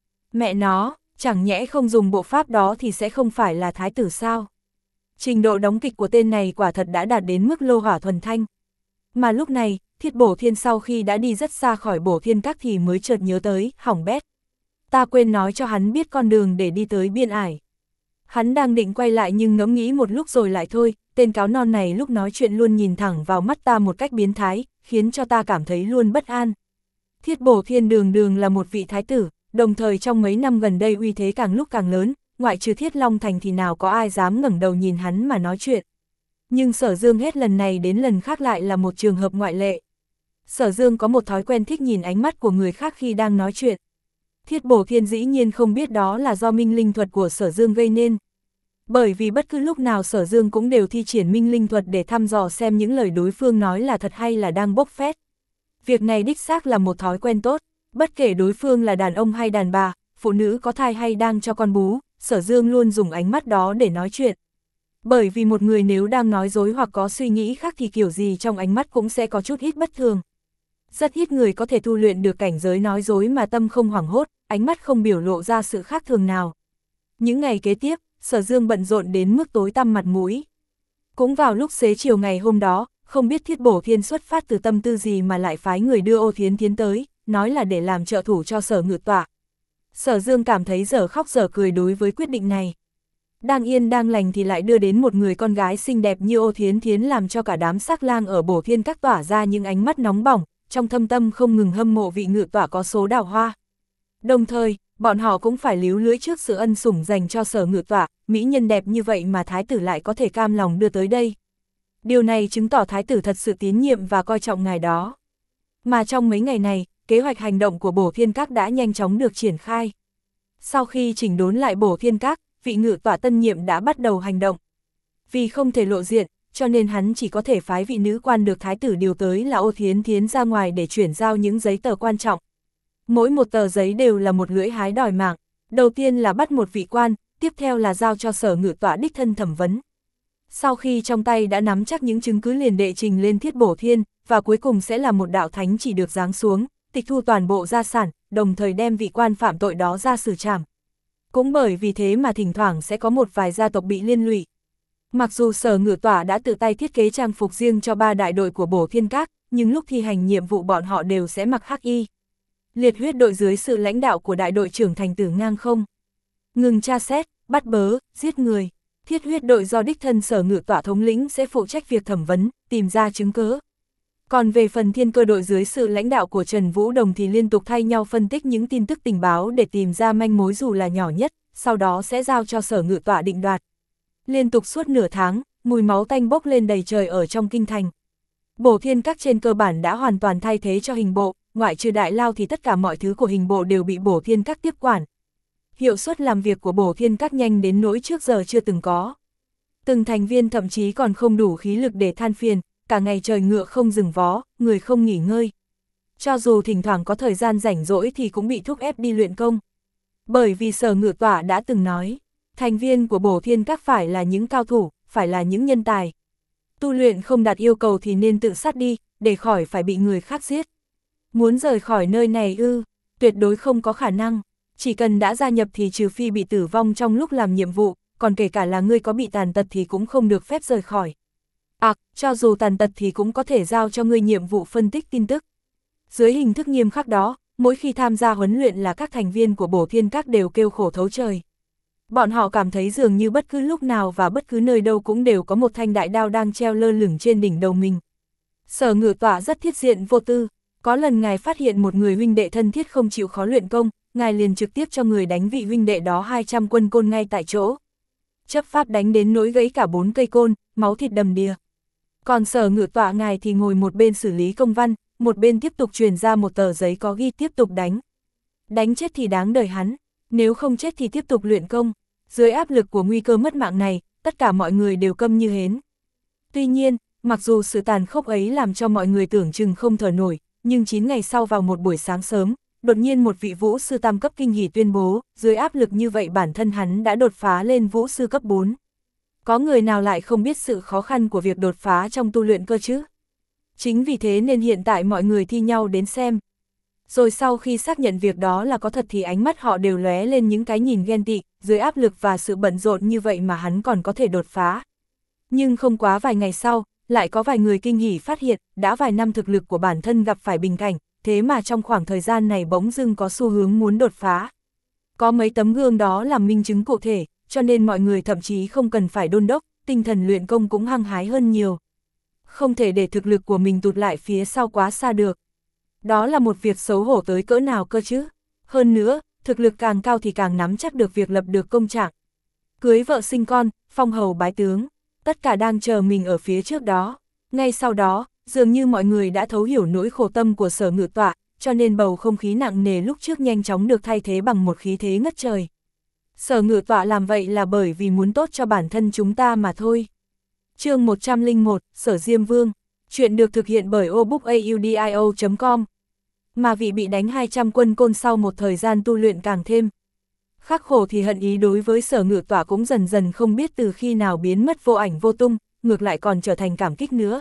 [SPEAKER 1] Mẹ nó, chẳng nhẽ không dùng bộ pháp đó thì sẽ không phải là thái tử sao? Trình độ đóng kịch của tên này quả thật đã đạt đến mức lô hỏa thuần thanh. Mà lúc này, Thiết Bổ Thiên sau khi đã đi rất xa khỏi Bổ Thiên Các thì mới chợt nhớ tới, hỏng bét. Ta quên nói cho hắn biết con đường để đi tới biên ải. Hắn đang định quay lại nhưng ngẫm nghĩ một lúc rồi lại thôi, tên cáo non này lúc nói chuyện luôn nhìn thẳng vào mắt ta một cách biến thái, khiến cho ta cảm thấy luôn bất an. Thiết Bổ Thiên đường đường là một vị thái tử, đồng thời trong mấy năm gần đây uy thế càng lúc càng lớn, ngoại trừ Thiết Long Thành thì nào có ai dám ngẩng đầu nhìn hắn mà nói chuyện. Nhưng Sở Dương hết lần này đến lần khác lại là một trường hợp ngoại lệ. Sở Dương có một thói quen thích nhìn ánh mắt của người khác khi đang nói chuyện. Thiết Bổ Thiên dĩ nhiên không biết đó là do minh linh thuật của Sở Dương gây nên. Bởi vì bất cứ lúc nào Sở Dương cũng đều thi triển minh linh thuật để thăm dò xem những lời đối phương nói là thật hay là đang bốc phét. Việc này đích xác là một thói quen tốt, Bất kể đối phương là đàn ông hay đàn bà, phụ nữ có thai hay đang cho con bú, Sở Dương luôn dùng ánh mắt đó để nói chuyện. Bởi vì một người nếu đang nói dối hoặc có suy nghĩ khác thì kiểu gì trong ánh mắt cũng sẽ có chút ít bất thường. Rất ít người có thể tu luyện được cảnh giới nói dối mà tâm không hoảng hốt, ánh mắt không biểu lộ ra sự khác thường nào. Những ngày kế tiếp, Sở Dương bận rộn đến mức tối tăm mặt mũi. Cũng vào lúc xế chiều ngày hôm đó, không biết Thiết Bổ Thiên xuất phát từ tâm tư gì mà lại phái người đưa Ô Thiến Thiến tới, nói là để làm trợ thủ cho Sở Ngự Tọa. Sở Dương cảm thấy dở khóc dở cười đối với quyết định này. Đang yên đang lành thì lại đưa đến một người con gái xinh đẹp như Ô Thiến Thiến, làm cho cả đám sắc lang ở Bổ Thiên Các tỏa ra những ánh mắt nóng bỏng, trong thâm tâm không ngừng hâm mộ vị Ngự Tọa có số đào hoa. Đồng thời, bọn họ cũng phải líu lưỡi trước sự ân sủng dành cho Sở Ngự Tọa, mỹ nhân đẹp như vậy mà thái tử lại có thể cam lòng đưa tới đây. Điều này chứng tỏ thái tử thật sự tín nhiệm và coi trọng ngài đó. Mà trong mấy ngày này, kế hoạch hành động của Bổ Thiên Các đã nhanh chóng được triển khai. Sau khi chỉnh đốn lại Bổ Thiên Các, vị Ngự Tọa tân nhiệm đã bắt đầu hành động. Vì không thể lộ diện, cho nên hắn chỉ có thể phái vị nữ quan được thái tử điều tới là Ô Thiến Thiến ra ngoài để chuyển giao những giấy tờ quan trọng. Mỗi một tờ giấy đều là một lưỡi hái đòi mạng. Đầu tiên là bắt một vị quan, tiếp theo là giao cho Sở Ngự Tọa đích thân thẩm vấn. Sau khi trong tay đã nắm chắc những chứng cứ liền đệ trình lên Thiết Bổ Thiên, và cuối cùng sẽ là một đạo thánh chỉ được giáng xuống, tịch thu toàn bộ gia sản, đồng thời đem vị quan phạm tội đó ra xử trảm. Cũng bởi vì thế mà thỉnh thoảng sẽ có một vài gia tộc bị liên lụy. Mặc dù Sở Ngự Tọa đã tự tay thiết kế trang phục riêng cho ba đại đội của Bổ Thiên Các, nhưng lúc thi hành nhiệm vụ bọn họ đều sẽ mặc hắc y. Liệt huyết đội dưới sự lãnh đạo của đại đội trưởng Thành Tử Ngang Không ngừng tra xét, bắt bớ, giết người. Thiết huyết đội do đích thân Sở Ngự Tọa thống lĩnh sẽ phụ trách việc thẩm vấn, tìm ra chứng cứ. Còn về phần thiên cơ đội dưới sự lãnh đạo của Trần Vũ Đồng thì liên tục thay nhau phân tích những tin tức tình báo để tìm ra manh mối dù là nhỏ nhất, sau đó sẽ giao cho Sở Ngự Tọa định đoạt. Liên tục suốt nửa tháng, mùi máu tanh bốc lên đầy trời ở trong kinh thành. Bổ Thiên Các trên cơ bản đã hoàn toàn thay thế cho hình bộ, ngoại trừ đại lao thì tất cả mọi thứ của hình bộ đều bị Bổ Thiên Các tiếp quản. Hiệu suất làm việc của Bổ Thiên Các nhanh đến nỗi trước giờ chưa từng có. Từng thành viên thậm chí còn không đủ khí lực để than phiền, cả ngày trời ngựa không dừng vó, người không nghỉ ngơi. Cho dù thỉnh thoảng có thời gian rảnh rỗi thì cũng bị thúc ép đi luyện công. Bởi vì Sở Ngự Tọa đã từng nói, thành viên của Bổ Thiên Các phải là những cao thủ, phải là những nhân tài. Tu luyện không đạt yêu cầu thì nên tự sát đi, để khỏi phải bị người khác giết. Muốn rời khỏi nơi này ư, tuyệt đối không có khả năng. Chỉ cần đã gia nhập thì trừ phi bị tử vong trong lúc làm nhiệm vụ, còn kể cả là ngươi có bị tàn tật thì cũng không được phép rời khỏi. À, cho dù tàn tật thì cũng có thể giao cho ngươi nhiệm vụ phân tích tin tức. Dưới hình thức nghiêm khắc đó, mỗi khi tham gia huấn luyện là các thành viên của Bổ Thiên Các đều kêu khổ thấu trời. Bọn họ cảm thấy dường như bất cứ lúc nào và bất cứ nơi đâu cũng đều có một thanh đại đao đang treo lơ lửng trên đỉnh đầu mình. Sở Ngự Tọa rất thiết diện vô tư, có lần ngài phát hiện một người huynh đệ thân thiết không chịu khó luyện công, ngài liền trực tiếp cho người đánh vị huynh đệ đó hai trăm quân côn ngay tại chỗ. Chấp pháp đánh đến nỗi gãy cả bốn cây côn, máu thịt đầm đìa. Còn Sở Ngự Tọa ngài thì ngồi một bên xử lý công văn, một bên tiếp tục truyền ra một tờ giấy có ghi tiếp tục đánh. Đánh chết thì đáng đời hắn, nếu không chết thì tiếp tục luyện công. Dưới áp lực của nguy cơ mất mạng này, tất cả mọi người đều câm như hến. Tuy nhiên, mặc dù sự tàn khốc ấy làm cho mọi người tưởng chừng không thở nổi, nhưng chín ngày sau vào một buổi sáng sớm, đột nhiên một vị vũ sư tam cấp kinh hỉ tuyên bố, dưới áp lực như vậy bản thân hắn đã đột phá lên vũ sư cấp bốn. Có người nào lại không biết sự khó khăn của việc đột phá trong tu luyện cơ chứ? Chính vì thế nên hiện tại mọi người thi nhau đến xem. Rồi sau khi xác nhận việc đó là có thật thì ánh mắt họ đều lóe lên những cái nhìn ghen tị, dưới áp lực và sự bận rộn như vậy mà hắn còn có thể đột phá. Nhưng không quá vài ngày sau, lại có vài người kinh hỉ phát hiện, đã vài năm thực lực của bản thân gặp phải bình cảnh, thế mà trong khoảng thời gian này bỗng dưng có xu hướng muốn đột phá. Có mấy tấm gương đó làm minh chứng cụ thể, cho nên mọi người thậm chí không cần phải đôn đốc, tinh thần luyện công cũng hăng hái hơn nhiều. Không thể để thực lực của mình tụt lại phía sau quá xa được. Đó là một việc xấu hổ tới cỡ nào cơ chứ. Hơn nữa, thực lực càng cao thì càng nắm chắc được việc lập được công trạng. Cưới vợ sinh con, phong hầu bái tướng, tất cả đang chờ mình ở phía trước đó. Ngay sau đó, dường như mọi người đã thấu hiểu nỗi khổ tâm của Sở Ngự Tọa, cho nên bầu không khí nặng nề lúc trước nhanh chóng được thay thế bằng một khí thế ngất trời. Sở Ngự Tọa làm vậy là bởi vì muốn tốt cho bản thân chúng ta mà thôi. Chương một trăm lẻ một, Sở Diêm Vương. Chuyện được thực hiện bởi obookaudio chấm com. mà vị bị đánh hai trăm quân côn sau một thời gian tu luyện càng thêm khắc khổ thì hận ý đối với Sở Ngự Tọa cũng dần dần không biết từ khi nào biến mất vô ảnh vô tung, ngược lại còn trở thành cảm kích nữa.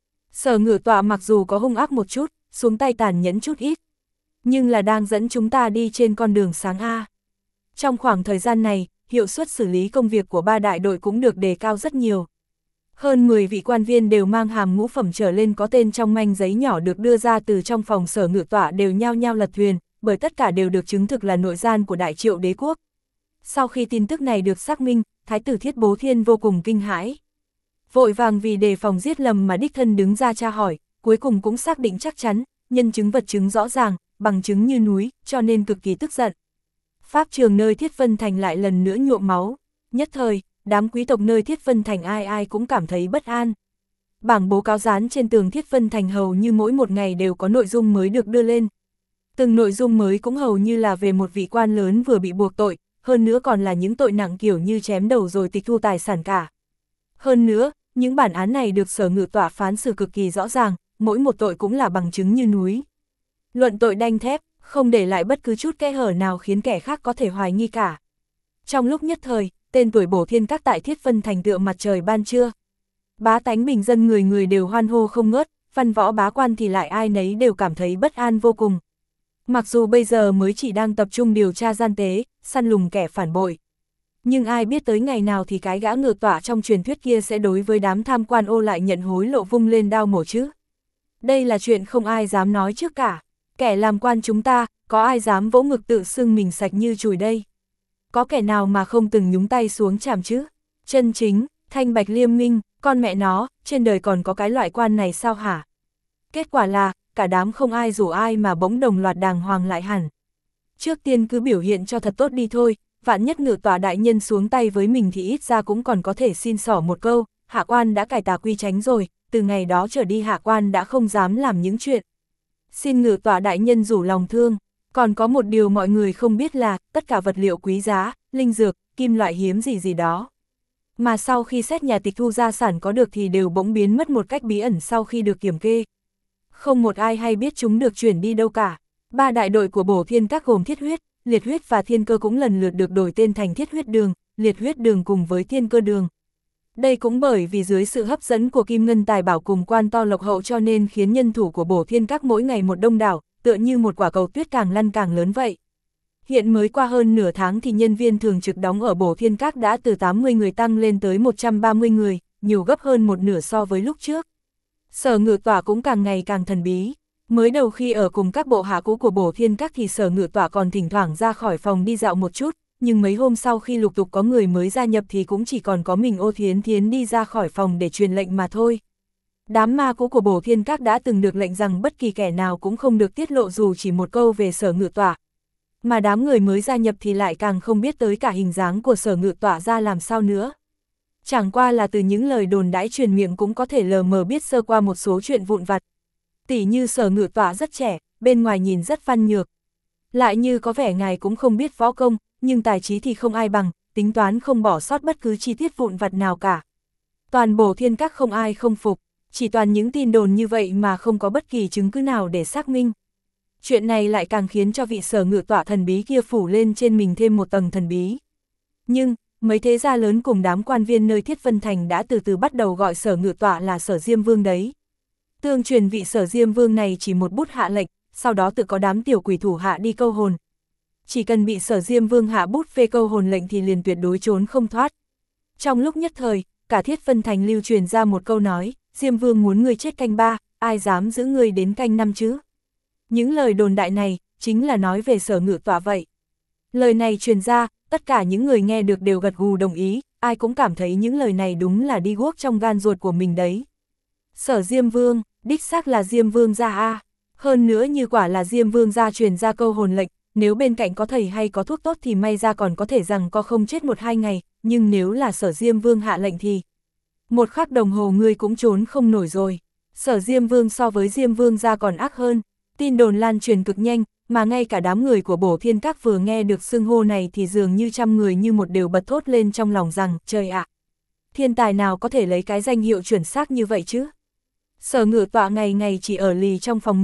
[SPEAKER 1] Sở Ngự Tọa mặc dù có hung ác một chút, xuống tay tàn nhẫn chút ít, nhưng là đang dẫn chúng ta đi trên con đường sáng A. Trong khoảng thời gian này, hiệu suất xử lý công việc của ba đại đội cũng được đề cao rất nhiều. Hơn mười vị quan viên đều mang hàm ngũ phẩm trở lên có tên trong manh giấy nhỏ được đưa ra từ trong phòng Sở Ngự Tọa đều nhao nhao lật thuyền, bởi tất cả đều được chứng thực là nội gian của Đại Triệu đế quốc. Sau khi tin tức này được xác minh, Thái tử Thiết Bố Thiên vô cùng kinh hãi. Vội vàng vì đề phòng giết lầm mà đích thân đứng ra tra hỏi, cuối cùng cũng xác định chắc chắn, nhân chứng vật chứng rõ ràng, bằng chứng như núi, cho nên cực kỳ tức giận. Pháp trường nơi Thiết Vân Thành lại lần nữa nhuộm máu, nhất thời, đám quý tộc nơi Thiết Vân Thành ai ai cũng cảm thấy bất an. Bảng bố cáo dán trên tường Thiết Vân Thành hầu như mỗi một ngày đều có nội dung mới được đưa lên. Từng nội dung mới cũng hầu như là về một vị quan lớn vừa bị buộc tội, hơn nữa còn là những tội nặng kiểu như chém đầu rồi tịch thu tài sản cả. Hơn nữa, những bản án này được Sở Ngự Tọa phán xử cực kỳ rõ ràng, mỗi một tội cũng là bằng chứng như núi. Luận tội đanh thép, không để lại bất cứ chút kẽ hở nào khiến kẻ khác có thể hoài nghi cả. Trong lúc nhất thời, tên tuổi Bổ Thiên Các tại Thiết Vân Thành tựa mặt trời ban trưa. Bá tánh bình dân người người đều hoan hô không ngớt, văn võ bá quan thì lại ai nấy đều cảm thấy bất an vô cùng. Mặc dù bây giờ mới chỉ đang tập trung điều tra gian tế, săn lùng kẻ phản bội. Nhưng ai biết tới ngày nào thì cái gã Ngự Tọa trong truyền thuyết kia sẽ đối với đám tham quan ô lại nhận hối lộ vung lên đao mổ chứ. Đây là chuyện không ai dám nói trước cả. Kẻ làm quan chúng ta, có ai dám vỗ ngực tự xưng mình sạch như chùi đây? Có kẻ nào mà không từng nhúng tay xuống chàm chứ? Chân chính, thanh bạch liêm minh, con mẹ nó, trên đời còn có cái loại quan này sao hả? Kết quả là, cả đám không ai rủ ai mà bỗng đồng loạt đàng hoàng lại hẳn. Trước tiên cứ biểu hiện cho thật tốt đi thôi, vạn nhất Ngự Tọa đại nhân xuống tay với mình thì ít ra cũng còn có thể xin xỏ một câu, hạ quan đã cải tà quy chánh rồi, từ ngày đó trở đi hạ quan đã không dám làm những chuyện. Xin Ngự Tọa đại nhân rủ lòng thương, còn có một điều mọi người không biết là, tất cả vật liệu quý giá, linh dược, kim loại hiếm gì gì đó. Mà sau khi xét nhà tịch thu gia sản có được thì đều bỗng biến mất một cách bí ẩn sau khi được kiểm kê. Không một ai hay biết chúng được chuyển đi đâu cả. Ba đại đội của Bổ Thiên Các gồm Thiết Huyết, Liệt Huyết và Thiên Cơ cũng lần lượt được đổi tên thành Thiết Huyết Đường, Liệt Huyết Đường cùng với Thiên Cơ Đường. Đây cũng bởi vì dưới sự hấp dẫn của Kim Ngân Tài Bảo cùng quan to lộc hậu cho nên khiến nhân thủ của Bổ Thiên Các mỗi ngày một đông đảo, tựa như một quả cầu tuyết càng lăn càng lớn vậy. Hiện mới qua hơn nửa tháng thì nhân viên thường trực đóng ở Bổ Thiên Các đã từ tám mươi người tăng lên tới một trăm ba mươi người, nhiều gấp hơn một nửa so với lúc trước. Sở Ngự Tọa cũng càng ngày càng thần bí. Mới đầu khi ở cùng các bộ hạ cũ của Bổ Thiên Các thì Sở Ngự Tọa còn thỉnh thoảng ra khỏi phòng đi dạo một chút, nhưng mấy hôm sau khi lục tục có người mới gia nhập thì cũng chỉ còn có mình Ô Thiến Thiến đi ra khỏi phòng để truyền lệnh mà thôi. Đám ma cũ của Bổ Thiên Các đã từng được lệnh rằng bất kỳ kẻ nào cũng không được tiết lộ dù chỉ một câu về Sở Ngự Tọa. Mà đám người mới gia nhập thì lại càng không biết tới cả hình dáng của Sở Ngự Tọa ra làm sao nữa. Chẳng qua là từ những lời đồn đãi truyền miệng cũng có thể lờ mờ biết sơ qua một số chuyện vụn vặt. Tỉ như Sở Ngự Tọa rất trẻ, bên ngoài nhìn rất văn nhược. Lại như có vẻ ngài cũng không biết võ công, nhưng tài trí thì không ai bằng, tính toán không bỏ sót bất cứ chi tiết vụn vặt nào cả. Toàn Bổ Thiên Các không ai không phục, chỉ toàn những tin đồn như vậy mà không có bất kỳ chứng cứ nào để xác minh. Chuyện này lại càng khiến cho vị Sở Ngự Tọa thần bí kia phủ lên trên mình thêm một tầng thần bí. Nhưng, mấy thế gia lớn cùng đám quan viên nơi Thiết Vân Thành đã từ từ bắt đầu gọi Sở Ngự Tọa là Sở Diêm Vương đấy. Tương truyền vị Sở Diêm Vương này chỉ một bút hạ lệnh, sau đó tự có đám tiểu quỷ thủ hạ đi câu hồn. Chỉ cần bị Sở Diêm Vương hạ bút phê câu hồn lệnh thì liền tuyệt đối trốn không thoát. Trong lúc nhất thời, cả Thiết Vân Thành lưu truyền ra một câu nói, Diêm Vương muốn người chết canh ba, ai dám giữ người đến canh năm chứ? Những lời đồn đại này, chính là nói về Sở Ngự Tọa vậy. Lời này truyền ra, tất cả những người nghe được đều gật gù đồng ý, ai cũng cảm thấy những lời này đúng là đi guốc trong gan ruột của mình đấy. Sở Diêm Vương, đích xác là Diêm Vương gia a. Hơn nữa như quả là Diêm Vương gia truyền ra câu hồn lệnh, nếu bên cạnh có thầy hay có thuốc tốt thì may ra còn có thể rằng có không chết một hai ngày, nhưng nếu là Sở Diêm Vương hạ lệnh thì một khắc đồng hồ ngươi cũng trốn không nổi rồi. Sở Diêm Vương so với Diêm Vương gia còn ác hơn, tin đồn lan truyền cực nhanh, mà ngay cả đám người của Bổ Thiên Các vừa nghe được xưng hô này thì dường như trăm người như một đều bật thốt lên trong lòng rằng, trời ạ, thiên tài nào có thể lấy cái danh hiệu chuẩn xác như vậy chứ? Sở Ngự Tọa ngày ngày chỉ ở lì trong phòng mình,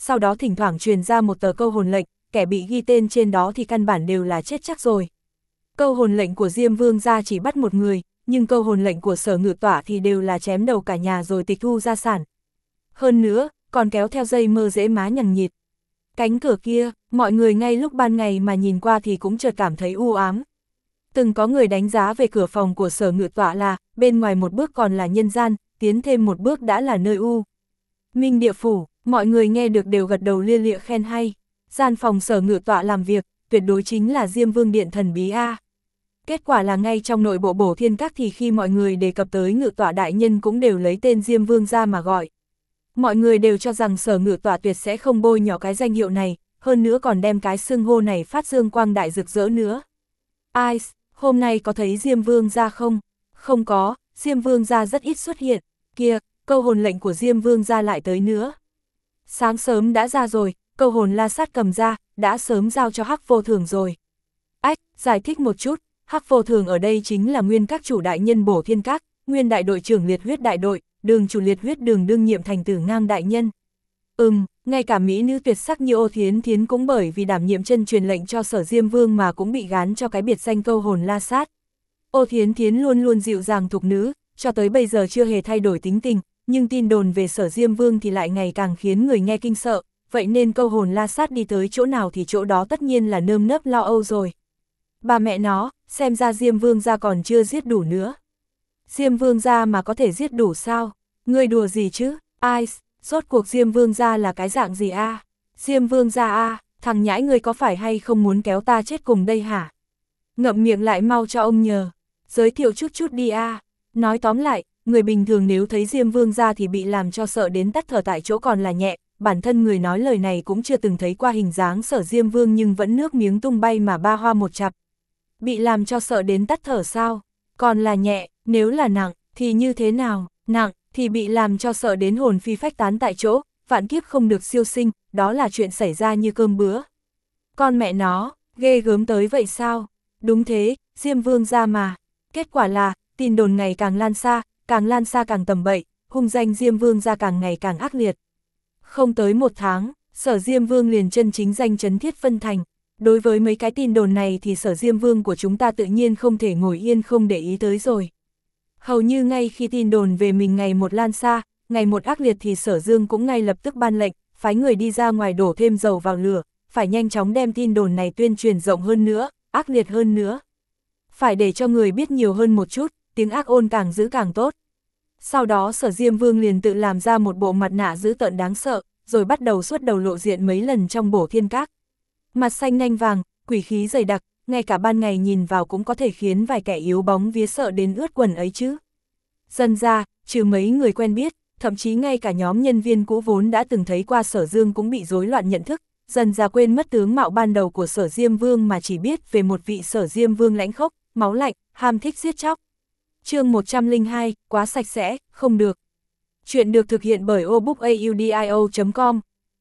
[SPEAKER 1] sau đó thỉnh thoảng truyền ra một tờ câu hồn lệnh, kẻ bị ghi tên trên đó thì căn bản đều là chết chắc rồi. Câu hồn lệnh của Diêm Vương gia chỉ bắt một người, nhưng câu hồn lệnh của Sở Ngự Tỏa thì đều là chém đầu cả nhà rồi tịch thu gia sản. Hơn nữa, còn kéo theo dây mơ rễ má nhằng nhịt. Cánh cửa kia, mọi người ngay lúc ban ngày mà nhìn qua thì cũng chợt cảm thấy u ám. Từng có người đánh giá về cửa phòng của Sở Ngự Tỏa là, bên ngoài một bước còn là nhân gian, tiến thêm một bước đã là nơi u minh địa phủ, mọi người nghe được đều gật đầu lia lịa khen hay. Gian phòng Sở Ngự Tỏa làm việc, tuyệt đối chính là Diêm Vương Điện thần bí A. Kết quả là ngay trong nội bộ Bổ Thiên Các thì khi mọi người đề cập tới Ngự Tỏa đại nhân cũng đều lấy tên Diêm Vương ra mà gọi. Mọi người đều cho rằng Sở Ngự Tỏa tuyệt sẽ không bôi nhỏ cái danh hiệu này, hơn nữa còn đem cái xưng hô này phát dương quang đại rực rỡ nữa. Ai, hôm nay có thấy Diêm Vương ra không? Không có, Diêm Vương ra rất ít xuất hiện. Kia, câu hồn lệnh của Diêm Vương ra lại tới nữa. Sáng sớm đã ra rồi, câu hồn la sát cầm ra, đã sớm giao cho Hắc Vô Thường rồi. Ách, giải thích một chút, Hắc Vô Thường ở đây chính là nguyên các chủ đại nhân Bổ Thiên Các, nguyên đại đội trưởng liệt huyết đại đội, đường chủ liệt huyết đường đương nhiệm thành Tử Ngang đại nhân. Ừm, ngay cả mỹ nữ tuyệt sắc như Ô Thiến Thiến cũng bởi vì đảm nhiệm chân truyền lệnh cho Sở Diêm Vương mà cũng bị gán cho cái biệt danh câu hồn la sát. Ô Thiến Thiến luôn luôn dịu dàng thục nữ, cho tới bây giờ chưa hề thay đổi tính tình, nhưng tin đồn về Sở Diêm Vương thì lại ngày càng khiến người nghe kinh sợ, vậy nên câu hồn la sát đi tới chỗ nào thì chỗ đó tất nhiên là nơm nớp lo âu rồi. Bà mẹ nó, xem ra Diêm Vương gia còn chưa giết đủ nữa. Diêm Vương gia mà có thể giết đủ sao? Ngươi đùa gì chứ? Ai, rốt cuộc Diêm Vương gia là cái dạng gì a? À? Diêm Vương gia a, à, thằng nhãi ngươi có phải hay không muốn kéo ta chết cùng đây hả? Ngậm miệng lại mau cho ông nhờ. Giới thiệu chút chút đi a. À. Nói tóm lại, người bình thường nếu thấy Diêm Vương gia thì bị làm cho sợ đến tắt thở tại chỗ còn là nhẹ, bản thân người nói lời này cũng chưa từng thấy qua hình dáng Sở Diêm Vương nhưng vẫn nước miếng tung bay mà ba hoa một chặp. Bị làm cho sợ đến tắt thở sao? Còn là nhẹ, nếu là nặng, thì như thế nào? Nặng, thì bị làm cho sợ đến hồn phi phách tán tại chỗ, vạn kiếp không được siêu sinh, đó là chuyện xảy ra như cơm bữa. Con mẹ nó, ghê gớm tới vậy sao? Đúng thế, Diêm Vương gia mà. Kết quả là, tin đồn ngày càng lan xa, càng lan xa càng tầm bậy, hung danh Diêm Vương gia càng ngày càng ác liệt. Không tới một tháng, Sở Diêm Vương liền chân chính danh chấn thiết phân thành. Đối với mấy cái tin đồn này thì Sở Diêm Vương của chúng ta tự nhiên không thể ngồi yên không để ý tới rồi. Hầu như ngay khi tin đồn về mình ngày một lan xa, ngày một ác liệt thì Sở Dương cũng ngay lập tức ban lệnh, phái người đi ra ngoài đổ thêm dầu vào lửa, phải nhanh chóng đem tin đồn này tuyên truyền rộng hơn nữa, ác liệt hơn nữa. Phải để cho người biết nhiều hơn một chút, tiếng ác ôn càng giữ càng tốt. Sau đó Sở Diêm Vương liền tự làm ra một bộ mặt nạ dữ tợn đáng sợ, rồi bắt đầu xuất đầu lộ diện mấy lần trong Bổ Thiên Các. Mặt xanh nanh vàng, quỷ khí dày đặc, ngay cả ban ngày nhìn vào cũng có thể khiến vài kẻ yếu bóng vía sợ đến ướt quần ấy chứ. Dần ra, trừ mấy người quen biết, thậm chí ngay cả nhóm nhân viên cũ vốn đã từng thấy qua Sở Dương cũng bị rối loạn nhận thức, dần ra quên mất tướng mạo ban đầu của Sở Diêm Vương mà chỉ biết về một vị Sở Diêm Vương lãnh khốc, máu lạnh, ham thích giết chóc. Chương một trăm lẻ hai, quá sạch sẽ, không được. Chuyện được thực hiện bởi obookaudio chấm com.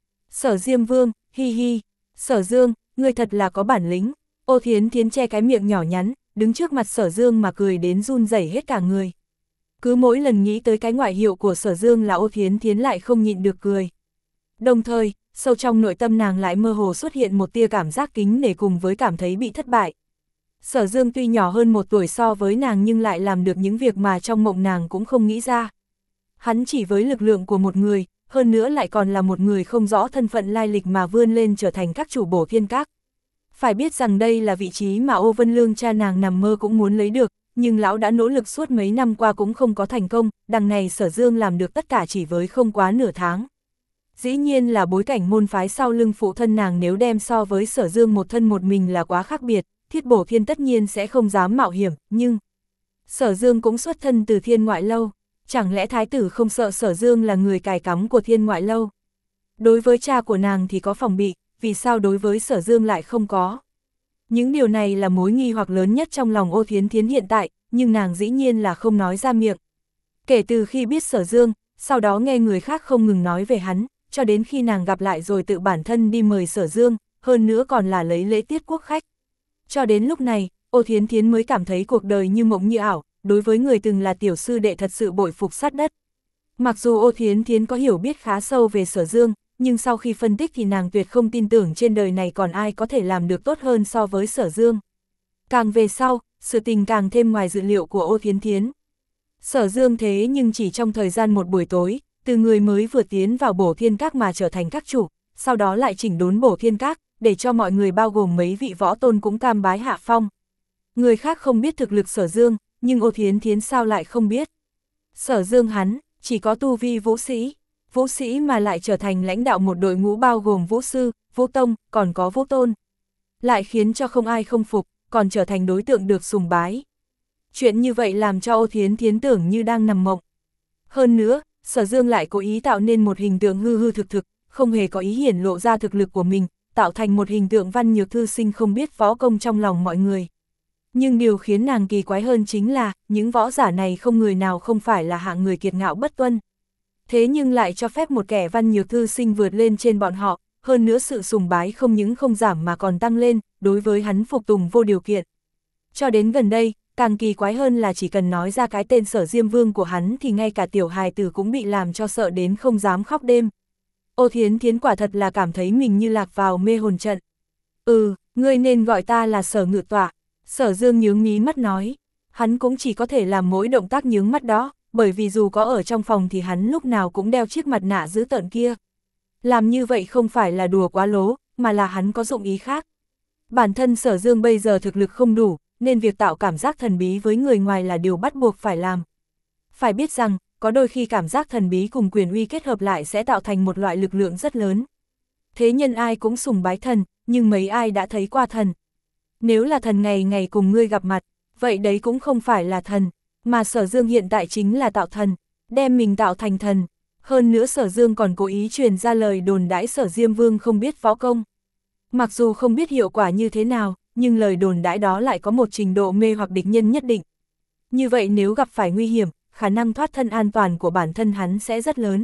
[SPEAKER 1] Sở Diêm Vương, hi hi. Sở Dương, ngươi thật là có bản lĩnh. Ô Thiến Thiến che cái miệng nhỏ nhắn, đứng trước mặt Sở Dương mà cười đến run rẩy hết cả người. Cứ mỗi lần nghĩ tới cái ngoại hiệu của Sở Dương là Ô Thiến Thiến lại không nhịn được cười. Đồng thời, sâu trong nội tâm nàng lại mơ hồ xuất hiện một tia cảm giác kính nể cùng với cảm thấy bị thất bại. Sở Dương tuy nhỏ hơn một tuổi so với nàng nhưng lại làm được những việc mà trong mộng nàng cũng không nghĩ ra. Hắn chỉ với lực lượng của một người, hơn nữa lại còn là một người không rõ thân phận lai lịch mà vươn lên trở thành các chủ Bổ Thiên Các. Phải biết rằng đây là vị trí mà Ô Vân Lương cha nàng nằm mơ cũng muốn lấy được, nhưng lão đã nỗ lực suốt mấy năm qua cũng không có thành công, đằng này Sở Dương làm được tất cả chỉ với không quá nửa tháng. Dĩ nhiên là bối cảnh môn phái sau lưng phụ thân nàng nếu đem so với Sở Dương một thân một mình là quá khác biệt, Thiết Bổ Thiên tất nhiên sẽ không dám mạo hiểm, nhưng Sở Dương cũng xuất thân từ Thiên Ngoại Lâu, chẳng lẽ thái tử không sợ Sở Dương là người cài cắm của Thiên Ngoại Lâu? Đối với cha của nàng thì có phòng bị, vì sao đối với Sở Dương lại không có? Những điều này là mối nghi hoặc lớn nhất trong lòng Ô Thiến Thiến hiện tại, nhưng nàng dĩ nhiên là không nói ra miệng. Kể từ khi biết Sở Dương, sau đó nghe người khác không ngừng nói về hắn, cho đến khi nàng gặp lại rồi tự bản thân đi mời Sở Dương, hơn nữa còn là lấy lễ tiết quốc khách. Cho đến lúc này, Ô Thiến Thiến mới cảm thấy cuộc đời như mộng như ảo, đối với người từng là tiểu sư đệ thật sự bội phục sát đất. Mặc dù Ô Thiến Thiến có hiểu biết khá sâu về Sở Dương, nhưng sau khi phân tích thì nàng tuyệt không tin tưởng trên đời này còn ai có thể làm được tốt hơn so với Sở Dương. Càng về sau, sự tình càng thêm ngoài dự liệu của Ô Thiến Thiến. Sở Dương thế nhưng chỉ trong thời gian một buổi tối, từ người mới vừa tiến vào Bổ Thiên Các mà trở thành các chủ, sau đó lại chỉnh đốn Bổ Thiên Các, để cho mọi người bao gồm mấy vị võ tôn cũng cam bái hạ phong. Người khác không biết thực lực Sở Dương, nhưng Ô Thiến Thiến sao lại không biết. Sở Dương hắn, chỉ có tu vi vũ sĩ, vũ sĩ mà lại trở thành lãnh đạo một đội ngũ bao gồm vũ sư, vũ tông, còn có vũ tôn. Lại khiến cho không ai không phục, còn trở thành đối tượng được sùng bái. Chuyện như vậy làm cho Ô Thiến Thiến tưởng như đang nằm mộng. Hơn nữa, Sở Dương lại cố ý tạo nên một hình tượng hư hư thực thực, không hề có ý hiển lộ ra thực lực của mình, tạo thành một hình tượng văn nhược thư sinh không biết võ công trong lòng mọi người. Nhưng điều khiến nàng kỳ quái hơn chính là, những võ giả này không người nào không phải là hạng người kiệt ngạo bất tuân. Thế nhưng lại cho phép một kẻ văn nhược thư sinh vượt lên trên bọn họ, hơn nữa sự sùng bái không những không giảm mà còn tăng lên, đối với hắn phục tùng vô điều kiện. Cho đến gần đây, càng kỳ quái hơn là chỉ cần nói ra cái tên Sở Diêm Vương của hắn thì ngay cả tiểu hài tử cũng bị làm cho sợ đến không dám khóc đêm. Ô Thiến Thiến quả thật là cảm thấy mình như lạc vào mê hồn trận. Ừ, ngươi nên gọi ta là Sở Ngự Tọa. Sở Dương nhướng mí mắt nói, hắn cũng chỉ có thể làm mỗi động tác nhướng mắt đó, bởi vì dù có ở trong phòng thì hắn lúc nào cũng đeo chiếc mặt nạ dữ tợn kia. Làm như vậy không phải là đùa quá lố, mà là hắn có dụng ý khác. Bản thân Sở Dương bây giờ thực lực không đủ, nên việc tạo cảm giác thần bí với người ngoài là điều bắt buộc phải làm. Phải biết rằng, có đôi khi cảm giác thần bí cùng quyền uy kết hợp lại sẽ tạo thành một loại lực lượng rất lớn. Thế nhân ai cũng sùng bái thần, nhưng mấy ai đã thấy qua thần. Nếu là thần ngày ngày cùng ngươi gặp mặt, vậy đấy cũng không phải là thần, mà Sở Dương hiện tại chính là tạo thần, đem mình tạo thành thần. Hơn nữa Sở Dương còn cố ý truyền ra lời đồn đãi Sở Diêm Vương không biết võ công. Mặc dù không biết hiệu quả như thế nào, nhưng lời đồn đãi đó lại có một trình độ mê hoặc địch nhân nhất định. Như vậy nếu gặp phải nguy hiểm, khả năng thoát thân an toàn của bản thân hắn sẽ rất lớn.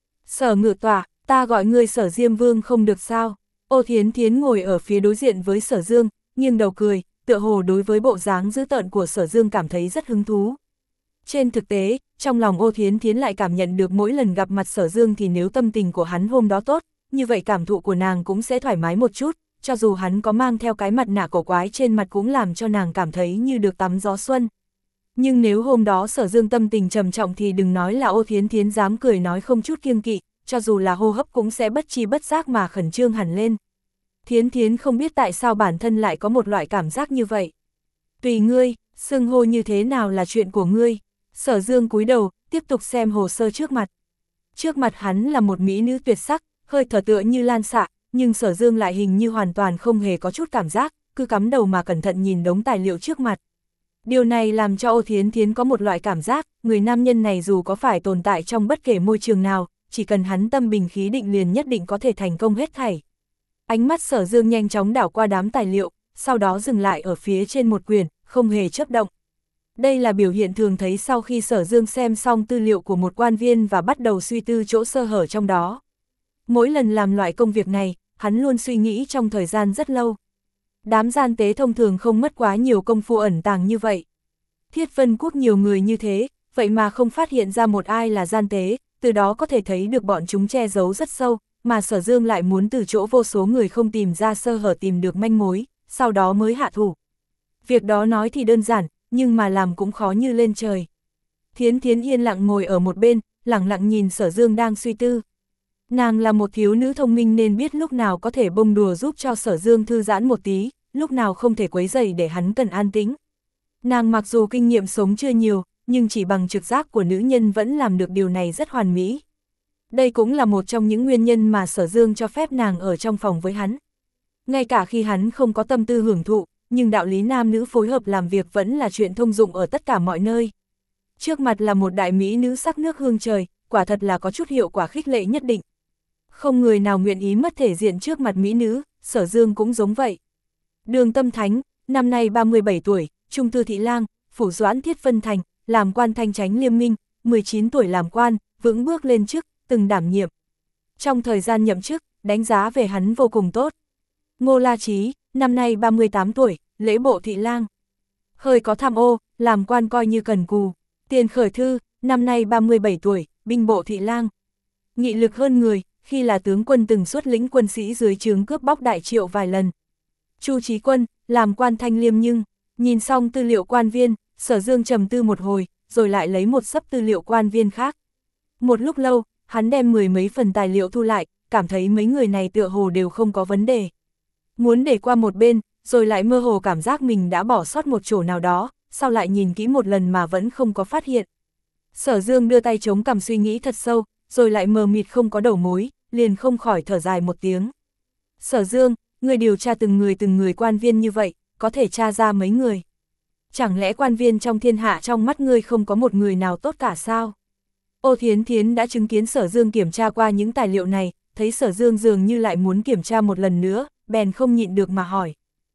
[SPEAKER 1] Sở Ngự Tọa, ta gọi ngươi Sở Diêm Vương không được sao? Ô Thiến Thiến ngồi ở phía đối diện với Sở Dương, nghiêng đầu cười, tựa hồ đối với bộ dáng dữ tợn của Sở Dương cảm thấy rất hứng thú. Trên thực tế, trong lòng Ô Thiến Thiến lại cảm nhận được mỗi lần gặp mặt Sở Dương thì nếu tâm tình của hắn hôm đó tốt, như vậy cảm thụ của nàng cũng sẽ thoải mái một chút, cho dù hắn có mang theo cái mặt nạ cổ quái trên mặt cũng làm cho nàng cảm thấy như được tắm gió xuân. Nhưng nếu hôm đó Sở Dương tâm tình trầm trọng thì đừng nói là Ô Thiến Thiến dám cười nói không chút kiêng kỵ, cho dù là hô hấp cũng sẽ bất chi bất giác mà khẩn trương hẳn lên. Thiến Thiến không biết tại sao bản thân lại có một loại cảm giác như vậy. Tùy ngươi, xưng hô như thế nào là chuyện của ngươi. Sở Dương cúi đầu, tiếp tục xem hồ sơ trước mặt. Trước mặt hắn là một mỹ nữ tuyệt sắc, hơi thở tựa như lan xạ, nhưng Sở Dương lại hình như hoàn toàn không hề có chút cảm giác, cứ cắm đầu mà cẩn thận nhìn đống tài liệu trước mặt. Điều này làm cho Ô Thiến Thiến có một loại cảm giác, người nam nhân này dù có phải tồn tại trong bất kể môi trường nào, chỉ cần hắn tâm bình khí định liền nhất định có thể thành công hết thảy. Ánh mắt Sở Dương nhanh chóng đảo qua đám tài liệu, sau đó dừng lại ở phía trên một quyển, không hề chớp động. Đây là biểu hiện thường thấy sau khi Sở Dương xem xong tư liệu của một quan viên và bắt đầu suy tư chỗ sơ hở trong đó. Mỗi lần làm loại công việc này, hắn luôn suy nghĩ trong thời gian rất lâu. Đám gian tế thông thường không mất quá nhiều công phu ẩn tàng như vậy. Thiết Vân Quốc nhiều người như thế, vậy mà không phát hiện ra một ai là gian tế, từ đó có thể thấy được bọn chúng che giấu rất sâu, mà Sở Dương lại muốn từ chỗ vô số người không tìm ra sơ hở tìm được manh mối, sau đó mới hạ thủ. Việc đó nói thì đơn giản, nhưng mà làm cũng khó như lên trời. Thiến Thiến yên lặng ngồi ở một bên, lặng lặng nhìn Sở Dương đang suy tư. Nàng là một thiếu nữ thông minh nên biết lúc nào có thể bông đùa giúp cho Sở Dương thư giãn một tí, lúc nào không thể quấy rầy để hắn cần an tĩnh. Nàng mặc dù kinh nghiệm sống chưa nhiều, nhưng chỉ bằng trực giác của nữ nhân vẫn làm được điều này rất hoàn mỹ. Đây cũng là một trong những nguyên nhân mà Sở Dương cho phép nàng ở trong phòng với hắn. Ngay cả khi hắn không có tâm tư hưởng thụ, nhưng đạo lý nam nữ phối hợp làm việc vẫn là chuyện thông dụng ở tất cả mọi nơi. Trước mặt là một đại mỹ nữ sắc nước hương trời, quả thật là có chút hiệu quả khích lệ nhất định. Không người nào nguyện ý mất thể diện trước mặt mỹ nữ, Sở Dương cũng giống vậy. Đường Tâm Thánh, năm nay ba mươi bảy tuổi, Trung thư thị lang, phủ Doãn Thiết Vân Thành, làm quan thanh chánh liêm minh, mười chín tuổi làm quan, vững bước lên chức, từng đảm nhiệm. Trong thời gian nhậm chức, đánh giá về hắn vô cùng tốt. Ngô La Chí, năm nay ba mươi tám tuổi, lễ bộ thị lang. Hơi có tham ô, làm quan coi như cần cù. Tiền Khởi Thư, năm nay ba mươi bảy tuổi, binh bộ thị lang. Nghị lực hơn người, khi là tướng quân từng xuất lĩnh quân sĩ dưới trướng cướp bóc Đại Triệu vài lần. Chu Chí Quân, làm quan Thanh Liêm nhưng, nhìn xong tư liệu quan viên, Sở Dương trầm tư một hồi, rồi lại lấy một xấp tư liệu quan viên khác. Một lúc lâu, hắn đem mười mấy phần tài liệu thu lại, cảm thấy mấy người này tựa hồ đều không có vấn đề. Muốn để qua một bên, rồi lại mơ hồ cảm giác mình đã bỏ sót một chỗ nào đó, sau lại nhìn kỹ một lần mà vẫn không có phát hiện. Sở Dương đưa tay chống cằm suy nghĩ thật sâu, rồi lại mờ mịt không có đầu mối, liền không khỏi thở dài một tiếng. Sở Dương, người điều tra từng người từng người quan viên như vậy, có thể tra ra mấy người. Chẳng lẽ quan viên trong thiên hạ trong mắt ngươi không có một người nào tốt cả sao? Ô Thiến Thiến đã chứng kiến Sở Dương kiểm tra qua những tài liệu này, thấy Sở Dương dường như lại muốn kiểm tra một lần nữa, bèn không nhịn được mà hỏi.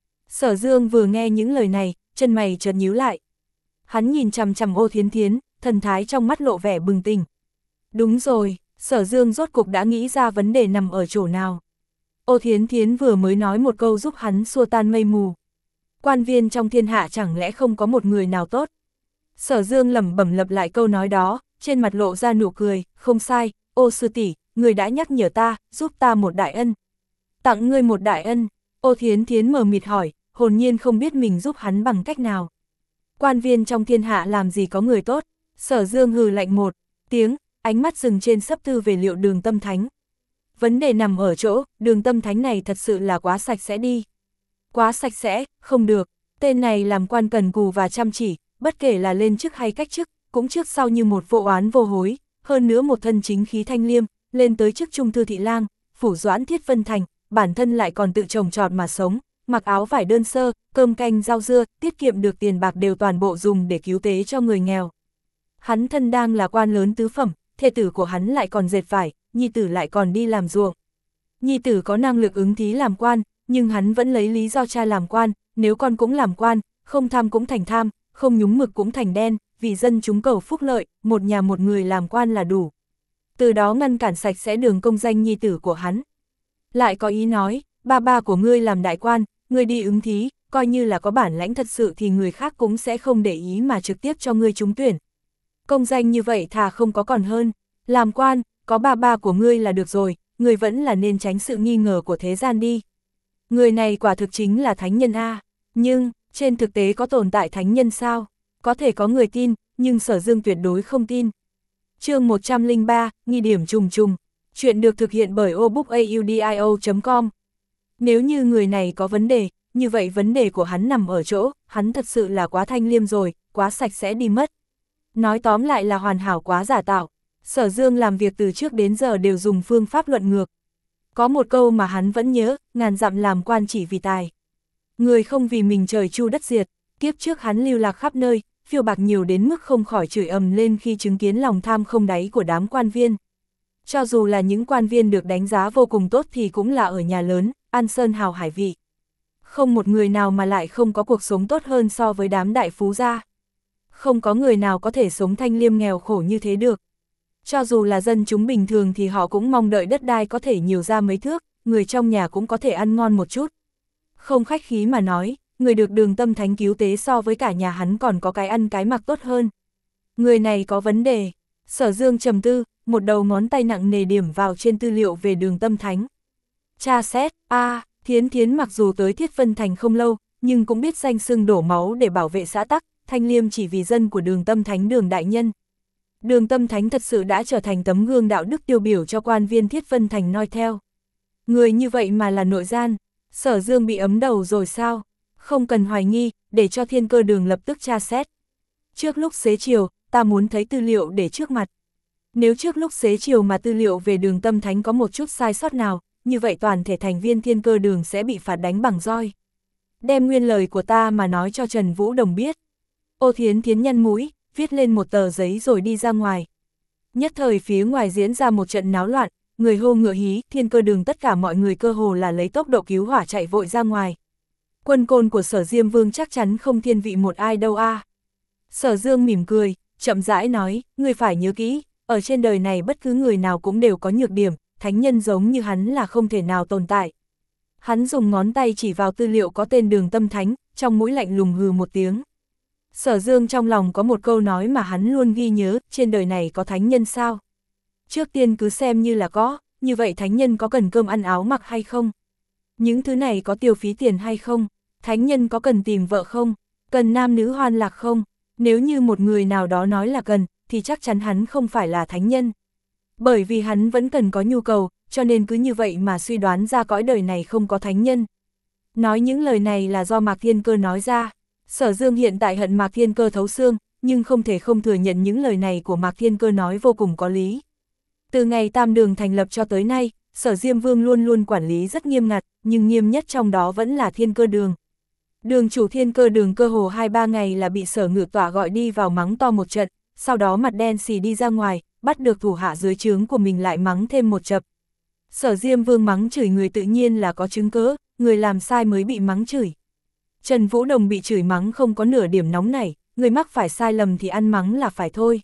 [SPEAKER 1] Sở Dương vừa nghe những lời này, chân mày chợt nhíu lại. Hắn nhìn chằm chằm Ô Thiến Thiến, thần thái trong mắt lộ vẻ bừng tỉnh. Đúng rồi, Sở Dương rốt cục đã nghĩ ra vấn đề nằm ở chỗ nào. Ô Thiến Thiến vừa mới nói một câu giúp hắn xua tan mây mù. Quan viên trong thiên hạ chẳng lẽ không có một người nào tốt? Sở Dương lẩm bẩm lặp lại câu nói đó, trên mặt lộ ra nụ cười, không sai, Ô sư tỷ, người đã nhắc nhở ta, giúp ta một đại ân. Tặng ngươi một đại ân, Ô Thiến Thiến mờ mịt hỏi, hồn nhiên không biết mình giúp hắn bằng cách nào. Quan viên trong thiên hạ làm gì có người tốt? Sở Dương hừ lạnh một tiếng, ánh mắt dừng trên xấp thư về liệu Đường Tâm Thánh. Vấn đề nằm ở chỗ, Đường Tâm Thánh này thật sự là quá sạch sẽ đi. Quá sạch sẽ, không được, tên này làm quan cần cù và chăm chỉ, bất kể là lên chức hay cách chức, cũng trước sau như một vô oán vô hối, hơn nữa một thân chính khí thanh liêm, lên tới chức trung thư thị lang, phủ doãn Thiết Vân Thành, bản thân lại còn tự trồng trọt mà sống, mặc áo vải đơn sơ, cơm canh rau dưa, tiết kiệm được tiền bạc đều toàn bộ dùng để cứu tế cho người nghèo. Hắn thân đang là quan lớn tứ phẩm, thê tử của hắn lại còn dệt vải, nhi tử lại còn đi làm ruộng. Nhi tử có năng lực ứng thí làm quan, nhưng hắn vẫn lấy lý do cha làm quan, nếu con cũng làm quan, không tham cũng thành tham, không nhúng mực cũng thành đen, vì dân chúng cầu phúc lợi, một nhà một người làm quan là đủ. Từ đó ngăn cản sạch sẽ đường công danh nhi tử của hắn. Lại có ý nói, ba ba của ngươi làm đại quan, ngươi đi ứng thí, coi như là có bản lãnh thật sự thì người khác cũng sẽ không để ý mà trực tiếp cho ngươi trúng tuyển. Công danh như vậy thà không có còn hơn, làm quan, có ba ba của ngươi là được rồi, ngươi vẫn là nên tránh sự nghi ngờ của thế gian đi. Người này quả thực chính là thánh nhân A, nhưng, trên thực tế có tồn tại thánh nhân sao? Có thể có người tin, nhưng Sở Dương tuyệt đối không tin. Chương một trăm lẻ ba, nghi điểm trùng trùng. Chuyện được thực hiện bởi obookaudio chấm com. Nếu như người này có vấn đề, như vậy vấn đề của hắn nằm ở chỗ, hắn thật sự là quá thanh liêm rồi, quá sạch sẽ đi mất. Nói tóm lại là hoàn hảo quá giả tạo. Sở Dương làm việc từ trước đến giờ đều dùng phương pháp luận ngược. Có một câu mà hắn vẫn nhớ, ngàn dặm làm quan chỉ vì tài. Người không vì mình trời chu đất diệt, kiếp trước hắn lưu lạc khắp nơi, phiêu bạc nhiều đến mức không khỏi chửi ầm lên khi chứng kiến lòng tham không đáy của đám quan viên. Cho dù là những quan viên được đánh giá vô cùng tốt thì cũng là ở nhà lớn, ăn sơn hào hải vị. Không một người nào mà lại không có cuộc sống tốt hơn so với đám đại phú gia. Không có người nào có thể sống thanh liêm nghèo khổ như thế được. Cho dù là dân chúng bình thường thì họ cũng mong đợi đất đai có thể nhiều ra mấy thước, người trong nhà cũng có thể ăn ngon một chút. Không khách khí mà nói, người được Đường Tâm Thánh cứu tế so với cả nhà hắn còn có cái ăn cái mặc tốt hơn. Người này có vấn đề. Sở Dương trầm tư, một đầu ngón tay nặng nề điểm vào trên tư liệu về Đường Tâm Thánh. Tra xét, a à, Thiến Thiến mặc dù tới Thiết Vân Thành không lâu, nhưng cũng biết danh xưng đổ máu để bảo vệ xã tắc, thanh liêm chỉ vì dân của Đường Tâm Thánh Đường đại nhân. Đường Tâm Thánh thật sự đã trở thành tấm gương đạo đức tiêu biểu cho quan viên Thiết Vân Thành noi theo. Người như vậy mà là nội gian, Sở Dương bị ấm đầu rồi sao? Không cần hoài nghi, để cho Thiên Cơ Đường lập tức tra xét. Trước lúc xế chiều, ta muốn thấy tư liệu để trước mặt. Nếu trước lúc xế chiều mà tư liệu về Đường Tâm Thánh có một chút sai sót nào, như vậy toàn thể thành viên Thiên Cơ Đường sẽ bị phạt đánh bằng roi. Đem nguyên lời của ta mà nói cho Trần Vũ Đồng biết. Ô Thiến Thiến nhăn mũi, viết lên một tờ giấy rồi đi ra ngoài. Nhất thời phía ngoài diễn ra một trận náo loạn, người hô ngựa hí, Thiên Cơ Đường tất cả mọi người cơ hồ là lấy tốc độ cứu hỏa chạy vội ra ngoài. Quân côn của Sở Diêm Vương chắc chắn không thiên vị một ai đâu a. À. Sở Dương mỉm cười, chậm rãi nói, ngươi phải nhớ kỹ, ở trên đời này bất cứ người nào cũng đều có nhược điểm, thánh nhân giống như hắn là không thể nào tồn tại. Hắn dùng ngón tay chỉ vào tư liệu có tên Đường Tâm Thánh, trong mũi lạnh lùng hừ một tiếng. Sở Dương trong lòng có một câu nói mà hắn luôn ghi nhớ, trên đời này có thánh nhân sao? Trước tiên cứ xem như là có, như vậy thánh nhân có cần cơm ăn áo mặc hay không? Những thứ này có tiêu phí tiền hay không? Thánh nhân có cần tìm vợ không? Cần nam nữ hoan lạc không? Nếu như một người nào đó nói là cần, thì chắc chắn hắn không phải là thánh nhân. Bởi vì hắn vẫn cần có nhu cầu, cho nên cứ như vậy mà suy đoán ra cõi đời này không có thánh nhân. Nói những lời này là do Mạc Thiên Cơ nói ra. Sở Dương hiện tại hận Mạc Thiên Cơ thấu xương, nhưng không thể không thừa nhận những lời này của Mạc Thiên Cơ nói vô cùng có lý. Từ ngày Tam Đường thành lập cho tới nay, Sở Diêm Vương luôn luôn quản lý rất nghiêm ngặt, nhưng nghiêm nhất trong đó vẫn là Thiên Cơ Đường. Đường chủ Thiên Cơ Đường cơ hồ hai ba ngày là bị Sở Ngự Tọa gọi đi vào mắng to một trận, sau đó mặt đen xì đi ra ngoài, bắt được thủ hạ dưới trướng của mình lại mắng thêm một chập. Sở Diêm Vương mắng chửi người tự nhiên là có chứng cớ, người làm sai mới bị mắng chửi. Trần Vũ Đồng bị chửi mắng không có nửa điểm nóng nảy, người mắc phải sai lầm thì ăn mắng là phải thôi.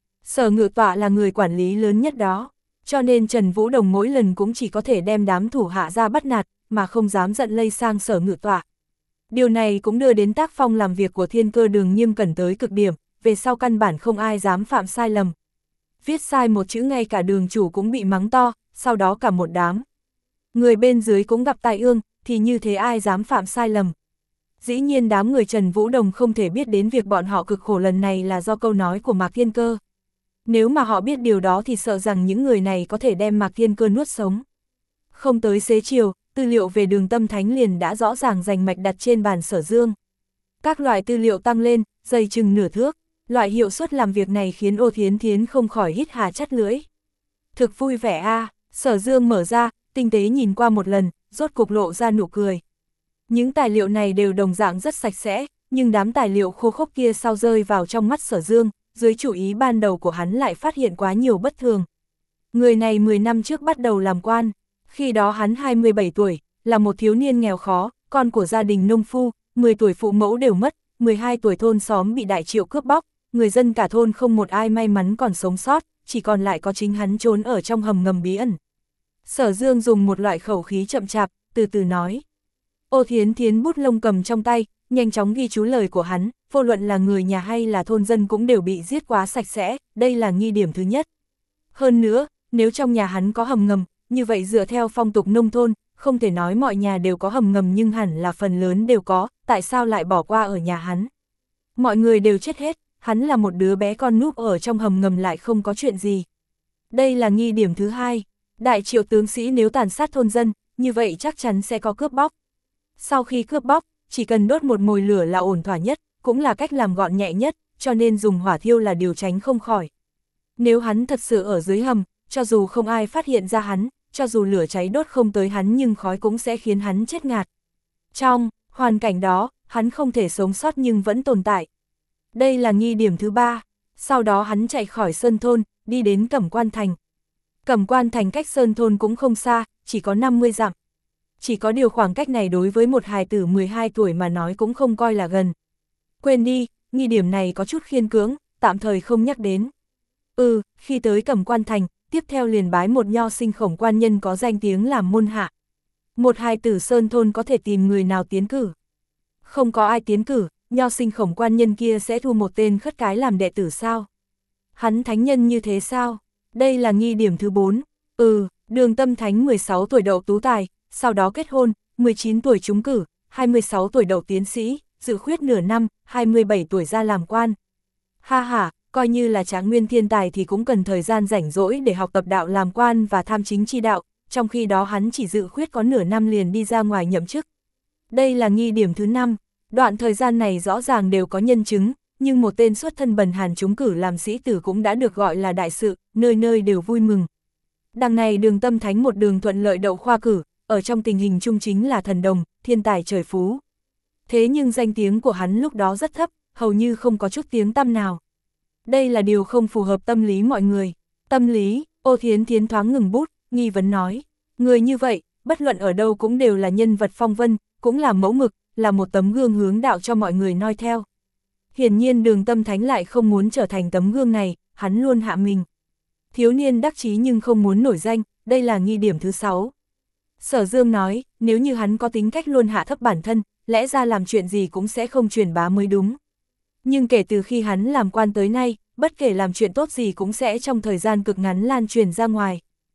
[SPEAKER 1] Sở Ngự Tọa là người quản lý lớn nhất đó, cho nên Trần Vũ Đồng mỗi lần cũng chỉ có thể đem đám thủ hạ ra bắt nạt, mà không dám giận lây sang Sở Ngự Tọa. Điều này cũng đưa đến tác phong làm việc của Thiên Cơ Đường nghiêm cẩn tới cực điểm, về sau căn bản không ai dám phạm sai lầm. Viết sai một chữ ngay cả đường chủ cũng bị mắng to, sau đó cả một đám. Người bên dưới cũng gặp tai ương, thì như thế ai dám phạm sai lầm. Dĩ nhiên đám người Trần Vũ Đồng không thể biết đến việc bọn họ cực khổ lần này là do câu nói của Mạc Thiên Cơ. Nếu mà họ biết điều đó thì sợ rằng những người này có thể đem Mạc Thiên Cơ nuốt sống. Không tới xế chiều, tư liệu về Đường Tâm Thánh liền đã rõ ràng rành mạch đặt trên bàn Sở Dương. Các loại tư liệu tăng lên, dày chừng nửa thước, loại hiệu suất làm việc này khiến Ô Thiến Thiến không khỏi hít hà chắt lưỡi. Thực vui vẻ a, à, Sở Dương mở ra, tinh tế nhìn qua một lần, rốt cục lộ ra nụ cười. Những tài liệu này đều đồng dạng rất sạch sẽ, nhưng đám tài liệu khô khốc kia sau rơi vào trong mắt Sở Dương, dưới chủ ý ban đầu của hắn lại phát hiện quá nhiều bất thường. Người này mười năm trước bắt đầu làm quan, khi đó hắn hai mươi bảy tuổi, là một thiếu niên nghèo khó, con của gia đình nông phu, mười tuổi phụ mẫu đều mất, mười hai tuổi thôn xóm bị Đại Triệu cướp bóc, người dân cả thôn không một ai may mắn còn sống sót, chỉ còn lại có chính hắn trốn ở trong hầm ngầm bí ẩn. Sở Dương dùng một loại khẩu khí chậm chạp, từ từ nói. Ô Thiến Thiến bút lông cầm trong tay, nhanh chóng ghi chú lời của hắn, vô luận là người nhà hay là thôn dân cũng đều bị giết quá sạch sẽ, đây là nghi điểm thứ nhất. Hơn nữa, nếu trong nhà hắn có hầm ngầm, như vậy dựa theo phong tục nông thôn, không thể nói mọi nhà đều có hầm ngầm nhưng hẳn là phần lớn đều có, tại sao lại bỏ qua ở nhà hắn? Mọi người đều chết hết, hắn là một đứa bé con núp ở trong hầm ngầm lại không có chuyện gì. Đây là nghi điểm thứ hai, Đại Triệu tướng sĩ nếu tàn sát thôn dân, như vậy chắc chắn sẽ có cướp bóc. Sau khi cướp bóc, chỉ cần đốt một mồi lửa là ổn thỏa nhất, cũng là cách làm gọn nhẹ nhất, cho nên dùng hỏa thiêu là điều tránh không khỏi. Nếu hắn thật sự ở dưới hầm, cho dù không ai phát hiện ra hắn, cho dù lửa cháy đốt không tới hắn nhưng khói cũng sẽ khiến hắn chết ngạt. Trong hoàn cảnh đó, hắn không thể sống sót nhưng vẫn tồn tại. Đây là nghi điểm thứ ba. Sau đó hắn chạy khỏi Sơn Thôn, đi đến Cẩm Quan Thành. Cẩm Quan Thành cách Sơn Thôn cũng không xa, chỉ có năm mươi dặm. Chỉ có điều khoảng cách này đối với một hài tử mười hai tuổi mà nói cũng không coi là gần. Quên đi, nghi điểm này có chút khiên cưỡng, tạm thời không nhắc đến. Ừ, khi tới Cẩm Quan Thành, tiếp theo liền bái một nho sinh khổng quan nhân có danh tiếng làm môn hạ. Một hài tử Sơn Thôn có thể tìm người nào tiến cử. Không có ai tiến cử, nho sinh khổng quan nhân kia sẽ thu một tên khất cái làm đệ tử sao? Hắn thánh nhân như thế sao? Đây là nghi điểm thứ bốn. Ừ, Đường Tâm Thánh mười sáu tuổi đậu tú tài, sau đó kết hôn, mười chín tuổi trúng cử, hai mươi sáu tuổi đậu tiến sĩ, dự khuyết nửa năm, hai mươi bảy tuổi ra làm quan. Ha ha, coi như là Tráng Nguyên thiên tài thì cũng cần thời gian rảnh rỗi để học tập đạo làm quan và tham chính chi đạo, trong khi đó hắn chỉ dự khuyết có nửa năm liền đi ra ngoài nhậm chức. Đây là nghi điểm thứ năm, đoạn thời gian này rõ ràng đều có nhân chứng, nhưng một tên xuất thân bần hàn trúng cử làm sĩ tử cũng đã được gọi là đại sự, nơi nơi đều vui mừng. Đằng này Đường Tâm Thánh một đường thuận lợi đậu khoa cử, ở trong tình hình chung chính là thần đồng, thiên tài trời phú. Thế nhưng danh tiếng của hắn lúc đó rất thấp, hầu như không có chút tiếng tăm nào. Đây là điều không phù hợp tâm lý mọi người. Tâm lý, Ô Thiến Thiến thoáng ngừng bút, nghi vấn nói. Người như vậy, bất luận ở đâu cũng đều là nhân vật phong vân, cũng là mẫu mực, là một tấm gương hướng đạo cho mọi người noi theo. Hiển nhiên Đường Tâm Thánh lại không muốn trở thành tấm gương này, hắn luôn hạ mình. Thiếu niên đắc chí nhưng không muốn nổi danh, đây là nghi điểm thứ sáu. Sở Dương nói, nếu như hắn có tính cách luôn hạ thấp bản thân, lẽ ra làm chuyện gì cũng sẽ không truyền bá mới đúng. Nhưng kể từ khi hắn làm quan tới nay, bất kể làm chuyện tốt gì cũng sẽ trong thời gian cực ngắn lan truyền ra ngoài.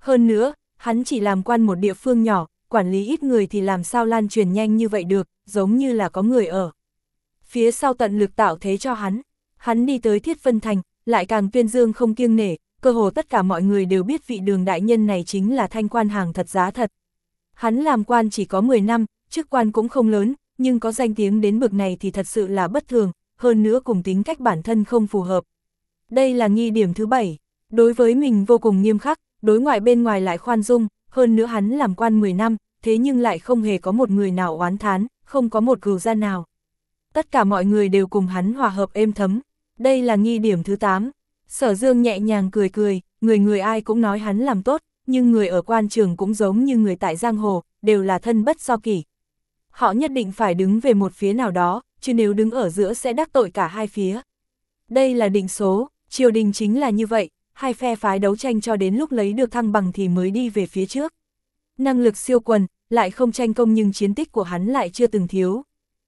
[SPEAKER 1] Hơn nữa, hắn chỉ làm quan một địa phương nhỏ, quản lý ít người thì làm sao lan truyền nhanh như vậy được, giống như là có người ở phía sau tận lực tạo thế cho hắn. Hắn đi tới Thiết Vân Thành, lại càng tuyên dương không kiêng nể, cơ hồ tất cả mọi người đều biết vị Đường đại nhân này chính là thanh quan hàng thật giá thật. Hắn làm quan chỉ có mười năm, chức quan cũng không lớn, nhưng có danh tiếng đến bực này thì thật sự là bất thường, hơn nữa cùng tính cách bản thân không phù hợp. Đây là nghi điểm thứ bảy, đối với mình vô cùng nghiêm khắc, đối ngoại bên ngoài lại khoan dung, hơn nữa hắn làm quan mười năm, thế nhưng lại không hề có một người nào oán thán, không có một cừu gia nào. Tất cả mọi người đều cùng hắn hòa hợp êm thấm. Đây là nghi điểm thứ tám. Sở Dương nhẹ nhàng cười cười, người người ai cũng nói hắn làm tốt, nhưng người ở quan trường cũng giống như người tại giang hồ, đều là thân bất do kỷ. Họ nhất định phải đứng về một phía nào đó, chứ nếu đứng ở giữa sẽ đắc tội cả hai phía. Đây là định số, triều đình chính là như vậy, hai phe phái đấu tranh cho đến lúc lấy được thăng bằng thì mới đi về phía trước. Năng lực siêu quần, lại không tranh công nhưng chiến tích của hắn lại chưa từng thiếu.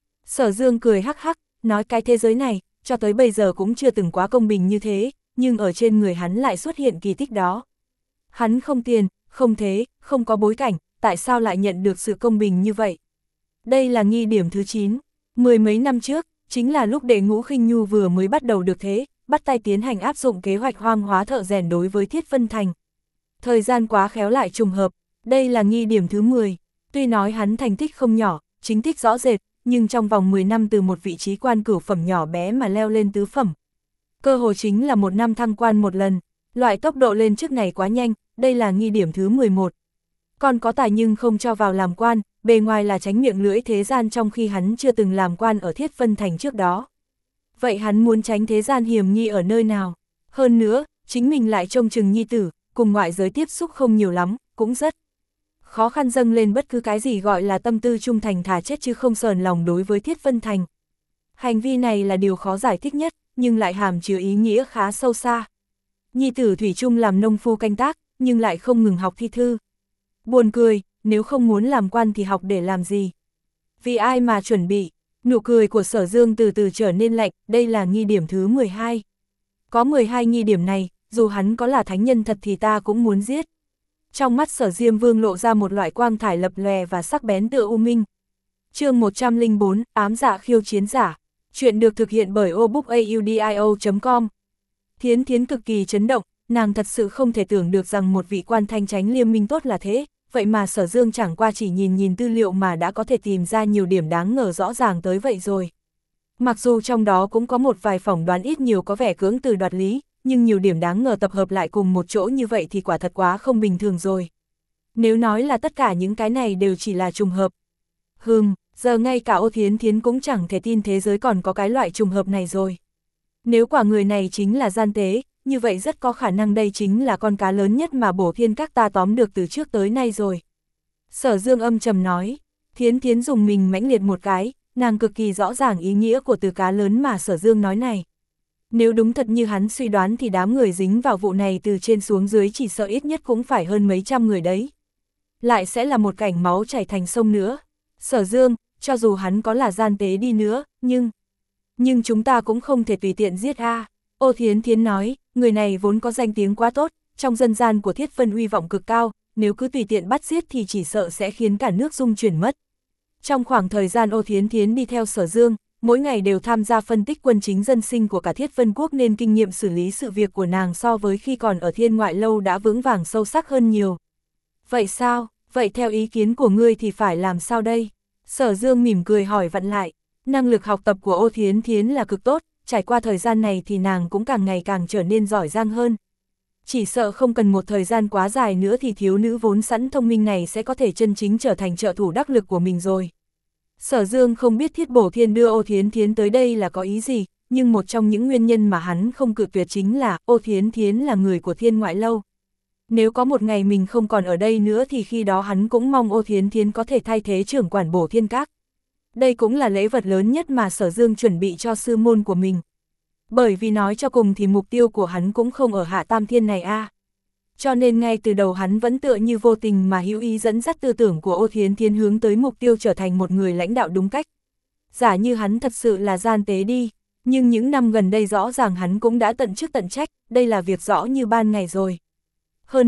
[SPEAKER 1] Sở Dương cười hắc hắc, nói cái thế giới này, cho tới bây giờ cũng chưa từng quá công bình như thế, nhưng ở trên người hắn lại xuất hiện kỳ tích đó. Hắn không tiền, không thế, không có bối cảnh, tại sao lại nhận được sự công bình như vậy? Đây là nghi điểm thứ chín. Mười mấy năm trước, chính là lúc Đệ Ngũ Khinh Nhu vừa mới bắt đầu được thế, bắt tay tiến hành áp dụng kế hoạch hoang hóa thợ rèn đối với Thiết Vân Thành. Thời gian quá khéo lại trùng hợp, đây là nghi điểm thứ mười. Tuy nói hắn thành tích không nhỏ, chính tích rõ rệt, nhưng trong vòng mười năm từ một vị trí quan cửu phẩm nhỏ bé mà leo lên tứ phẩm. Cơ hồ chính là một năm thăng quan một lần, loại tốc độ lên chức này quá nhanh, đây là nghi điểm thứ mười một. Còn có tài nhưng không cho vào làm quan, bề ngoài là tránh miệng lưỡi thế gian trong khi hắn chưa từng làm quan ở Thiết Vân Thành trước đó. Vậy hắn muốn tránh thế gian hiểm nghi ở nơi nào? Hơn nữa, chính mình lại trông chừng nhi tử, cùng ngoại giới tiếp xúc không nhiều lắm, cũng rất khó khăn dâng lên bất cứ cái gì gọi là tâm tư trung thành thà chết chứ không sờn lòng đối với Thiết Vân Thành. Hành vi này là điều khó giải thích nhất, nhưng lại hàm chứa ý nghĩa khá sâu xa. Nhi tử thủy chung làm nông phu canh tác, nhưng lại không ngừng học thi thư. Buồn cười, nếu không muốn làm quan thì học để làm gì? Vì ai mà chuẩn bị? Nụ cười của Sở Dương từ từ trở nên lạnh, đây là nghi điểm thứ mười hai. Có mười hai nghi điểm này, dù hắn có là thánh nhân thật thì ta cũng muốn giết. Trong mắt Sở Diêm Vương lộ ra một loại quang thải lập lòe và sắc bén tựa u minh. Chương một trăm lẻ bốn, ám dạ khiêu chiến giả. Chuyện được thực hiện bởi obookaudio chấm com. Thiến Thiến cực kỳ chấn động, nàng thật sự không thể tưởng được rằng một vị quan thanh chánh liêm minh tốt là thế, vậy mà Sở Dương chẳng qua chỉ nhìn nhìn tư liệu mà đã có thể tìm ra nhiều điểm đáng ngờ rõ ràng tới vậy rồi. Mặc dù trong đó cũng có một vài phỏng đoán ít nhiều có vẻ cưỡng từ đoạt lý, nhưng nhiều điểm đáng ngờ tập hợp lại cùng một chỗ như vậy thì quả thật quá không bình thường rồi. Nếu nói là tất cả những cái này đều chỉ là trùng hợp. Hừm, giờ ngay cả Ô Thiến Thiến cũng chẳng thể tin thế giới còn có cái loại trùng hợp này rồi. Nếu quả người này chính là gian tế, như vậy rất có khả năng đây chính là con cá lớn nhất mà Bổ Thiên Các ta tóm được từ trước tới nay rồi. Sở Dương âm trầm nói, Thiến Thiến dùng mình mãnh liệt một cái, nàng cực kỳ rõ ràng ý nghĩa của từ cá lớn mà Sở Dương nói này. Nếu đúng thật như hắn suy đoán thì đám người dính vào vụ này từ trên xuống dưới chỉ sợ ít nhất cũng phải hơn mấy trăm người đấy. Lại sẽ là một cảnh máu chảy thành sông nữa. Sở Dương, cho dù hắn có là gian tế đi nữa, nhưng... Nhưng chúng ta cũng không thể tùy tiện giết a. Ô Thiến Thiến nói, người này vốn có danh tiếng quá tốt, trong dân gian của Thiết Vân uy vọng cực cao, nếu cứ tùy tiện bắt giết thì chỉ sợ sẽ khiến cả nước rung chuyển mất. Trong khoảng thời gian Ô Thiến Thiến đi theo Sở Dương, mỗi ngày đều tham gia phân tích quân chính dân sinh của cả Thiết Vân Quốc nên kinh nghiệm xử lý sự việc của nàng so với khi còn ở Thiên Ngoại Lâu đã vững vàng sâu sắc hơn nhiều. Vậy sao? Vậy theo ý kiến của ngươi thì phải làm sao đây? Sở Dương mỉm cười hỏi vặn lại. Năng lực học tập của Ô Thiến Thiến là cực tốt, trải qua thời gian này thì nàng cũng càng ngày càng trở nên giỏi giang hơn. Chỉ sợ không cần một thời gian quá dài nữa thì thiếu nữ vốn sẵn thông minh này sẽ có thể chân chính trở thành trợ thủ đắc lực của mình rồi. Sở Dương không biết Thiết Bổ Thiên đưa Ô Thiến Thiến tới đây là có ý gì, nhưng một trong những nguyên nhân mà hắn không cự tuyệt chính là Ô Thiến Thiến là người của Thiên Ngoại Lâu. Nếu có một ngày mình không còn ở đây nữa thì khi đó hắn cũng mong Ô Thiến Thiến có thể thay thế trưởng quản Bổ Thiên Các. Đây cũng là lễ vật lớn nhất mà Sở Dương chuẩn bị cho sư môn của mình. Bởi vì nói cho cùng thì mục tiêu của hắn cũng không ở Hạ Tam Thiên này a. À. Cho nên ngay từ đầu hắn vẫn tựa như vô tình mà hữu ý dẫn dắt tư tưởng của Ô Thiến Thiến hướng tới mục tiêu trở thành một người lãnh đạo đúng cách. Giả như hắn thật sự là gian tế đi, nhưng những năm gần đây rõ ràng hắn cũng đã tận chức tận trách, đây là việc rõ như ban ngày rồi. Hơn nữa,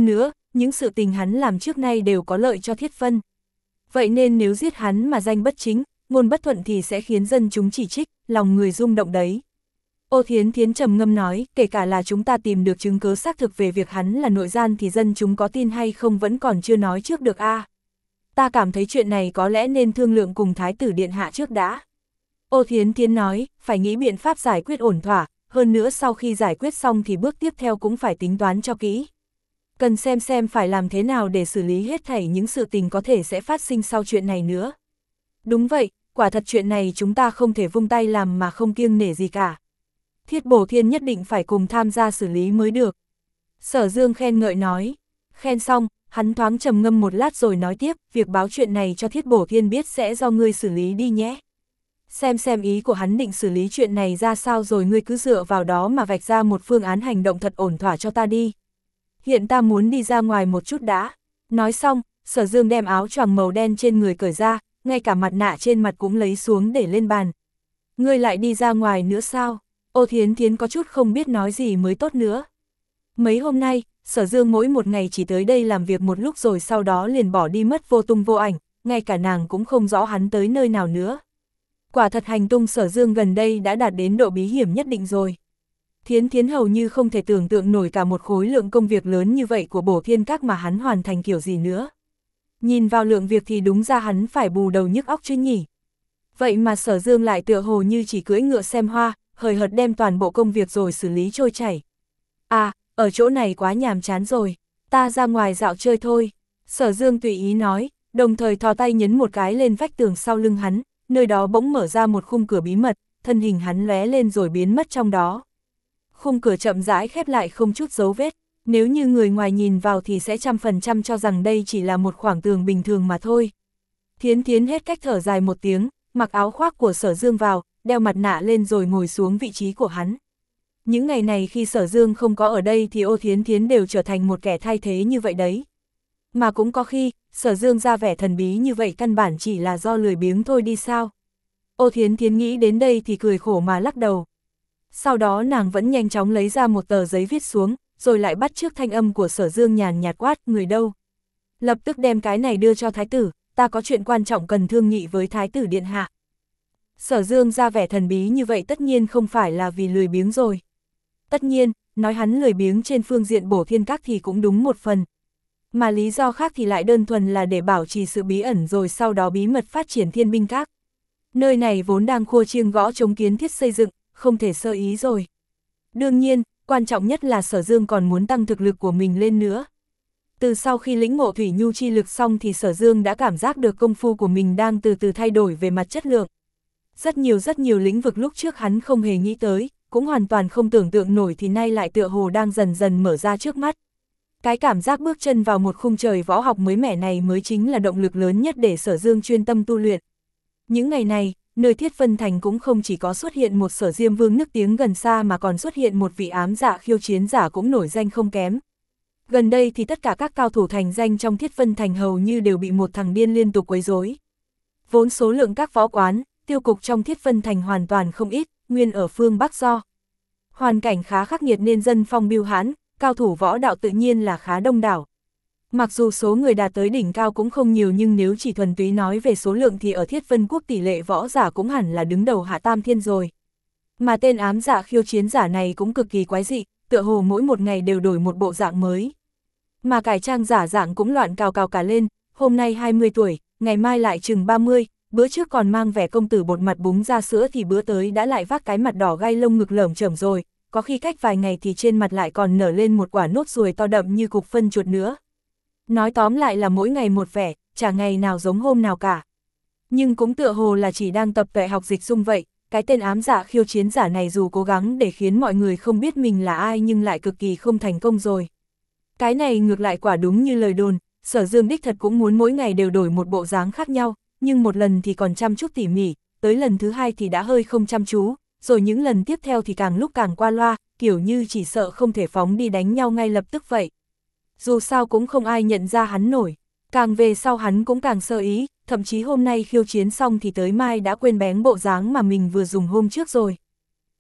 [SPEAKER 1] những sự tình hắn làm trước nay đều có lợi cho Thiết Vân. Vậy nên nếu giết hắn mà danh bất chính, ngôn bất thuận thì sẽ khiến dân chúng chỉ trích, lòng người rung động đấy. Ô Thiến Thiến trầm ngâm nói, kể cả là chúng ta tìm được chứng cứ xác thực về việc hắn là nội gian thì dân chúng có tin hay không vẫn còn chưa nói trước được a. À. Ta cảm thấy chuyện này có lẽ nên thương lượng cùng Thái tử Điện Hạ trước đã. Ô Thiến Thiến nói, phải nghĩ biện pháp giải quyết ổn thỏa, hơn nữa sau khi giải quyết xong thì bước tiếp theo cũng phải tính toán cho kỹ. Cần xem xem phải làm thế nào để xử lý hết thảy những sự tình có thể sẽ phát sinh sau chuyện này nữa. Đúng vậy, quả thật chuyện này chúng ta không thể vung tay làm mà không kiêng nể gì cả. Thiết Bổ Thiên nhất định phải cùng tham gia xử lý mới được. Sở Dương khen ngợi nói. Khen xong, hắn thoáng trầm ngâm một lát rồi nói tiếp, việc báo chuyện này cho Thiết Bổ Thiên biết sẽ do ngươi xử lý đi nhé. Xem xem ý của hắn định xử lý chuyện này ra sao rồi ngươi cứ dựa vào đó mà vạch ra một phương án hành động thật ổn thỏa cho ta đi. Hiện ta muốn đi ra ngoài một chút đã. Nói xong, Sở Dương đem áo choàng màu đen trên người cởi ra, ngay cả mặt nạ trên mặt cũng lấy xuống để lên bàn. Ngươi lại đi ra ngoài nữa sao? Ô Thiến Thiến có chút không biết nói gì mới tốt nữa. Mấy hôm nay, Sở Dương mỗi một ngày chỉ tới đây làm việc một lúc rồi sau đó liền bỏ đi mất vô tung vô ảnh, ngay cả nàng cũng không rõ hắn tới nơi nào nữa. Quả thật hành tung Sở Dương gần đây đã đạt đến độ bí hiểm nhất định rồi. Thiến Thiến hầu như không thể tưởng tượng nổi cả một khối lượng công việc lớn như vậy của Bổ Thiên Các mà hắn hoàn thành kiểu gì nữa. Nhìn vào lượng việc thì đúng ra hắn phải bù đầu nhức óc chứ nhỉ. Vậy mà Sở Dương lại tựa hồ như chỉ cưỡi ngựa xem hoa, hời hợt đem toàn bộ công việc rồi xử lý trôi chảy. À, ở chỗ này quá nhàm chán rồi, ta ra ngoài dạo chơi thôi. Sở Dương tùy ý nói, đồng thời thò tay nhấn một cái lên vách tường sau lưng hắn, nơi đó bỗng mở ra một khung cửa bí mật, thân hình hắn lóe lên rồi biến mất trong đó. Khung cửa chậm rãi khép lại không chút dấu vết, nếu như người ngoài nhìn vào thì sẽ trăm phần trăm cho rằng đây chỉ là một khoảng tường bình thường mà thôi. Thiến Thiến hết cách thở dài một tiếng, mặc áo khoác của Sở Dương vào, đeo mặt nạ lên rồi ngồi xuống vị trí của hắn. Những ngày này khi Sở Dương không có ở đây thì Ô Thiến Thiến đều trở thành một kẻ thay thế như vậy đấy. Mà cũng có khi, Sở Dương ra vẻ thần bí như vậy căn bản chỉ là do lười biếng thôi đi sao. Ô Thiến Thiến nghĩ đến đây thì cười khổ mà lắc đầu. Sau đó nàng vẫn nhanh chóng lấy ra một tờ giấy viết xuống, rồi lại bắt chước thanh âm của Sở Dương nhàn nhạt quát, người đâu. Lập tức đem cái này đưa cho Thái tử, ta có chuyện quan trọng cần thương nghị với Thái tử Điện Hạ. Sở Dương ra vẻ thần bí như vậy tất nhiên không phải là vì lười biếng rồi. Tất nhiên, nói hắn lười biếng trên phương diện Bổ Thiên Các thì cũng đúng một phần. Mà lý do khác thì lại đơn thuần là để bảo trì sự bí ẩn rồi sau đó bí mật phát triển Thiên Binh Các. Nơi này vốn đang khua chiêng gõ chống kiến thiết xây dựng, không thể sơ ý rồi. Đương nhiên, quan trọng nhất là Sở Dương còn muốn tăng thực lực của mình lên nữa. Từ sau khi lĩnh ngộ thủy nhu chi lực xong thì Sở Dương đã cảm giác được công phu của mình đang từ từ thay đổi về mặt chất lượng. Rất nhiều rất nhiều lĩnh vực lúc trước hắn không hề nghĩ tới, cũng hoàn toàn không tưởng tượng nổi thì nay lại tựa hồ đang dần dần mở ra trước mắt. Cái cảm giác bước chân vào một khung trời võ học mới mẻ này mới chính là động lực lớn nhất để Sở Dương chuyên tâm tu luyện. Những ngày này, nơi Thiết Vân Thành cũng không chỉ có xuất hiện một Sở Diêm Vương nức tiếng gần xa mà còn xuất hiện một vị ám dạ khiêu chiến giả cũng nổi danh không kém. Gần đây thì tất cả các cao thủ thành danh trong Thiết Vân Thành hầu như đều bị một thằng điên liên tục quấy rối. Vốn số lượng các võ quán, tiêu cục trong Thiết Vân Thành hoàn toàn không ít, nguyên ở phương Bắc do. Hoàn cảnh khá khắc nghiệt nên dân phong biêu hãn, cao thủ võ đạo tự nhiên là khá đông đảo. Mặc dù số người đạt tới đỉnh cao cũng không nhiều nhưng nếu chỉ thuần túy nói về số lượng thì ở Thiết Vân Quốc tỷ lệ võ giả cũng hẳn là đứng đầu hạ tam thiên rồi. Mà tên ám dạ khiêu chiến giả này cũng cực kỳ quái dị, tựa hồ mỗi một ngày đều đổi một bộ dạng mới. Mà cải trang giả dạng cũng loạn cào cào cả lên, hôm nay hai mươi tuổi, ngày mai lại chừng ba mươi, bữa trước còn mang vẻ công tử bột mặt búng ra sữa thì bữa tới đã lại vác cái mặt đỏ gai lông ngực lởm chởm rồi, có khi cách vài ngày thì trên mặt lại còn nở lên một quả nốt ruồi to đậm như cục phân chuột nữa. Nói tóm lại là mỗi ngày một vẻ, chả ngày nào giống hôm nào cả. Nhưng cũng tựa hồ là chỉ đang tập tuệ học dịch dung vậy, cái tên ám dạ khiêu chiến giả này dù cố gắng để khiến mọi người không biết mình là ai nhưng lại cực kỳ không thành công rồi. Cái này ngược lại quả đúng như lời đồn, Sở Dương đích thật cũng muốn mỗi ngày đều đổi một bộ dáng khác nhau, nhưng một lần thì còn chăm chút tỉ mỉ, tới lần thứ hai thì đã hơi không chăm chú, rồi những lần tiếp theo thì càng lúc càng qua loa, kiểu như chỉ sợ không thể phóng đi đánh nhau ngay lập tức vậy. Dù sao cũng không ai nhận ra hắn nổi, càng về sau hắn cũng càng sơ ý, thậm chí hôm nay khiêu chiến xong thì tới mai đã quên bén bộ dáng mà mình vừa dùng hôm trước rồi.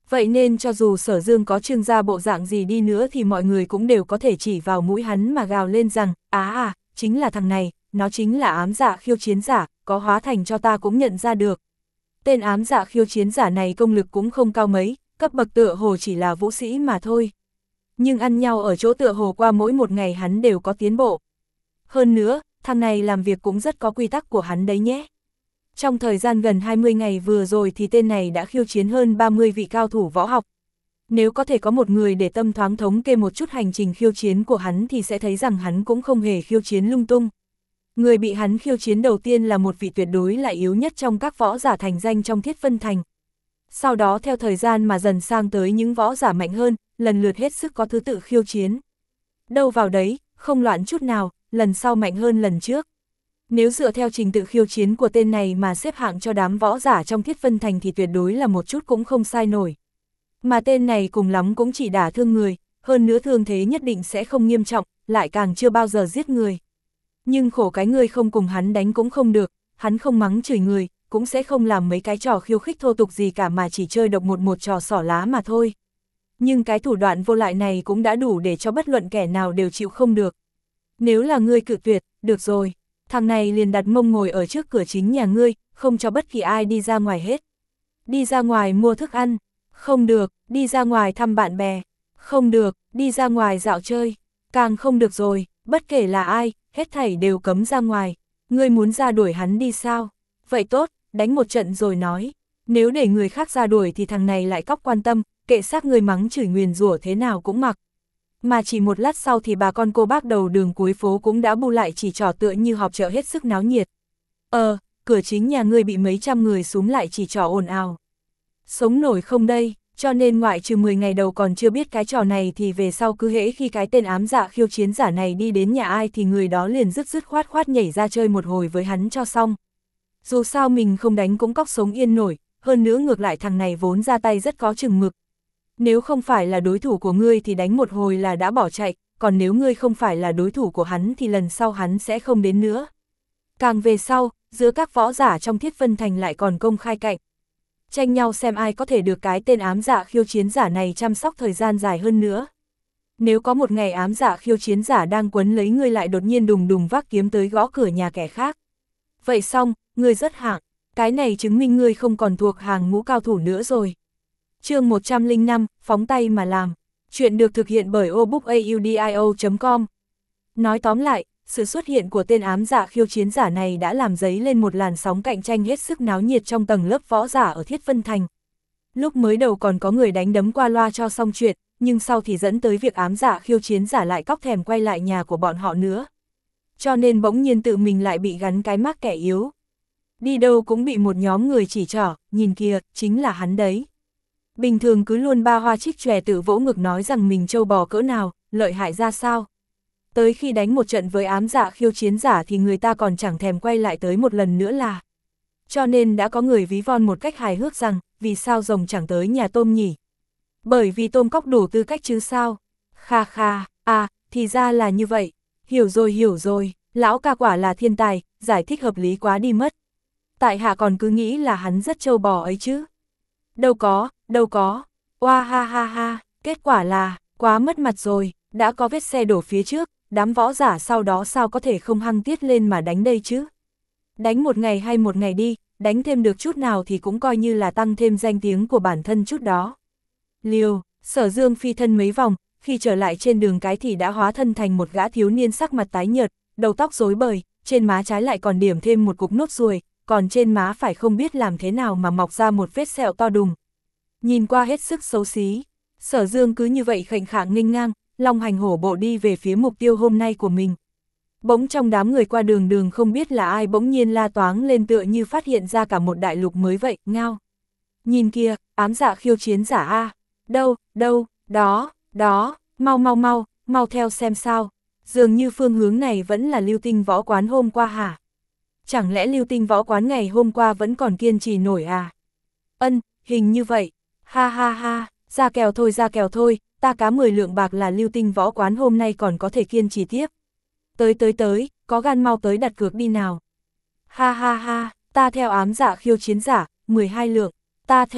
[SPEAKER 1] Vậy nên cho dù Sở Dương có trương gia bộ dạng gì đi nữa thì mọi người cũng đều có thể chỉ vào mũi hắn mà gào lên rằng, á à, chính là thằng này, nó chính là ám dạ khiêu chiến giả, có hóa thành cho ta cũng nhận ra được. Tên ám dạ khiêu chiến giả này công lực cũng không cao mấy, cấp bậc tựa hồ chỉ là vũ sĩ mà thôi. Nhưng ăn nhau ở chỗ tựa hồ qua mỗi một ngày hắn đều có tiến bộ. Hơn nữa, thằng này làm việc cũng rất có quy tắc của hắn đấy nhé. Trong thời gian gần hai mươi ngày vừa rồi thì tên này đã khiêu chiến hơn ba mươi vị cao thủ võ học. Nếu có thể có một người để tâm thoáng thống kê một chút hành trình khiêu chiến của hắn thì sẽ thấy rằng hắn cũng không hề khiêu chiến lung tung. Người bị hắn khiêu chiến đầu tiên là một vị tuyệt đối là yếu nhất trong các võ giả thành danh trong Thiết Vân Thành. Sau đó theo thời gian mà dần sang tới những võ giả mạnh hơn, lần lượt hết sức có thứ tự khiêu chiến. Đâu vào đấy, không loạn chút nào, lần sau mạnh hơn lần trước. Nếu dựa theo trình tự khiêu chiến của tên này mà xếp hạng cho đám võ giả trong Thiết Vân Thành thì tuyệt đối là một chút cũng không sai nổi. Mà tên này cùng lắm cũng chỉ đả thương người, hơn nữa thương thế nhất định sẽ không nghiêm trọng, lại càng chưa bao giờ giết người. Nhưng khổ cái người không cùng hắn đánh cũng không được, hắn không mắng chửi người, cũng sẽ không làm mấy cái trò khiêu khích thô tục gì cả mà chỉ chơi độc một một trò xỏ lá mà thôi. Nhưng cái thủ đoạn vô lại này cũng đã đủ để cho bất luận kẻ nào đều chịu không được. Nếu là ngươi cự tuyệt, được rồi, thằng này liền đặt mông ngồi ở trước cửa chính nhà ngươi, không cho bất kỳ ai đi ra ngoài hết. Đi ra ngoài mua thức ăn, không được, đi ra ngoài thăm bạn bè, không được, đi ra ngoài dạo chơi, càng không được rồi, bất kể là ai, hết thảy đều cấm ra ngoài. Ngươi muốn ra đuổi hắn đi sao? Vậy tốt, đánh một trận rồi nói. Nếu để người khác ra đuổi thì thằng này lại cóc quan tâm, kệ xác ngươi mắng chửi nguyền rủa thế nào cũng mặc. Mà chỉ một lát sau thì bà con cô bác đầu đường cuối phố cũng đã bu lại chỉ trỏ tựa như họp chợ hết sức náo nhiệt. Ờ, cửa chính nhà ngươi bị mấy trăm người súm lại chỉ trỏ ồn ào. Sống nổi không đây, cho nên ngoại trừ mười ngày đầu còn chưa biết cái trò này thì về sau cứ hễ khi cái tên ám dạ khiêu chiến giả này đi đến nhà ai thì người đó liền dứt dứt khoát khoát nhảy ra chơi một hồi với hắn cho xong. Dù sao mình không đánh cũng cóc sống yên nổi, hơn nữa ngược lại thằng này vốn ra tay rất có chừng mực. Nếu không phải là đối thủ của ngươi thì đánh một hồi là đã bỏ chạy, còn nếu ngươi không phải là đối thủ của hắn thì lần sau hắn sẽ không đến nữa. Càng về sau, giữa các võ giả trong Thiết Vân Thành lại còn công khai cạnh. Tranh nhau xem ai có thể được cái tên ám dạ khiêu chiến giả này chăm sóc thời gian dài hơn nữa. Nếu có một ngày ám dạ khiêu chiến giả đang quấn lấy ngươi lại đột nhiên đùng đùng vác kiếm tới gõ cửa nhà kẻ khác. Vậy xong, ngươi rất hạng, cái này chứng minh ngươi không còn thuộc hàng ngũ cao thủ nữa rồi. Chương một trăm lẻ năm, phóng tay mà làm. Chuyện được thực hiện bởi obookaudio chấm com. Nói tóm lại, sự xuất hiện của tên ám dạ khiêu chiến giả này đã làm dấy lên một làn sóng cạnh tranh hết sức náo nhiệt trong tầng lớp võ giả ở Thiết Vân Thành. Lúc mới đầu còn có người đánh đấm qua loa cho xong chuyện, nhưng sau thì dẫn tới việc ám dạ khiêu chiến giả lại cóc thèm quay lại nhà của bọn họ nữa. Cho nên bỗng nhiên tự mình lại bị gắn cái mác kẻ yếu. Đi đâu cũng bị một nhóm người chỉ trỏ, nhìn kìa, chính là hắn đấy. Bình thường cứ luôn ba hoa trích chòe tự vỗ ngực nói rằng mình trâu bò cỡ nào, lợi hại ra sao. Tới khi đánh một trận với ám dạ khiêu chiến giả thì người ta còn chẳng thèm quay lại tới một lần nữa là. Cho nên đã có người ví von một cách hài hước rằng, vì sao rồng chẳng tới nhà tôm nhỉ? Bởi vì tôm cóc đủ tư cách chứ sao? Kha kha, à, thì ra là như vậy. Hiểu rồi hiểu rồi, lão ca quả là thiên tài, giải thích hợp lý quá đi mất. Tại hạ còn cứ nghĩ là hắn rất trâu bò ấy chứ. Đâu có, đâu có, oa ha ha ha, kết quả là, quá mất mặt rồi, đã có vết xe đổ phía trước, đám võ giả sau đó sao có thể không hăng tiết lên mà đánh đây chứ. Đánh một ngày hay một ngày đi, đánh thêm được chút nào thì cũng coi như là tăng thêm danh tiếng của bản thân chút đó. Liều, Sở Dương phi thân mấy vòng, khi trở lại trên đường cái thì đã hóa thân thành một gã thiếu niên sắc mặt tái nhợt, đầu tóc rối bời, trên má trái lại còn điểm thêm một cục nốt ruồi, còn trên má phải không biết làm thế nào mà mọc ra một vết sẹo to đùng. Nhìn qua hết sức xấu xí, Sở Dương cứ như vậy khệnh khạng nghênh ngang, long hành hổ bộ đi về phía mục tiêu hôm nay của mình. Bỗng trong đám người qua đường đường không biết là ai bỗng nhiên la toáng lên tựa như phát hiện ra cả một đại lục mới vậy, ngao. Nhìn kia, ám dạ khiêu chiến giả a, đâu, đâu, đó, đó, mau mau mau, mau theo xem sao, dường như phương hướng này vẫn là Lưu Tinh võ quán hôm qua hả? Chẳng lẽ Lưu Tinh võ quán ngày hôm qua vẫn còn kiên trì nổi à? Ân, hình như vậy, ha ha ha, ra kèo thôi ra kèo thôi, ta cá mười lượng bạc là Lưu Tinh võ quán hôm nay còn có thể kiên trì tiếp. Tới tới tới, có gan mau tới đặt cược đi nào. Ha ha ha, ta theo ám dạ khiêu chiến giả, mười hai lượng, ta theo,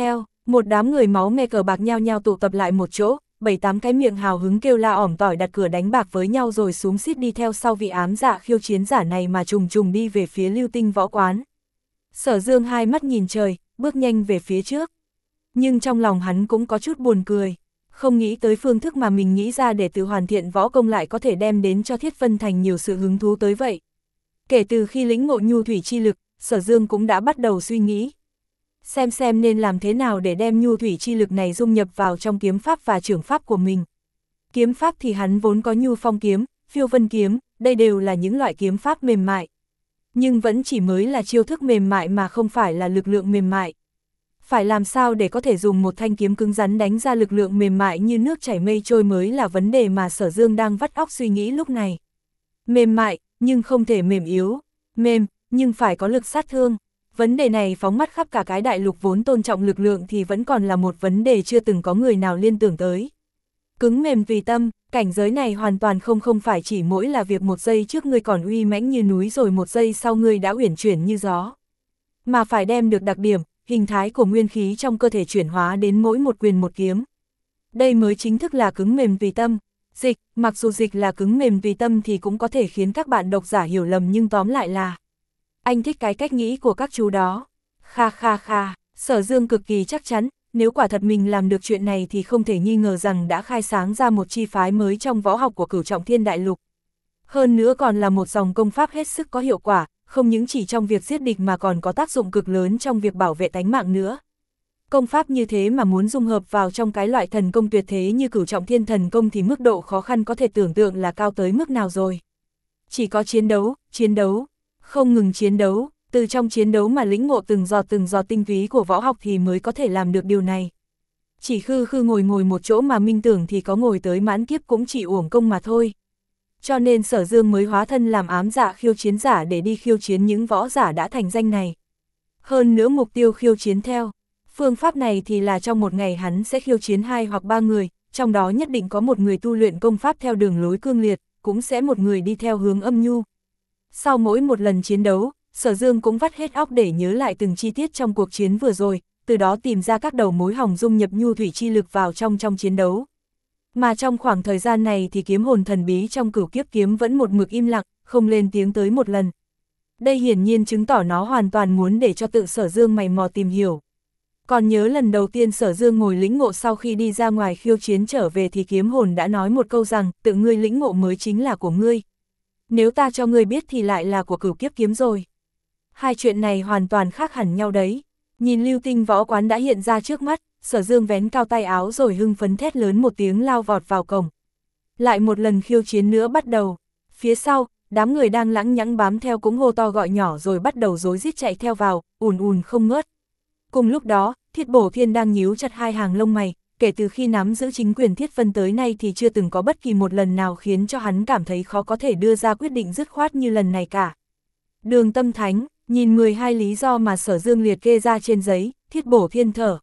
[SPEAKER 1] Một đám người máu me cờ bạc nhao nhao tụ tập lại một chỗ, bảy tám cái miệng hào hứng kêu la ỏm tỏi đặt cửa đánh bạc với nhau rồi xuống xít đi theo sau vị ám dạ khiêu chiến giả này mà trùng trùng đi về phía Lưu Tinh võ quán. Sở Dương hai mắt nhìn trời, bước nhanh về phía trước. Nhưng trong lòng hắn cũng có chút buồn cười, không nghĩ tới phương thức mà mình nghĩ ra để tự hoàn thiện võ công lại có thể đem đến cho Thiết Vân Thành nhiều sự hứng thú tới vậy. Kể từ khi lĩnh ngộ nhu thủy chi lực, Sở Dương cũng đã bắt đầu suy nghĩ. Xem xem nên làm thế nào để đem nhu thủy chi lực này dung nhập vào trong kiếm pháp và trưởng pháp của mình. Kiếm pháp thì hắn vốn có nhu phong kiếm, phiêu vân kiếm, đây đều là những loại kiếm pháp mềm mại. Nhưng vẫn chỉ mới là chiêu thức mềm mại mà không phải là lực lượng mềm mại. Phải làm sao để có thể dùng một thanh kiếm cứng rắn đánh ra lực lượng mềm mại như nước chảy mây trôi mới là vấn đề mà Sở Dương đang vắt óc suy nghĩ lúc này. Mềm mại, nhưng không thể mềm yếu. Mềm, nhưng phải có lực sát thương. Vấn đề này phóng mắt khắp cả cái đại lục vốn tôn trọng lực lượng thì vẫn còn là một vấn đề chưa từng có người nào liên tưởng tới. Cứng mềm tùy tâm, cảnh giới này hoàn toàn không không phải chỉ mỗi là việc một giây trước ngươi còn uy mãnh như núi rồi một giây sau ngươi đã uyển chuyển như gió. Mà phải đem được đặc điểm, hình thái của nguyên khí trong cơ thể chuyển hóa đến mỗi một quyền một kiếm. Đây mới chính thức là cứng mềm tùy tâm. Dịch, mặc dù dịch là cứng mềm tùy tâm thì cũng có thể khiến các bạn độc giả hiểu lầm nhưng tóm lại là anh thích cái cách nghĩ của các chú đó. Kha kha kha, Sở Dương cực kỳ chắc chắn, nếu quả thật mình làm được chuyện này thì không thể nghi ngờ rằng đã khai sáng ra một chi phái mới trong võ học của Cửu Trọng Thiên Đại Lục. Hơn nữa còn là một dòng công pháp hết sức có hiệu quả, không những chỉ trong việc giết địch mà còn có tác dụng cực lớn trong việc bảo vệ tánh mạng nữa. Công pháp như thế mà muốn dung hợp vào trong cái loại thần công tuyệt thế như Cửu Trọng Thiên Thần Công thì mức độ khó khăn có thể tưởng tượng là cao tới mức nào rồi. Chỉ có chiến đấu, chiến đấu, không ngừng chiến đấu, từ trong chiến đấu mà lĩnh ngộ từng giọt từng giọt tinh túy của võ học thì mới có thể làm được điều này. Chỉ khư khư ngồi ngồi một chỗ mà minh tưởng thì có ngồi tới mãn kiếp cũng chỉ uổng công mà thôi. Cho nên Sở Dương mới hóa thân làm ám dạ khiêu chiến giả để đi khiêu chiến những võ giả đã thành danh này. Hơn nữa mục tiêu khiêu chiến theo phương pháp này thì là trong một ngày hắn sẽ khiêu chiến hai hoặc ba người, trong đó nhất định có một người tu luyện công pháp theo đường lối cương liệt, cũng sẽ một người đi theo hướng âm nhu. Sau mỗi một lần chiến đấu, Sở Dương cũng vắt hết óc để nhớ lại từng chi tiết trong cuộc chiến vừa rồi, từ đó tìm ra các đầu mối hỏng dung nhập nhu thủy chi lực vào trong trong chiến đấu. Mà trong khoảng thời gian này thì kiếm hồn thần bí trong Cửu Kiếp Kiếm vẫn một mực im lặng, không lên tiếng tới một lần. Đây hiển nhiên chứng tỏ nó hoàn toàn muốn để cho tự Sở Dương mày mò tìm hiểu. Còn nhớ lần đầu tiên Sở Dương ngồi lĩnh ngộ sau khi đi ra ngoài khiêu chiến trở về thì kiếm hồn đã nói một câu rằng tự ngươi lĩnh ngộ mới chính là của ngươi. Nếu ta cho ngươi biết thì lại là của Cửu Kiếp Kiếm rồi. Hai chuyện này hoàn toàn khác hẳn nhau đấy. Nhìn Lưu Tinh võ quán đã hiện ra trước mắt, Sở Dương vén cao tay áo rồi hưng phấn thét lớn một tiếng lao vọt vào cổng. Lại một lần khiêu chiến nữa bắt đầu. Phía sau, đám người đang lãng nhãng bám theo cũng hô to gọi nhỏ rồi bắt đầu rối rít chạy theo vào, ùn ùn không ngớt. Cùng lúc đó, Thiết Bổ Thiên đang nhíu chặt hai hàng lông mày, kể từ khi nắm giữ chính quyền Thiết Vân tới nay thì chưa từng có bất kỳ một lần nào khiến cho hắn cảm thấy khó có thể đưa ra quyết định dứt khoát như lần này cả. Đường Tâm Thánh, nhìn mười hai lý do mà Sở Dương liệt kê ra trên giấy, Thiết Bổ Thiên thở